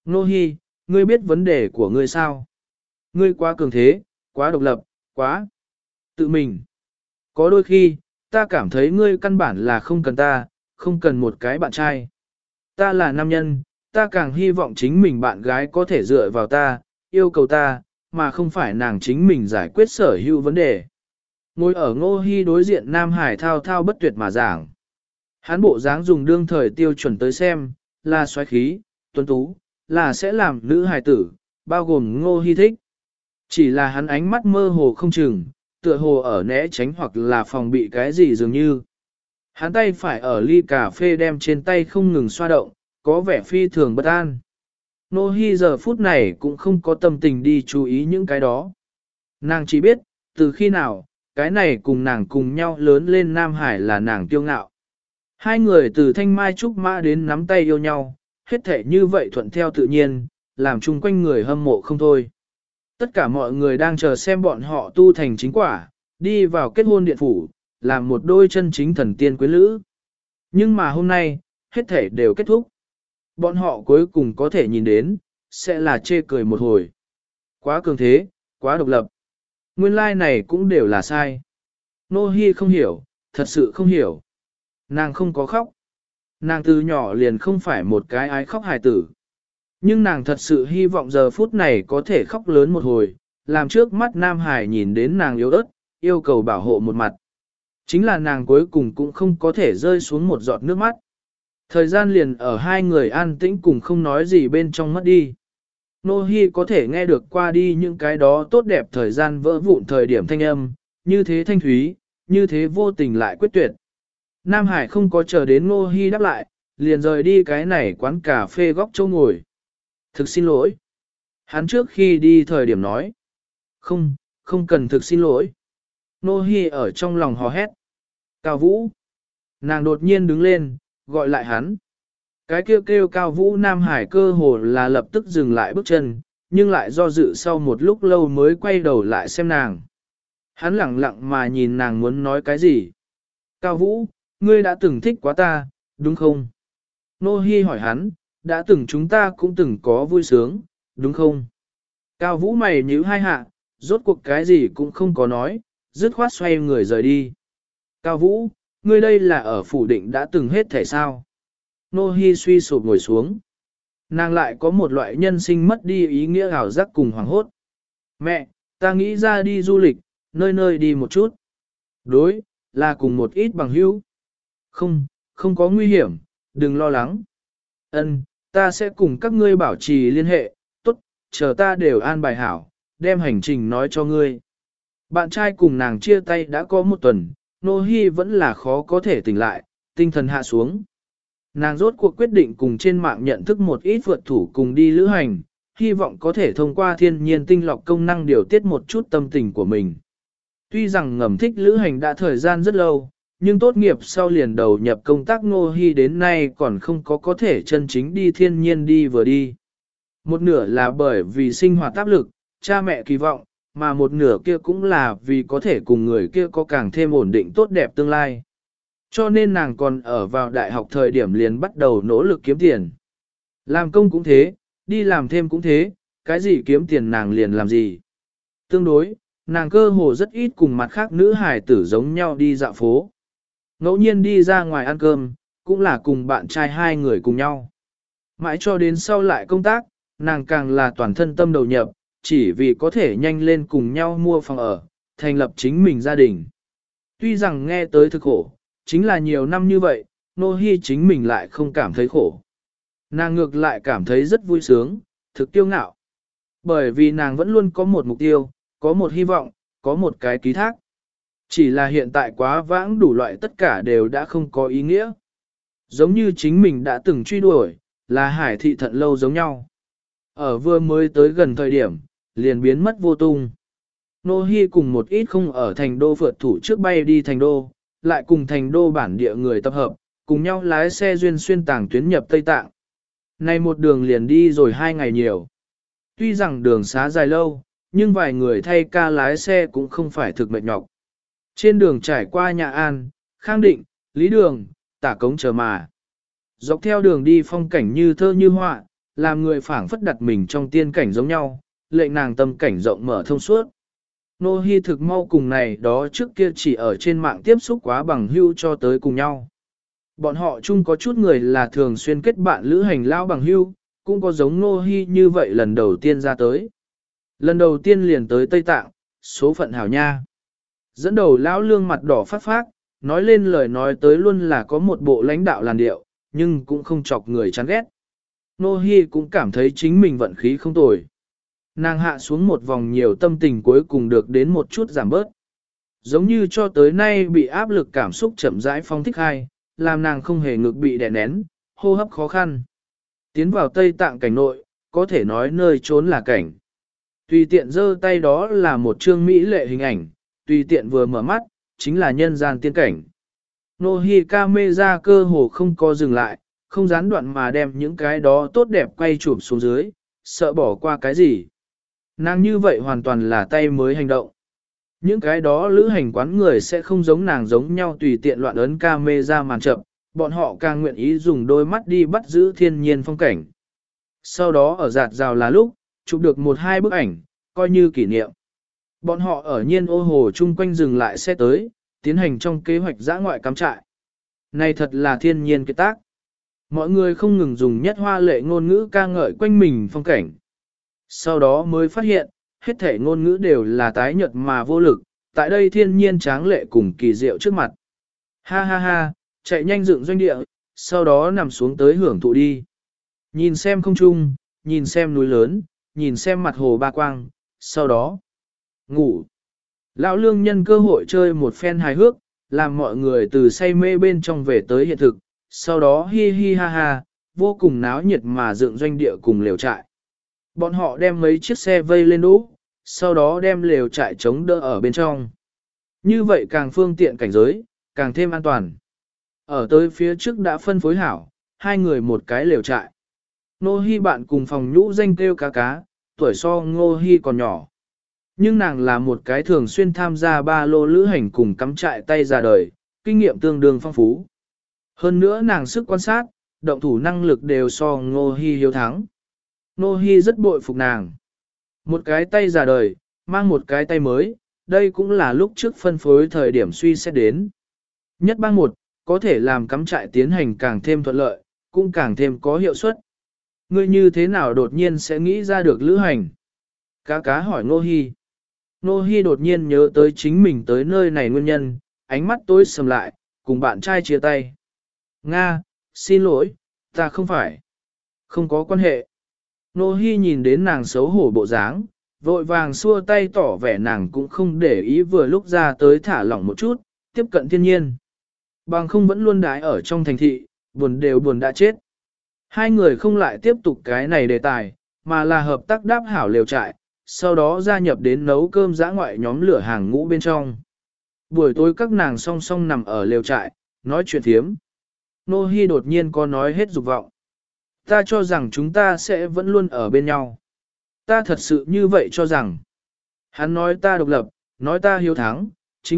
Nô Hi, ngươi biết vấn đề của ngươi sao? Ngươi quá cường thế, quá độc lập, quá tự mình. Có đôi khi, ta cảm thấy ngươi căn bản là không cần ta, không cần một cái bạn trai. Ta là nam nhân, ta càng hy vọng chính mình bạn gái có thể dựa vào ta, yêu cầu ta, mà không phải nàng chính mình giải quyết sở hữu vấn đề. Ngồi ở Ngô Hi đối diện Nam Hải thao thao bất tuyệt mà giảng. Hắn bộ dáng dùng đương thời tiêu chuẩn tới xem, là xoáy khí, tuấn tú, là sẽ làm nữ hài tử, bao gồm Ngô Hi thích. Chỉ là hắn ánh mắt mơ hồ không chừng, tựa hồ ở né tránh hoặc là phòng bị cái gì dường như. Hắn tay phải ở ly cà phê đem trên tay không ngừng xoa động, có vẻ phi thường bất an. Nô Hi giờ phút này cũng không có tâm tình đi chú ý những cái đó. Nàng chỉ biết, từ khi nào, cái này cùng nàng cùng nhau lớn lên Nam Hải là nàng kiêu ngạo. Hai người từ thanh mai trúc mã đến nắm tay yêu nhau, hết thể như vậy thuận theo tự nhiên, làm chung quanh người hâm mộ không thôi. Tất cả mọi người đang chờ xem bọn họ tu thành chính quả, đi vào kết hôn điện phủ, làm một đôi chân chính thần tiên quyến lữ. Nhưng mà hôm nay, hết thể đều kết thúc. Bọn họ cuối cùng có thể nhìn đến, sẽ là chê cười một hồi. Quá cường thế, quá độc lập. Nguyên lai này cũng đều là sai. Nô Hi không hiểu, thật sự không hiểu. Nàng không có khóc. Nàng từ nhỏ liền không phải một cái ái khóc hài tử. Nhưng nàng thật sự hy vọng giờ phút này có thể khóc lớn một hồi, làm trước mắt Nam Hải nhìn đến nàng yếu ớt, yêu cầu bảo hộ một mặt. Chính là nàng cuối cùng cũng không có thể rơi xuống một giọt nước mắt. Thời gian liền ở hai người an tĩnh cùng không nói gì bên trong mất đi. Nô Hi có thể nghe được qua đi những cái đó tốt đẹp thời gian vỡ vụn thời điểm thanh âm, như thế thanh thúy, như thế vô tình lại quyết tuyệt. Nam Hải không có chờ đến Nô Hi đáp lại, liền rời đi cái này quán cà phê góc chỗ ngồi. Thực xin lỗi. Hắn trước khi đi thời điểm nói. Không, không cần thực xin lỗi. Nô Hi ở trong lòng hò hét. Cao Vũ. Nàng đột nhiên đứng lên, gọi lại hắn. Cái kêu kêu Cao Vũ Nam Hải cơ hồ là lập tức dừng lại bước chân, nhưng lại do dự sau một lúc lâu mới quay đầu lại xem nàng. Hắn lặng lặng mà nhìn nàng muốn nói cái gì. Cao Vũ, ngươi đã từng thích quá ta, đúng không? Nô Hi hỏi hắn, đã từng chúng ta cũng từng có vui sướng, đúng không? Cao Vũ mày nhíu hai hạ, rốt cuộc cái gì cũng không có nói, dứt khoát xoay người rời đi. Cao Vũ, ngươi đây là ở phủ định đã từng hết thể sao? Nô Hi suy sụp ngồi xuống. Nàng lại có một loại nhân sinh mất đi ý nghĩa ảo giác cùng hoàng hốt. Mẹ, ta nghĩ ra đi du lịch, nơi nơi đi một chút. Đối, là cùng một ít bằng hữu. Không, không có nguy hiểm, đừng lo lắng. Ân, ta sẽ cùng các ngươi bảo trì liên hệ, tốt, chờ ta đều an bài hảo, đem hành trình nói cho ngươi. Bạn trai cùng nàng chia tay đã có một tuần, Nô Hi vẫn là khó có thể tỉnh lại, tinh thần hạ xuống. Nàng rốt cuộc quyết định cùng trên mạng nhận thức một ít vượt thủ cùng đi lữ hành, hy vọng có thể thông qua thiên nhiên tinh lọc công năng điều tiết một chút tâm tình của mình. Tuy rằng ngầm thích lữ hành đã thời gian rất lâu, nhưng tốt nghiệp sau liền đầu nhập công tác Ngô Hi đến nay còn không có thể chân chính đi thiên nhiên đi vừa đi. Một nửa là bởi vì sinh hoạt áp lực, cha mẹ kỳ vọng, mà một nửa kia cũng là vì có thể cùng người kia có càng thêm ổn định tốt đẹp tương lai. Cho nên nàng còn ở vào đại học thời điểm liền bắt đầu nỗ lực kiếm tiền. Làm công cũng thế, đi làm thêm cũng thế, cái gì kiếm tiền nàng liền làm gì. Tương đối, nàng cơ hồ rất ít cùng mặt khác nữ hài tử giống nhau đi dạo phố. Ngẫu nhiên đi ra ngoài ăn cơm, cũng là cùng bạn trai hai người cùng nhau. Mãi cho đến sau lại công tác, nàng càng là toàn thân tâm đầu nhập, chỉ vì có thể nhanh lên cùng nhau mua phòng ở, thành lập chính mình gia đình. Tuy rằng nghe tới thực khổ, chính là nhiều năm như vậy, Nô Hi chính mình lại không cảm thấy khổ. Nàng ngược lại cảm thấy rất vui sướng, thực kiêu ngạo. Bởi vì nàng vẫn luôn có một mục tiêu, có một hy vọng, có một cái ký thác. Chỉ là hiện tại quá vãng đủ loại tất cả đều đã không có ý nghĩa. Giống như chính mình đã từng truy đuổi, là hải thị thận lâu giống nhau. Ở vừa mới tới gần thời điểm, liền biến mất vô tung. Nô Hi cùng một ít không ở thành đô phượt thủ trước bay đi thành đô, lại cùng thành đô bản địa người tập hợp, cùng nhau lái xe duyên xuyên tảng tuyến nhập Tây Tạng. Nay một đường liền đi rồi 2 ngày nhiều. Tuy rằng đường xá dài lâu, nhưng vài người thay ca lái xe cũng không phải thực mệt nhọc. Trên đường trải qua Nhà An, Khang Định, Lý Đường, Tả Cống chờ mà. Dọc theo đường đi phong cảnh như thơ như họa, làm người phảng phất đặt mình trong tiên cảnh giống nhau, lệnh nàng tâm cảnh rộng mở thông suốt. Nô Hi thực mau cùng này đó trước kia chỉ ở trên mạng tiếp xúc quá bằng hữu cho tới cùng nhau. Bọn họ chung có chút người là thường xuyên kết bạn lữ hành lao bằng hữu, cũng có giống Nô Hi như vậy lần đầu tiên ra tới. Lần đầu tiên liền tới Tây Tạng, số phận hảo nha. Dẫn đầu lão lương mặt đỏ phát phát, nói lên lời nói tới luôn là có một bộ lãnh đạo làn điệu, nhưng cũng không chọc người chán ghét. Nô Hi cũng cảm thấy chính mình vận khí không tồi. Nàng hạ xuống một vòng nhiều tâm tình cuối cùng được đến một chút giảm bớt. Giống như cho tới nay bị áp lực cảm xúc chậm rãi phong thích hai, làm nàng không hề ngực bị đè nén, hô hấp khó khăn. Tiến vào Tây Tạng cảnh nội, có thể nói nơi trốn là cảnh. Tùy tiện giơ tay đó là một chương mỹ lệ hình ảnh, tùy tiện vừa mở mắt, chính là nhân gian tiên cảnh. Nô Hi ca mê ra cơ hồ không có dừng lại, không gián đoạn mà đem những cái đó tốt đẹp quay chụp xuống dưới, sợ bỏ qua cái gì. Nàng như vậy hoàn toàn là tay mới hành động. Những cái đó lữ hành quán người sẽ không giống nàng giống nhau tùy tiện loạn ấn ca mê ra màn chậm, bọn họ càng nguyện ý dùng đôi mắt đi bắt giữ thiên nhiên phong cảnh. Sau đó ở giạt rào là lúc, chụp được một hai bức ảnh, coi như kỷ niệm. Bọn họ ở nhiên ô hồ chung quanh dừng lại xe tới, tiến hành trong kế hoạch dã ngoại cắm trại. Này thật là thiên nhiên kết tác. Mọi người không ngừng dùng nhất hoa lệ ngôn ngữ ca ngợi quanh mình phong cảnh. Sau đó mới phát hiện, hết thể ngôn ngữ đều là tái nhợt mà vô lực, tại đây thiên nhiên tráng lệ cùng kỳ diệu trước mặt. Ha ha ha, chạy nhanh dựng doanh địa, sau đó nằm xuống tới hưởng thụ đi. Nhìn xem không trung, nhìn xem núi lớn, nhìn xem mặt hồ ba quang, sau đó ngủ. Lão lương nhân cơ hội chơi một phen hài hước, làm mọi người từ say mê bên trong về tới hiện thực, sau đó hi hi ha ha, vô cùng náo nhiệt mà dựng doanh địa cùng lều trại. Bọn họ đem mấy chiếc xe vây lên đỗ, sau đó đem lều trại chống đỡ ở bên trong. Như vậy càng phương tiện cảnh giới, càng thêm an toàn. Ở tới phía trước đã phân phối hảo, hai người một cái lều trại. Nô Hi bạn cùng phòng nhũ danh kêu cá cá, tuổi so Ngô Hi còn nhỏ. Nhưng nàng là một cái thường xuyên tham gia ba lô lữ hành cùng cắm trại tay ra đời, kinh nghiệm tương đương phong phú. Hơn nữa nàng sức quan sát, động thủ năng lực đều so Ngô Hi hiếu thắng. Ngô Hi rất bội phục nàng. Một cái tay ra đời, mang một cái tay mới, đây cũng là lúc trước phân phối thời điểm suy xét đến. Nhất bang một, có thể làm cắm trại tiến hành càng thêm thuận lợi, cũng càng thêm có hiệu suất. Ngươi như thế nào đột nhiên sẽ nghĩ ra được lữ hành? Cá cá hỏi Ngô Hi. Ngô Hi đột nhiên nhớ tới chính mình tới nơi này nguyên nhân, ánh mắt tối sầm lại, cùng bạn trai chia tay. Nga, xin lỗi, ta không phải. Không có quan hệ. Ngô Hi nhìn đến nàng xấu hổ bộ dáng, vội vàng xua tay tỏ vẻ nàng cũng không để ý vừa lúc ra tới thả lỏng một chút, tiếp cận thiên nhiên. Bằng không vẫn luôn đái ở trong thành thị, buồn đã chết. Hai người không lại tiếp tục cái này đề tài, mà là hợp tác đáp hảo lều trại, sau đó gia nhập đến nấu cơm dã ngoại nhóm lửa hàng ngũ bên trong. Buổi tối các nàng song song nằm ở lều trại, nói chuyện thiếm. Nô Hi đột nhiên có nói hết dục vọng. Ta cho rằng chúng ta sẽ vẫn luôn ở bên nhau. Ta thật sự như vậy cho rằng. Hắn nói ta độc lập, nói ta hiếu thắng, chính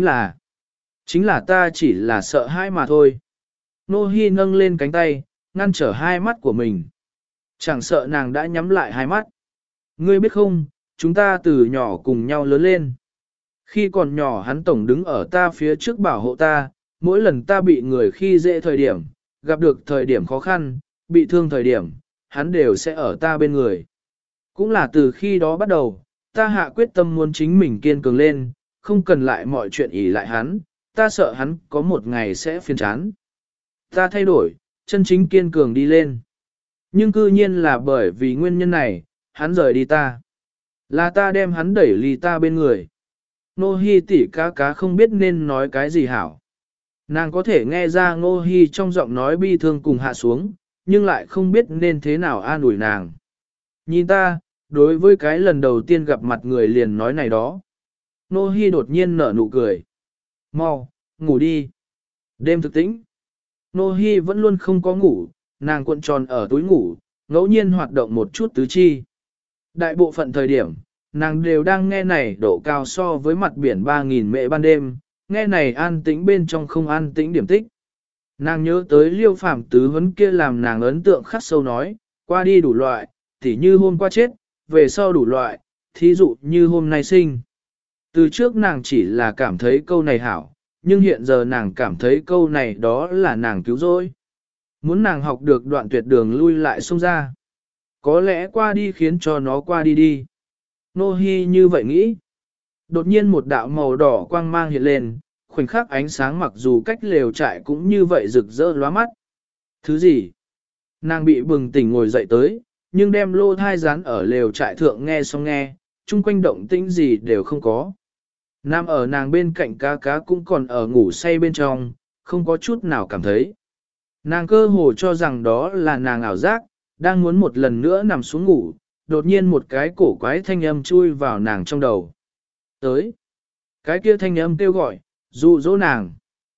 là ta chỉ là sợ hãi mà thôi. Nô Hi nâng lên cánh tay, ngăn trở hai mắt của mình. Chẳng sợ nàng đã nhắm lại hai mắt. Ngươi biết không, chúng ta từ nhỏ cùng nhau lớn lên. Khi còn nhỏ hắn tổng đứng ở ta phía trước bảo hộ ta, mỗi lần ta bị người khi dễ thời điểm, gặp được thời điểm khó khăn, bị thương thời điểm, hắn đều sẽ ở ta bên người. Cũng là từ khi đó bắt đầu, ta hạ quyết tâm muốn chính mình kiên cường lên, không cần lại mọi chuyện ỷ lại hắn, ta sợ hắn có một ngày sẽ phiền chán. Ta thay đổi, chân chính kiên cường đi lên. Nhưng cư nhiên là bởi vì nguyên nhân này, hắn rời đi ta. Là ta đem hắn đẩy ly ta bên người. Nô Hi tỉ cá cá không biết nên nói cái gì hảo. Nàng có thể nghe ra Ngô Hi trong giọng nói bi thương cùng hạ xuống, nhưng lại không biết nên thế nào an ủi nàng. Nhìn ta, đối với cái lần đầu tiên gặp mặt người liền nói này đó. Nô Hi đột nhiên nở nụ cười. Mau, ngủ đi. Đêm thực tĩnh. Nô Hi vẫn luôn không có ngủ, nàng cuộn tròn ở túi ngủ, ngẫu nhiên hoạt động một chút tứ chi. Đại bộ phận thời điểm, nàng đều đang nghe này độ cao so với mặt biển 3.000 mệ ban đêm, nghe này an tĩnh bên trong không an tĩnh điểm tích. Nàng nhớ tới Liêu Phàm tứ huấn kia làm nàng ấn tượng khắc sâu nói, Qua đi đủ loại, tỉ như hôm qua chết, về sau đủ loại, thí dụ như hôm nay sinh. Từ trước nàng chỉ là cảm thấy câu này hảo, nhưng hiện giờ nàng cảm thấy câu này đó là nàng cứu rỗi. Muốn nàng học được đoạn tuyệt đường lui lại xông ra. Có lẽ qua đi khiến cho nó qua đi đi. Nô Hi như vậy nghĩ. Đột nhiên một đạo màu đỏ quang mang hiện lên, khoảnh khắc ánh sáng mặc dù cách lều trại cũng như vậy rực rỡ lóa mắt. Thứ gì? Nàng bị bừng tỉnh ngồi dậy tới, nhưng đem lô thai dán ở lều trại thượng nghe xong nghe, chung quanh động tĩnh gì đều không có. Nam ở nàng bên cạnh cá cá cũng còn ở ngủ say bên trong, không có chút nào cảm thấy. Nàng cơ hồ cho rằng đó là nàng ảo giác, đang muốn một lần nữa nằm xuống ngủ, đột nhiên một cái cổ quái thanh âm chui vào nàng trong đầu. Tới. Cái kia thanh âm kêu gọi, dụ dỗ nàng.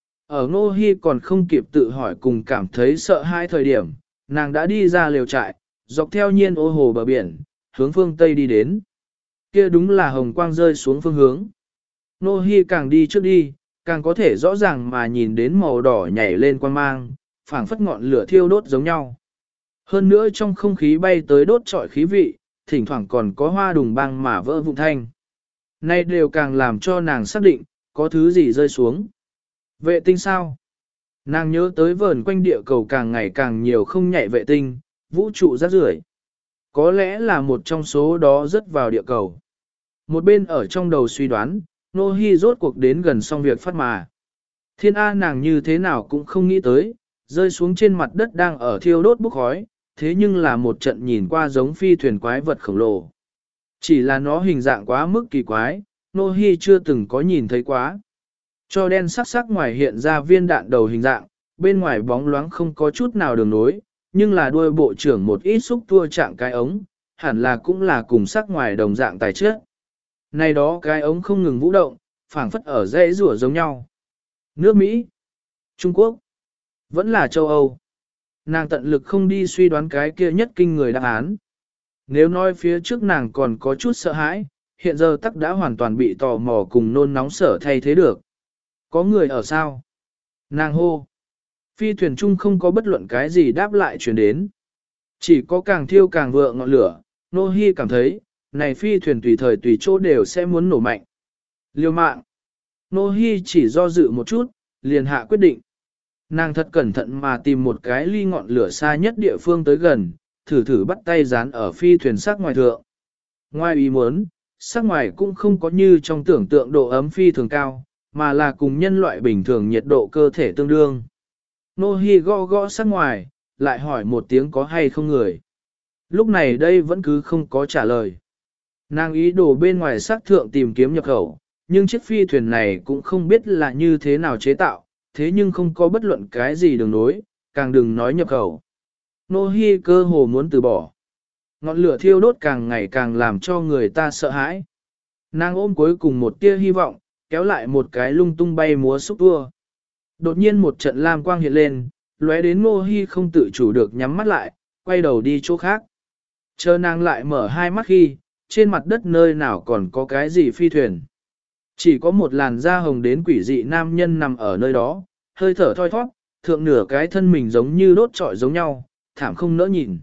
Ở Ngô Hi còn không kịp tự hỏi cùng cảm thấy sợ hai thời điểm, nàng đã đi ra lều trại, dọc theo nhiên ô hồ bờ biển, hướng phương Tây đi đến. Kia đúng là hồng quang rơi xuống phương hướng. Ngô Hi càng đi trước đi, càng có thể rõ ràng mà nhìn đến màu đỏ nhảy lên quang mang, phảng phất ngọn lửa thiêu đốt giống nhau. Hơn nữa trong không khí bay tới đốt trọi khí vị, thỉnh thoảng còn có hoa đùng băng mà vỡ vụn thanh. Nay đều càng làm cho nàng xác định, có thứ gì rơi xuống. Vệ tinh sao? Nàng nhớ tới vờn quanh địa cầu càng ngày càng nhiều không nhạy vệ tinh, vũ trụ rác rưởi. Có lẽ là một trong số đó rớt vào địa cầu. Một bên ở trong đầu suy đoán, Nô Hi rốt cuộc đến gần xong việc phát mà. Thiên A nàng như thế nào cũng không nghĩ tới, rơi xuống trên mặt đất đang ở thiêu đốt bốc khói, thế nhưng là một trận nhìn qua giống phi thuyền quái vật khổng lồ. Chỉ là nó hình dạng quá mức kỳ quái, Nô Hi chưa từng có nhìn thấy quá. Cho đen sắc sắc ngoài hiện ra viên đạn đầu hình dạng, bên ngoài bóng loáng không có chút nào đường nối, nhưng là đuôi bộ trưởng một ít xúc tua trạng cái ống, hẳn là cũng là cùng sắc ngoài đồng dạng tài chất. Này đó cái ống không ngừng vũ động, phảng phất ở dãy rủa giống nhau. Nước Mỹ, Trung Quốc, vẫn là châu Âu. Nàng tận lực không đi suy đoán cái kia nhất kinh người đáp án. Nếu nói phía trước nàng còn có chút sợ hãi, hiện giờ tắc đã hoàn toàn bị tò mò cùng nôn nóng sở thay thế được. Có người ở sao? Nàng hô. Phi thuyền chung không có bất luận cái gì đáp lại chuyển đến. Chỉ có càng thiêu càng vượng ngọn lửa, Nô Hi cảm thấy, này phi thuyền tùy thời tùy chỗ đều sẽ muốn nổ mạnh. Liêu mạng. Nô Hi chỉ do dự một chút, liền hạ quyết định. Nàng thật cẩn thận mà tìm một cái ly ngọn lửa xa nhất địa phương tới gần, thử bắt tay dán ở phi thuyền sắc ngoài thượng. Ngoài ý muốn, sắc ngoài cũng không có như trong tưởng tượng độ ấm phi thường cao, mà là cùng nhân loại bình thường nhiệt độ cơ thể tương đương. Nô Hi gõ sắc ngoài, lại hỏi một tiếng có hay không người. Lúc này đây vẫn cứ không có trả lời. Nàng ý đồ bên ngoài sắc thượng tìm kiếm nhập khẩu, nhưng chiếc phi thuyền này cũng không biết là như thế nào chế tạo, thế nhưng không có bất luận cái gì đường nối, càng đừng nói nhập khẩu. Nô Hi cơ hồ muốn từ bỏ. Ngọn lửa thiêu đốt càng ngày càng làm cho người ta sợ hãi. Nàng ôm cuối cùng một tia hy vọng, kéo lại một cái lung tung bay múa xúc tua. Đột nhiên một trận lam quang hiện lên, lóe đến Nô Hi không tự chủ được nhắm mắt lại, quay đầu đi chỗ khác. Chờ nàng lại mở hai mắt khi, trên mặt đất nơi nào còn có cái gì phi thuyền. Chỉ có một làn da hồng đến quỷ dị nam nhân nằm ở nơi đó, hơi thở thoi thoát, thượng nửa cái thân mình giống như đốt trọi giống nhau, thảm không nỡ nhìn.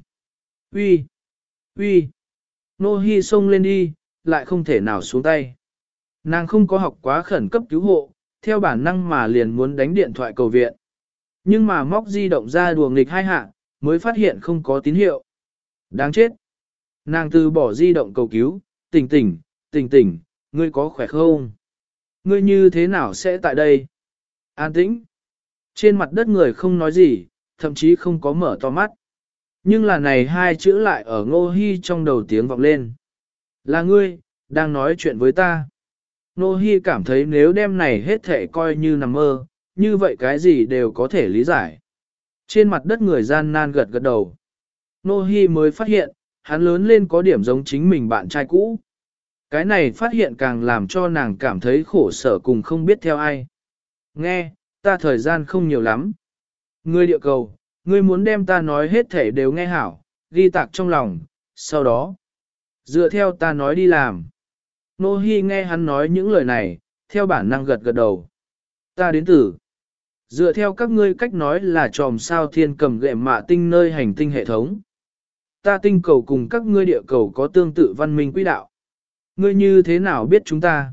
Uy, uy, Nô Hi xông lên đi, lại không thể nào xuống tay. Nàng không có học quá khẩn cấp cứu hộ, theo bản năng mà liền muốn đánh điện thoại cầu viện. Nhưng mà móc di động ra đùa nghịch hai hạ, mới phát hiện không có tín hiệu. Đáng chết. Nàng từ bỏ di động cầu cứu, tỉnh, ngươi có khỏe không? Ngươi như thế nào sẽ tại đây? An tĩnh. Trên mặt đất người không nói gì, thậm chí không có mở to mắt. Nhưng là này hai chữ lại ở Ngô Hi trong đầu tiếng vọng lên. Là ngươi, đang nói chuyện với ta. Ngô Hi cảm thấy nếu đêm này hết thể coi như nằm mơ, như vậy cái gì đều có thể lý giải. Trên mặt đất người gian nan gật gật đầu. Ngô Hi mới phát hiện, hắn lớn lên có điểm giống chính mình bạn trai cũ. Cái này phát hiện càng làm cho nàng cảm thấy khổ sở cùng không biết theo ai. Nghe, ta thời gian không nhiều lắm. Ngươi địa cầu, ngươi muốn đem ta nói hết thể đều nghe hảo, ghi tạc trong lòng, sau đó, dựa theo ta nói đi làm. Nô Hi nghe hắn nói những lời này, theo bản năng gật gật đầu. Ta đến từ. Dựa theo các ngươi cách nói là tròm sao thiên cầm gệm mạ tinh nơi hành tinh hệ thống. ta tinh cầu cùng các ngươi địa cầu có tương tự văn minh quỹ đạo. Ngươi như thế nào biết chúng ta?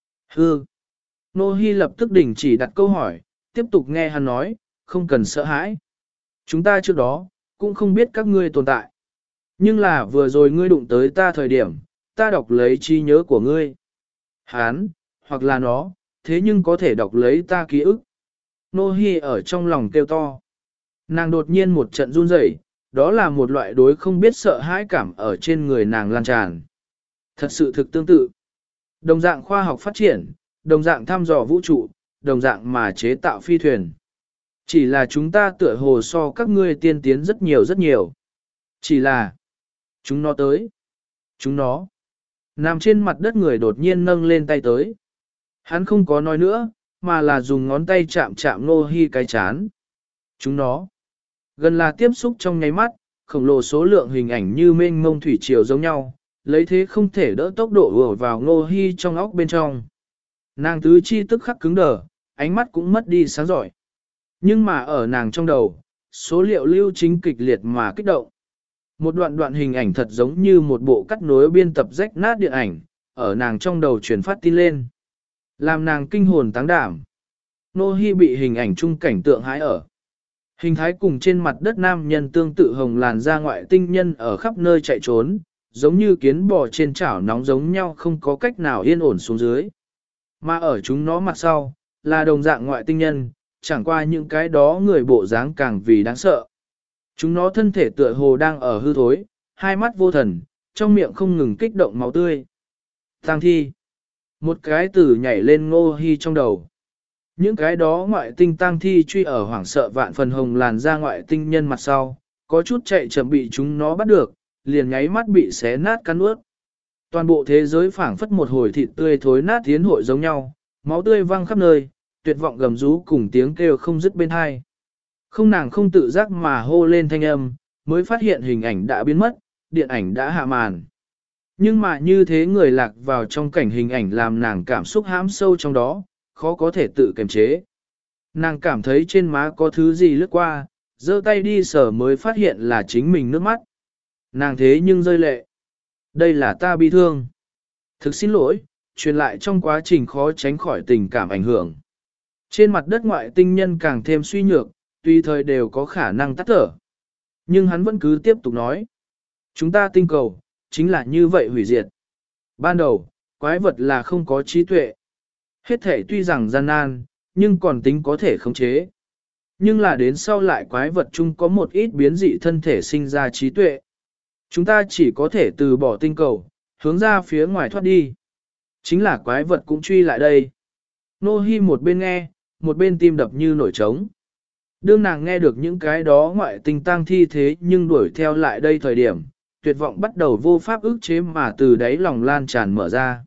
Hư. Nô Hi lập tức đình chỉ đặt câu hỏi, tiếp tục nghe hắn nói, không cần sợ hãi. Chúng ta trước đó, cũng không biết các ngươi tồn tại. Nhưng là vừa rồi ngươi đụng tới ta thời điểm, ta đọc lấy trí nhớ của ngươi. Hán, hoặc là nó, thế nhưng có thể đọc lấy ta ký ức. Nô Hi ở trong lòng kêu to. Nàng đột nhiên một trận run rẩy, đó là một loại đối không biết sợ hãi cảm ở trên người nàng lan tràn. Thật sự thực tương tự. Đồng dạng khoa học phát triển, đồng dạng thăm dò vũ trụ, đồng dạng mà chế tạo phi thuyền. Chỉ là chúng ta tựa hồ so các ngươi tiên tiến rất nhiều rất nhiều. Chỉ là chúng nó tới. Chúng nó. Nằm trên mặt đất người đột nhiên nâng lên tay tới. Hắn không có nói nữa, mà là dùng ngón tay chạm chạm Nô Hi cái chán. Chúng nó. Gần là tiếp xúc trong nháy mắt, khổng lồ số lượng hình ảnh như mênh mông thủy triều giống nhau, lấy thế không thể đỡ tốc độ ùa vào Nô Hi trong óc bên trong. Nàng tứ chi tức khắc cứng đờ, ánh mắt cũng mất đi sáng giỏi. Nhưng mà ở nàng trong đầu, số liệu lưu chính kịch liệt mà kích động. Một đoạn hình ảnh thật giống như một bộ cắt nối biên tập rách nát điện ảnh, ở nàng trong đầu truyền phát tin lên. Làm nàng kinh hồn táng đảm. Nô Hi bị hình ảnh chung cảnh tượng hãi ở. Hình thái cùng trên mặt đất nam nhân tương tự hồng làn da ngoại tinh nhân ở khắp nơi chạy trốn, giống như kiến bò trên chảo nóng giống nhau không có cách nào yên ổn xuống dưới. Mà ở chúng nó mặt sau, là đồng dạng ngoại tinh nhân, chẳng qua những cái đó người bộ dáng càng vì đáng sợ. Chúng nó thân thể tựa hồ đang ở hư thối, hai mắt vô thần, trong miệng không ngừng kích động máu tươi. Tang thi. Một cái từ nhảy lên Ngô Hi trong đầu. Những cái đó ngoại tinh tang thi truy ở hoảng sợ vạn phần hồng làn ra ngoại tinh nhân mặt sau, có chút chạy chậm bị chúng nó bắt được, liền nháy mắt bị xé nát cắn ướt. Toàn bộ thế giới phảng phất một hồi thịt tươi thối nát tiến hội giống nhau, máu tươi văng khắp nơi, tuyệt vọng gầm rú cùng tiếng kêu không dứt bên hai. Không nàng không tự giác mà hô lên thanh âm, mới phát hiện hình ảnh đã biến mất, điện ảnh đã hạ màn. Nhưng mà như thế người lạc vào trong cảnh hình ảnh làm nàng cảm xúc hãm sâu trong đó, khó có thể tự kiềm chế. Nàng cảm thấy trên má có thứ gì lướt qua, giơ tay đi sờ mới phát hiện là chính mình nước mắt. Nàng thế nhưng rơi lệ. Đây là ta bi thương. Thực xin lỗi, truyền lại trong quá trình khó tránh khỏi tình cảm ảnh hưởng. Trên mặt đất ngoại tinh nhân càng thêm suy nhược, tùy thời đều có khả năng tắt thở. Nhưng hắn vẫn cứ tiếp tục nói. Chúng ta tinh cầu, chính là như vậy hủy diệt. Ban đầu, quái vật là không có trí tuệ. Hết thể tuy rằng gian nan, nhưng còn tính có thể khống chế. Nhưng là đến sau lại quái vật chung có một ít biến dị thân thể sinh ra trí tuệ. Chúng ta chỉ có thể từ bỏ tinh cầu, hướng ra phía ngoài thoát đi. Chính là quái vật cũng truy lại đây. Nô Hi một bên nghe, một bên tim đập như nổi trống. Đương nàng nghe được những cái đó ngoại tinh tang thi thế nhưng đuổi theo lại đây thời điểm, tuyệt vọng bắt đầu vô pháp ức chế mà từ đáy lòng lan tràn mở ra.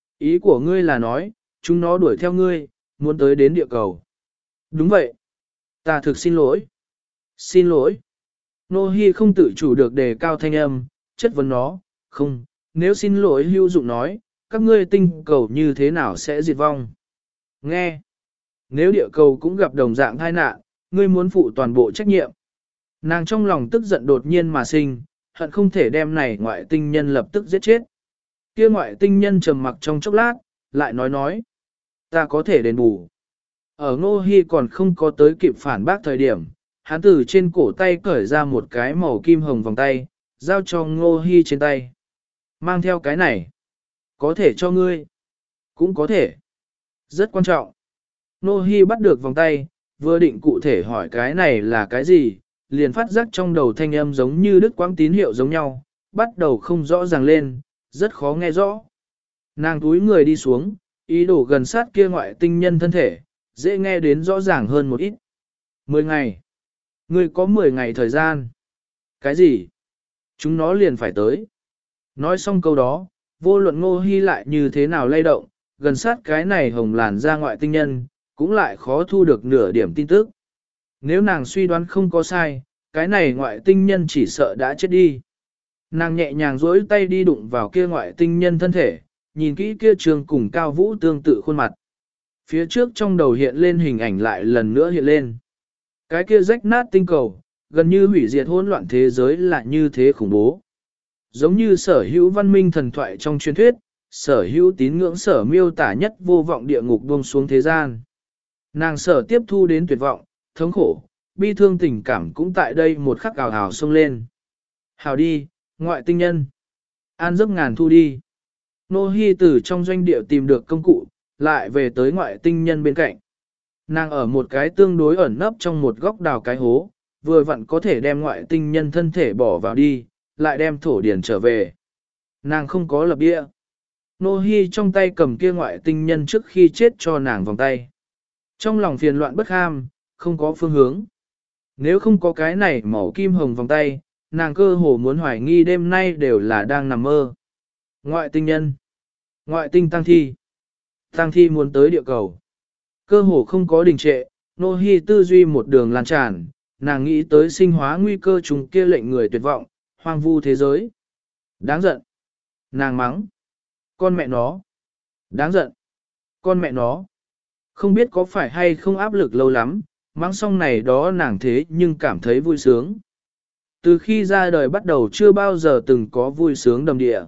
Ý của ngươi là nói, chúng nó đuổi theo ngươi, muốn tới đến địa cầu. Đúng vậy. Ta thực xin lỗi. Xin lỗi. Nô Hi không tự chủ được đề cao thanh âm, chất vấn nó, không, nếu xin lỗi hữu dụng nói, các ngươi tinh cầu như thế nào sẽ diệt vong. Nghe. Nếu địa cầu cũng gặp đồng dạng tai nạn, ngươi muốn phụ toàn bộ trách nhiệm. Nàng trong lòng tức giận đột nhiên mà sinh, hận không thể đem này ngoại tinh nhân lập tức giết chết. Kia ngoại tinh nhân trầm mặc trong chốc lát, lại nói, ta có thể đền bù. Ở Ngô Hi còn không có tới kịp phản bác thời điểm, hắn từ trên cổ tay cởi ra một cái màu kim hồng vòng tay, giao cho Ngô Hi trên tay. Mang theo cái này, có thể cho ngươi, cũng có thể. Rất quan trọng. Ngô Hi bắt được vòng tay, vừa định cụ thể hỏi cái này là cái gì, liền phát giác trong đầu thanh âm giống như đứt quãng tín hiệu giống nhau, bắt đầu không rõ ràng lên, rất khó nghe rõ. Nàng túi người đi xuống, ý đồ gần sát kia ngoại tinh nhân thân thể, dễ nghe đến rõ ràng hơn một ít. 10 ngày. Ngươi có 10 ngày thời gian. Cái gì? Chúng nó liền phải tới. Nói xong câu đó, vô luận Ngô Hi lại như thế nào lay động, gần sát cái này hồng làn ra ngoại tinh nhân, cũng lại khó thu được nửa điểm tin tức. Nếu nàng suy đoán không có sai, cái này ngoại tinh nhân chỉ sợ đã chết đi. Nàng nhẹ nhàng duỗi tay đi đụng vào kia ngoại tinh nhân thân thể, nhìn kỹ kia trường cùng Cao Vũ tương tự khuôn mặt. Phía trước trong đầu hiện lên hình ảnh lại lần nữa hiện lên. Cái kia rách nát tinh cầu, gần như hủy diệt hỗn loạn thế giới là như thế khủng bố. Giống như sở hữu văn minh thần thoại trong truyền thuyết, sở hữu tín ngưỡng sở miêu tả nhất vô vọng địa ngục buông xuống thế gian. Nàng sở tiếp thu đến tuyệt vọng, thống khổ, bi thương tình cảm cũng tại đây một khắc ào ào xông lên. Hào đi, ngoại tinh nhân. An giấc ngàn thu đi. Nô Hi từ trong doanh địa tìm được công cụ, lại về tới ngoại tinh nhân bên cạnh. Nàng ở một cái tương đối ẩn nấp trong một góc đào cái hố, vừa vặn có thể đem ngoại tinh nhân thân thể bỏ vào đi, lại đem thổ điển trở về. Nàng không có lập địa. Nô Hi trong tay cầm kia ngoại tinh nhân trước khi chết cho nàng vòng tay. Trong lòng phiền loạn bất ham, không có phương hướng. Nếu không có cái này màu kim hồng vòng tay, nàng cơ hồ muốn hoài nghi đêm nay đều là đang nằm mơ. Ngoại tinh nhân. Ngoại tinh tăng thi. Tăng thi muốn tới địa cầu. Cơ hồ không có đình trệ, Nô Hi tư duy một đường lan tràn, nàng nghĩ tới sinh hóa nguy cơ chúng kia lệnh người tuyệt vọng, hoang vu thế giới. Đáng giận. Nàng mắng. Con mẹ nó. Đáng giận. Con mẹ nó. Không biết có phải hay không áp lực lâu lắm, mắng xong này đó nàng thế nhưng cảm thấy vui sướng. Từ khi ra đời bắt đầu chưa bao giờ từng có vui sướng đầm địa.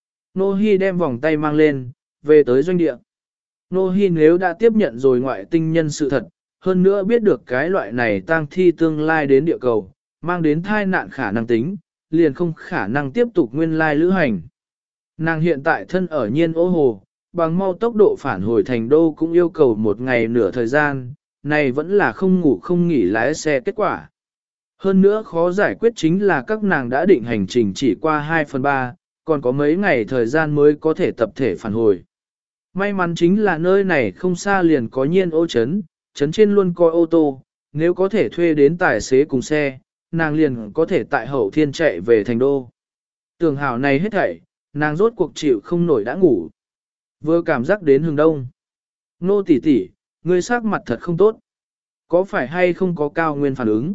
Nô Hi đem vòng tay mang lên, về tới doanh địa. Nô Hi nếu đã tiếp nhận rồi ngoại tinh nhân sự thật, hơn nữa biết được cái loại này tang thi tương lai đến địa cầu, mang đến tai nạn khả năng tính, liền không khả năng tiếp tục nguyên lai lữ hành. Nàng hiện tại thân ở nhiên ô hồ, bằng mau tốc độ phản hồi thành đô cũng yêu cầu một ngày nửa thời gian, này vẫn là không ngủ không nghỉ lái xe kết quả. Hơn nữa khó giải quyết chính là các nàng đã định hành trình chỉ qua 2/3, còn có mấy ngày thời gian mới có thể tập thể phản hồi. May mắn chính là nơi này không xa liền có nhiên ô trấn, trấn trên luôn coi ô tô, nếu có thể thuê đến tài xế cùng xe, nàng liền có thể tại hậu thiên chạy về thành đô. Tưởng hảo này hết thảy, nàng rốt cuộc chịu không nổi đã ngủ. Vừa cảm giác đến hừng đông. Nô tỷ tỷ, ngươi sắc mặt thật không tốt. Có phải hay không có cao nguyên phản ứng?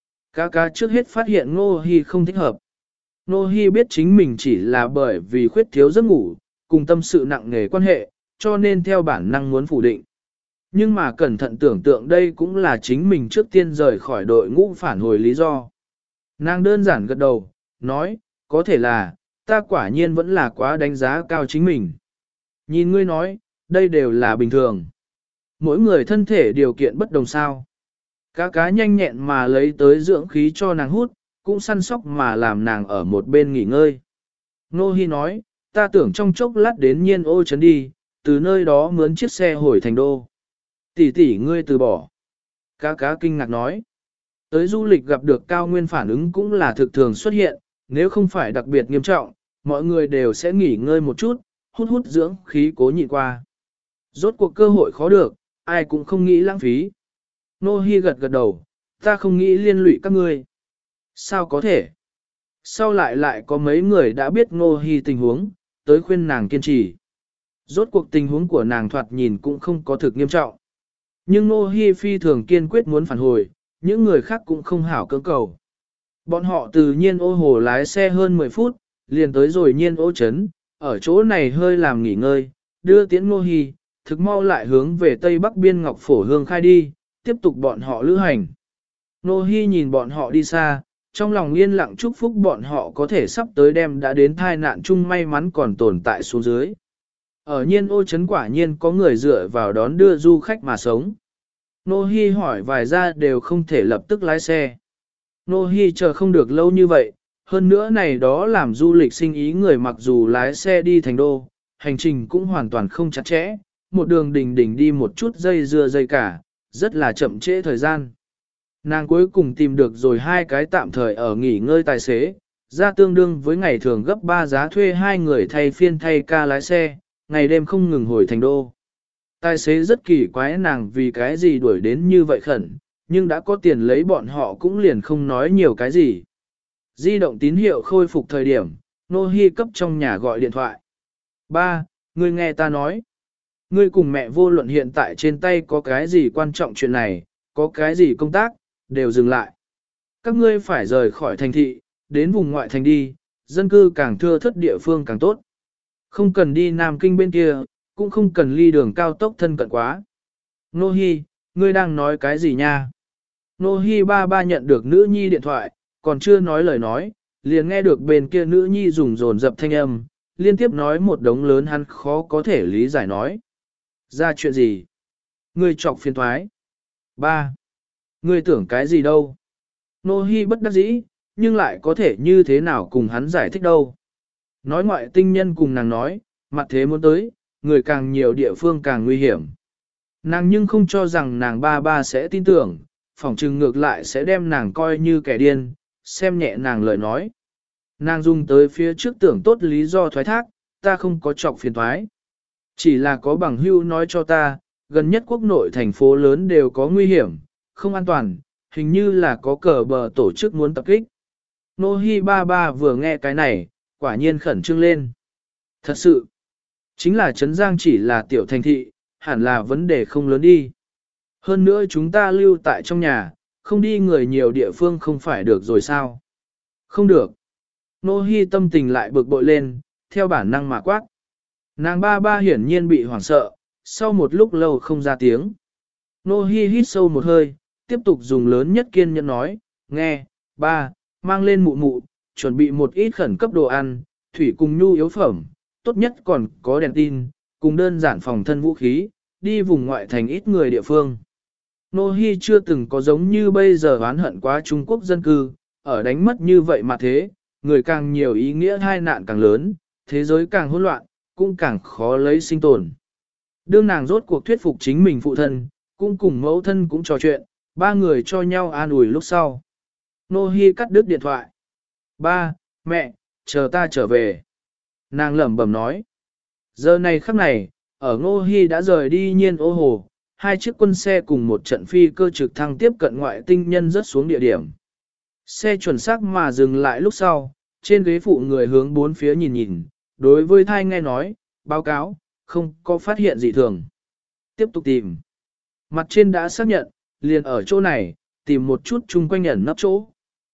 Cá trước hết phát hiện Ngô Hi không thích hợp. Ngô Hi biết chính mình chỉ là bởi vì khuyết thiếu giấc ngủ, cùng tâm sự nặng nề quan hệ, cho nên theo bản năng muốn phủ định. Nhưng mà cẩn thận tưởng tượng đây cũng là chính mình trước tiên rời khỏi đội ngũ phản hồi lý do. Nàng đơn giản gật đầu, nói, có thể là, ta quả nhiên vẫn là quá đánh giá cao chính mình. Nhìn ngươi nói, đây đều là bình thường. Mỗi người thân thể điều kiện bất đồng sao. Cá nhanh nhẹn mà lấy tới dưỡng khí cho nàng hút, cũng săn sóc mà làm nàng ở một bên nghỉ ngơi. Nô Hi nói, ta tưởng trong chốc lát đến nhiên ô trấn đi, từ nơi đó mướn chiếc xe hồi thành đô. Tỷ tỷ ngươi từ bỏ. Cá kinh ngạc nói. Tới du lịch gặp được cao nguyên phản ứng cũng là thực thường xuất hiện, nếu không phải đặc biệt nghiêm trọng, mọi người đều sẽ nghỉ ngơi một chút, hút dưỡng khí cố nhịn qua. Rốt cuộc cơ hội khó được, ai cũng không nghĩ lãng phí. Nô Hi gật đầu, ta không nghĩ liên lụy các ngươi. Sao có thể? Sau lại có mấy người đã biết Nô Hi tình huống, tới khuyên nàng kiên trì. Rốt cuộc tình huống của nàng thoạt nhìn cũng không có thực nghiêm trọng. Nhưng Nô Hi phi thường kiên quyết muốn phản hồi, những người khác cũng không hảo cưỡng cầu. Bọn họ từ nhiên ô hồ lái xe hơn 10 phút, liền tới rồi nhiên ô trấn, ở chỗ này hơi làm nghỉ ngơi, đưa tiễn Nô Hi, thực mau lại hướng về tây bắc biên Ngọc Phổ Hương khai đi, tiếp tục bọn họ lữ hành. Nô Hi nhìn bọn họ đi xa, trong lòng yên lặng chúc phúc bọn họ có thể sắp tới đêm đã đến tai nạn chung may mắn còn tồn tại xuống dưới. Ở nhiên ô trấn quả nhiên có người dựa vào đón đưa du khách mà sống. Nô Hi hỏi vài ra đều không thể lập tức lái xe. Nô Hi chờ không được lâu như vậy, hơn nữa này đó làm du lịch sinh ý người mặc dù lái xe đi thành đô, hành trình cũng hoàn toàn không chặt chẽ, một đường đỉnh đi một chút dây dưa dây cả, rất là chậm trễ thời gian. Nàng cuối cùng tìm được rồi hai cái tạm thời ở nghỉ ngơi tài xế, ra tương đương với ngày thường gấp 3 giá thuê hai người thay phiên thay ca lái xe, ngày đêm không ngừng hồi thành đô. Tài xế rất kỳ quái nàng vì cái gì đuổi đến như vậy khẩn, nhưng đã có tiền lấy bọn họ cũng liền không nói nhiều cái gì. Di động tín hiệu khôi phục thời điểm, Nô Hi cấp trong nhà gọi điện thoại. Ba, ngươi nghe ta nói. Ngươi cùng mẹ vô luận hiện tại trên tay có cái gì quan trọng chuyện này, có cái gì công tác, đều dừng lại. Các ngươi phải rời khỏi thành thị, đến vùng ngoại thành đi, dân cư càng thưa thớt địa phương càng tốt. Không cần đi Nam Kinh bên kia, cũng không cần ly đường cao tốc thân cận quá. Nô Hi, ngươi đang nói cái gì nha? Nô Hi ba ba nhận được nữ nhi điện thoại, còn chưa nói lời nói, liền nghe được bên kia nữ nhi dùng dồn dập thanh âm, liên tiếp nói một đống lớn hắn khó có thể lý giải nói. Ra chuyện gì? Ngươi chọc phiền thoái. Ba. Ngươi tưởng cái gì đâu? Nô Hi bất đắc dĩ, nhưng lại có thể như thế nào cùng hắn giải thích đâu. Nói ngoại tinh nhân cùng nàng nói, mặt thế muốn tới, người càng nhiều địa phương càng nguy hiểm. Nàng nhưng không cho rằng nàng ba ba sẽ tin tưởng, phỏng chừng ngược lại sẽ đem nàng coi như kẻ điên, xem nhẹ nàng lời nói. Nàng dùng tới phía trước tưởng tốt lý do thoái thác, ta không có chọc phiền thoái. Chỉ là có bằng hưu nói cho ta, gần nhất quốc nội thành phố lớn đều có nguy hiểm, không an toàn, hình như là có cờ bờ tổ chức muốn tập kích. Nô Hi ba ba vừa nghe cái này, quả nhiên khẩn trương lên. Thật sự, chính là Trấn Giang chỉ là tiểu thành thị, hẳn là vấn đề không lớn đi. Hơn nữa chúng ta lưu tại trong nhà, không đi người nhiều địa phương không phải được rồi sao? Không được. Nô Hi tâm tình lại bực bội lên, theo bản năng mà quát. Nàng ba ba hiển nhiên bị hoảng sợ, sau một lúc lâu không ra tiếng. Nô Hi hít sâu một hơi, tiếp tục dùng lớn nhất kiên nhẫn nói, nghe, ba, mang lên mụ mụ, chuẩn bị một ít khẩn cấp đồ ăn, thủy cùng nhu yếu phẩm, tốt nhất còn có đèn tin, cùng đơn giản phòng thân vũ khí, đi vùng ngoại thành ít người địa phương. Nô Hi chưa từng có giống như bây giờ oán hận quá Trung Quốc dân cư, ở đánh mất như vậy mà thế, người càng nhiều ý nghĩa hai nạn càng lớn, thế giới càng hỗn loạn, cũng càng khó lấy sinh tồn. Đương nàng rốt cuộc thuyết phục chính mình phụ thân, cũng cùng mẫu thân cũng trò chuyện, ba người cho nhau an ủi lúc sau. Nô Hi cắt đứt điện thoại. Ba, mẹ, chờ ta trở về. Nàng lẩm bẩm nói. Giờ này khắc này, ở Nô Hi đã rời đi Nhiên Ô Hồ, hai chiếc quân xe cùng một trận phi cơ trực thăng tiếp cận ngoại tinh nhân rớt xuống địa điểm. Xe chuẩn xác mà dừng lại lúc sau, trên ghế phụ người hướng bốn phía nhìn nhìn, đối với thai nghe nói, báo cáo, không có phát hiện gì thường. Tiếp tục tìm. Mặt trên đã xác nhận, liền ở chỗ này, tìm một chút chung quanh ẩn nấp chỗ.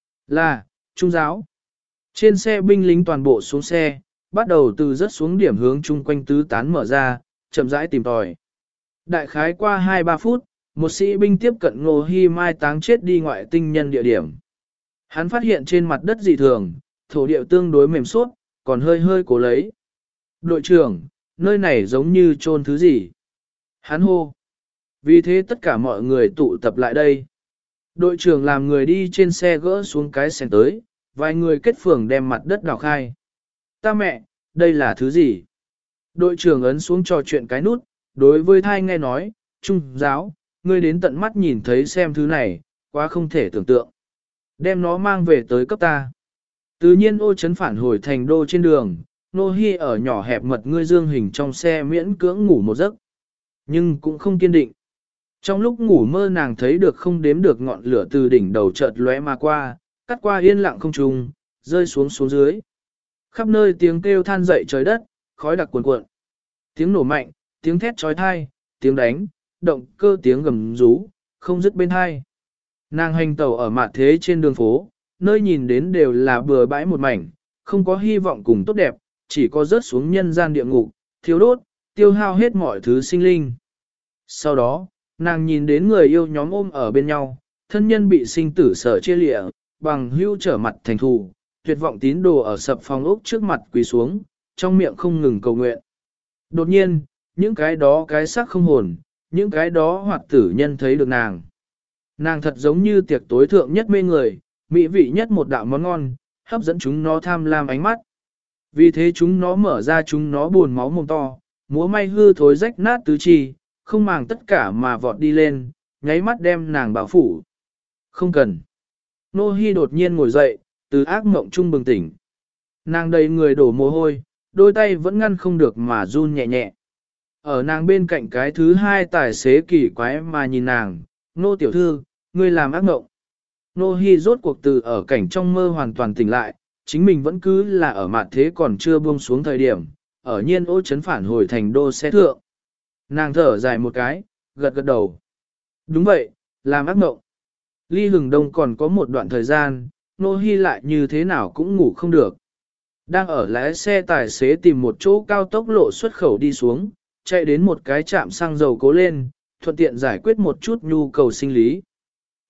Là, trung giáo. Trên xe binh lính toàn bộ xuống xe, bắt đầu từ rớt xuống điểm hướng chung quanh tứ tán mở ra, chậm rãi tìm tòi. Đại khái qua 2-3 phút, một sĩ binh tiếp cận Ngô Hi mai táng chết đi ngoại tinh nhân địa điểm. Hắn phát hiện trên mặt đất dị thường, thổ địa tương đối mềm suốt, còn hơi hơi cố lấy. Đội trưởng, nơi này giống như chôn thứ gì? Hắn hô. Vì thế tất cả mọi người tụ tập lại đây. Đội trưởng làm người đi trên xe gỡ xuống cái sèn tới, vài người kết phường đem mặt đất đào khai. Ta mẹ, đây là thứ gì? Đội trưởng ấn xuống trò chuyện cái nút, đối với thai nghe nói, Trung giáo, ngươi đến tận mắt nhìn thấy xem thứ này, quá không thể tưởng tượng. Đem nó mang về tới cấp ta. Tự nhiên ô chấn phản hồi thành đô trên đường, Nô Hi ở nhỏ hẹp mật ngươi dương hình trong xe miễn cưỡng ngủ một giấc. Nhưng cũng không kiên định. Trong lúc ngủ mơ nàng thấy được không đếm được ngọn lửa từ đỉnh đầu chợt lóe mà qua, cắt qua yên lặng không trùng, rơi xuống xuống dưới. Khắp nơi tiếng kêu than dậy trời đất, khói đặc cuồn cuộn. Tiếng nổ mạnh, tiếng thét chói tai, tiếng đánh, động cơ tiếng gầm rú, không dứt bên hai. Nàng hành tàu ở mạt thế trên đường phố, nơi nhìn đến đều là bừa bãi một mảnh, không có hy vọng cùng tốt đẹp, chỉ có rớt xuống nhân gian địa ngục, thiếu đốt, tiêu hao hết mọi thứ sinh linh. Sau đó, nàng nhìn đến người yêu nhóm ôm ở bên nhau, thân nhân bị sinh tử sở chia lịa, bằng hưu trở mặt thành thù, tuyệt vọng tín đồ ở sập phòng ốc trước mặt quỳ xuống, trong miệng không ngừng cầu nguyện. Đột nhiên, những cái đó cái xác không hồn, những cái đó hoạt tử nhân thấy được nàng. Nàng thật giống như tiệc tối thượng nhất mê người, mỹ vị nhất một đạo món ngon, hấp dẫn chúng nó tham lam ánh mắt. Vì thế chúng nó mở ra chúng nó buồn máu mồm to, múa may hư thối rách nát tứ chi, không màng tất cả mà vọt đi lên, nháy mắt đem nàng bảo phủ. Không cần. Nô Hi đột nhiên ngồi dậy, từ ác mộng trung bừng tỉnh. Nàng đầy người đổ mồ hôi, đôi tay vẫn ngăn không được mà run nhẹ nhẹ. Ở nàng bên cạnh cái thứ hai tài xế kỳ quái mà nhìn nàng, Nô tiểu thư, ngươi làm ác mộng. Nô Hi rốt cuộc từ ở cảnh trong mơ hoàn toàn tỉnh lại, chính mình vẫn cứ là ở mặt thế còn chưa buông xuống thời điểm, ở nhiên ô chấn phản hồi thành đô xe thượng. Nàng thở dài một cái, gật gật đầu. Đúng vậy, làm ác mộng. Ly Hừng Đông còn có một đoạn thời gian, Nô Hi lại như thế nào cũng ngủ không được. Đang ở lái xe tài xế tìm một chỗ cao tốc lộ xuất khẩu đi xuống, chạy đến một cái trạm xăng dầu cố lên, thuận tiện giải quyết một chút nhu cầu sinh lý.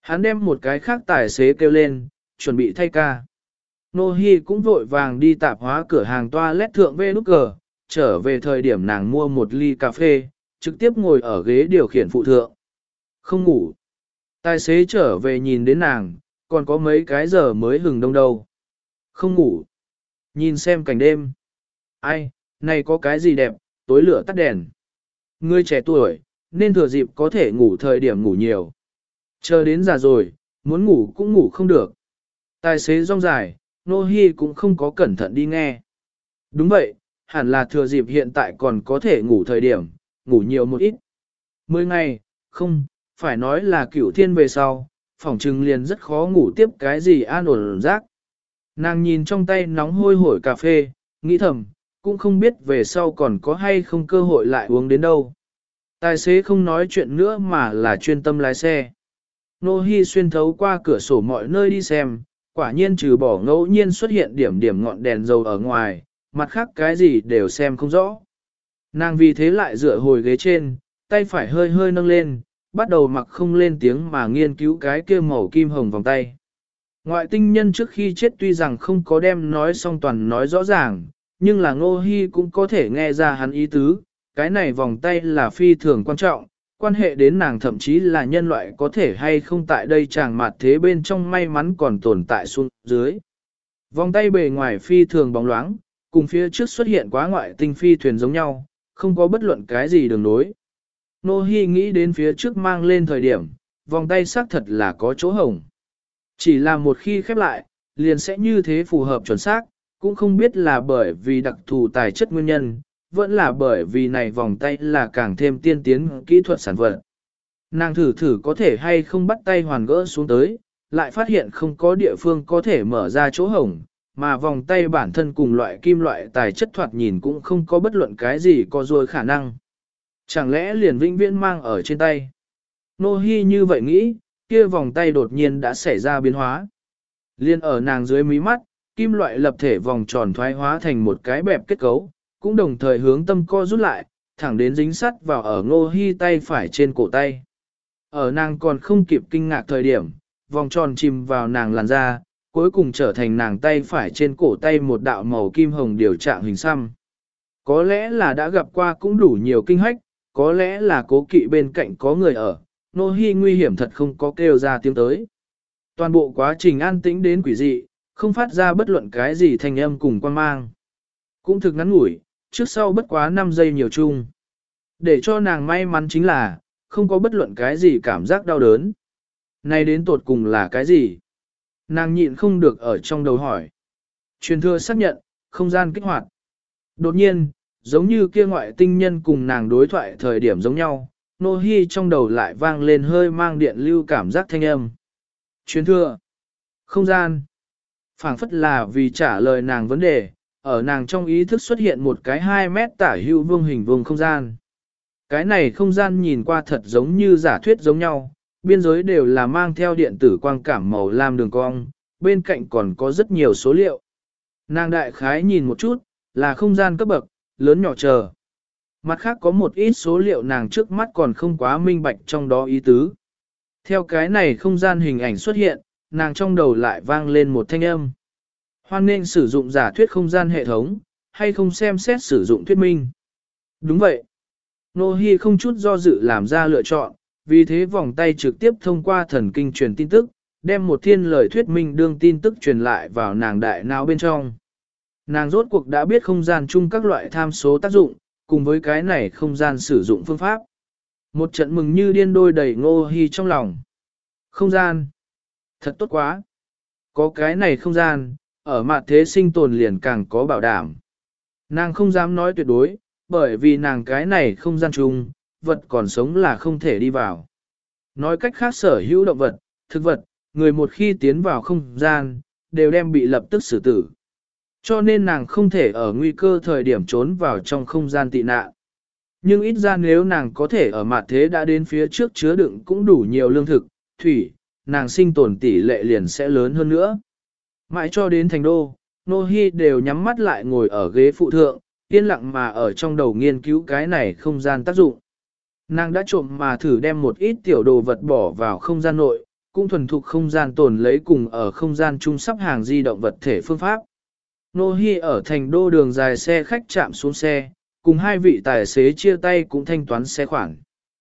Hắn đem một cái khác tài xế kêu lên, chuẩn bị thay ca. Nô Hi cũng vội vàng đi tạp hóa cửa hàng toilet thượng về nút cờ, trở về thời điểm nàng mua một ly cà phê, trực tiếp ngồi ở ghế điều khiển phụ thượng. Không ngủ. Tài xế trở về nhìn đến nàng, còn có mấy cái giờ mới hừng đông đâu. Không ngủ. Nhìn xem cảnh đêm. Ai, này có cái gì đẹp, tối lửa tắt đèn. Ngươi trẻ tuổi, nên thừa dịp có thể ngủ thời điểm ngủ nhiều. Chờ đến già rồi, muốn ngủ cũng ngủ không được. Tài xế rong dài, Nô Hi cũng không có cẩn thận đi nghe. Đúng vậy, hẳn là thừa dịp hiện tại còn có thể ngủ thời điểm, ngủ nhiều một ít. 10 ngày, không, phải nói là cửu thiên về sau, phỏng trừng liền rất khó ngủ tiếp cái gì an ổn giấc. Nàng nhìn trong tay nóng hôi hổi cà phê, nghĩ thầm, cũng không biết về sau còn có hay không cơ hội lại uống đến đâu. Tài xế không nói chuyện nữa mà là chuyên tâm lái xe. Nô Hi xuyên thấu qua cửa sổ mọi nơi đi xem, quả nhiên trừ bỏ ngẫu nhiên xuất hiện điểm điểm ngọn đèn dầu ở ngoài, mặt khác cái gì đều xem không rõ. Nàng vì thế lại dựa hồi ghế trên, tay phải hơi hơi nâng lên, bắt đầu mặc không lên tiếng mà nghiên cứu cái kia màu kim hồng vòng tay. Ngoại tinh nhân trước khi chết tuy rằng không có đem nói xong toàn nói rõ ràng, nhưng là Ngô Hi cũng có thể nghe ra hắn ý tứ, cái này vòng tay là phi thường quan trọng, quan hệ đến nàng thậm chí là nhân loại có thể hay không tại đây chàng mặt thế bên trong may mắn còn tồn tại xuống dưới. Vòng tay bề ngoài phi thường bóng loáng, cùng phía trước xuất hiện quá ngoại tinh phi thuyền giống nhau, không có bất luận cái gì đường nối. Nô Hi nghĩ đến phía trước mang lên thời điểm, vòng tay xác thật là có chỗ hổng. Chỉ là một khi khép lại, liền sẽ như thế phù hợp chuẩn xác, cũng không biết là bởi vì đặc thù tài chất nguyên nhân, vẫn là bởi vì này vòng tay là càng thêm tiên tiến kỹ thuật sản vật. Nàng thử có thể hay không bắt tay hoàn gỡ xuống tới, lại phát hiện không có địa phương có thể mở ra chỗ hổng, mà vòng tay bản thân cùng loại kim loại tài chất thoạt nhìn cũng không có bất luận cái gì có ruồi khả năng. Chẳng lẽ liền vĩnh viễn mang ở trên tay? Nô Hi như vậy nghĩ, kia vòng tay đột nhiên đã xảy ra biến hóa. Liên ở nàng dưới mí mắt, kim loại lập thể vòng tròn thoái hóa thành một cái bẹp kết cấu, cũng đồng thời hướng tâm co rút lại, thẳng đến dính sắt vào ở Ngô Hi tay phải trên cổ tay. Ở nàng còn không kịp kinh ngạc thời điểm, vòng tròn chìm vào nàng làn da, cuối cùng trở thành nàng tay phải trên cổ tay một đạo màu kim hồng điều trạng hình xăm. Có lẽ là đã gặp qua cũng đủ nhiều kinh hách, có lẽ là cố kỵ bên cạnh có người ở, Nô Hi nguy hiểm thật không có kêu ra tiếng tới. Toàn bộ quá trình an tĩnh đến quỷ dị, không phát ra bất luận cái gì thanh âm cùng quan mang. Cũng thực ngắn ngủi, trước sau bất quá 5 giây nhiều chung. Để cho nàng may mắn chính là, không có bất luận cái gì cảm giác đau đớn. Này đến tột cùng là cái gì? Nàng nhịn không được ở trong đầu hỏi. Truyền thừa xác nhận, không gian kích hoạt. Đột nhiên, giống như kia ngoại tinh nhân cùng nàng đối thoại thời điểm giống nhau, Nô Hi trong đầu lại vang lên hơi mang điện lưu cảm giác thanh âm. Truyền thừa. Không gian. Phảng phất là vì trả lời nàng vấn đề, ở nàng trong ý thức xuất hiện một cái 2 mét tả hữu vuông hình vuông không gian. Cái này không gian nhìn qua thật giống như giả thuyết giống nhau, biên giới đều là mang theo điện tử quang cảm màu lam đường cong, bên cạnh còn có rất nhiều số liệu. Nàng đại khái nhìn một chút, là không gian cấp bậc, lớn nhỏ chờ. Mặt khác có một ít số liệu nàng trước mắt còn không quá minh bạch trong đó ý tứ. Theo cái này không gian hình ảnh xuất hiện, nàng trong đầu lại vang lên một thanh âm. Hoan nên sử dụng giả thuyết không gian hệ thống, hay không xem xét sử dụng thuyết minh. Đúng vậy. Nô Hi không chút do dự làm ra lựa chọn, vì thế vòng tay trực tiếp thông qua thần kinh truyền tin tức, đem một thiên lời thuyết minh đương tin tức truyền lại vào nàng đại não bên trong. Nàng rốt cuộc đã biết không gian chung các loại tham số tác dụng, cùng với cái này không gian sử dụng phương pháp. Một trận mừng như điên đôi đầy Ngô Hi trong lòng. Không gian. Thật tốt quá. Có cái này không gian, ở mặt thế sinh tồn liền càng có bảo đảm. Nàng không dám nói tuyệt đối, bởi vì nàng cái này không gian chung, vật còn sống là không thể đi vào. Nói cách khác sở hữu động vật, thực vật, người một khi tiến vào không gian, đều đem bị lập tức xử tử. Cho nên nàng không thể ở nguy cơ thời điểm trốn vào trong không gian tị nạn. Nhưng ít ra nếu nàng có thể ở mặt thế đã đến phía trước chứa đựng cũng đủ nhiều lương thực, thủy, nàng sinh tồn tỷ lệ liền sẽ lớn hơn nữa. Mãi cho đến thành đô, Nô Hi đều nhắm mắt lại ngồi ở ghế phụ thượng, yên lặng mà ở trong đầu nghiên cứu cái này không gian tác dụng. Nàng đã trộm mà thử đem một ít tiểu đồ vật bỏ vào không gian nội, cũng thuần thục không gian tồn lấy cùng ở không gian chung sắp hàng di động vật thể phương pháp. Nô Hi ở thành đô đường dài xe khách chạm xuống xe, cùng hai vị tài xế chia tay cũng thanh toán xe khoản.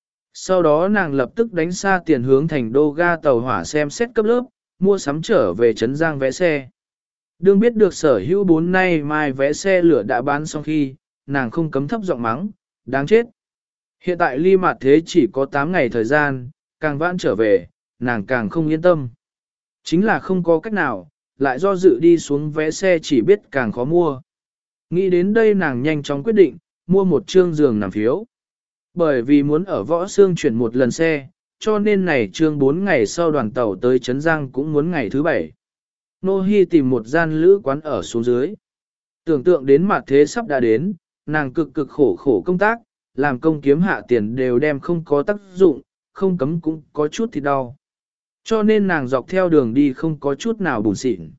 Sau đó nàng lập tức đánh xa tiền hướng thành đô ga tàu hỏa xem xét cấp lớp, mua sắm trở về Trấn Giang vé xe. Đương biết được sở hữu 4 nay mai vé xe lửa đã bán xong khi, nàng không cấm thấp giọng mắng, đáng chết. Hiện tại ly mặt thế chỉ có 8 ngày thời gian, càng vãn trở về, nàng càng không yên tâm. Chính là không có cách nào, lại do dự đi xuống vé xe chỉ biết càng khó mua. Nghĩ đến đây nàng nhanh chóng quyết định, mua một trương giường nằm phiếu. Bởi vì muốn ở Võ Xương chuyển một lần xe, cho nên này trương 4 ngày sau đoàn tàu tới Trấn Giang cũng muốn ngày thứ 7. Nô Hi tìm một gian lữ quán ở xuống dưới. Tưởng tượng đến mặt thế sắp đã đến, nàng cực cực khổ khổ công tác, làm công kiếm hạ tiền đều đem không có tác dụng, không cấm cũng có chút thì đau. Cho nên nàng dọc theo đường đi không có chút nào buồn xịn.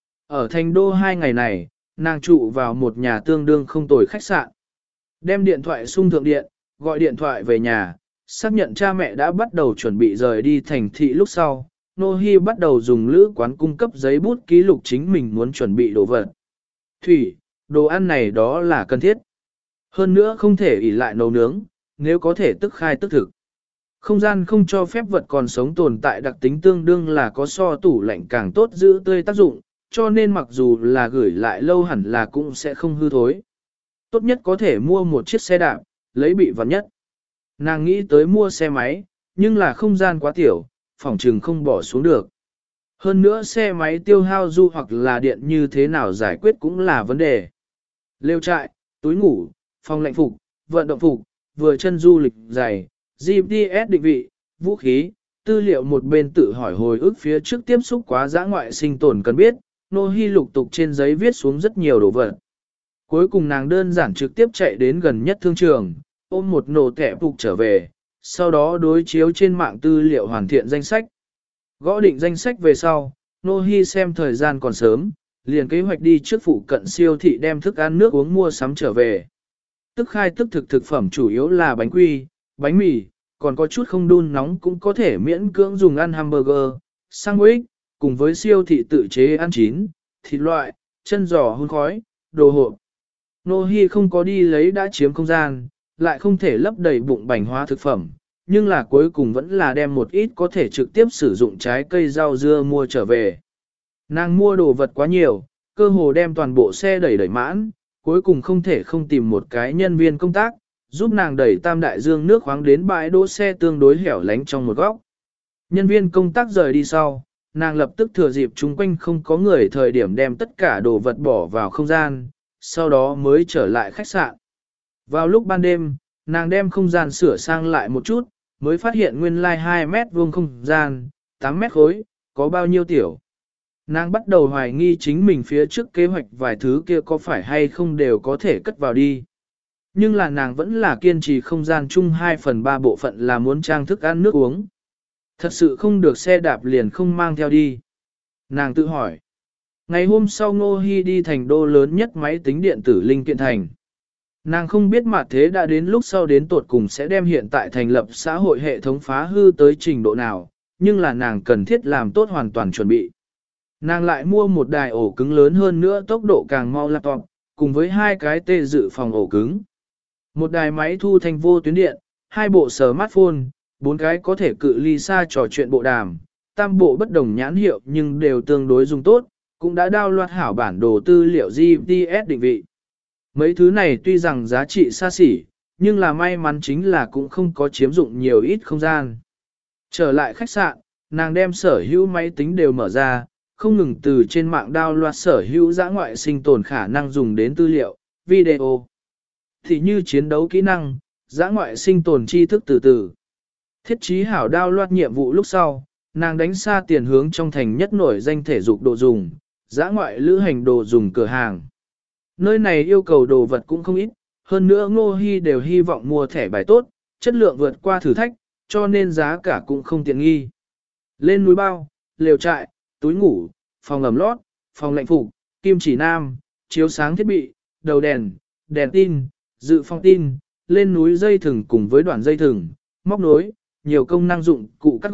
Ở thành đô 2 ngày này, nàng trụ vào một nhà tương đương không tồi khách sạn. Đem điện thoại sung thượng điện, gọi điện thoại về nhà, xác nhận cha mẹ đã bắt đầu chuẩn bị rời đi thành thị lúc sau. Nô Hi bắt đầu dùng lữ quán cung cấp giấy bút ký lục chính mình muốn chuẩn bị đồ vật. Thủy, đồ ăn này đó là cần thiết. Hơn nữa không thể ỷ lại nấu nướng, nếu có thể tức khai tức thực. Không gian không cho phép vật còn sống tồn tại đặc tính tương đương là có so tủ lạnh càng tốt giữ tươi tác dụng, cho nên mặc dù là gửi lại lâu hẳn là cũng sẽ không hư thối. Tốt nhất có thể mua một chiếc xe đạp, lấy bị vặn nhất. Nàng nghĩ tới mua xe máy, nhưng là không gian quá tiểu, phòng trừng không bỏ xuống được. Hơn nữa xe máy tiêu hao du hoặc là điện như thế nào giải quyết cũng là vấn đề. Lều trại, túi ngủ, phòng lạnh phục, vận động phục, vừa chân du lịch giày, GPS định vị, vũ khí, tư liệu một bên tự hỏi hồi ức phía trước tiếp xúc quá dã ngoại sinh tồn cần biết, Nô Hi lục tục trên giấy viết xuống rất nhiều đồ vật. Cuối cùng nàng đơn giản trực tiếp chạy đến gần nhất thương trường, ôm một nổ tẻ phục trở về, sau đó đối chiếu trên mạng tư liệu hoàn thiện danh sách. Gõ định danh sách về sau, Nô Hi xem thời gian còn sớm, liền kế hoạch đi trước phụ cận siêu thị đem thức ăn nước uống mua sắm trở về. Tức khai tức thực thực phẩm chủ yếu là bánh quy, bánh mì, còn có chút không đun nóng cũng có thể miễn cưỡng dùng ăn hamburger, sandwich, cùng với siêu thị tự chế ăn chín, thịt loại, chân giò hun khói, đồ hộp. Nô Hi không có đi lấy đã chiếm không gian, lại không thể lấp đầy bụng bánh hóa thực phẩm, nhưng là cuối cùng vẫn là đem một ít có thể trực tiếp sử dụng trái cây rau dưa mua trở về. Nàng mua đồ vật quá nhiều, cơ hồ đem toàn bộ xe đẩy mãn, cuối cùng không thể không tìm một cái nhân viên công tác, giúp nàng đẩy tam đại dương nước khoáng đến bãi đỗ xe tương đối hẻo lánh trong một góc. Nhân viên công tác rời đi sau, nàng lập tức thừa dịp chung quanh không có người thời điểm đem tất cả đồ vật bỏ vào không gian, sau đó mới trở lại khách sạn. Vào lúc ban đêm, nàng đem không gian sửa sang lại một chút, mới phát hiện nguyên lai 2 mét vuông không gian, 8 mét khối, có bao nhiêu tiểu. Nàng bắt đầu hoài nghi chính mình phía trước kế hoạch vài thứ kia có phải hay không đều có thể cất vào đi. Nhưng là nàng vẫn là kiên trì không gian chung 2/3 bộ phận là muốn trang thức ăn nước uống. Thật sự không được xe đạp liền không mang theo đi. Nàng tự hỏi. Ngày hôm sau Ngô Hi đi thành đô lớn nhất máy tính điện tử linh kiện thành. Nàng không biết mặt thế đã đến lúc sau đến tột cùng sẽ đem hiện tại thành lập xã hội hệ thống phá hư tới trình độ nào, nhưng là nàng cần thiết làm tốt hoàn toàn chuẩn bị. Nàng lại mua một đài ổ cứng lớn hơn nữa tốc độ càng mau laptop, cùng với 2 cái tê dự phòng ổ cứng. Một đài máy thu thanh vô tuyến điện, 2 bộ smartphone, 4 cái có thể cự ly xa trò chuyện bộ đàm, tam bộ bất đồng nhãn hiệu nhưng đều tương đối dùng tốt, cũng đã download hảo bản đồ tư liệu GPS định vị. Mấy thứ này tuy rằng giá trị xa xỉ, nhưng là may mắn chính là cũng không có chiếm dụng nhiều ít không gian. Trở lại khách sạn, nàng đem sở hữu máy tính đều mở ra, không ngừng từ trên mạng download sở hữu dã ngoại sinh tồn khả năng dùng đến tư liệu, video. Thì như chiến đấu kỹ năng, dã ngoại sinh tồn tri thức từ từ. Thiết trí hảo download nhiệm vụ lúc sau, nàng đánh xa tiền hướng trong thành nhất nổi danh thể dục đồ dùng, dã ngoại lữ hành đồ dùng cửa hàng. Nơi này yêu cầu đồ vật cũng không ít, hơn nữa Ngô Hi đều hy vọng mua thẻ bài tốt, chất lượng vượt qua thử thách, cho nên giá cả cũng không tiện nghi. Lên núi bao, lều trại, túi ngủ, phòng ẩm lót, phòng lạnh phục, kim chỉ nam, chiếu sáng thiết bị, đầu đèn, đèn tin, dự phòng tin, lên núi dây thừng cùng với đoạn dây thừng, móc nối, nhiều công năng dụng cụ cắt gọn,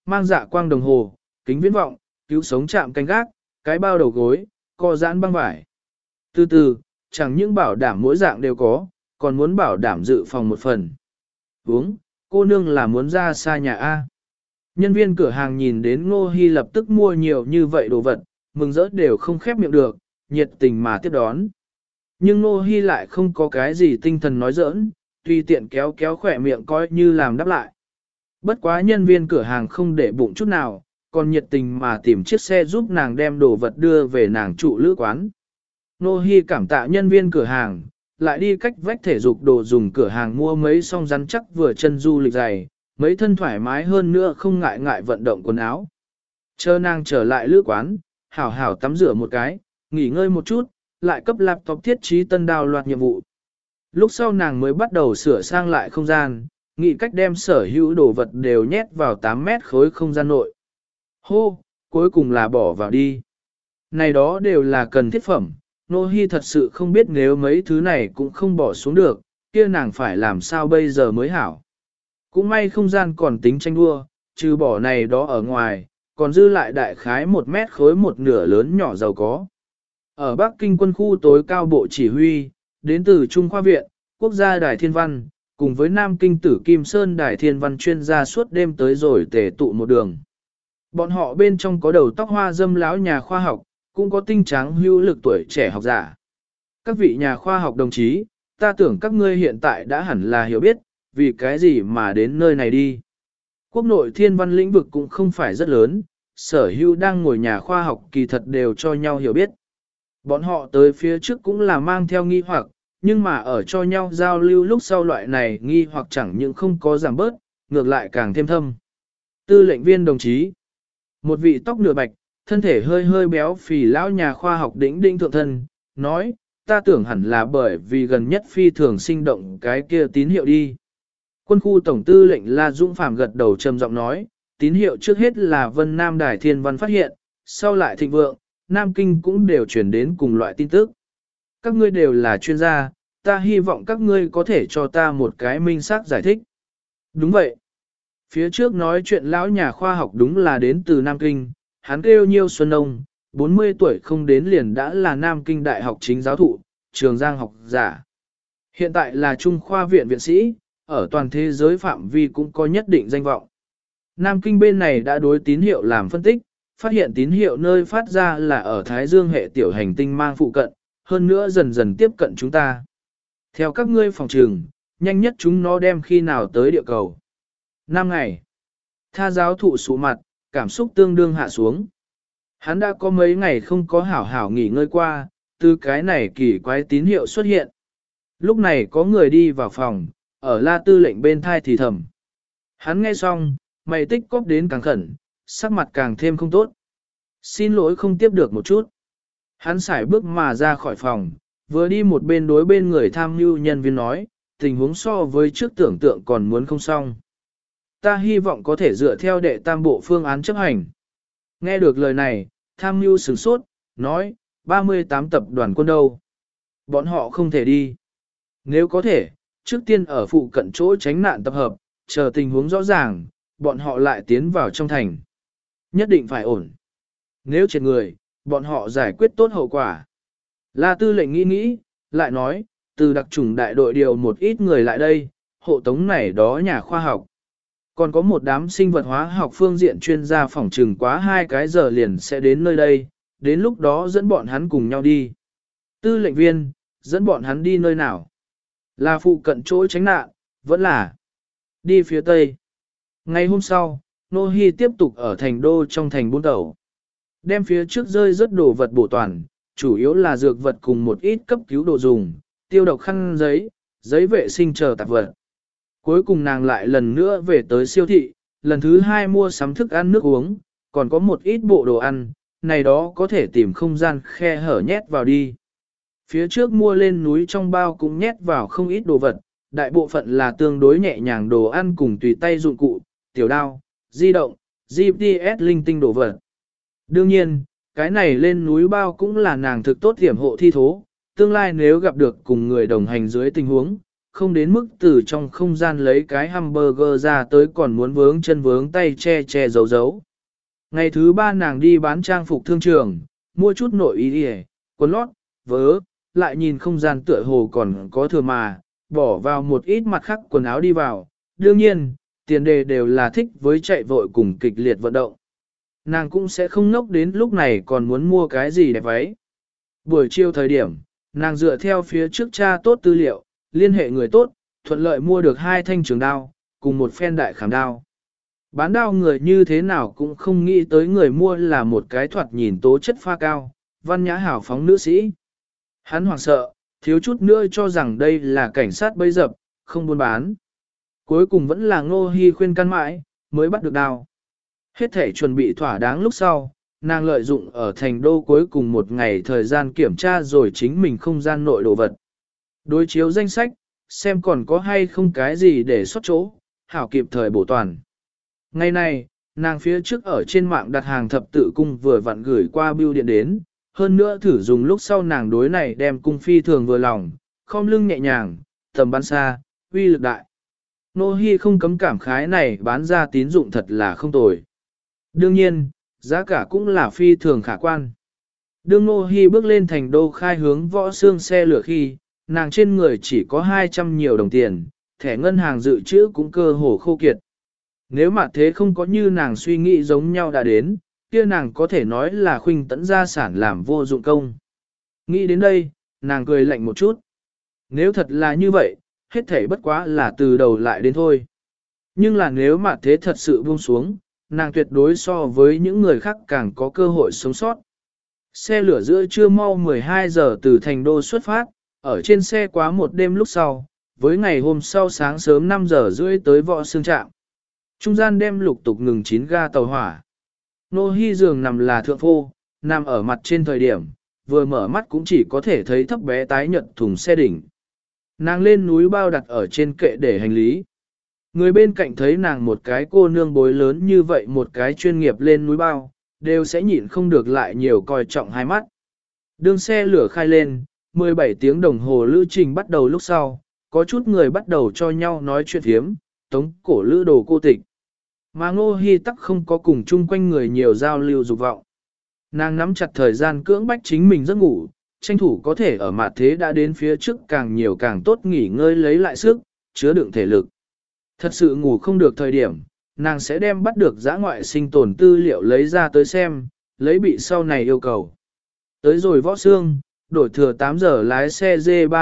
mang dạ quang đồng hồ, kính viễn vọng, cứu sống chạm canh gác, cái bao đầu gối, co giãn băng vải. Từ từ, chẳng những bảo đảm mỗi dạng đều có, còn muốn bảo đảm dự phòng một phần. Uống, cô nương là muốn ra xa nhà A. Nhân viên cửa hàng nhìn đến Ngô Hi lập tức mua nhiều như vậy đồ vật, mừng rỡ đều không khép miệng được, nhiệt tình mà tiếp đón. Nhưng Ngô Hi lại không có cái gì tinh thần nói giỡn, tùy tiện kéo kéo khỏe miệng coi như làm đáp lại. Bất quá nhân viên cửa hàng không để bụng chút nào, còn nhiệt tình mà tìm chiếc xe giúp nàng đem đồ vật đưa về nàng trụ lữ quán. Ngô Hi cảm tạ nhân viên cửa hàng, lại đi cách vách thể dục đồ dùng cửa hàng mua mấy song rắn chắc vừa chân du lịch dày, mấy thân thoải mái hơn nữa không ngại ngại vận động quần áo. Chờ nàng trở lại lữ quán, hảo hảo tắm rửa một cái, nghỉ ngơi một chút, lại cấp laptop thiết trí tân đào loạt nhiệm vụ. Lúc sau nàng mới bắt đầu sửa sang lại không gian, nghĩ cách đem sở hữu đồ vật đều nhét vào 8 mét khối không gian nội. Hô, cuối cùng là bỏ vào đi. Này đó đều là cần thiết phẩm, Nô Hi thật sự không biết nếu mấy thứ này cũng không bỏ xuống được, kia nàng phải làm sao bây giờ mới hảo. Cũng may không gian còn tính tranh đua, trừ bỏ này đó ở ngoài, còn dư lại đại khái 1 mét khối một nửa lớn nhỏ giàu có. Ở Bắc Kinh quân khu tối cao bộ chỉ huy, đến từ Trung khoa viện, Quốc gia Đài Thiên Văn, cùng với Nam Kinh Tử Kim Sơn Đài Thiên Văn chuyên gia suốt đêm tới rồi tề tụ một đường. Bọn họ bên trong có đầu tóc hoa dâm lão nhà khoa học, cũng có tinh tráng hữu lực tuổi trẻ học giả. Các vị nhà khoa học đồng chí, ta tưởng các ngươi hiện tại đã hẳn là hiểu biết, vì cái gì mà đến nơi này đi. Quốc nội thiên văn lĩnh vực cũng không phải rất lớn, sở hữu đang ngồi nhà khoa học kỳ thật đều cho nhau hiểu biết. Bọn họ tới phía trước cũng là mang theo nghi hoặc, nhưng mà ở cho nhau giao lưu lúc sau loại này nghi hoặc chẳng những không có giảm bớt, ngược lại càng thêm thâm. Tư lệnh viên đồng chí, một vị tóc nửa bạch, thân thể hơi hơi béo phì lão nhà khoa học đỉnh đỉnh thượng thân, nói, ta tưởng hẳn là bởi vì gần nhất phi thường sinh động cái kia tín hiệu đi. Quân khu tổng tư lệnh La Dũng Phạm gật đầu trầm giọng nói, tín hiệu trước hết là Vân Nam Đài Thiên Văn phát hiện, sau lại thịnh vượng, Nam Kinh cũng đều chuyển đến cùng loại tin tức. Các ngươi đều là chuyên gia, ta hy vọng các ngươi có thể cho ta một cái minh xác giải thích. Đúng vậy. Phía trước nói chuyện lão nhà khoa học đúng là đến từ Nam Kinh, hắn kêu Nhiêu Xuân Ông, 40 tuổi không đến liền đã là Nam Kinh Đại học chính giáo thụ, trường giang học giả. Hiện tại là Trung khoa viện viện sĩ, ở toàn thế giới phạm vi cũng có nhất định danh vọng. Nam Kinh bên này đã đối tín hiệu làm phân tích, phát hiện tín hiệu nơi phát ra là ở Thái Dương hệ tiểu hành tinh mang phụ cận, hơn nữa dần dần tiếp cận chúng ta. Theo các ngươi phòng trường, nhanh nhất chúng nó đem khi nào tới địa cầu. 5 ngày. Tha giáo thụ sụ mặt, cảm xúc tương đương hạ xuống. Hắn đã có mấy ngày không có hảo hảo nghỉ ngơi qua, từ cái này kỳ quái tín hiệu xuất hiện. Lúc này có người đi vào phòng, ở La tư lệnh bên thai thì thầm. Hắn nghe xong, mày tích cóp đến càng khẩn, sắc mặt càng thêm không tốt. Xin lỗi không tiếp được một chút. Hắn sải bước mà ra khỏi phòng, vừa đi một bên đối bên người tham mưu nhân viên nói, tình huống so với trước tưởng tượng còn muốn không xong. Ta hy vọng có thể dựa theo đệ tam bộ phương án chấp hành. Nghe được lời này, tham mưu sửng sốt, nói, 38 tập đoàn quân đâu. Bọn họ không thể đi. Nếu có thể, trước tiên ở phụ cận chỗ tránh nạn tập hợp, chờ tình huống rõ ràng, bọn họ lại tiến vào trong thành. Nhất định phải ổn. Nếu chết người, bọn họ giải quyết tốt hậu quả. La tư lệnh nghĩ nghĩ, lại nói, từ đặc chủng đại đội điều một ít người lại đây, hộ tống này đó nhà khoa học. Còn có một đám sinh vật hóa học phương diện chuyên gia phỏng trừng quá 2 cái giờ liền sẽ đến nơi đây, đến lúc đó dẫn bọn hắn cùng nhau đi. Tư lệnh viên, dẫn bọn hắn đi nơi nào? Là phụ cận chỗ tránh nạn, vẫn là đi phía tây. Ngày hôm sau, Nô Hi tiếp tục ở thành đô trong thành buôn tàu. Đem phía trước rơi rất đồ vật bổ toàn, chủ yếu là dược vật cùng một ít cấp cứu đồ dùng, tiêu độc khăn giấy, giấy vệ sinh chờ tạp vật. Cuối cùng nàng lại lần nữa về tới siêu thị, lần thứ 2 mua sắm thức ăn nước uống, còn có một ít bộ đồ ăn, này đó có thể tìm không gian khe hở nhét vào đi. Phía trước mua lên núi trong bao cũng nhét vào không ít đồ vật, đại bộ phận là tương đối nhẹ nhàng đồ ăn cùng tùy tay dụng cụ, tiểu đao, di động, GPS linh tinh đồ vật. Đương nhiên, cái này lên núi bao cũng là nàng thực tốt hiểm hộ thi thố, tương lai nếu gặp được cùng người đồng hành dưới tình huống, không đến mức từ trong không gian lấy cái hamburger ra tới còn muốn vướng chân vướng tay che che giấu giấu. Ngày thứ 3 nàng đi bán trang phục thương trường, mua chút nội y quần lót, vớ, lại nhìn không gian tựa hồ còn có thừa mà, bỏ vào một ít mặt khác quần áo đi vào. Đương nhiên, tiền đề đều là thích với chạy vội cùng kịch liệt vận động. Nàng cũng sẽ không ngốc đến lúc này còn muốn mua cái gì đẹp váy. Buổi chiều thời điểm, nàng dựa theo phía trước tra tốt tư liệu, liên hệ người tốt, thuận lợi mua được 2 thanh trường đao, cùng một phen đại khảm đao. Bán đao người như thế nào cũng không nghĩ tới người mua là một cái thoạt nhìn tố chất pha cao, văn nhã hào phóng nữ sĩ. Hắn hoảng sợ, thiếu chút nữa cho rằng đây là cảnh sát bấy dập, không buôn bán. Cuối cùng vẫn là Ngô Hi khuyên can mãi, mới bắt được đao. Hết thể chuẩn bị thỏa đáng lúc sau, nàng lợi dụng ở thành đô cuối cùng một ngày thời gian kiểm tra rồi chính mình không gian nội đồ vật. Đối chiếu danh sách, xem còn có hay không cái gì để xuất chỗ, hảo kịp thời bổ toàn. Ngày này, nàng phía trước ở trên mạng đặt hàng thập tự cung vừa vặn gửi qua bưu điện đến, hơn nữa thử dùng lúc sau nàng đối này đem cung phi thường vừa lòng, khom lưng nhẹ nhàng, tầm bắn xa, uy lực đại. Nô Hi không cấm cảm khái này bán ra tín dụng thật là không tồi. Đương nhiên, giá cả cũng là phi thường khả quan. Đương Nô Hi bước lên thành đô khai hướng võ xương xe lửa khi, nàng trên người chỉ có 200 nhiều đồng tiền, thẻ ngân hàng dự trữ cũng cơ hồ khô kiệt. Nếu mà thế không có như nàng suy nghĩ giống nhau đã đến, kia nàng có thể nói là khuynh tẫn gia sản làm vô dụng công. Nghĩ đến đây, nàng cười lạnh một chút. Nếu thật là như vậy, hết thảy bất quá là từ đầu lại đến thôi. Nhưng là nếu mà thế thật sự buông xuống, nàng tuyệt đối so với những người khác càng có cơ hội sống sót. Xe lửa giữa trưa mau 12 giờ từ thành đô xuất phát, ở trên xe quá một đêm lúc sau, với ngày hôm sau sáng sớm 5 giờ rưỡi tới Võ Xương trạm. Trung gian đem lục tục ngừng 9 ga tàu hỏa. Nô Hi giường nằm là thượng phô, nằm ở mặt trên thời điểm, vừa mở mắt cũng chỉ có thể thấy thấp bé tái nhợt thùng xe đỉnh. Nàng lên núi bao đặt ở trên kệ để hành lý. Người bên cạnh thấy nàng một cái cô nương bối lớn như vậy một cái chuyên nghiệp lên núi bao, đều sẽ nhịn không được lại nhiều coi trọng hai mắt. Đường xe lửa khai lên, 17 tiếng đồng hồ lữ trình bắt đầu lúc sau, có chút người bắt đầu cho nhau nói chuyện thiếm, tống cổ lữ đồ cô tịch. Mà Ngô Hi tắc không có cùng chung quanh người nhiều giao lưu dục vọng. Nàng nắm chặt thời gian cưỡng bách chính mình giấc ngủ, tranh thủ có thể ở mặt thế đã đến phía trước càng nhiều càng tốt nghỉ ngơi lấy lại sức, chứa đựng thể lực. Thật sự ngủ không được thời điểm, nàng sẽ đem bắt được dã ngoại sinh tồn tư liệu lấy ra tới xem, lấy bị sau này yêu cầu. Tới rồi Võ Xương, đổi thừa 8 giờ lái xe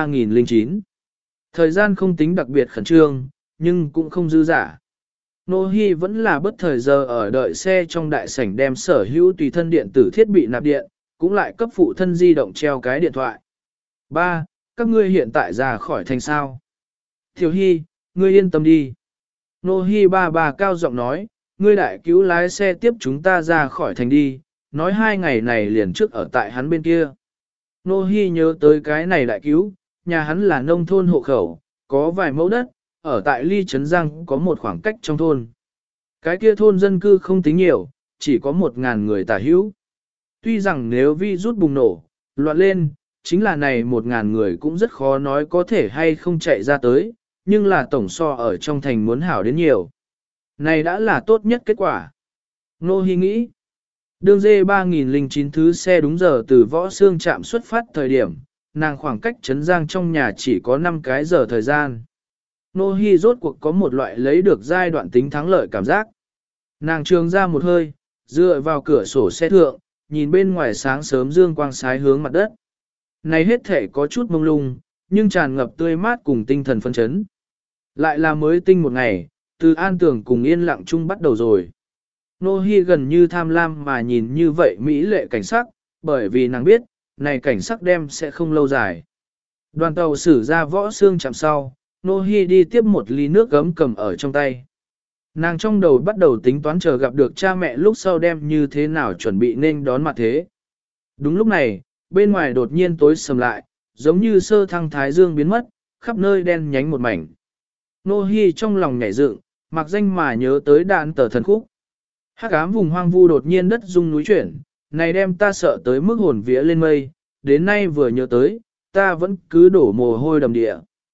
D3009. Thời gian không tính đặc biệt khẩn trương, nhưng cũng không dư dả. Nô Hi vẫn là bất thời giờ ở đợi xe trong đại sảnh đem sở hữu tùy thân điện tử thiết bị nạp điện, cũng lại cấp phụ thân di động treo cái điện thoại. Ba, các ngươi hiện tại ra khỏi thành sao? Tiểu Hi, ngươi yên tâm đi. Nô Hi bà cao giọng nói, ngươi đại cứu lái xe tiếp chúng ta ra khỏi thành đi, nói 2 ngày này liền trước ở tại hắn bên kia. Nô Hi nhớ tới cái này đại cứu, nhà hắn là nông thôn hộ khẩu, có vài mẫu đất, ở tại Ly Trấn Giang có một khoảng cách trong thôn. Cái kia thôn dân cư không tính nhiều, chỉ có 1.000 người tả hữu. Tuy rằng nếu virus bùng nổ, loạn lên, chính là này 1.000 người cũng rất khó nói có thể hay không chạy ra tới, nhưng là tổng so ở trong thành muốn hảo đến nhiều. Này đã là tốt nhất kết quả. Nô Hi nghĩ, đường D3009 thứ xe đúng giờ từ Võ Xương trạm xuất phát thời điểm, nàng khoảng cách Trấn Giang trong nhà chỉ có 5 cái giờ thời gian. Nô Hi rốt cuộc có một loại lấy được giai đoạn tính thắng lợi cảm giác. Nàng trường ra một hơi, dựa vào cửa sổ xe thượng, nhìn bên ngoài sáng sớm dương quang sái hướng mặt đất. Này hết thể có chút mông lung, nhưng tràn ngập tươi mát cùng tinh thần phấn chấn. Lại là mới tinh một ngày, từ an tường cùng yên lặng chung bắt đầu rồi. Nô Hi gần như tham lam mà nhìn như vậy mỹ lệ cảnh sắc, bởi vì nàng biết, này cảnh sắc đem sẽ không lâu dài. Đoàn tàu xử ra Võ Xương trạm sau, Nô Hi đi tiếp một ly nước gấm cầm ở trong tay. Nàng trong đầu bắt đầu tính toán chờ gặp được cha mẹ lúc sau đem như thế nào chuẩn bị nên đón mặt thế. Đúng lúc này, bên ngoài đột nhiên tối sầm lại, giống như sơ thăng thái dương biến mất, khắp nơi đen nhánh một mảnh. Nô Hi trong lòng nhảy dựng, mặc danh mà nhớ tới đạn tờ thần khúc. Hắc ám vùng hoang vu đột nhiên đất rung núi chuyển, này đem ta sợ tới mức hồn vía lên mây, đến nay vừa nhớ tới, ta vẫn cứ đổ mồ hôi đầm địa.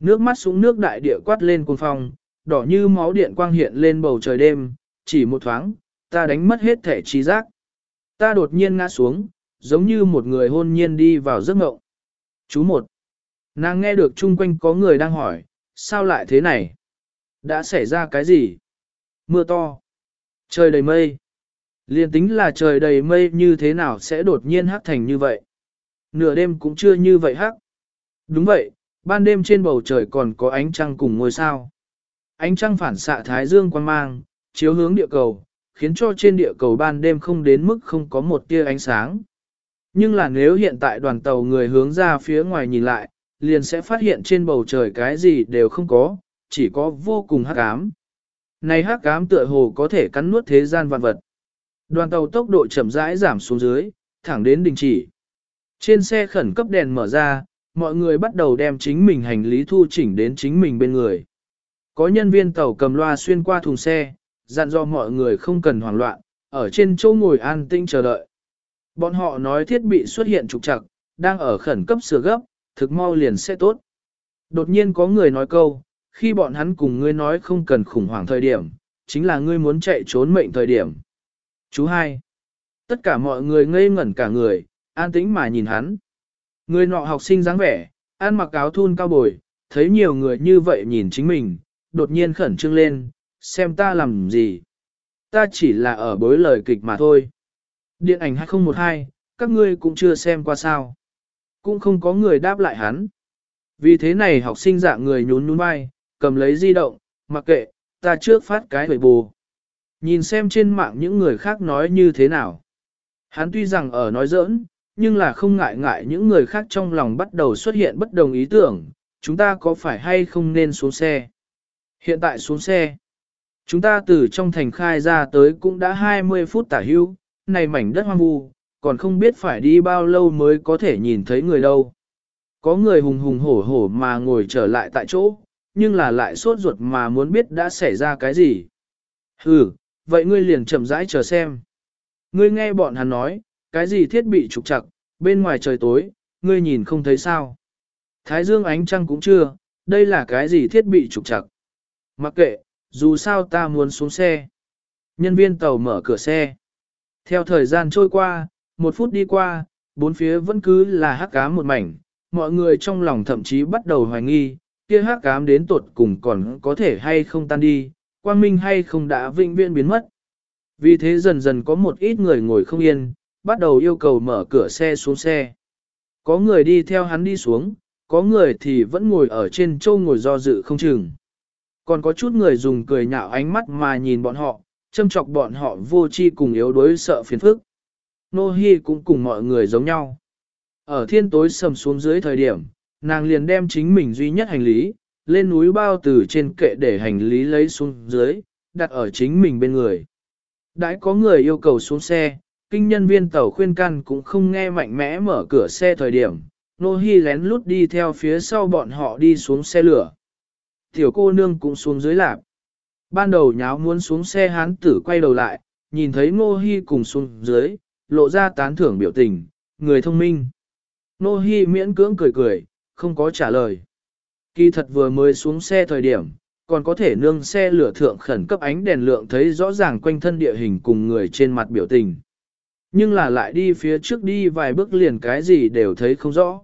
Nước mắt súng nước đại địa quát lên cuồng phong, đỏ như máu điện quang hiện lên bầu trời đêm, chỉ một thoáng, ta đánh mất hết thể trí giác. Ta đột nhiên ngã xuống, giống như một người hôn nhiên đi vào giấc mộng. Chú một. Nàng nghe được chung quanh có người đang hỏi, sao lại thế này? Đã xảy ra cái gì? Mưa to. Trời đầy mây. Liên tính là trời đầy mây như thế nào sẽ đột nhiên hắc thành như vậy? Nửa đêm cũng chưa như vậy hắc. Đúng vậy, ban đêm trên bầu trời còn có ánh trăng cùng ngôi sao. Ánh trăng phản xạ thái dương quang mang, chiếu hướng địa cầu, khiến cho trên địa cầu ban đêm không đến mức không có một tia ánh sáng. Nhưng là nếu hiện tại đoàn tàu người hướng ra phía ngoài nhìn lại, liền sẽ phát hiện trên bầu trời cái gì đều không có, chỉ có vô cùng hắc ám. Này hắc ám tựa hồ có thể cắn nuốt thế gian vạn vật. Đoàn tàu tốc độ chậm rãi giảm xuống dưới, thẳng đến đình chỉ. Trên xe khẩn cấp đèn mở ra, mọi người bắt đầu đem chính mình hành lý thu chỉnh đến chính mình bên người. Có nhân viên tàu cầm loa xuyên qua thùng xe, dặn dò mọi người không cần hoảng loạn, ở trên chỗ ngồi an tĩnh chờ đợi. Bọn họ nói thiết bị xuất hiện trục trặc, đang ở khẩn cấp sửa gấp, thực mau liền sẽ tốt. Đột nhiên có người nói câu, khi bọn hắn cùng ngươi nói không cần khủng hoảng thời điểm, chính là ngươi muốn chạy trốn mệnh thời điểm. Chú hai. Tất cả mọi người ngây ngẩn cả người, an tĩnh mà nhìn hắn. Người nọ học sinh dáng vẻ, ăn mặc áo thun cao bồi, thấy nhiều người như vậy nhìn chính mình, đột nhiên khẩn trương lên, xem ta làm gì. Ta chỉ là ở bối lời kịch mà thôi. Điện ảnh 2012, các ngươi cũng chưa xem qua sao. Cũng không có người đáp lại hắn. Vì thế này học sinh dạng người nhún nhún vai, cầm lấy di động, mặc kệ, ta trước phát cái hồi bù. Nhìn xem trên mạng những người khác nói như thế nào. Hắn tuy rằng ở nói giỡn, nhưng là không ngại ngại những người khác trong lòng bắt đầu xuất hiện bất đồng ý tưởng, chúng ta có phải hay không nên xuống xe. Hiện tại xuống xe. Chúng ta từ trong thành khai ra tới cũng đã 20 phút tả hưu, này mảnh đất hoang vu, còn không biết phải đi bao lâu mới có thể nhìn thấy người đâu. Có người hùng hùng hổ hổ mà ngồi trở lại tại chỗ, nhưng là lại sốt ruột mà muốn biết đã xảy ra cái gì. Vậy ngươi liền chậm rãi chờ xem. Ngươi nghe bọn hắn nói, cái gì thiết bị trục trặc, bên ngoài trời tối, ngươi nhìn không thấy sao. Thái dương ánh trăng cũng chưa, đây là cái gì thiết bị trục trặc. Mặc kệ, dù sao ta muốn xuống xe. Nhân viên tàu mở cửa xe. Theo thời gian trôi qua, 1 phút đi qua, bốn phía vẫn cứ là hắc ám một mảnh, mọi người trong lòng thậm chí bắt đầu hoài nghi, kia hắc ám đến tột cùng còn có thể hay không tan đi, quang minh hay không đã vĩnh viễn biến mất. Vì thế dần dần có một ít người ngồi không yên, bắt đầu yêu cầu mở cửa xe xuống xe. Có người đi theo hắn đi xuống, có người thì vẫn ngồi ở trên châu ngồi do dự không chừng. Còn có chút người dùng cười nhạo ánh mắt mà nhìn bọn họ, châm chọc bọn họ vô tri cùng yếu đuối sợ phiền phức. Nô Hi cũng cùng mọi người giống nhau. Ở thiên tối sầm xuống dưới thời điểm, nàng liền đem chính mình duy nhất hành lý, lên núi bao từ trên kệ để hành lý lấy xuống dưới, đặt ở chính mình bên người. Đãi có người yêu cầu xuống xe, kinh nhân viên tàu khuyên can cũng không nghe mạnh mẽ mở cửa xe thời điểm, Nô Hi lén lút đi theo phía sau bọn họ đi xuống xe lửa. Tiểu cô nương cũng xuống dưới lạp. Ban đầu nháo muốn xuống xe hán tử quay đầu lại, nhìn thấy Nô Hi cùng xuống dưới, lộ ra tán thưởng biểu tình, người thông minh. Nô Hi miễn cưỡng cười cười, không có trả lời. Kỳ thật vừa mới xuống xe thời điểm, còn có thể nương xe lửa thượng khẩn cấp ánh đèn lượng thấy rõ ràng quanh thân địa hình cùng người trên mặt biểu tình. Nhưng là lại đi phía trước đi vài bước liền cái gì đều thấy không rõ.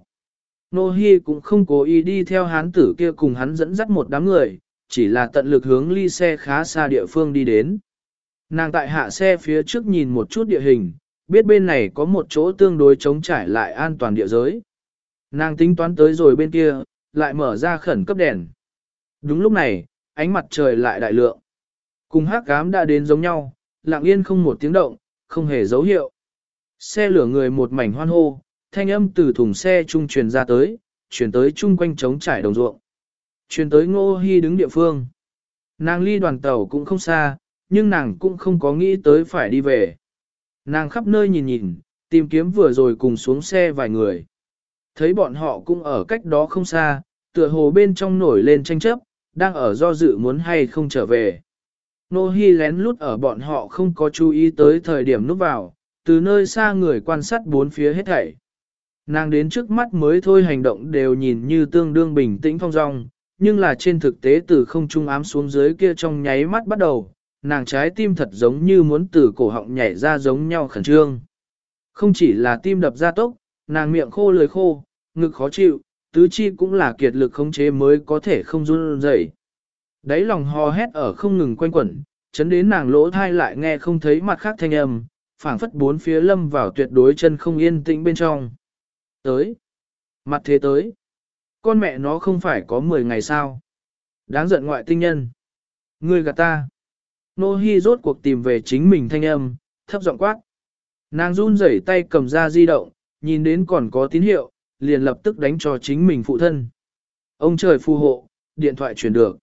Nô Hi cũng không cố ý đi theo hán tử kia cùng hắn dẫn dắt một đám người, chỉ là tận lực hướng ly xe khá xa địa phương đi đến. Nàng tại hạ xe phía trước nhìn một chút địa hình, biết bên này có một chỗ tương đối chống trải lại an toàn địa giới. Nàng tính toán tới rồi bên kia, lại mở ra khẩn cấp đèn. Đúng lúc này, ánh mặt trời lại đại lượng. Cùng hắc ám đã đến giống nhau, lặng yên không một tiếng động, không hề dấu hiệu. Xe lửa người một mảnh hoan hô, thanh âm từ thùng xe trung truyền ra tới, truyền tới chung quanh trống trải đồng ruộng. Truyền tới Ngô Hi đứng địa phương. Nàng ly đoàn tàu cũng không xa, nhưng nàng cũng không có nghĩ tới phải đi về. Nàng khắp nơi nhìn nhìn, tìm kiếm vừa rồi cùng xuống xe vài người. Thấy bọn họ cũng ở cách đó không xa, tựa hồ bên trong nổi lên tranh chấp, đang ở do dự muốn hay không trở về. Nô Hi lén lút ở bọn họ không có chú ý tới thời điểm núp vào, từ nơi xa người quan sát bốn phía hết thảy. Nàng đến trước mắt mới thôi hành động đều nhìn như tương đương bình tĩnh thong dong, nhưng là trên thực tế từ không trung ám xuống dưới kia trong nháy mắt bắt đầu, nàng trái tim thật giống như muốn từ cổ họng nhảy ra giống nhau khẩn trương. Không chỉ là tim đập ra tốc, nàng miệng khô lưỡi khô, ngực khó chịu, tứ chi cũng là kiệt lực khống chế mới có thể không run rẩy. Đáy lòng hò hét ở không ngừng quanh quẩn, chấn đến nàng lỗ thai lại nghe không thấy mặt khác thanh âm, phảng phất bốn phía lâm vào tuyệt đối chân không yên tĩnh bên trong. Tới. Mặt thế tới. Con mẹ nó không phải có 10 ngày sao. Đáng giận ngoại tinh nhân. Ngươi gạt ta. Nô Hi rốt cuộc tìm về chính mình thanh âm, thấp giọng quát. Nàng run rẩy tay cầm ra di động, nhìn đến còn có tín hiệu, liền lập tức đánh cho chính mình phụ thân. Ông trời phù hộ, điện thoại truyền được.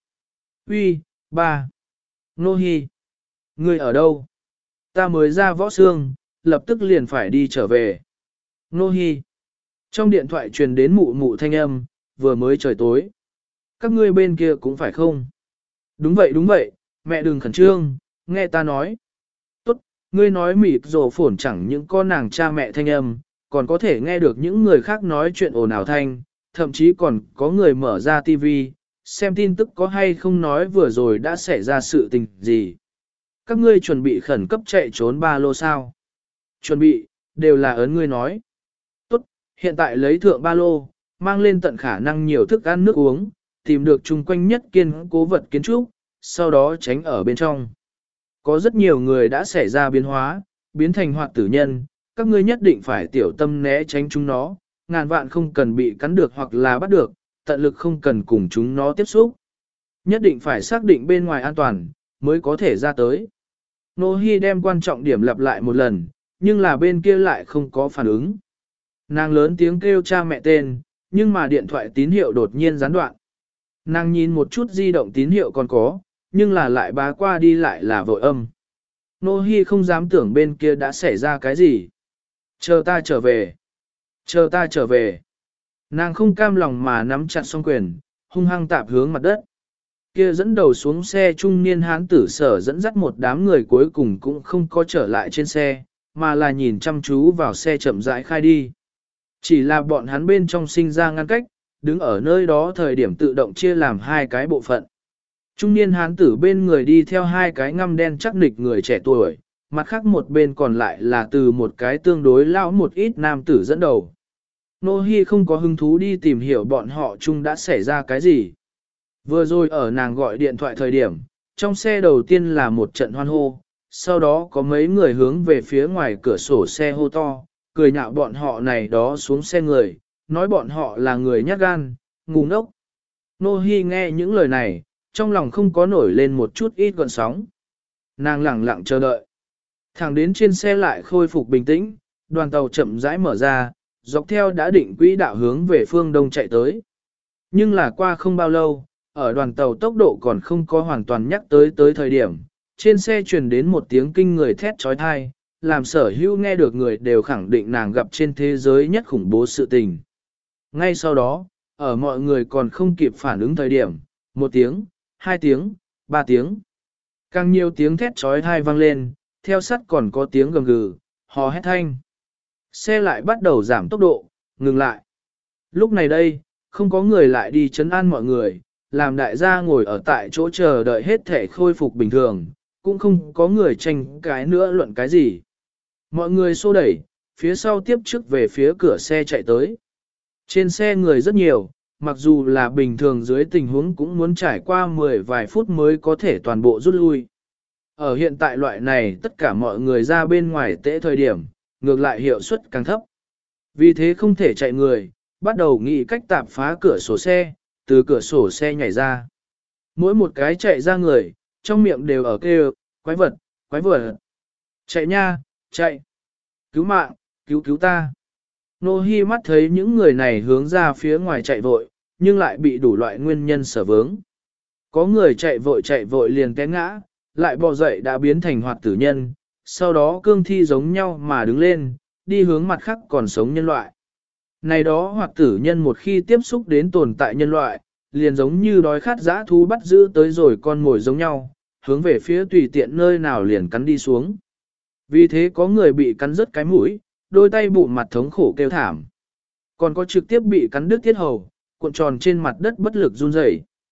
Uy, ba. Nô Hi. Ngươi ở đâu? Ta mới ra võ xương, lập tức liền phải đi trở về. Nô Hi. Trong điện thoại truyền đến mụ mụ thanh âm, vừa mới trời tối. Các ngươi bên kia cũng phải không? Đúng vậy, mẹ đừng khẩn trương, nghe ta nói. Tốt, ngươi nói mịt rồ phổn chẳng những con nàng cha mẹ thanh âm, còn có thể nghe được những người khác nói chuyện ồn ào thanh, thậm chí còn có người mở ra tivi, xem tin tức có hay không nói vừa rồi đã xảy ra sự tình gì. Các ngươi chuẩn bị khẩn cấp chạy trốn ba lô sao? Chuẩn bị, đều là ấn ngươi nói. Tốt, hiện tại lấy thượng ba lô, mang lên tận khả năng nhiều thức ăn nước uống, tìm được chung quanh nhất kiên cố vật kiến trúc, sau đó tránh ở bên trong. Có rất nhiều người đã xảy ra biến hóa, biến thành hoạt tử nhân, các ngươi nhất định phải tiểu tâm né tránh chúng nó, ngàn vạn không cần bị cắn được hoặc là bắt được, tận lực không cần cùng chúng nó tiếp xúc. Nhất định phải xác định bên ngoài an toàn, mới có thể ra tới. Nô Hi đem quan trọng điểm lặp lại một lần, nhưng là bên kia lại không có phản ứng. Nàng lớn tiếng kêu cha mẹ tên, nhưng mà điện thoại tín hiệu đột nhiên gián đoạn. Nàng nhìn một chút di động tín hiệu còn có, nhưng là lại bá qua đi lại là vội âm. Nô Hi không dám tưởng bên kia đã xảy ra cái gì. Chờ ta trở về. Chờ ta trở về. Nàng không cam lòng mà nắm chặt song quyền, hung hăng tạp hướng mặt đất. Kia dẫn đầu xuống xe trung niên hán tử sở dẫn dắt một đám người cuối cùng cũng không có trở lại trên xe, mà là nhìn chăm chú vào xe chậm rãi khai đi. Chỉ là bọn hắn bên trong sinh ra ngăn cách, đứng ở nơi đó thời điểm tự động chia làm hai cái bộ phận. Trung niên hán tử bên người đi theo hai cái ngăm đen chắc nịch người trẻ tuổi, mặt khác một bên còn lại là từ một cái tương đối lão một ít nam tử dẫn đầu. Nô Hi không có hứng thú đi tìm hiểu bọn họ chung đã xảy ra cái gì. Vừa rồi ở nàng gọi điện thoại thời điểm, trong xe đầu tiên là một trận hoan hô, sau đó có mấy người hướng về phía ngoài cửa sổ xe hô to, cười nhạo bọn họ này đó xuống xe người, nói bọn họ là người nhát gan, ngu ngốc. Nô Hi nghe những lời này, trong lòng không có nổi lên một chút ít gợn sóng. Nàng lặng lặng chờ đợi. Thẳng đến trên xe lại khôi phục bình tĩnh, đoàn tàu chậm rãi mở ra, dọc theo đã định quỹ đạo hướng về phương đông chạy tới. Nhưng là qua không bao lâu, ở đoàn tàu tốc độ còn không có hoàn toàn nhắc tới thời điểm, trên xe truyền đến một tiếng kinh người thét trói thai, làm sở hữu nghe được người đều khẳng định nàng gặp trên thế giới nhất khủng bố sự tình. Ngay sau đó, ở mọi người còn không kịp phản ứng thời điểm, một tiếng, hai tiếng, ba tiếng. Càng nhiều tiếng thét trói thai vang lên, theo sát còn có tiếng gầm gừ, hò hét thanh. Xe lại bắt đầu giảm tốc độ, ngừng lại. Lúc này đây, không có người lại đi trấn an mọi người, làm đại gia ngồi ở tại chỗ chờ đợi hết thể khôi phục bình thường, cũng không có người tranh cái nữa luận cái gì. Mọi người xô đẩy, phía sau tiếp trước về phía cửa xe chạy tới. Trên xe người rất nhiều, mặc dù là bình thường dưới tình huống cũng muốn trải qua 10 vài phút mới có thể toàn bộ rút lui. Ở hiện tại loại này tất cả mọi người ra bên ngoài tễ thời điểm, ngược lại hiệu suất càng thấp. Vì thế không thể chạy người, bắt đầu nghĩ cách tạp phá cửa sổ xe, từ cửa sổ xe nhảy ra. Mỗi một cái chạy ra người, trong miệng đều ở kêu, quái vật, quái vật. Chạy nha, chạy. Cứu mạng, cứu ta. Nô Hi mắt thấy những người này hướng ra phía ngoài chạy vội, nhưng lại bị đủ loại nguyên nhân sở vướng. Có người chạy vội liền té ngã, lại bò dậy đã biến thành hoạt tử nhân, sau đó cương thi giống nhau mà đứng lên, đi hướng mặt khác còn sống nhân loại. Này đó hoạt tử nhân một khi tiếp xúc đến tồn tại nhân loại, liền giống như đói khát dã thú bắt giữ tới rồi con mồi giống nhau, hướng về phía tùy tiện nơi nào liền cắn đi xuống. Vì thế có người bị cắn rớt cái mũi, đôi tay bụng mặt thống khổ kêu thảm. Còn có trực tiếp bị cắn đứt tiết hầu, cuộn tròn trên mặt đất bất lực run rẩy.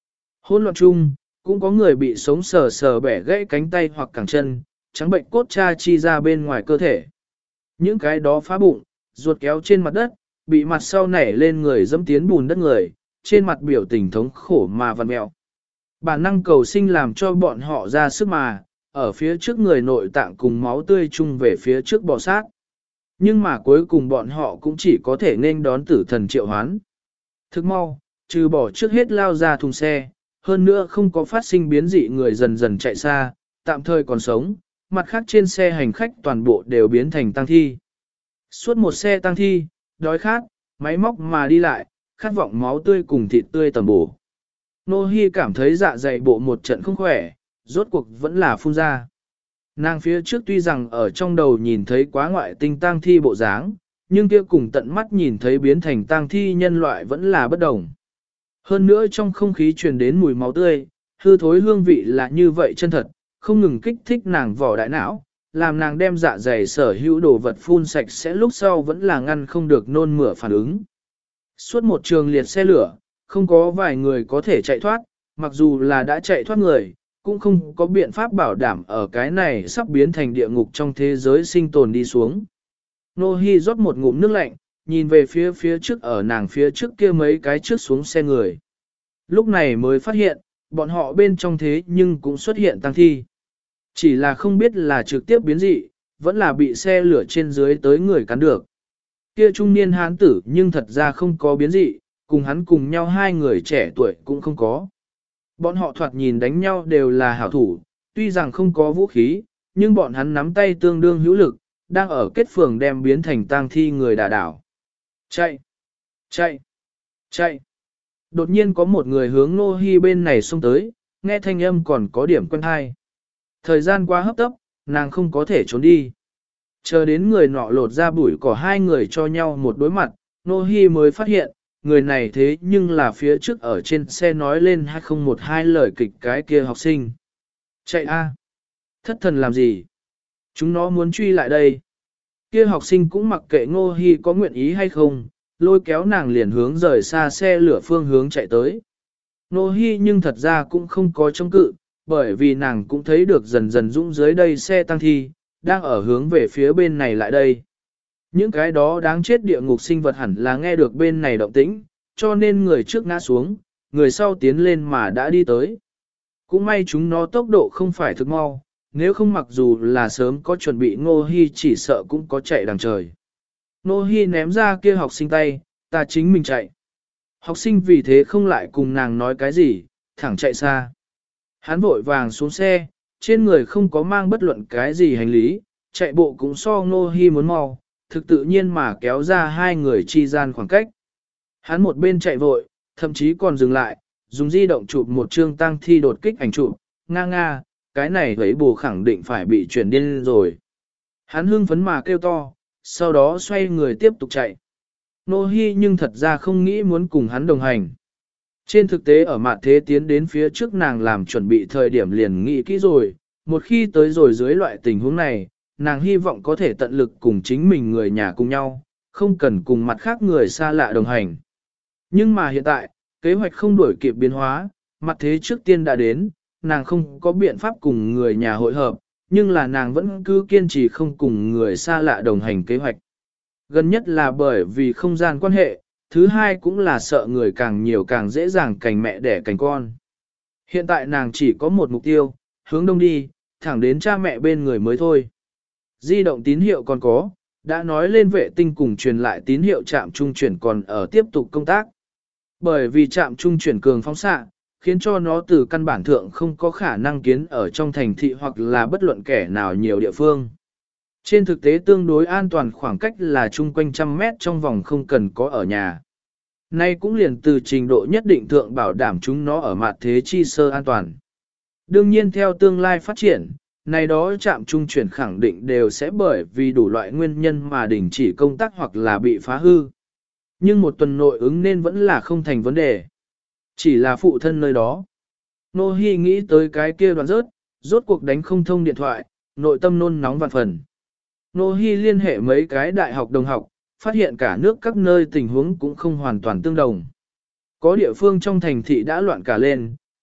Hỗn loạn chung, cũng có người bị sống sờ sờ bẻ gãy cánh tay hoặc cẳng chân, trắng bệnh cốt cha chi ra bên ngoài cơ thể. Những cái đó phá bụng, ruột kéo trên mặt đất, bị mặt sau nảy lên người dẫm tiến bùn đất người, trên mặt biểu tình thống khổ mà vằn mẹo. Bản năng cầu sinh làm cho bọn họ ra sức mà, ở phía trước người nội tạng cùng máu tươi chung về phía trước bò sát. Nhưng mà cuối cùng bọn họ cũng chỉ có thể nên đón tử thần triệu hoán. Thức mau, trừ bỏ trước hết lao ra thùng xe, hơn nữa không có phát sinh biến dị người dần dần chạy xa, tạm thời còn sống, mặt khác trên xe hành khách toàn bộ đều biến thành tang thi. Suốt một xe tang thi, đói khát, máy móc mà đi lại, khát vọng máu tươi cùng thịt tươi tầm bổ. Nô Hi cảm thấy dạ dày bộ một trận không khỏe, rốt cuộc vẫn là phun ra. Nàng phía trước tuy rằng ở trong đầu nhìn thấy quá ngoại tinh tang thi bộ dáng, nhưng kia cùng tận mắt nhìn thấy biến thành tang thi nhân loại vẫn là bất đồng. Hơn nữa trong không khí truyền đến mùi máu tươi, hư thối hương vị là như vậy chân thật, không ngừng kích thích nàng vỏ đại não, làm nàng đem dạ dày sở hữu đồ vật phun sạch sẽ lúc sau vẫn là ngăn không được nôn mửa phản ứng. Suốt một trường liệt xe lửa, không có vài người có thể chạy thoát, mặc dù là đã chạy thoát người, cũng không có biện pháp bảo đảm ở cái này sắp biến thành địa ngục trong thế giới sinh tồn đi xuống. Nô Hi rót một ngụm nước lạnh, nhìn về phía trước ở nàng phía trước kia mấy cái trước xuống xe người. Lúc này mới phát hiện, bọn họ bên trong thế nhưng cũng xuất hiện tăng thi. Chỉ là không biết là trực tiếp biến dị, vẫn là bị xe lửa trên dưới tới người cắn được. Kia trung niên hán tử nhưng thật ra không có biến dị, cùng hắn cùng nhau hai người trẻ tuổi cũng không có. Bọn họ thoạt nhìn đánh nhau đều là hảo thủ, tuy rằng không có vũ khí, nhưng bọn hắn nắm tay tương đương hữu lực, đang ở kết phường đem biến thành tang thi người đả đảo. Chạy! Chạy! Chạy! Đột nhiên có một người hướng Nô Hi bên này xông tới, nghe thanh âm còn có điểm quen hay. Thời gian quá hấp tấp, nàng không có thể trốn đi. Chờ đến người nọ lột ra bụi cỏ hai người cho nhau một đối mặt, Nô Hi mới phát hiện, người này thế nhưng là phía trước ở trên xe nói lên 2012 lời kịch cái kia học sinh. Chạy a! Thất thần làm gì? Chúng nó muốn truy lại đây. Kia học sinh cũng mặc kệ Nô Hi có nguyện ý hay không, lôi kéo nàng liền hướng rời xa xe lửa phương hướng chạy tới. Nô Hi nhưng thật ra cũng không có chống cự, bởi vì nàng cũng thấy được dần dần dũng dưới đây xe tăng thi, đang ở hướng về phía bên này lại đây. Những cái đó đáng chết địa ngục sinh vật hẳn là nghe được bên này động tĩnh, cho nên người trước ngã xuống, người sau tiến lên mà đã đi tới. Cũng may chúng nó tốc độ không phải thực mau, nếu không mặc dù là sớm có chuẩn bị Ngô Hi chỉ sợ cũng có chạy đằng trời. Ngô Hi ném ra kia học sinh tay, ta chính mình chạy. Học sinh vì thế không lại cùng nàng nói cái gì, thẳng chạy xa. Hắn vội vàng xuống xe, trên người không có mang bất luận cái gì hành lý, chạy bộ cũng so Ngô Hi muốn mau, thực tự nhiên mà kéo ra hai người chi gian khoảng cách. Hắn một bên chạy vội, thậm chí còn dừng lại, dùng di động chụp một chương tang thi đột kích ảnh chụp, nga, cái này thấy bù khẳng định phải bị chuyển điên rồi. Hắn hưng phấn mà kêu to, sau đó xoay người tiếp tục chạy. Nô Hi nhưng thật ra không nghĩ muốn cùng hắn đồng hành. Trên thực tế ở mặt thế tiến đến phía trước nàng làm chuẩn bị thời điểm liền nghĩ kỹ rồi, một khi tới rồi dưới loại tình huống này, nàng hy vọng có thể tận lực cùng chính mình người nhà cùng nhau, không cần cùng mặt khác người xa lạ đồng hành. Nhưng mà hiện tại, kế hoạch không đuổi kịp biến hóa, mặt thế trước tiên đã đến, nàng không có biện pháp cùng người nhà hội hợp, nhưng là nàng vẫn cứ kiên trì không cùng người xa lạ đồng hành kế hoạch. Gần nhất là bởi vì không gian quan hệ, thứ hai cũng là sợ người càng nhiều càng dễ dàng cành mẹ đẻ cành con. Hiện tại nàng chỉ có một mục tiêu, hướng đông đi, thẳng đến cha mẹ bên người mới thôi. Di động tín hiệu còn có, đã nói lên vệ tinh cùng truyền lại tín hiệu trạm trung chuyển còn ở tiếp tục công tác. Bởi vì trạm trung chuyển cường phóng xạ, khiến cho nó từ căn bản thượng không có khả năng kiến ở trong thành thị hoặc là bất luận kẻ nào nhiều địa phương. Trên thực tế tương đối an toàn khoảng cách là chung quanh 100 mét trong vòng không cần có ở nhà. Nay cũng liền từ trình độ nhất định thượng bảo đảm chúng nó ở mặt thế chi sơ an toàn. Đương nhiên theo tương lai phát triển, này đó trạm trung chuyển khẳng định đều sẽ bởi vì đủ loại nguyên nhân mà đình chỉ công tác hoặc là bị phá hư. Nhưng một tuần nội ứng nên vẫn là không thành vấn đề. Chỉ là phụ thân nơi đó. Nô Hi nghĩ tới cái kia đoạn rốt cuộc đánh không thông điện thoại, nội tâm nôn nóng vạn phần. Nô Hi liên hệ mấy cái đại học đồng học, phát hiện cả nước các nơi tình huống cũng không hoàn toàn tương đồng. Có địa phương trong thành thị đã loạn cả lên,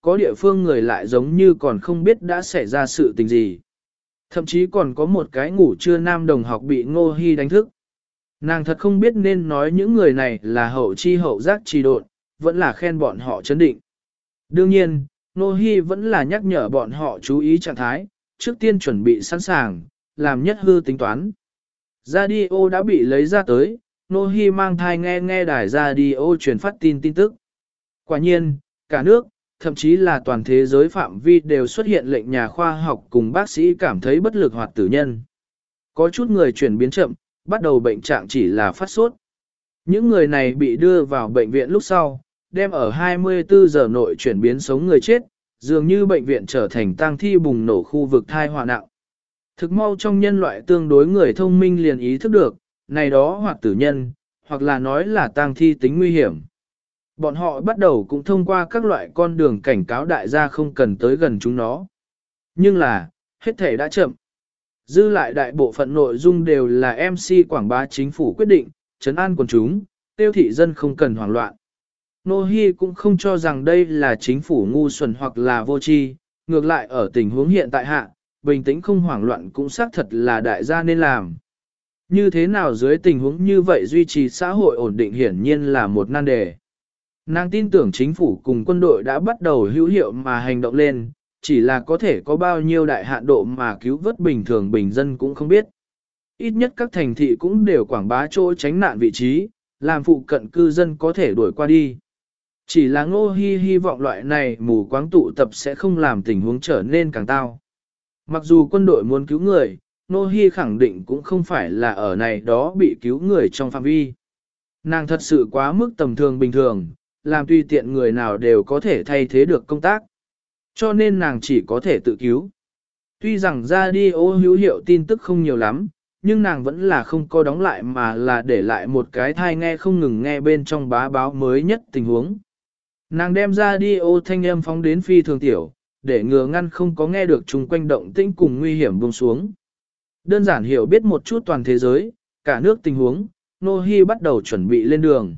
có địa phương người lại giống như còn không biết đã xảy ra sự tình gì. Thậm chí còn có một cái ngủ trưa nam đồng học bị Ngô Hi đánh thức. Nàng thật không biết nên nói những người này là hậu chi hậu giác trì độn, vẫn là khen bọn họ chấn định. Đương nhiên, Ngô Hi vẫn là nhắc nhở bọn họ chú ý trạng thái, trước tiên chuẩn bị sẵn sàng, làm nhất hư tính toán. Radio đã bị lấy ra tới, Ngô Hi mang thai nghe đài radio truyền phát tin tức. Quả nhiên, cả nước, thậm chí là toàn thế giới phạm vi đều xuất hiện lệnh nhà khoa học cùng bác sĩ cảm thấy bất lực hoặc tử nhân. Có chút người chuyển biến chậm, bắt đầu bệnh trạng chỉ là phát sốt. Những người này bị đưa vào bệnh viện lúc sau, đem ở 24 giờ nội chuyển biến sống người chết, dường như bệnh viện trở thành tang thi bùng nổ khu vực thai họa nặng. Thực mau trong nhân loại tương đối người thông minh liền ý thức được, này đó hoặc tử nhân, hoặc là nói là tang thi tính nguy hiểm. Bọn họ bắt đầu cũng thông qua các loại con đường cảnh cáo đại gia không cần tới gần chúng nó. Nhưng là, hết thể đã chậm. Dư lại đại bộ phận nội dung đều là MC quảng bá chính phủ quyết định, trấn an quần chúng, tiêu thị dân không cần hoảng loạn. Nô Hi cũng không cho rằng đây là chính phủ ngu xuẩn hoặc là vô tri, ngược lại ở tình huống hiện tại hạ, bình tĩnh không hoảng loạn cũng xác thật là đại gia nên làm. Như thế nào dưới tình huống như vậy duy trì xã hội ổn định hiển nhiên là một nan đề. Nàng tin tưởng chính phủ cùng quân đội đã bắt đầu hữu hiệu mà hành động lên, chỉ là có thể có bao nhiêu đại hạn độ mà cứu vớt bình thường bình dân cũng không biết. Ít nhất các thành thị cũng đều quảng bá chỗ tránh nạn vị trí, làm phụ cận cư dân có thể đuổi qua đi. Chỉ là Ngô Hi hy vọng loại này mù quáng tụ tập sẽ không làm tình huống trở nên càng tao. Mặc dù quân đội muốn cứu người, Ngô Hi khẳng định cũng không phải là ở này đó bị cứu người trong phạm vi. Nàng thật sự quá mức tầm thường bình thường, làm tùy tiện người nào đều có thể thay thế được công tác. Cho nên nàng chỉ có thể tự cứu. Tuy rằng radio hữu hiệu tin tức không nhiều lắm, nhưng nàng vẫn là không có đóng lại mà là để lại một cái thai nghe không ngừng nghe bên trong bá báo mới nhất tình huống. Nàng đem radio thanh âm phóng đến phi thường tiểu, để ngừa ngăn không có nghe được chung quanh động tĩnh cùng nguy hiểm buông xuống. Đơn giản hiểu biết một chút toàn thế giới, cả nước tình huống, Nô Hi bắt đầu chuẩn bị lên đường.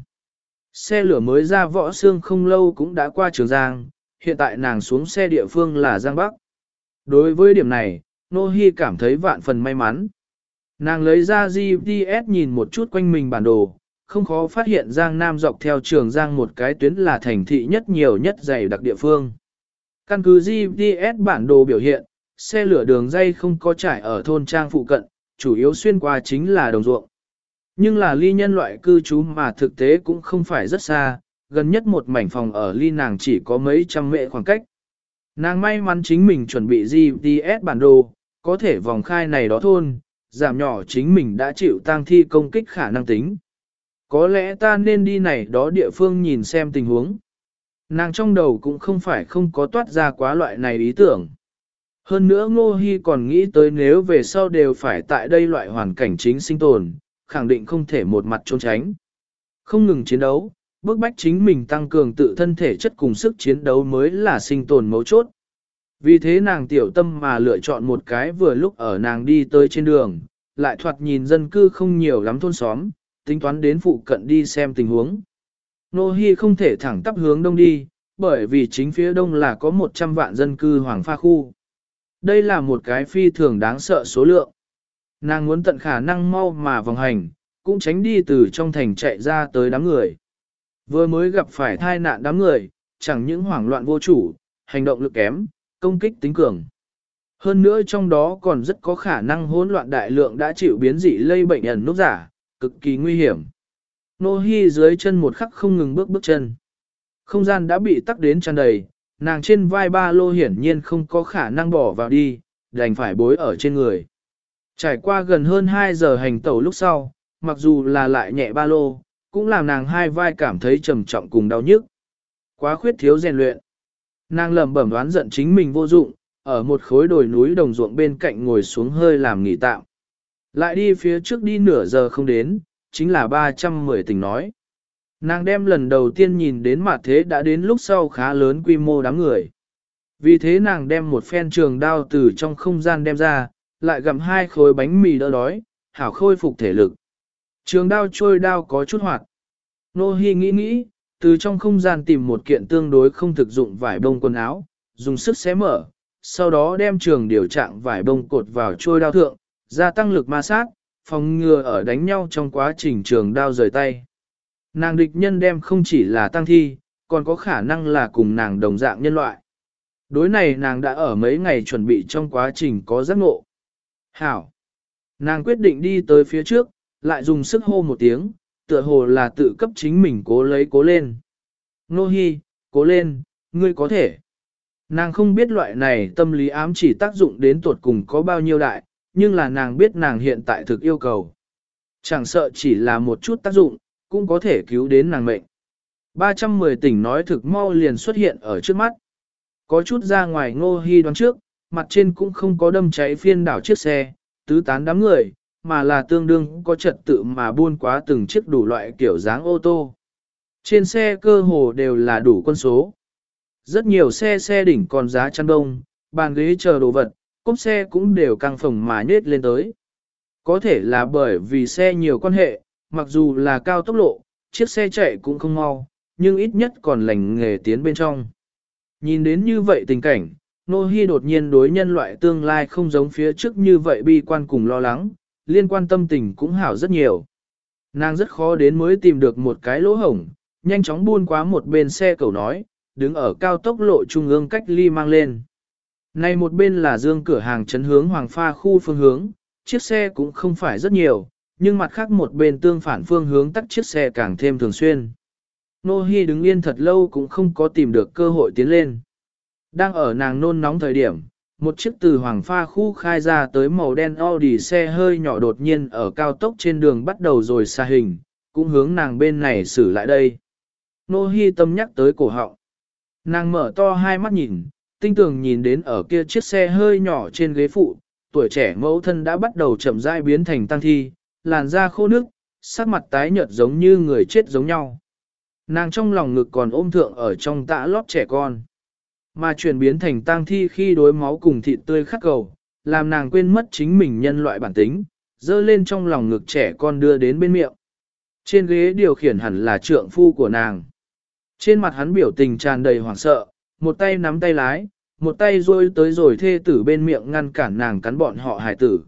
Xe lửa mới ra Võ Xương không lâu cũng đã qua Trường Giang, hiện tại nàng xuống xe địa phương là Giang Bắc. Đối với điểm này, Nô Hi cảm thấy vạn phần may mắn. Nàng lấy ra GPS nhìn một chút quanh mình bản đồ, không khó phát hiện Giang Nam dọc theo Trường Giang một cái tuyến là thành thị nhất nhiều nhất dày đặc địa phương. Căn cứ GPS bản đồ biểu hiện, xe lửa đường dây không có trải ở thôn trang phụ cận, chủ yếu xuyên qua chính là đồng ruộng. Nhưng là ly nhân loại cư trú mà thực tế cũng không phải rất xa, gần nhất một mảnh phòng ở ly nàng chỉ có mấy trăm mệ khoảng cách. Nàng may mắn chính mình chuẩn bị GPS bản đồ, có thể vòng khai này đó thôn, giảm nhỏ chính mình đã chịu tang thi công kích khả năng tính. Có lẽ ta nên đi này đó địa phương nhìn xem tình huống. Nàng trong đầu cũng không phải không có toát ra quá loại này ý tưởng. Hơn nữa Ngô Hi còn nghĩ tới nếu về sau đều phải tại đây loại hoàn cảnh chính sinh tồn, khẳng định không thể một mặt trốn tránh. Không ngừng chiến đấu, bức bách chính mình tăng cường tự thân thể chất cùng sức chiến đấu mới là sinh tồn mấu chốt. Vì thế nàng tiểu tâm mà lựa chọn một cái vừa lúc ở nàng đi tới trên đường, lại thoạt nhìn dân cư không nhiều lắm thôn xóm, tính toán đến phụ cận đi xem tình huống. Nô Hi không thể thẳng tắp hướng đông đi, bởi vì chính phía đông là có 100 vạn dân cư Hoàng Pha khu. Đây là một cái phi thường đáng sợ số lượng. Nàng muốn tận khả năng mau mà vòng hành, cũng tránh đi từ trong thành chạy ra tới đám người. Vừa mới gặp phải tai nạn đám người, chẳng những hoảng loạn vô chủ, hành động lực kém, công kích tính cường. Hơn nữa trong đó còn rất có khả năng hỗn loạn đại lượng đã chịu biến dị lây bệnh ẩn nút giả, cực kỳ nguy hiểm. Nô Hi dưới chân một khắc không ngừng bước chân. Không gian đã bị tắc đến tràn đầy, nàng trên vai ba lô hiển nhiên không có khả năng bỏ vào đi, đành phải bối ở trên người. Trải qua gần hơn 2 giờ hành tẩu lúc sau, mặc dù là lại nhẹ ba lô, cũng làm nàng hai vai cảm thấy trầm trọng cùng đau nhức. Quá khuyết thiếu rèn luyện. Nàng lẩm bẩm đoán giận chính mình vô dụng, ở một khối đồi núi đồng ruộng bên cạnh ngồi xuống hơi làm nghỉ tạm. Lại đi phía trước đi nửa giờ không đến, chính là 310 tình nói. Nàng đem lần đầu tiên nhìn đến mặt thế đã đến lúc sau khá lớn quy mô đám người. Vì thế nàng đem một phen trường đao từ trong không gian đem ra, lại gặm 2 khối bánh mì đỡ đói, hảo khôi phục thể lực. Trường đao trôi đao có chút hoạt. Nô Hi nghĩ, từ trong không gian tìm một kiện tương đối không thực dụng vải bông quần áo, dùng sức xé mở, sau đó đem trường điều trạng vải bông cột vào trôi đao thượng, gia tăng lực ma sát, phòng ngừa ở đánh nhau trong quá trình trường đao rời tay. Nàng địch nhân đem không chỉ là tăng thi, còn có khả năng là cùng nàng đồng dạng nhân loại. Đối này nàng đã ở mấy ngày chuẩn bị trong quá trình có giác ngộ. Hảo! Nàng quyết định đi tới phía trước, lại dùng sức hô một tiếng, tựa hồ là tự cấp chính mình cố lên. Nô Hi, cố lên, ngươi có thể. Nàng không biết loại này tâm lý ám chỉ tác dụng đến tuột cùng có bao nhiêu đại, nhưng là nàng biết nàng hiện tại thực yêu cầu. Chẳng sợ chỉ là một chút tác dụng, cũng có thể cứu đến nàng mệnh. 310 tỉnh nói thực mau liền xuất hiện ở trước mắt. Có chút ra ngoài Ngô Hi đoán trước, mặt trên cũng không có đâm cháy phiên đảo chiếc xe, tứ tán đám người, mà là tương đương có trật tự mà buôn quá từng chiếc đủ loại kiểu dáng ô tô. Trên xe cơ hồ đều là đủ quân số. Rất nhiều xe đỉnh còn giá chăn đông, bàn ghế chờ đồ vật, cốp xe cũng đều căng phồng mà nhết lên tới. Có thể là bởi vì xe nhiều quan hệ, mặc dù là cao tốc lộ, chiếc xe chạy cũng không mau, nhưng ít nhất còn lành nghề tiến bên trong. Nhìn đến như vậy tình cảnh, Nô Hi đột nhiên đối nhân loại tương lai không giống phía trước như vậy bi quan cùng lo lắng, liên quan tâm tình cũng hảo rất nhiều. Nàng rất khó đến mới tìm được một cái lỗ hổng, nhanh chóng buôn qua một bên xe cầu nói, đứng ở cao tốc lộ trung ương cách ly mang lên. Này một bên là dương cửa hàng chấn hướng Hoàng Pha khu phương hướng, chiếc xe cũng không phải rất nhiều, nhưng mặt khác một bên tương phản phương hướng tắt chiếc xe càng thêm thường xuyên. Nô Hi đứng yên thật lâu cũng không có tìm được cơ hội tiến lên. Đang ở nàng nôn nóng thời điểm, một chiếc từ Hoàng Pha khu khai ra tới màu đen Audi xe hơi nhỏ đột nhiên ở cao tốc trên đường bắt đầu rồi xa hình, cũng hướng nàng bên này xử lại đây. Nô Hi tâm nhắc tới cổ họng. Nàng mở to hai mắt nhìn, tinh tường nhìn đến ở kia chiếc xe hơi nhỏ trên ghế phụ, tuổi trẻ mẫu thân đã bắt đầu chậm rãi biến thành tang thi, làn da khô nước, sắc mặt tái nhợt giống như người chết giống nhau. Nàng trong lòng ngực còn ôm thượng ở trong tã lót trẻ con. Mà chuyển biến thành tang thi khi đối máu cùng thịt tươi khắc cầu, làm nàng quên mất chính mình nhân loại bản tính, dơ lên trong lòng ngực trẻ con đưa đến bên miệng. Trên ghế điều khiển hẳn là trượng phu của nàng. Trên mặt hắn biểu tình tràn đầy hoảng sợ, một tay nắm tay lái, một tay rôi tới rồi thê tử bên miệng ngăn cản nàng cắn bọn họ hài tử.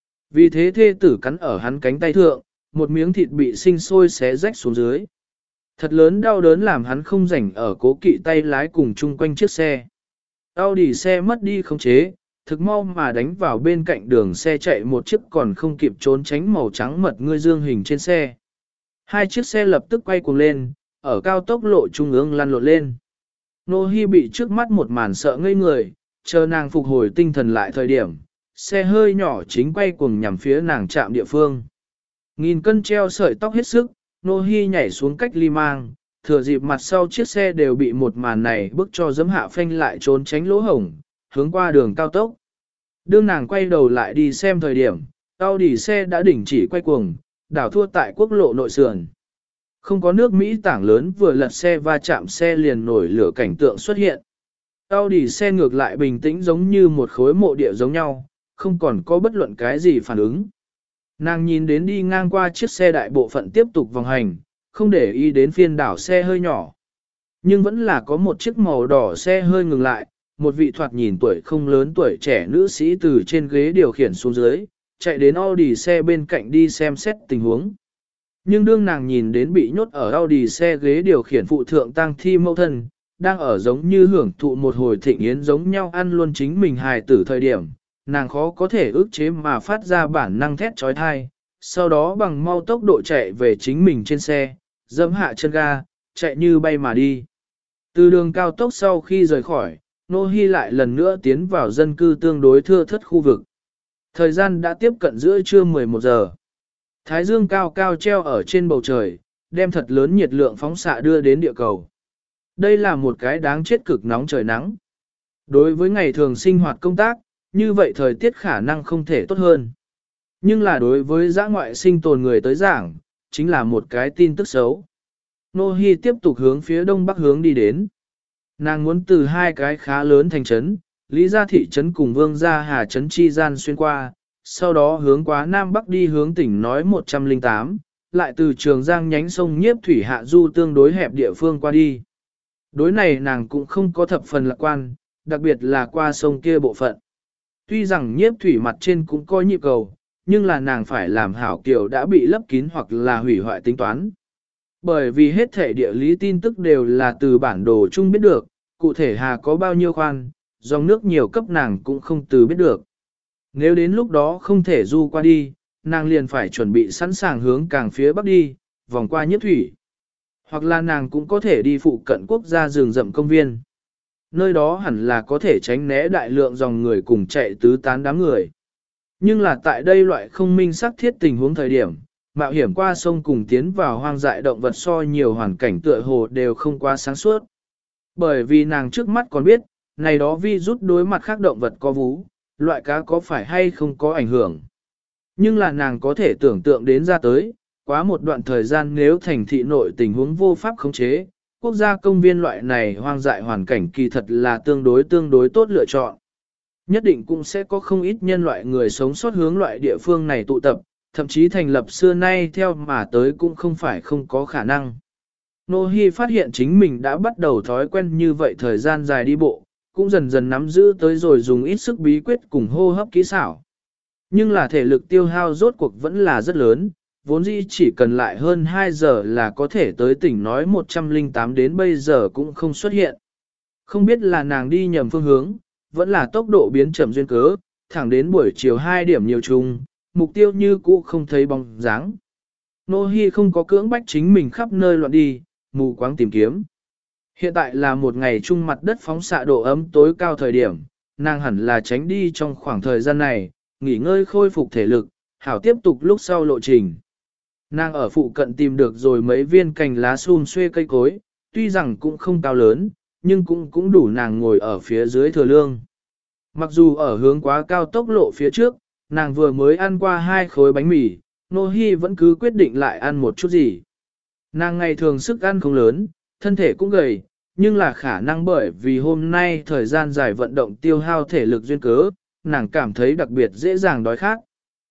Vì thế thê tử cắn ở hắn cánh tay thượng, một miếng thịt bị sinh sôi xé rách xuống dưới. Thật lớn đau đớn làm hắn không rảnh ở cố kỵ tay lái cùng chung quanh chiếc xe. Audi xe mất đi khống chế, thực mau mà đánh vào bên cạnh đường xe chạy một chiếc còn không kịp trốn tránh màu trắng mật ngươi dương hình trên xe. Hai chiếc xe lập tức quay cuồng lên, ở cao tốc lộ trung ương lăn lộn lên. Nô Hi bị trước mắt một màn sợ ngây người, chờ nàng phục hồi tinh thần lại thời điểm, xe hơi nhỏ chính quay cuồng nhằm phía nàng chạm địa phương. Nghìn cân treo sợi tóc hết sức, Nô Hi nhảy xuống cách ly mang, thừa dịp mặt sau chiếc xe đều bị một màn này bức cho giẫm hạ phanh lại trốn tránh lỗ hổng, hướng qua đường cao tốc. Đương nàng quay đầu lại đi xem thời điểm, Audi xe đã đình chỉ quay cuồng, đảo thua tại quốc lộ nội sườn. Không có nước Mỹ tảng lớn vừa lật xe va chạm xe liền nổi lửa cảnh tượng xuất hiện. Audi xe ngược lại bình tĩnh giống như một khối mộ địa giống nhau, không còn có bất luận cái gì phản ứng. Nàng nhìn đến đi ngang qua chiếc xe đại bộ phận tiếp tục vòng hành, không để ý đến phiên đảo xe hơi nhỏ. Nhưng vẫn là có một chiếc màu đỏ xe hơi ngừng lại, một vị thoạt nhìn tuổi không lớn tuổi trẻ nữ sĩ từ trên ghế điều khiển xuống dưới, chạy đến Audi xe bên cạnh đi xem xét tình huống. Nhưng đương nàng nhìn đến bị nhốt ở Audi xe ghế điều khiển phụ thượng tang thi mẫu thân, đang ở giống như hưởng thụ một hồi thịnh yến giống nhau ăn luôn chính mình hài tử thời điểm, nàng khó có thể ức chế mà phát ra bản năng thét trói thai, sau đó bằng mau tốc độ chạy về chính mình trên xe, dẫm hạ chân ga, chạy như bay mà đi. Từ đường cao tốc sau khi rời khỏi, Nô Hi lại lần nữa tiến vào dân cư tương đối thưa thớt khu vực. Thời gian đã tiếp cận giữa trưa 11 giờ. Thái dương cao cao treo ở trên bầu trời, đem thật lớn nhiệt lượng phóng xạ đưa đến địa cầu. Đây là một cái đáng chết cực nóng trời nắng. Đối với ngày thường sinh hoạt công tác, như vậy thời tiết khả năng không thể tốt hơn. Nhưng là đối với dã ngoại sinh tồn người tới giảng, chính là một cái tin tức xấu. Nô Hi tiếp tục hướng phía đông bắc hướng đi đến. Nàng muốn từ hai cái khá lớn thành trấn, Lý Gia thị trấn cùng Vương Gia Hà trấn chi gian xuyên qua, sau đó hướng qua nam bắc đi hướng tỉnh nói 108, lại từ Trường Giang nhánh sông Nhiếp Thủy hạ du tương đối hẹp địa phương qua đi. Đối này nàng cũng không có thập phần lạc quan, đặc biệt là qua sông kia bộ phận. Tuy rằng Nhiếp Thủy mặt trên cũng có nhịp cầu, nhưng là nàng phải làm hảo kiểu đã bị lấp kín hoặc là hủy hoại tính toán. Bởi vì hết thể địa lý tin tức đều là từ bản đồ chung biết được, cụ thể hà có bao nhiêu khoan, dòng nước nhiều cấp nàng cũng không từ biết được. Nếu đến lúc đó không thể du qua đi, nàng liền phải chuẩn bị sẵn sàng hướng càng phía bắc đi, vòng qua Nhiếp Thủy. Hoặc là nàng cũng có thể đi phụ cận quốc gia rừng rậm công viên. Nơi đó hẳn là có thể tránh né đại lượng dòng người cùng chạy tứ tán đám người. Nhưng là tại đây loại không minh xác thiết tình huống thời điểm, mạo hiểm qua sông cùng tiến vào hoang dại động vật so nhiều hoàn cảnh tựa hồ đều không quá sáng suốt. Bởi vì nàng trước mắt còn biết, này đó vi rút đối mặt khác động vật có vú, loại cá có phải hay không có ảnh hưởng. Nhưng là nàng có thể tưởng tượng đến ra tới, quá một đoạn thời gian nếu thành thị nội tình huống vô pháp khống chế, quốc gia công viên loại này hoang dại hoàn cảnh kỳ thật là tương đối tốt lựa chọn. Nhất định cũng sẽ có không ít nhân loại người sống sót hướng loại địa phương này tụ tập, thậm chí thành lập xưa nay theo mà tới cũng không phải không có khả năng. Nô Hi phát hiện chính mình đã bắt đầu thói quen như vậy thời gian dài đi bộ, cũng dần dần nắm giữ tới rồi dùng ít sức bí quyết cùng hô hấp kỹ xảo. Nhưng là thể lực tiêu hao rốt cuộc vẫn là rất lớn, vốn dĩ chỉ cần lại hơn 2 giờ là có thể tới tỉnh nói 108 đến bây giờ cũng không xuất hiện. Không biết là nàng đi nhầm phương hướng, vẫn là tốc độ biến chậm duyên cớ, thẳng đến buổi chiều 2 điểm nhiều chung, mục tiêu như cũ không thấy bóng dáng. Nô Hi không có cưỡng bách chính mình khắp nơi loạn đi, mù quáng tìm kiếm. Hiện tại là một ngày chung mặt đất phóng xạ độ ấm tối cao thời điểm, nàng hẳn là tránh đi trong khoảng thời gian này, nghỉ ngơi khôi phục thể lực, hảo tiếp tục lúc sau lộ trình. Nàng ở phụ cận tìm được rồi mấy viên cành lá sum xuê cây cối, tuy rằng cũng không cao lớn, nhưng cũng đủ nàng ngồi ở phía dưới thừa lương. Mặc dù ở hướng quá cao tốc lộ phía trước, nàng vừa mới ăn qua 2 khối bánh mì, Nô Hi vẫn cứ quyết định lại ăn một chút gì. Nàng ngày thường sức ăn không lớn, thân thể cũng gầy, nhưng là khả năng bởi vì hôm nay thời gian dài vận động tiêu hao thể lực duyên cớ, nàng cảm thấy đặc biệt dễ dàng đói khát.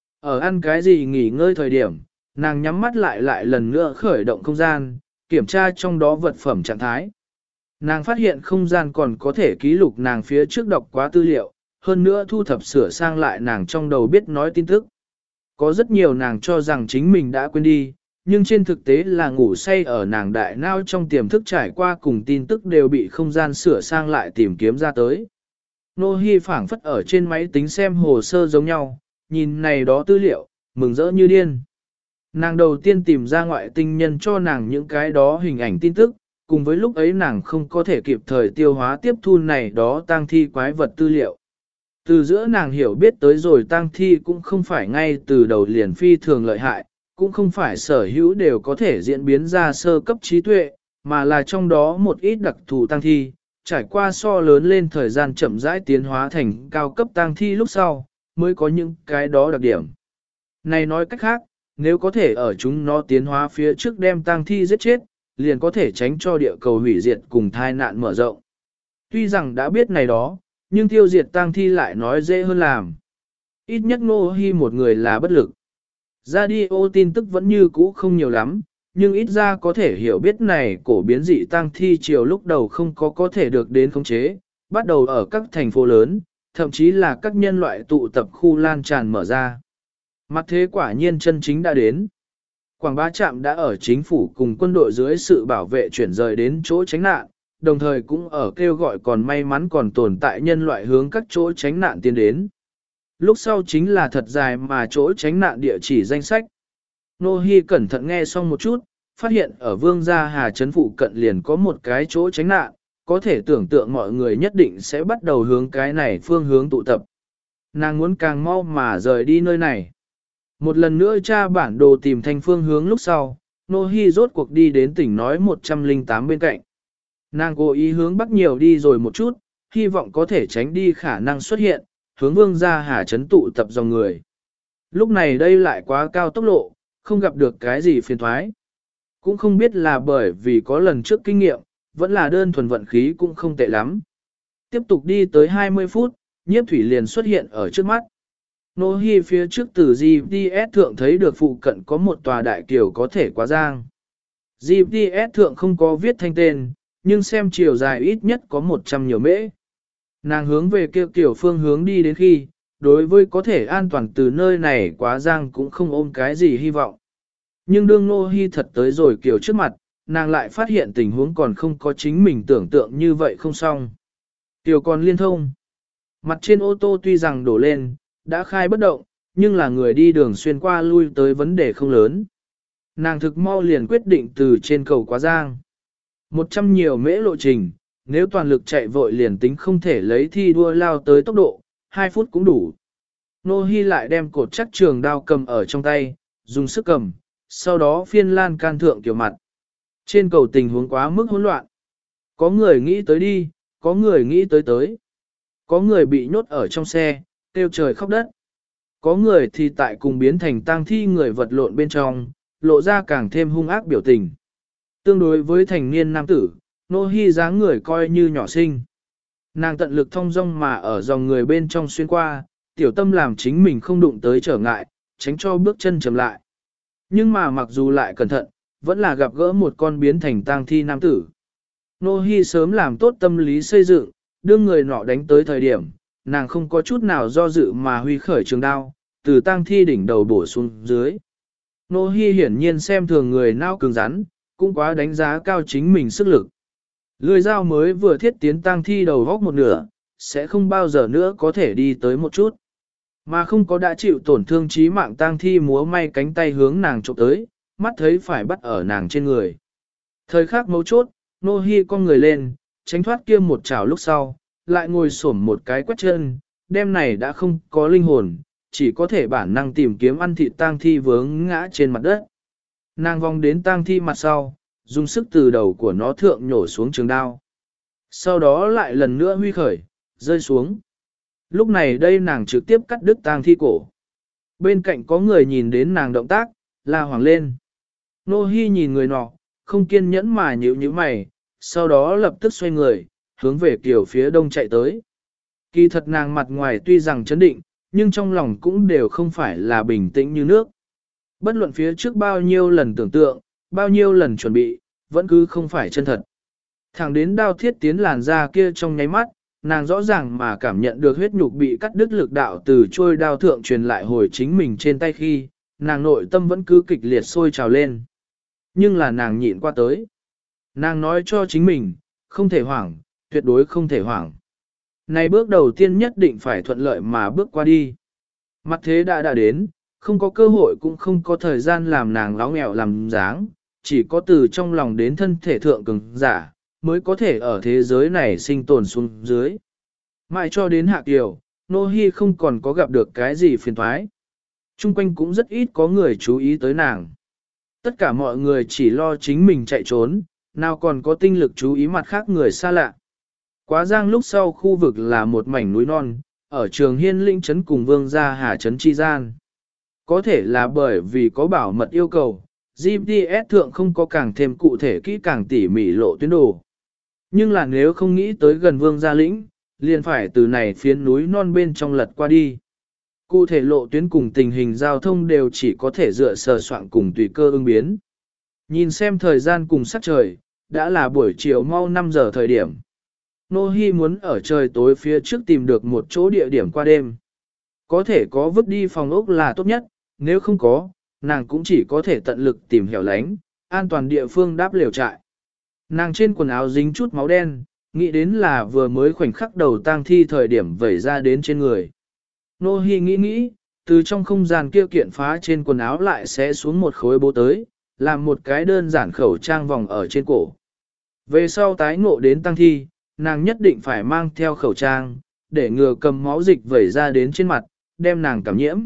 Ở ăn cái gì nghỉ ngơi thời điểm, nàng nhắm mắt lại lần nữa khởi động không gian, kiểm tra trong đó vật phẩm trạng thái. Nàng phát hiện không gian còn có thể ký lục nàng phía trước đọc quá tư liệu, hơn nữa thu thập sửa sang lại nàng trong đầu biết nói tin tức. Có rất nhiều nàng cho rằng chính mình đã quên đi, nhưng trên thực tế là ngủ say ở nàng đại não trong tiềm thức trải qua cùng tin tức đều bị không gian sửa sang lại tìm kiếm ra tới. Nô Hi phảng phất ở trên máy tính xem hồ sơ giống nhau, nhìn này đó tư liệu, mừng rỡ như điên. Nàng đầu tiên tìm ra ngoại tinh nhân cho nàng những cái đó hình ảnh tin tức, cùng với lúc ấy nàng không có thể kịp thời tiêu hóa tiếp thu này đó tang thi quái vật tư liệu. Từ giữa nàng hiểu biết tới rồi tang thi cũng không phải ngay từ đầu liền phi thường lợi hại, cũng không phải sở hữu đều có thể diễn biến ra sơ cấp trí tuệ, mà là trong đó một ít đặc thù tang thi, trải qua so lớn lên thời gian chậm rãi tiến hóa thành cao cấp tang thi lúc sau, mới có những cái đó đặc điểm. Này nói cách khác, nếu có thể ở chúng nó tiến hóa phía trước đem tang thi giết chết, liền có thể tránh cho địa cầu hủy diệt cùng tai nạn mở rộng. Tuy rằng đã biết này đó, nhưng tiêu diệt tang thi lại nói dễ hơn làm. Ít nhất Nô Hi một người là bất lực. Radio tin tức vẫn như cũ không nhiều lắm, nhưng ít ra có thể hiểu biết này cổ biến dị tang thi chiều lúc đầu không có thể được đến khống chế, bắt đầu ở các thành phố lớn, thậm chí là các nhân loại tụ tập khu lan tràn mở ra. Mặt thế quả nhiên chân chính đã đến. Quảng Bá Trạm đã ở chính phủ cùng quân đội dưới sự bảo vệ chuyển rời đến chỗ tránh nạn, đồng thời cũng ở kêu gọi còn may mắn còn tồn tại nhân loại hướng các chỗ tránh nạn tiến đến. Lúc sau chính là thật dài mà chỗ tránh nạn địa chỉ danh sách. Nô Hi cẩn thận nghe xong một chút, phát hiện ở Vương Gia Hà Trấn phụ cận liền có một cái chỗ tránh nạn, có thể tưởng tượng mọi người nhất định sẽ bắt đầu hướng cái này phương hướng tụ tập. Nàng muốn càng mau mà rời đi nơi này. Một lần nữa tra bản đồ tìm thành phương hướng lúc sau, Nô Hi rốt cuộc đi đến tỉnh nói 108 bên cạnh. Nàng cố ý hướng bắc nhiều đi rồi một chút, hy vọng có thể tránh đi khả năng xuất hiện, hướng Vương Gia Hà Trấn tụ tập dòng người. Lúc này đây lại quá cao tốc lộ, không gặp được cái gì phiền thoái. Cũng không biết là bởi vì có lần trước kinh nghiệm, vẫn là đơn thuần vận khí cũng không tệ lắm. Tiếp tục đi tới 20 phút, Nhiếp Thủy liền xuất hiện ở trước mắt. Nô Hi phía trước từ GPS thượng thấy được phụ cận có một tòa đại kiều có thể quá giang. GPS thượng không có viết thanh tên, nhưng xem chiều dài ít nhất có 100 nhiều mễ. Nàng hướng về kia kiểu phương hướng đi đến khi, đối với có thể an toàn từ nơi này quá giang cũng không ôm cái gì hy vọng. Nhưng đương Nô Hi thật tới rồi kiểu trước mặt, nàng lại phát hiện tình huống còn không có chính mình tưởng tượng như vậy không xong. Kiều còn liên thông. Mặt trên ô tô tuy rằng đổ lên, đã khai bất động, nhưng là người đi đường xuyên qua lui tới vấn đề không lớn. Nàng thực mau liền quyết định từ trên cầu quá giang. 100 nhiều mễ lộ trình, nếu toàn lực chạy vội liền tính không thể lấy thi đua lao tới tốc độ, 2 phút cũng đủ. Nô Hi lại đem cột chắc trường đao cầm ở trong tay, dùng sức cầm, sau đó phiên lan can thượng kiểu mặt. Trên cầu tình huống quá mức hỗn loạn. Có người nghĩ tới đi, có người nghĩ tới tới. Có người bị nhốt ở trong xe, kêu trời khóc đất. Có người thì tại cùng biến thành tang thi người vật lộn bên trong, lộ ra càng thêm hung ác biểu tình. Tương đối với thành niên nam tử, Nô Hi dáng người coi như nhỏ xinh. Nàng tận lực thông dong mà ở dòng người bên trong xuyên qua, tiểu tâm làm chính mình không đụng tới trở ngại, tránh cho bước chân chậm lại. Nhưng mà mặc dù lại cẩn thận, vẫn là gặp gỡ một con biến thành tang thi nam tử. Nô Hi sớm làm tốt tâm lý xây dựng, đương người nọ đánh tới thời điểm, nàng không có chút nào do dự mà huy khởi trường đao, từ tang thi đỉnh đầu bổ xuống dưới. Nô Hi hiển nhiên xem thường người não cứng rắn, cũng quá đánh giá cao chính mình sức lực. Lưỡi dao mới vừa thiết tiến tang thi đầu góc một nửa, sẽ không bao giờ nữa có thể đi tới một chút. Mà không có đã chịu tổn thương chí mạng tang thi múa may cánh tay hướng nàng chụp tới, mắt thấy phải bắt ở nàng trên người. Thời khắc mấu chốt, Nô Hi con người lên, tránh thoát kia một chảo lúc sau, lại ngồi xổm một cái quét chân, đêm này đã không có linh hồn, chỉ có thể bản năng tìm kiếm ăn thịt tang thi vướng ngã trên mặt đất. Nàng vòng đến tang thi mặt sau, dùng sức từ đầu của nó thượng nhổ xuống trường đao. Sau đó lại lần nữa huy khởi, rơi xuống. Lúc này đây nàng trực tiếp cắt đứt tang thi cổ. Bên cạnh có người nhìn đến nàng động tác, la hoảng lên. Nô Hi nhìn người nọ, không kiên nhẫn mà nhíu mày, sau đó lập tức xoay người, hướng về kiểu phía đông chạy tới. Kỳ thật nàng mặt ngoài tuy rằng chấn định, nhưng trong lòng cũng đều không phải là bình tĩnh như nước. Bất luận phía trước bao nhiêu lần tưởng tượng, bao nhiêu lần chuẩn bị, vẫn cứ không phải chân thật. Thẳng đến đao thiết tiến làn da kia trong nháy mắt, nàng rõ ràng mà cảm nhận được huyết nhục bị cắt đứt lực đạo từ trôi đao thượng truyền lại hồi chính mình trên tay khi, nàng nội tâm vẫn cứ kịch liệt sôi trào lên. Nhưng là nàng nhịn qua tới. Nàng nói cho chính mình, không thể hoảng, tuyệt đối không thể hoảng. Này bước đầu tiên nhất định phải thuận lợi mà bước qua đi. Mặt thế đã đến, không có cơ hội cũng không có thời gian làm nàng láo nghèo làm dáng, chỉ có từ trong lòng đến thân thể thượng cường giả, mới có thể ở thế giới này sinh tồn xuống dưới. Mãi cho đến hạ kiều, Nô Hi không còn có gặp được cái gì phiền toái. Trung quanh cũng rất ít có người chú ý tới nàng. Tất cả mọi người chỉ lo chính mình chạy trốn, nào còn có tinh lực chú ý mặt khác người xa lạ. Quá giang lúc sau khu vực là một mảnh núi non, ở trường Hiên Linh trấn cùng Vương gia Hà trấn chi gian. Có thể là bởi vì có bảo mật yêu cầu, GPS thượng không có càng thêm cụ thể kỹ càng tỉ mỉ lộ tuyến đồ. Nhưng là nếu không nghĩ tới gần Vương gia lĩnh, liền phải từ này phiến núi non bên trong lật qua đi. Cụ thể lộ tuyến cùng tình hình giao thông đều chỉ có thể dựa sờ soạn cùng tùy cơ ứng biến. Nhìn xem thời gian cùng sắc trời, đã là buổi chiều mau 5 giờ thời điểm. Nô Hi muốn ở trời tối phía trước tìm được một chỗ địa điểm qua đêm. Có thể có vứt đi phòng ốc là tốt nhất, nếu không có, nàng cũng chỉ có thể tận lực tìm hẻo lánh, an toàn địa phương đáp lều trại. Nàng trên quần áo dính chút máu đen, nghĩ đến là vừa mới khoảnh khắc đầu tang thi thời điểm vẩy ra đến trên người. Nô Hi nghĩ, từ trong không gian kia kiện phá trên quần áo lại sẽ xuống một khối bố tới, làm một cái đơn giản khẩu trang vòng ở trên cổ. Về sau tái ngộ đến tang thi, nàng nhất định phải mang theo khẩu trang, để ngừa cầm máu dịch vẩy ra đến trên mặt, đem nàng cảm nhiễm.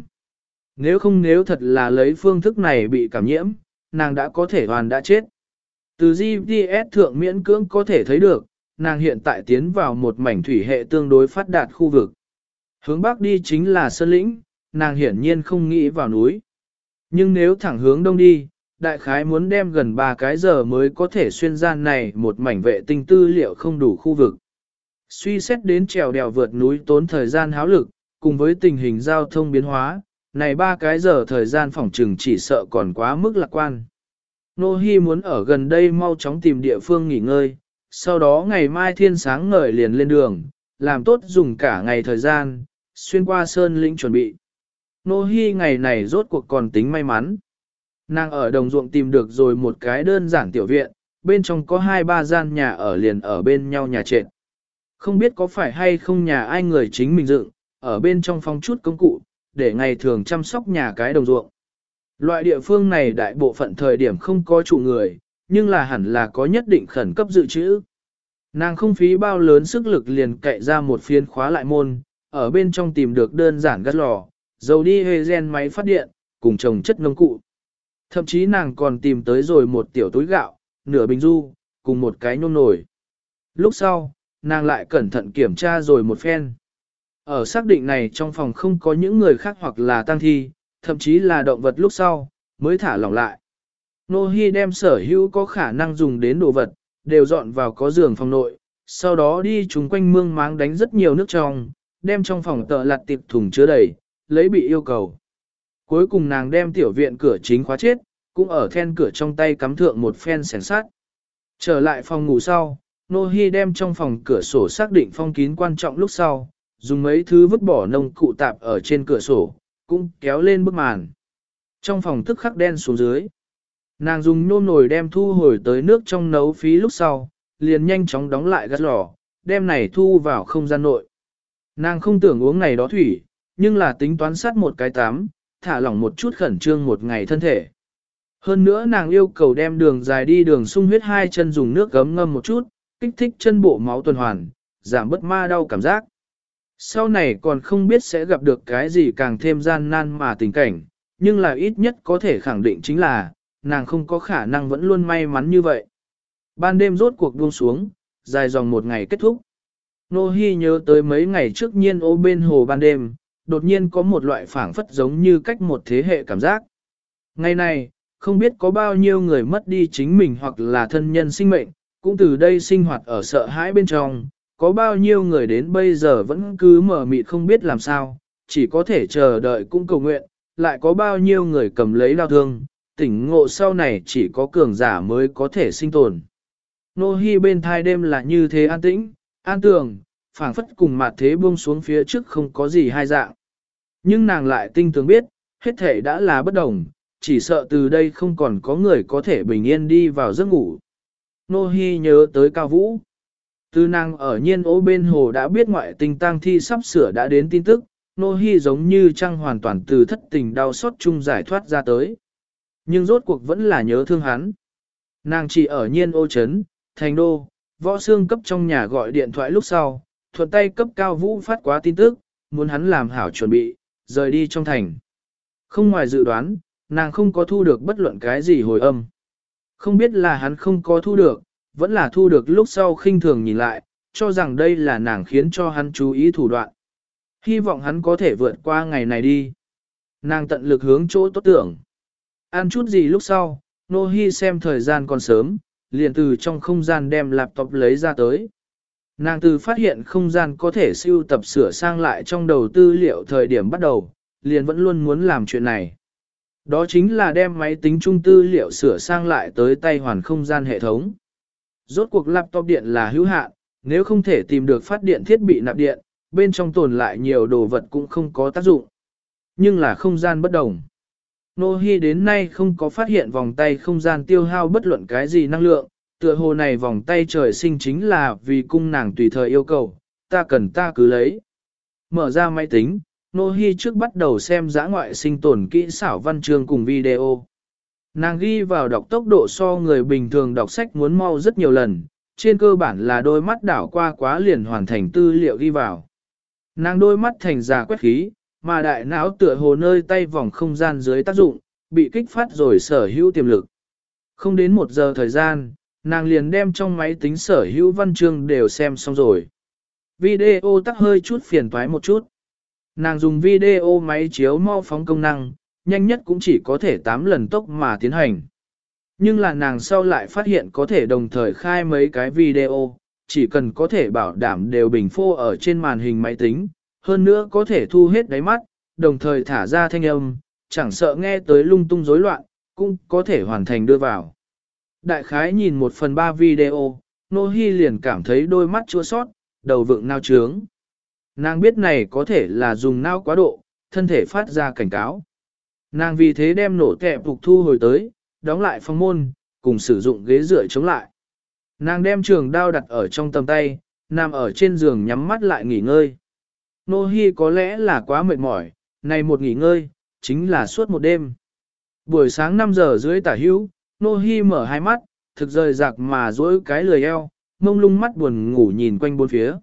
Nếu thật là lấy phương thức này bị cảm nhiễm, nàng đã có thể hoàn đã chết. Từ GPS thượng miễn cưỡng có thể thấy được, nàng hiện tại tiến vào một mảnh thủy hệ tương đối phát đạt khu vực. Hướng bắc đi chính là sơn lĩnh, nàng hiển nhiên không nghĩ vào núi. Nhưng nếu thẳng hướng đông đi, đại khái muốn đem gần 3 cái giờ mới có thể xuyên gian này một mảnh vệ tinh tư liệu không đủ khu vực. Suy xét đến trèo đèo vượt núi tốn thời gian háo lực, cùng với tình hình giao thông biến hóa, này 3 cái giờ thời gian phỏng trừng chỉ sợ còn quá mức lạc quan. Nô Hi muốn ở gần đây mau chóng tìm địa phương nghỉ ngơi, sau đó ngày mai thiên sáng ngời liền lên đường, làm tốt dùng cả ngày thời gian, xuyên qua sơn lĩnh chuẩn bị. Nô Hi ngày này rốt cuộc còn tính may mắn. Nàng ở đồng ruộng tìm được rồi một cái đơn giản tiểu viện, bên trong có 2-3 gian nhà ở liền ở bên nhau nhà trệt. Không biết có phải hay không nhà ai người chính mình dựng, ở bên trong phong chút công cụ, để ngày thường chăm sóc nhà cái đồng ruộng. Loại địa phương này đại bộ phận thời điểm không có trụ người, nhưng là hẳn là có nhất định khẩn cấp dự trữ. Nàng không phí bao lớn sức lực liền cậy ra một phiên khóa lại môn, ở bên trong tìm được đơn giản gas lò, dầu đi hê gen máy phát điện, cùng trồng chất nông cụ. Thậm chí nàng còn tìm tới rồi một tiểu túi gạo, nửa bình du, cùng một cái nhôm nồi. Lúc sau, nàng lại cẩn thận kiểm tra rồi một phen. Ở xác định này trong phòng không có những người khác hoặc là tang thi, thậm chí là động vật lúc sau, mới thả lỏng lại. Nô Hi đem sở hữu có khả năng dùng đến đồ vật, đều dọn vào có giường phòng nội, sau đó đi chung quanh mương máng đánh rất nhiều nước trong, đem trong phòng tợ lặt tiệp thùng chứa đầy, lấy bị yêu cầu. Cuối cùng nàng đem tiểu viện cửa chính khóa chết, cũng ở then cửa trong tay cắm thượng một phen sẻn sắt. Trở lại phòng ngủ sau, Nô Hi đem trong phòng cửa sổ xác định phong kín quan trọng lúc sau, dùng mấy thứ vứt bỏ nông cụ tạp ở trên cửa sổ, cũng kéo lên bức màn. Trong phòng tức khắc đen xuống dưới. Nàng dùng nhôm nồi đem thu hồi tới nước trong nấu phí lúc sau, liền nhanh chóng đóng lại gas lò, đem này thu vào không gian nội. Nàng không tưởng uống này đó thủy, nhưng là tính toán sát một cái tắm, thả lỏng một chút khẩn trương một ngày thân thể. Hơn nữa nàng yêu cầu đem đường dài đi đường sung huyết 2 chân dùng nước gấm ngâm một chút, kích thích chân bộ máu tuần hoàn, giảm bớt ma đau cảm giác. Sau này còn không biết sẽ gặp được cái gì càng thêm gian nan mà tình cảnh, nhưng là ít nhất có thể khẳng định chính là, nàng không có khả năng vẫn luôn may mắn như vậy. Ban đêm rốt cuộc buông xuống, dài dòng một ngày kết thúc. Nô Hi nhớ tới mấy ngày trước nhiên ô bên hồ ban đêm, đột nhiên có một loại phảng phất giống như cách một thế hệ cảm giác. Ngày này, không biết có bao nhiêu người mất đi chính mình hoặc là thân nhân sinh mệnh, cũng từ đây sinh hoạt ở sợ hãi bên trong, có bao nhiêu người đến bây giờ vẫn cứ mờ mịt không biết làm sao, chỉ có thể chờ đợi cũng cầu nguyện, lại có bao nhiêu người cầm lấy đau thương, tỉnh ngộ sau này chỉ có cường giả mới có thể sinh tồn. Nô Hi bên thai đêm là như thế an tĩnh, an tường, phảng phất cùng mặt thế buông xuống phía trước không có gì hai dạng. Nhưng nàng lại tinh tường biết, hết thể đã là bất đồng, chỉ sợ từ đây không còn có người có thể bình yên đi vào giấc ngủ. Nô Hi nhớ tới Cao Vũ. Từ nàng ở nhiên ố bên hồ đã biết ngoại tình tang thi sắp sửa đã đến tin tức, Nô Hi giống như trăng hoàn toàn từ thất tình đau xót chung giải thoát ra tới. Nhưng rốt cuộc vẫn là nhớ thương hắn. Nàng chỉ ở nhiên ô chấn, thành đô, võ xương cấp trong nhà gọi điện thoại lúc sau, thuận tay cấp Cao Vũ phát quá tin tức, muốn hắn làm hảo chuẩn bị, rời đi trong thành. Không ngoài dự đoán, nàng không có thu được bất luận cái gì hồi âm. Không biết là hắn không có thu được, vẫn là thu được lúc sau khinh thường nhìn lại, cho rằng đây là nàng khiến cho hắn chú ý thủ đoạn. Hy vọng hắn có thể vượt qua ngày này đi. Nàng tận lực hướng chỗ tốt tưởng. Ăn chút gì lúc sau, Nô Hi xem thời gian còn sớm, liền từ trong không gian đem laptop lấy ra tới. Nàng từ phát hiện không gian có thể siêu tập sửa sang lại trong đầu tư liệu thời điểm bắt đầu, liền vẫn luôn muốn làm chuyện này. Đó chính là đem máy tính trung tư liệu sửa sang lại tới tay hoàn không gian hệ thống. Rốt cuộc laptop điện là hữu hạn, nếu không thể tìm được phát điện thiết bị nạp điện, bên trong tồn lại nhiều đồ vật cũng không có tác dụng. Nhưng là không gian bất đồng. Nô Hi đến nay không có phát hiện vòng tay không gian tiêu hao bất luận cái gì năng lượng, tựa hồ này vòng tay trời sinh chính là vì cung nàng tùy thời yêu cầu, ta cần ta cứ lấy. Mở ra máy tính, Nô Hi trước bắt đầu xem dã ngoại sinh tồn kỹ xảo văn chương cùng video. Nàng ghi vào đọc tốc độ so người bình thường đọc sách muốn mau rất nhiều lần, trên cơ bản là đôi mắt đảo qua quá liền hoàn thành tư liệu ghi vào. Nàng đôi mắt thành già quét khí, mà đại não tựa hồ nơi tay vòng không gian dưới tác dụng, bị kích phát rồi sở hữu tiềm lực. Không đến 1 giờ thời gian, nàng liền đem trong máy tính sở hữu văn chương đều xem xong rồi. Video tắc hơi chút phiền toái một chút. Nàng dùng video máy chiếu mau phóng công năng, nhanh nhất cũng chỉ có thể 8 lần tốc mà tiến hành. Nhưng là nàng sau lại phát hiện có thể đồng thời khai mấy cái video, chỉ cần có thể bảo đảm đều bình phô ở trên màn hình máy tính, hơn nữa có thể thu hết đáy mắt, đồng thời thả ra thanh âm, chẳng sợ nghe tới lung tung rối loạn, cũng có thể hoàn thành đưa vào. Đại khái nhìn 1/3 video, Nô Hi liền cảm thấy đôi mắt chua xót, đầu vượng nao trướng. Nàng biết này có thể là dùng não quá độ, thân thể phát ra cảnh cáo. Nàng vì thế đem nổ kẹp phục thu hồi tới, đóng lại phòng môn, cùng sử dụng ghế dựa chống lại. Nàng đem trường đao đặt ở trong tầm tay, nằm ở trên giường nhắm mắt lại nghỉ ngơi. Nô Hi có lẽ là quá mệt mỏi, này một nghỉ ngơi, chính là suốt một đêm. Buổi sáng 5 giờ rưỡi tả hữu, Nô Hi mở hai mắt, thực rời rạc mà duỗi cái lười eo, mông lung mắt buồn ngủ nhìn quanh bốn phía.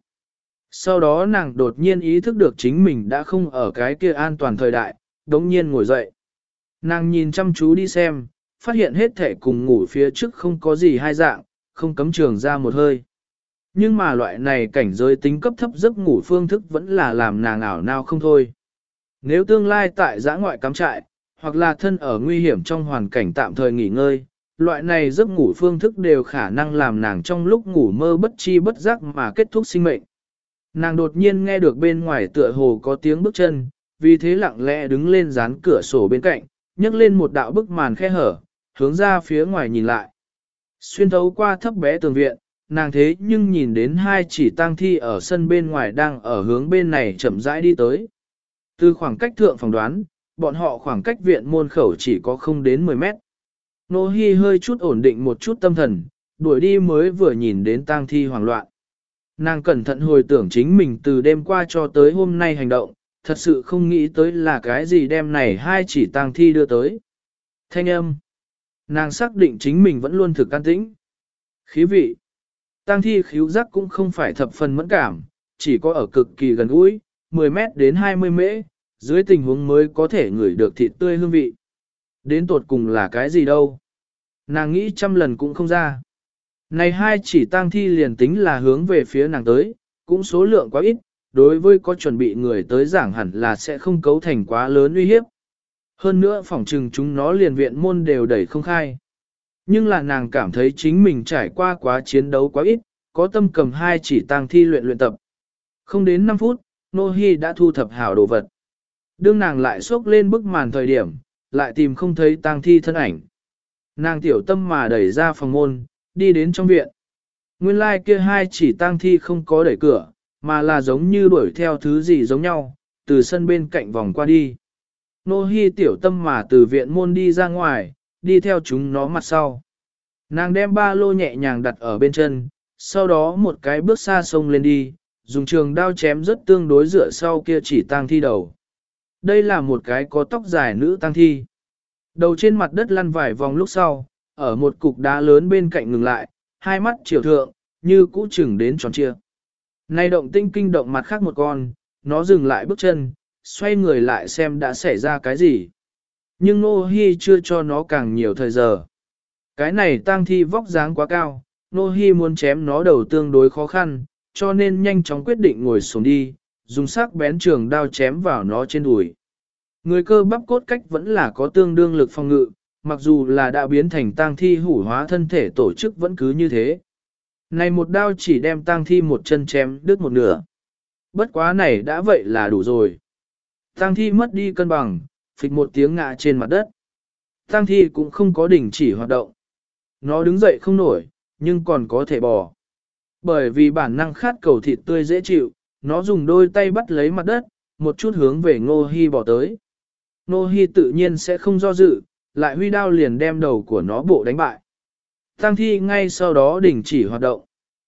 Sau đó nàng đột nhiên ý thức được chính mình đã không ở cái kia an toàn thời đại, đống nhiên ngồi dậy. Nàng nhìn chăm chú đi xem, phát hiện hết thể cùng ngủ phía trước không có gì hai dạng, không cấm trường ra một hơi. Nhưng mà loại này cảnh giới tính cấp thấp giấc ngủ phương thức vẫn là làm nàng ảo nao không thôi. Nếu tương lai tại giã ngoại cắm trại, hoặc là thân ở nguy hiểm trong hoàn cảnh tạm thời nghỉ ngơi, loại này giấc ngủ phương thức đều khả năng làm nàng trong lúc ngủ mơ bất chi bất giác mà kết thúc sinh mệnh. Nàng đột nhiên nghe được bên ngoài tựa hồ có tiếng bước chân, vì thế lặng lẽ đứng lên dán cửa sổ bên cạnh, nhấc lên một đạo bức màn khe hở, hướng ra phía ngoài nhìn lại. Xuyên thấu qua thấp bé tường viện, nàng thế nhưng nhìn đến hai chỉ tang thi ở sân bên ngoài đang ở hướng bên này chậm rãi đi tới. Từ khoảng cách thượng phỏng đoán, bọn họ khoảng cách viện môn khẩu chỉ có không đến 10 mét. Nô Hi hơi chút ổn định một chút tâm thần, đuổi đi mới vừa nhìn đến tang thi hoảng loạn. Nàng cẩn thận hồi tưởng chính mình từ đêm qua cho tới hôm nay hành động, thật sự không nghĩ tới là cái gì đem này hai chỉ tang thi đưa tới. Thanh âm. Nàng xác định chính mình vẫn luôn thực an tĩnh. Khí vị. Tang thi khíu giác cũng không phải thập phần mẫn cảm, chỉ có ở cực kỳ gần gũi, 10 mét đến 20 mễ, dưới tình huống mới có thể ngửi được thịt tươi hương vị. Đến tột cùng là cái gì đâu. Nàng nghĩ trăm lần cũng không ra. Này hai chỉ tang thi liền tính là hướng về phía nàng tới, cũng số lượng quá ít, đối với có chuẩn bị người tới giảng hẳn là sẽ không cấu thành quá lớn uy hiếp. Hơn nữa phỏng trừng chúng nó liền viện môn đều đẩy không khai. Nhưng là nàng cảm thấy chính mình trải qua quá chiến đấu quá ít, có tâm cầm hai chỉ tang thi luyện tập. Không đến 5 phút, Nô Hi đã thu thập hảo đồ vật. Đương nàng lại xốc lên bức màn thời điểm, lại tìm không thấy tang thi thân ảnh. Nàng tiểu tâm mà đẩy ra phòng môn, đi đến trong viện. Nguyên lai kia hai chỉ tang thi không có đẩy cửa, mà là giống như đuổi theo thứ gì giống nhau, từ sân bên cạnh vòng qua đi. Nô Hi tiểu tâm mà từ viện môn đi ra ngoài, đi theo chúng nó mặt sau. Nàng đem ba lô nhẹ nhàng đặt ở bên chân, sau đó một cái bước xa xông lên đi, dùng trường đao chém rất tương đối dựa sau kia chỉ tang thi đầu. Đây là một cái có tóc dài nữ tang thi. Đầu trên mặt đất lăn vài vòng lúc sau, ở một cục đá lớn bên cạnh ngừng lại, hai mắt chiều thượng, như cũ chừng đến tròn trịa. Này động tinh kinh động mặt khác một con, nó dừng lại bước chân, xoay người lại xem đã xảy ra cái gì. Nhưng Nô Hi chưa cho nó càng nhiều thời giờ. Cái này tang thi vóc dáng quá cao, Nô Hi muốn chém nó đầu tương đối khó khăn, cho nên nhanh chóng quyết định ngồi xuống đi, dùng sắc bén trường đao chém vào nó trên đùi. Người cơ bắp cốt cách vẫn là có tương đương lực phòng ngự, mặc dù là đã biến thành tang thi hủ hóa thân thể tổ chức vẫn cứ như thế. Này một đao chỉ đem tang thi một chân chém đứt một nửa. Bất quá này đã vậy là đủ rồi. Tang thi mất đi cân bằng, phịch một tiếng ngã trên mặt đất. Tang thi cũng không có đình chỉ hoạt động. Nó đứng dậy không nổi, nhưng còn có thể bò. Bởi vì bản năng khát cầu thịt tươi dễ chịu, nó dùng đôi tay bắt lấy mặt đất, một chút hướng về Ngô Hi bò tới. Ngô Hi tự nhiên sẽ không do dự, lại huy đao liền đem đầu của nó bộ đánh bại. Tang thi ngay sau đó đình chỉ hoạt động.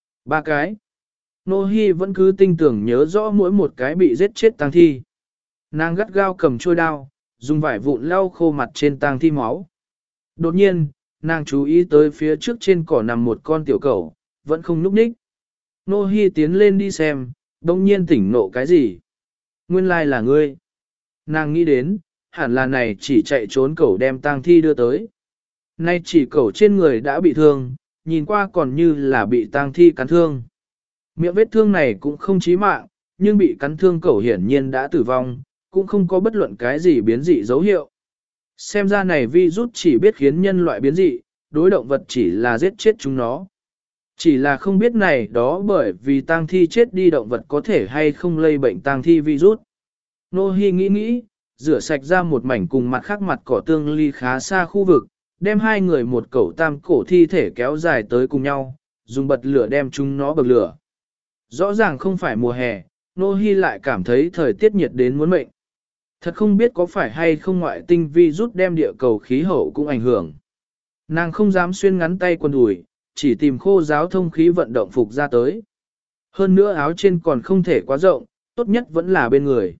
3 cái. Ngô Hi vẫn cứ tinh tưởng nhớ rõ mỗi một cái bị giết chết tang thi. Nàng gắt gao cầm chuôi đao, dùng vải vụn lau khô mặt trên tang thi máu. Đột nhiên, nàng chú ý tới phía trước trên cỏ nằm một con tiểu cẩu, vẫn không nhúc nhích. Ngô Hi tiến lên đi xem, đông nhiên tỉnh nộ cái gì. Nguyên lai là ngươi. Nàng nghĩ đến, hẳn là này chỉ chạy trốn cẩu đem tang thi đưa tới. Nay chỉ cẩu trên người đã bị thương, nhìn qua còn như là bị tang thi cắn thương. Miệng vết thương này cũng không chí mạng, nhưng bị cắn thương cẩu hiển nhiên đã tử vong, cũng không có bất luận cái gì biến dị dấu hiệu. Xem ra này virus chỉ biết khiến nhân loại biến dị, đối động vật chỉ là giết chết chúng nó. Chỉ là không biết này đó bởi vì tang thi chết đi động vật có thể hay không lây bệnh tang thi virus. Nô Hi nghĩ, rửa sạch ra một mảnh cùng mặt khác mặt cỏ tương ly khá xa khu vực, đem hai người một cẩu tam cổ thi thể kéo dài tới cùng nhau, dùng bật lửa đem chúng nó bậc lửa. Rõ ràng không phải mùa hè, Nô Hi lại cảm thấy thời tiết nhiệt đến muốn mệnh. Thật không biết có phải hay không ngoại tinh virus đem địa cầu khí hậu cũng ảnh hưởng. Nàng không dám xuyên ngắn tay quần đùi, chỉ tìm khô giáo thông khí vận động phục ra tới. Hơn nữa áo trên còn không thể quá rộng, tốt nhất vẫn là bên người.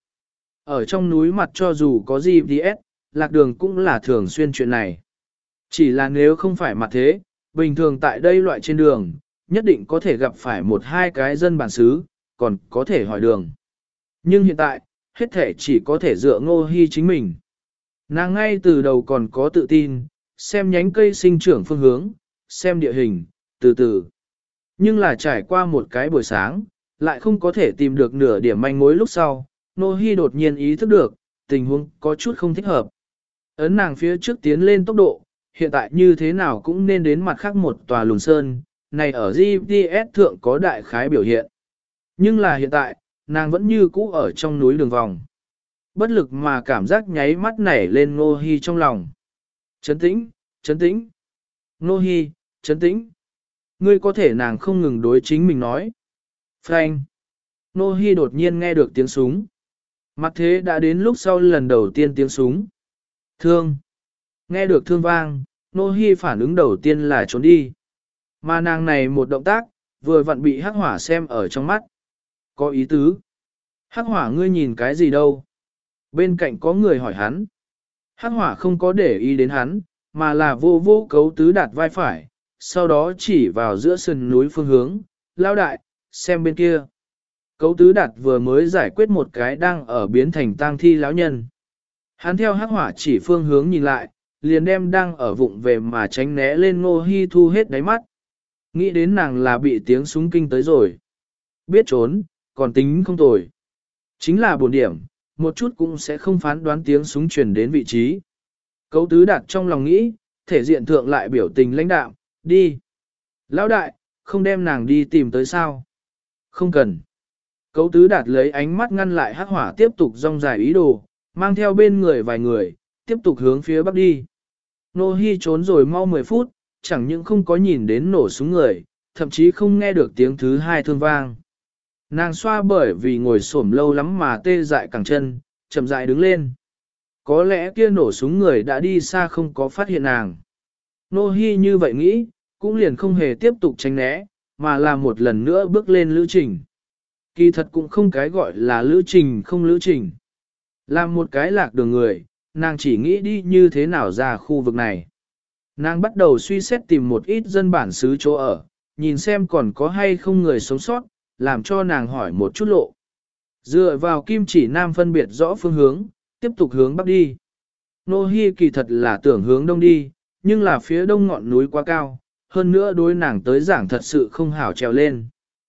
Ở trong núi mặt cho dù có GPS, lạc đường cũng là thường xuyên chuyện này. Chỉ là nếu không phải mặt thế, bình thường tại đây loại trên đường, nhất định có thể gặp phải một hai cái dân bản xứ, còn có thể hỏi đường. Nhưng hiện tại, hết thể chỉ có thể dựa Ngô Hi chính mình. Nàng ngay từ đầu còn có tự tin, xem nhánh cây sinh trưởng phương hướng, xem địa hình, từ từ. Nhưng là trải qua một cái buổi sáng, lại không có thể tìm được nửa điểm manh mối lúc sau, Ngô Hi đột nhiên ý thức được, tình huống có chút không thích hợp. Ấn nàng phía trước tiến lên tốc độ, hiện tại như thế nào cũng nên đến mặt khác một tòa lùn sơn, này ở GPS thượng có đại khái biểu hiện. Nhưng là hiện tại, nàng vẫn như cũ ở trong núi đường vòng. Bất lực mà cảm giác nháy mắt nảy lên Ngô Hi trong lòng. Trấn tĩnh, trấn tĩnh. Ngô Hi, trấn tĩnh. Ngươi có thể nàng không ngừng đối chính mình nói. Phanh. Ngô Hi đột nhiên nghe được tiếng súng. Mặt thế đã đến lúc sau lần đầu tiên tiếng súng. Thương. Nghe được thương vang, Ngô Hi phản ứng đầu tiên là trốn đi. Mà nàng này một động tác, vừa vặn bị hắc hỏa xem ở trong mắt. Có ý tứ. Hắc hỏa ngươi nhìn cái gì đâu? Bên cạnh có người hỏi hắn. Hắc hỏa không có để ý đến hắn, mà là vô vô cấu tứ đạt vai phải, sau đó chỉ vào giữa sườn núi phương hướng, lao đại, xem bên kia. Cấu tứ đạt vừa mới giải quyết một cái đang ở biến thành tang thi lão nhân. Hắn theo hắc hỏa chỉ phương hướng nhìn lại, liền đem đang ở vụng về mà tránh né lên Ngô Hi thu hết đáy mắt. Nghĩ đến nàng là bị tiếng súng kinh tới rồi. Biết trốn, còn tính không tồi. Chính là buồn điểm, một chút cũng sẽ không phán đoán tiếng súng truyền đến vị trí. Cấu tứ đạt trong lòng nghĩ, thể diện thượng lại biểu tình lãnh đạm, đi. Lão đại, không đem nàng đi tìm tới sao? Không cần. Cấu tứ đạt lấy ánh mắt ngăn lại hắc hỏa tiếp tục rong dài ý đồ, mang theo bên người vài người, tiếp tục hướng phía bắc đi. Nô Hi trốn rồi mau 10 phút, chẳng những không có nhìn đến nổ súng người, thậm chí không nghe được tiếng thứ hai thương vang. Nàng xoa bởi vì ngồi xổm lâu lắm mà tê dại cẳng chân, chậm rãi đứng lên. Có lẽ kia nổ súng người đã đi xa không có phát hiện nàng. Nô Hi như vậy nghĩ, cũng liền không hề tiếp tục tránh né, mà là một lần nữa bước lên lữ trình. Kỳ thật cũng không cái gọi là lữ trình không lữ trình. Làm một cái lạc đường người, nàng chỉ nghĩ đi như thế nào ra khu vực này. Nàng bắt đầu suy xét tìm một ít dân bản xứ chỗ ở, nhìn xem còn có hay không người sống sót, làm cho nàng hỏi một chút lộ. Dựa vào kim chỉ nam phân biệt rõ phương hướng, tiếp tục hướng bắc đi. Nô Hi kỳ thật là tưởng hướng đông đi, nhưng là phía đông ngọn núi quá cao, hơn nữa đối nàng tới giảng thật sự không hảo trèo lên.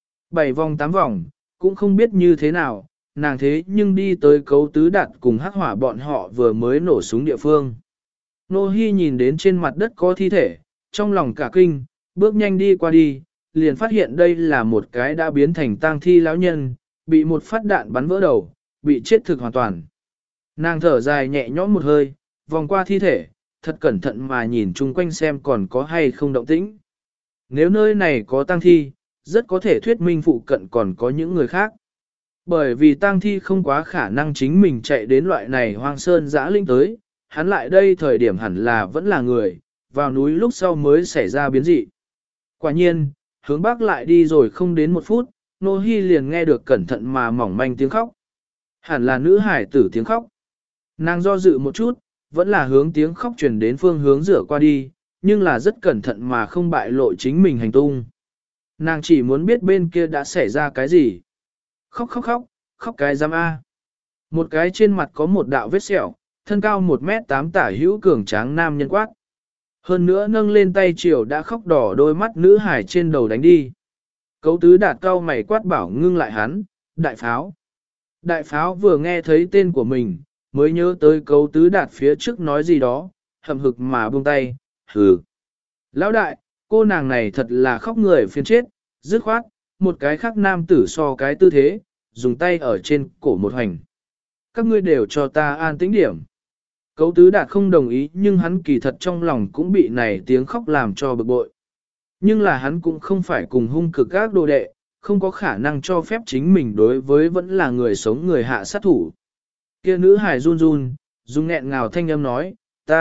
7 vòng 8 vòng, cũng không biết như thế nào, nàng thế nhưng đi tới cấu tứ đạt cùng hắc hỏa bọn họ vừa mới nổ súng địa phương. Nô Hi nhìn đến trên mặt đất có thi thể, trong lòng cả kinh, bước nhanh đi qua đi, liền phát hiện đây là một cái đã biến thành tang thi lão nhân, bị một phát đạn bắn vỡ đầu, bị chết thực hoàn toàn. Nàng thở dài nhẹ nhõm một hơi, vòng qua thi thể, thật cẩn thận mà nhìn chung quanh xem còn có hay không động tĩnh. Nếu nơi này có tang thi, rất có thể thuyết minh phụ cận còn có những người khác. Bởi vì tang thi không quá khả năng chính mình chạy đến loại này hoang sơn dã linh tới, hắn lại đây thời điểm hẳn là vẫn là người, vào núi lúc sau mới xảy ra biến dị. Quả nhiên, hướng bắc lại đi rồi không đến 1 phút, Nô Hi liền nghe được cẩn thận mà mỏng manh tiếng khóc. Hẳn là nữ hải tử tiếng khóc. Nàng do dự một chút, vẫn là hướng tiếng khóc truyền đến phương hướng rửa qua đi, nhưng là rất cẩn thận mà không bại lộ chính mình hành tung. Nàng chỉ muốn biết bên kia đã xảy ra cái gì. Khóc khóc khóc, khóc cái giam A. Một cái trên mặt có một đạo vết sẹo, thân cao 1m8 tả hữu cường tráng nam nhân quát. Hơn nữa nâng lên tay chiều đã khóc đỏ đôi mắt nữ hải trên đầu đánh đi. Cấu tứ đạt cao mày quát bảo ngưng lại hắn, đại pháo. Đại pháo vừa nghe thấy tên của mình, mới nhớ tới cấu tứ đạt phía trước nói gì đó, hậm hực mà buông tay, hừ. Lão đại, cô nàng này thật là khóc người phiền chết, dứt khoát, một cái khác nam tử so cái tư thế, dùng tay ở trên cổ một hành. Các ngươi đều cho ta an tĩnh điểm. Cấu Tứ Đạt không đồng ý nhưng hắn kỳ thật trong lòng cũng bị này tiếng khóc làm cho bực bội. Nhưng là hắn cũng không phải cùng hung cực các đồ đệ, không có khả năng cho phép chính mình đối với vẫn là người sống người hạ sát thủ. Kia nữ hài run run, dùng nghẹn ngào thanh âm nói,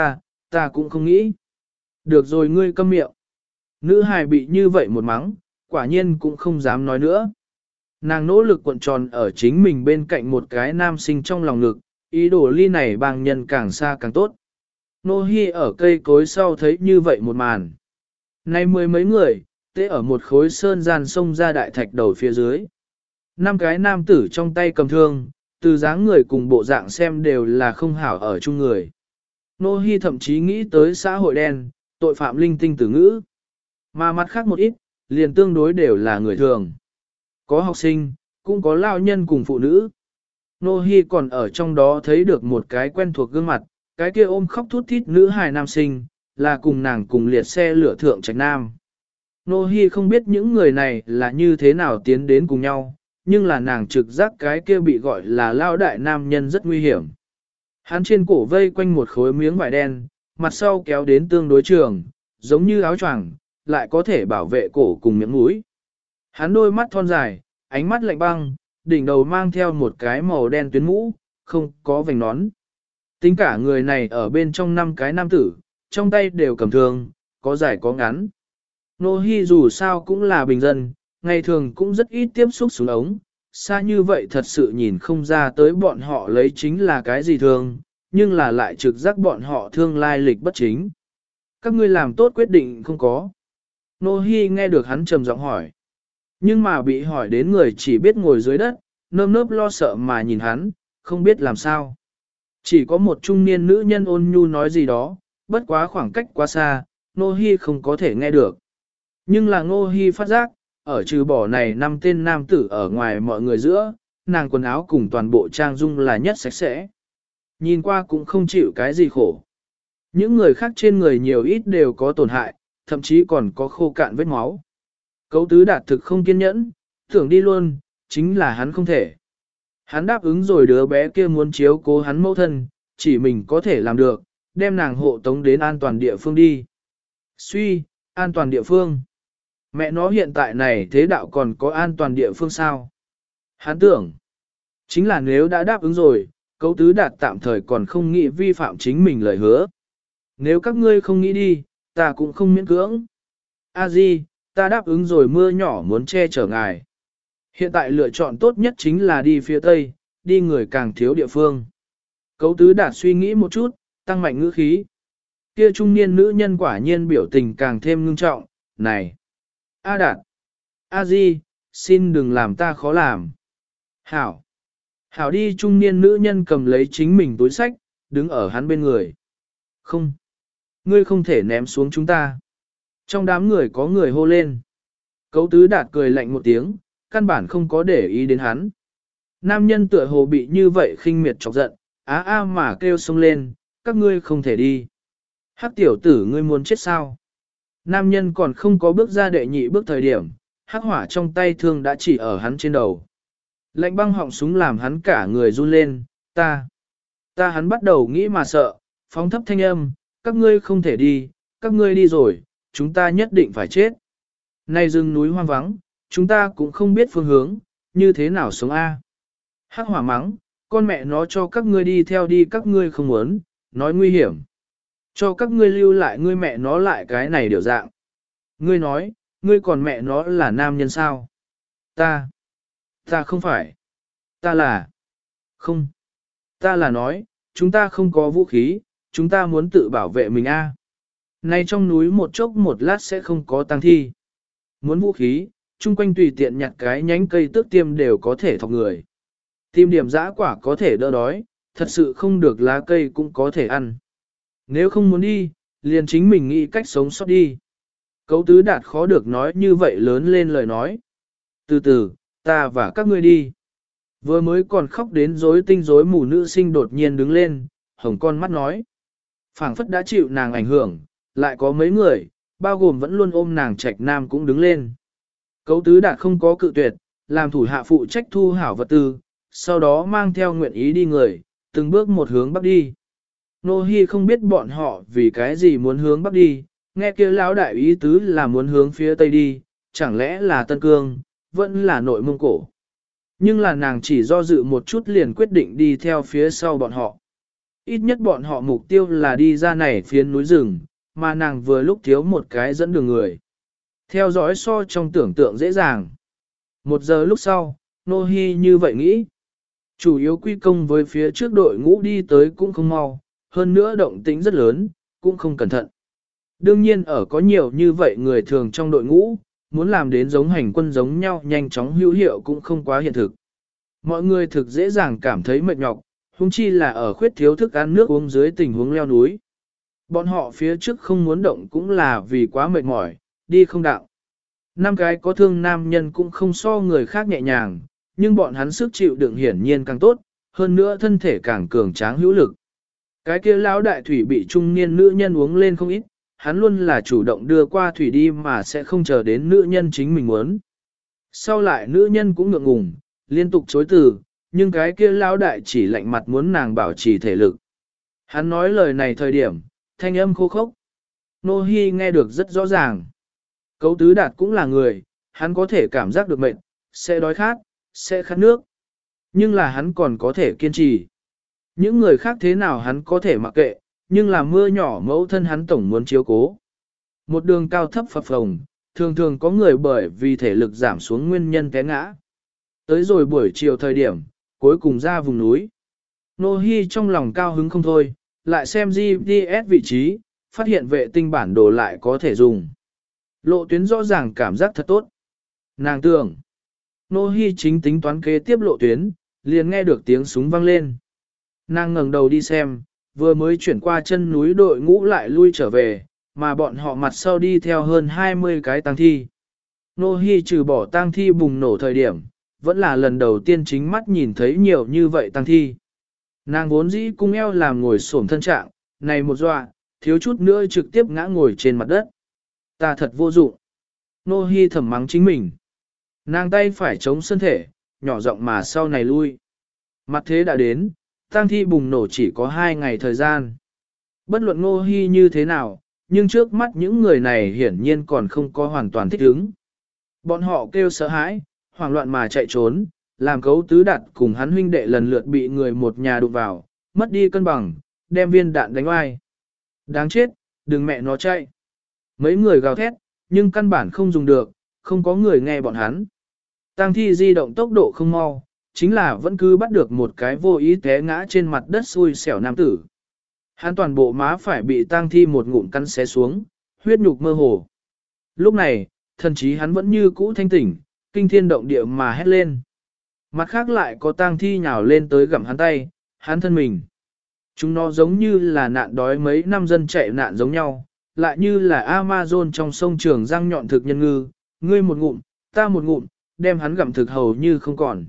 ta cũng không nghĩ. Được rồi ngươi câm miệng. Nữ hài bị như vậy một mắng, quả nhiên cũng không dám nói nữa. Nàng nỗ lực cuộn tròn ở chính mình bên cạnh một cái nam sinh trong lòng ngực, ý đồ ly này bang nhân càng xa càng tốt. Nô Hi ở cây cối sau thấy như vậy một màn. Nay mười mấy người, tế ở một khối sơn gian sông ra đại thạch đầu phía dưới. Năm cái nam tử trong tay cầm thương, từ dáng người cùng bộ dạng xem đều là không hảo ở chung người. Nô Hi thậm chí nghĩ tới xã hội đen, tội phạm linh tinh tử ngữ. Mà mặt khác một ít, liền tương đối đều là người thường. Có học sinh, cũng có lao nhân cùng phụ nữ. Nô Hi còn ở trong đó thấy được một cái quen thuộc gương mặt, cái kia ôm khóc thút thít nữ hài nam sinh, là cùng nàng cùng liệt xe lửa thượng Trạch Nam. Nô Hi không biết những người này là như thế nào tiến đến cùng nhau, nhưng là nàng trực giác cái kia bị gọi là lao đại nam nhân rất nguy hiểm. Hắn trên cổ vây quanh một khối miếng vải đen, mặt sau kéo đến tương đối trường, giống như áo choàng, lại có thể bảo vệ cổ cùng miệng mũi. Hắn đôi mắt thon dài, ánh mắt lạnh băng, đỉnh đầu mang theo một cái màu đen tuyến mũ, không có vành nón. Tính cả người này ở bên trong 5 cái nam tử, trong tay đều cầm thương, có dài có ngắn. Nô Hi dù sao cũng là bình dân, ngày thường cũng rất ít tiếp xúc súng ống, xa như vậy thật sự nhìn không ra tới bọn họ lấy chính là cái gì thương, nhưng là lại trực giác bọn họ thương lai lịch bất chính. Các ngươi làm tốt quyết định không có. Nô Hi nghe được hắn trầm giọng hỏi. Nhưng mà bị hỏi đến người chỉ biết ngồi dưới đất, nơm nớp lo sợ mà nhìn hắn, không biết làm sao. Chỉ có một trung niên nữ nhân ôn nhu nói gì đó, bất quá khoảng cách quá xa, Nô Hi không có thể nghe được. Nhưng là Nô Hi phát giác, ở trừ bỏ này 5 tên nam tử ở ngoài mọi người giữa, nàng quần áo cùng toàn bộ trang dung là nhất sạch sẽ. Nhìn qua cũng không chịu cái gì khổ. Những người khác trên người nhiều ít đều có tổn hại, thậm chí còn có khô cạn vết máu. Cấu Tứ Đạt thực không kiên nhẫn, tưởng đi luôn, chính là hắn không thể. Hắn đáp ứng rồi đứa bé kia muốn chiếu cố hắn mẫu thân, chỉ mình có thể làm được, đem nàng hộ tống đến an toàn địa phương đi. Suy, an toàn địa phương. Mẹ nó hiện tại này thế đạo còn có an toàn địa phương sao? Hắn tưởng, chính là nếu đã đáp ứng rồi, Cấu Tứ Đạt tạm thời còn không nghĩ vi phạm chính mình lời hứa. Nếu các ngươi không nghĩ đi, ta cũng không miễn cưỡng. A Di, ta đáp ứng rồi mưa nhỏ muốn che chở ngài. Hiện tại lựa chọn tốt nhất chính là đi phía Tây, đi người càng thiếu địa phương. Cấu Tứ Đạt suy nghĩ một chút, tăng mạnh ngữ khí. Kia trung niên nữ nhân quả nhiên biểu tình càng thêm ngưng trọng, này. A Đạt, A Di, xin đừng làm ta khó làm. Hảo. Hảo đi trung niên nữ nhân cầm lấy chính mình túi sách, đứng ở hắn bên người. Không. Ngươi không thể ném xuống chúng ta. Trong đám người có người hô lên. Cấu Tứ Đạt cười lạnh một tiếng, căn bản không có để ý đến hắn. Nam nhân tựa hồ bị như vậy khinh miệt chọc giận, á mà kêu xông lên, các ngươi không thể đi. Hắc tiểu tử ngươi muốn chết sao? Nam nhân còn không có bước ra đệ nhị bước thời điểm, hắc hỏa trong tay thương đã chỉ ở hắn trên đầu. Lạnh băng họng súng làm hắn cả người run lên, ta hắn bắt đầu nghĩ mà sợ, phóng thấp thanh âm, các ngươi không thể đi, các ngươi đi rồi, chúng ta nhất định phải chết. Này rừng núi hoang vắng, chúng ta cũng không biết phương hướng, như thế nào sống a? Hắc hỏa mắng, con mẹ nó cho các ngươi đi theo đi các ngươi không muốn, nói nguy hiểm. Cho các ngươi lưu lại ngươi mẹ nó lại cái này điều dạng. Ngươi nói, ngươi còn mẹ nó là nam nhân sao? Ta không phải. Ta là. Không. Ta là nói, chúng ta không có vũ khí, chúng ta muốn tự bảo vệ mình a. Nay trong núi một chốc một lát sẽ không có tang thi. Muốn vũ khí, chung quanh tùy tiện nhặt cái nhánh cây tước tiêm đều có thể thọc người. Tìm điểm dã quả có thể đỡ đói, thật sự không được lá cây cũng có thể ăn. Nếu không muốn đi, liền chính mình nghĩ cách sống sót đi. Cấu Tứ Đạt khó được nói như vậy lớn lên lời nói. Từ từ, ta và các ngươi đi. Vừa mới còn khóc đến rối tinh rối mù nữ sinh đột nhiên đứng lên, hồng con mắt nói. Phảng phất đã chịu nàng ảnh hưởng, lại có mấy người, bao gồm vẫn luôn ôm nàng Trạch Nam cũng đứng lên. Cấu Tứ Đạt không có cự tuyệt, làm thủ hạ phụ trách thu hảo vật tư, sau đó mang theo nguyện ý đi người, từng bước một hướng bắc đi. Nô Hi không biết bọn họ vì cái gì muốn hướng bắc đi, nghe kia lão đại ý tứ là muốn hướng phía tây đi, chẳng lẽ là Tân Cương, vẫn là nội Mông Cổ. Nhưng là nàng chỉ do dự một chút liền quyết định đi theo phía sau bọn họ. Ít nhất bọn họ mục tiêu là đi ra này phiến núi rừng, mà nàng vừa lúc thiếu một cái dẫn đường người. Theo dõi so trong tưởng tượng dễ dàng. 1 giờ lúc sau, Nô Hi như vậy nghĩ. Chủ yếu quy công với phía trước đội ngũ đi tới cũng không mau, hơn nữa động tĩnh rất lớn, cũng không cẩn thận. Đương nhiên ở có nhiều như vậy người thường trong đội ngũ, muốn làm đến giống hành quân giống nhau nhanh chóng hữu hiệu cũng không quá hiện thực. Mọi người thực dễ dàng cảm thấy mệt nhọc, huống chi là ở khuyết thiếu thức ăn nước uống dưới tình huống leo núi. Bọn họ phía trước không muốn động cũng là vì quá mệt mỏi, đi không đạo. 5 cái có thương nam nhân cũng không so người khác nhẹ nhàng, nhưng bọn hắn sức chịu đựng hiển nhiên càng tốt, hơn nữa thân thể càng cường tráng hữu lực. Cái kia lão đại thủy bị trung niên nữ nhân uống lên không ít, hắn luôn là chủ động đưa qua thủy đi mà sẽ không chờ đến nữ nhân chính mình muốn. Sau lại nữ nhân cũng ngượng ngùng, liên tục chối từ, nhưng cái kia lão đại chỉ lạnh mặt muốn nàng bảo trì thể lực. Hắn nói lời này thời điểm, thanh âm khô khốc. Nô Hi nghe được rất rõ ràng. Cấu Tứ Đạt cũng là người, hắn có thể cảm giác được mệt, sẽ đói khát, sẽ khát nước. Nhưng là hắn còn có thể kiên trì. Những người khác thế nào hắn có thể mặc kệ, nhưng là mưa nhỏ mẫu thân hắn tổng muốn chiếu cố. Một đường cao thấp phập phồng, thường thường có người bởi vì thể lực giảm xuống nguyên nhân té ngã. Tới rồi buổi chiều thời điểm, cuối cùng ra vùng núi. Nô Hi trong lòng cao hứng không thôi, lại xem GPS vị trí, phát hiện vệ tinh bản đồ lại có thể dùng. Lộ tuyến rõ ràng cảm giác thật tốt. Nàng tưởng, Nô Hi chính tính toán kế tiếp lộ tuyến, liền nghe được tiếng súng vang lên. Nàng ngẩng đầu đi xem, vừa mới chuyển qua chân núi đội ngũ lại lui trở về, mà bọn họ mặt sau đi theo hơn 20 cái tang thi. Nô Hi trừ bỏ tang thi bùng nổ thời điểm, vẫn là lần đầu tiên chính mắt nhìn thấy nhiều như vậy tang thi. Nàng vốn dĩ cung eo làm ngồi xổm thân trạng, này một dọa, thiếu chút nữa trực tiếp ngã ngồi trên mặt đất. Ta thật vô dụng. Nô Hi thầm mắng chính mình. Nàng tay phải chống thân thể, nhỏ giọng mà sau này lui. Mặt thế đã đến, tang thi bùng nổ chỉ có 2 ngày thời gian. Bất luận Nô Hi như thế nào, nhưng trước mắt những người này hiển nhiên còn không có hoàn toàn thích ứng. Bọn họ kêu sợ hãi, hoảng loạn mà chạy trốn, làm Cấu Tứ Đạt cùng hắn huynh đệ lần lượt bị người một nhà đụng vào, mất đi cân bằng, đem viên đạn đánh oai. Đáng chết, đừng mẹ nó chạy. Mấy người gào thét, nhưng căn bản không dùng được, không có người nghe bọn hắn. Tang thi di động tốc độ không mau, chính là vẫn cứ bắt được một cái vô ý té ngã trên mặt đất xui xẻo nam tử. Hắn toàn bộ má phải bị tang thi một ngụm cắn xé xuống, huyết nhục mơ hồ. Lúc này, thần chí hắn vẫn như cũ thanh tỉnh, kinh thiên động địa mà hét lên. Mặt khác lại có tang thi nhào lên tới gặm hắn tay, hắn thân mình. Chúng nó giống như là nạn đói mấy năm dân chạy nạn giống nhau, lại như là Amazon trong sông Trường Giang nhọn thực nhân ngư, ngươi một ngụm, ta một ngụm, đem hắn gặm thực hầu như không còn.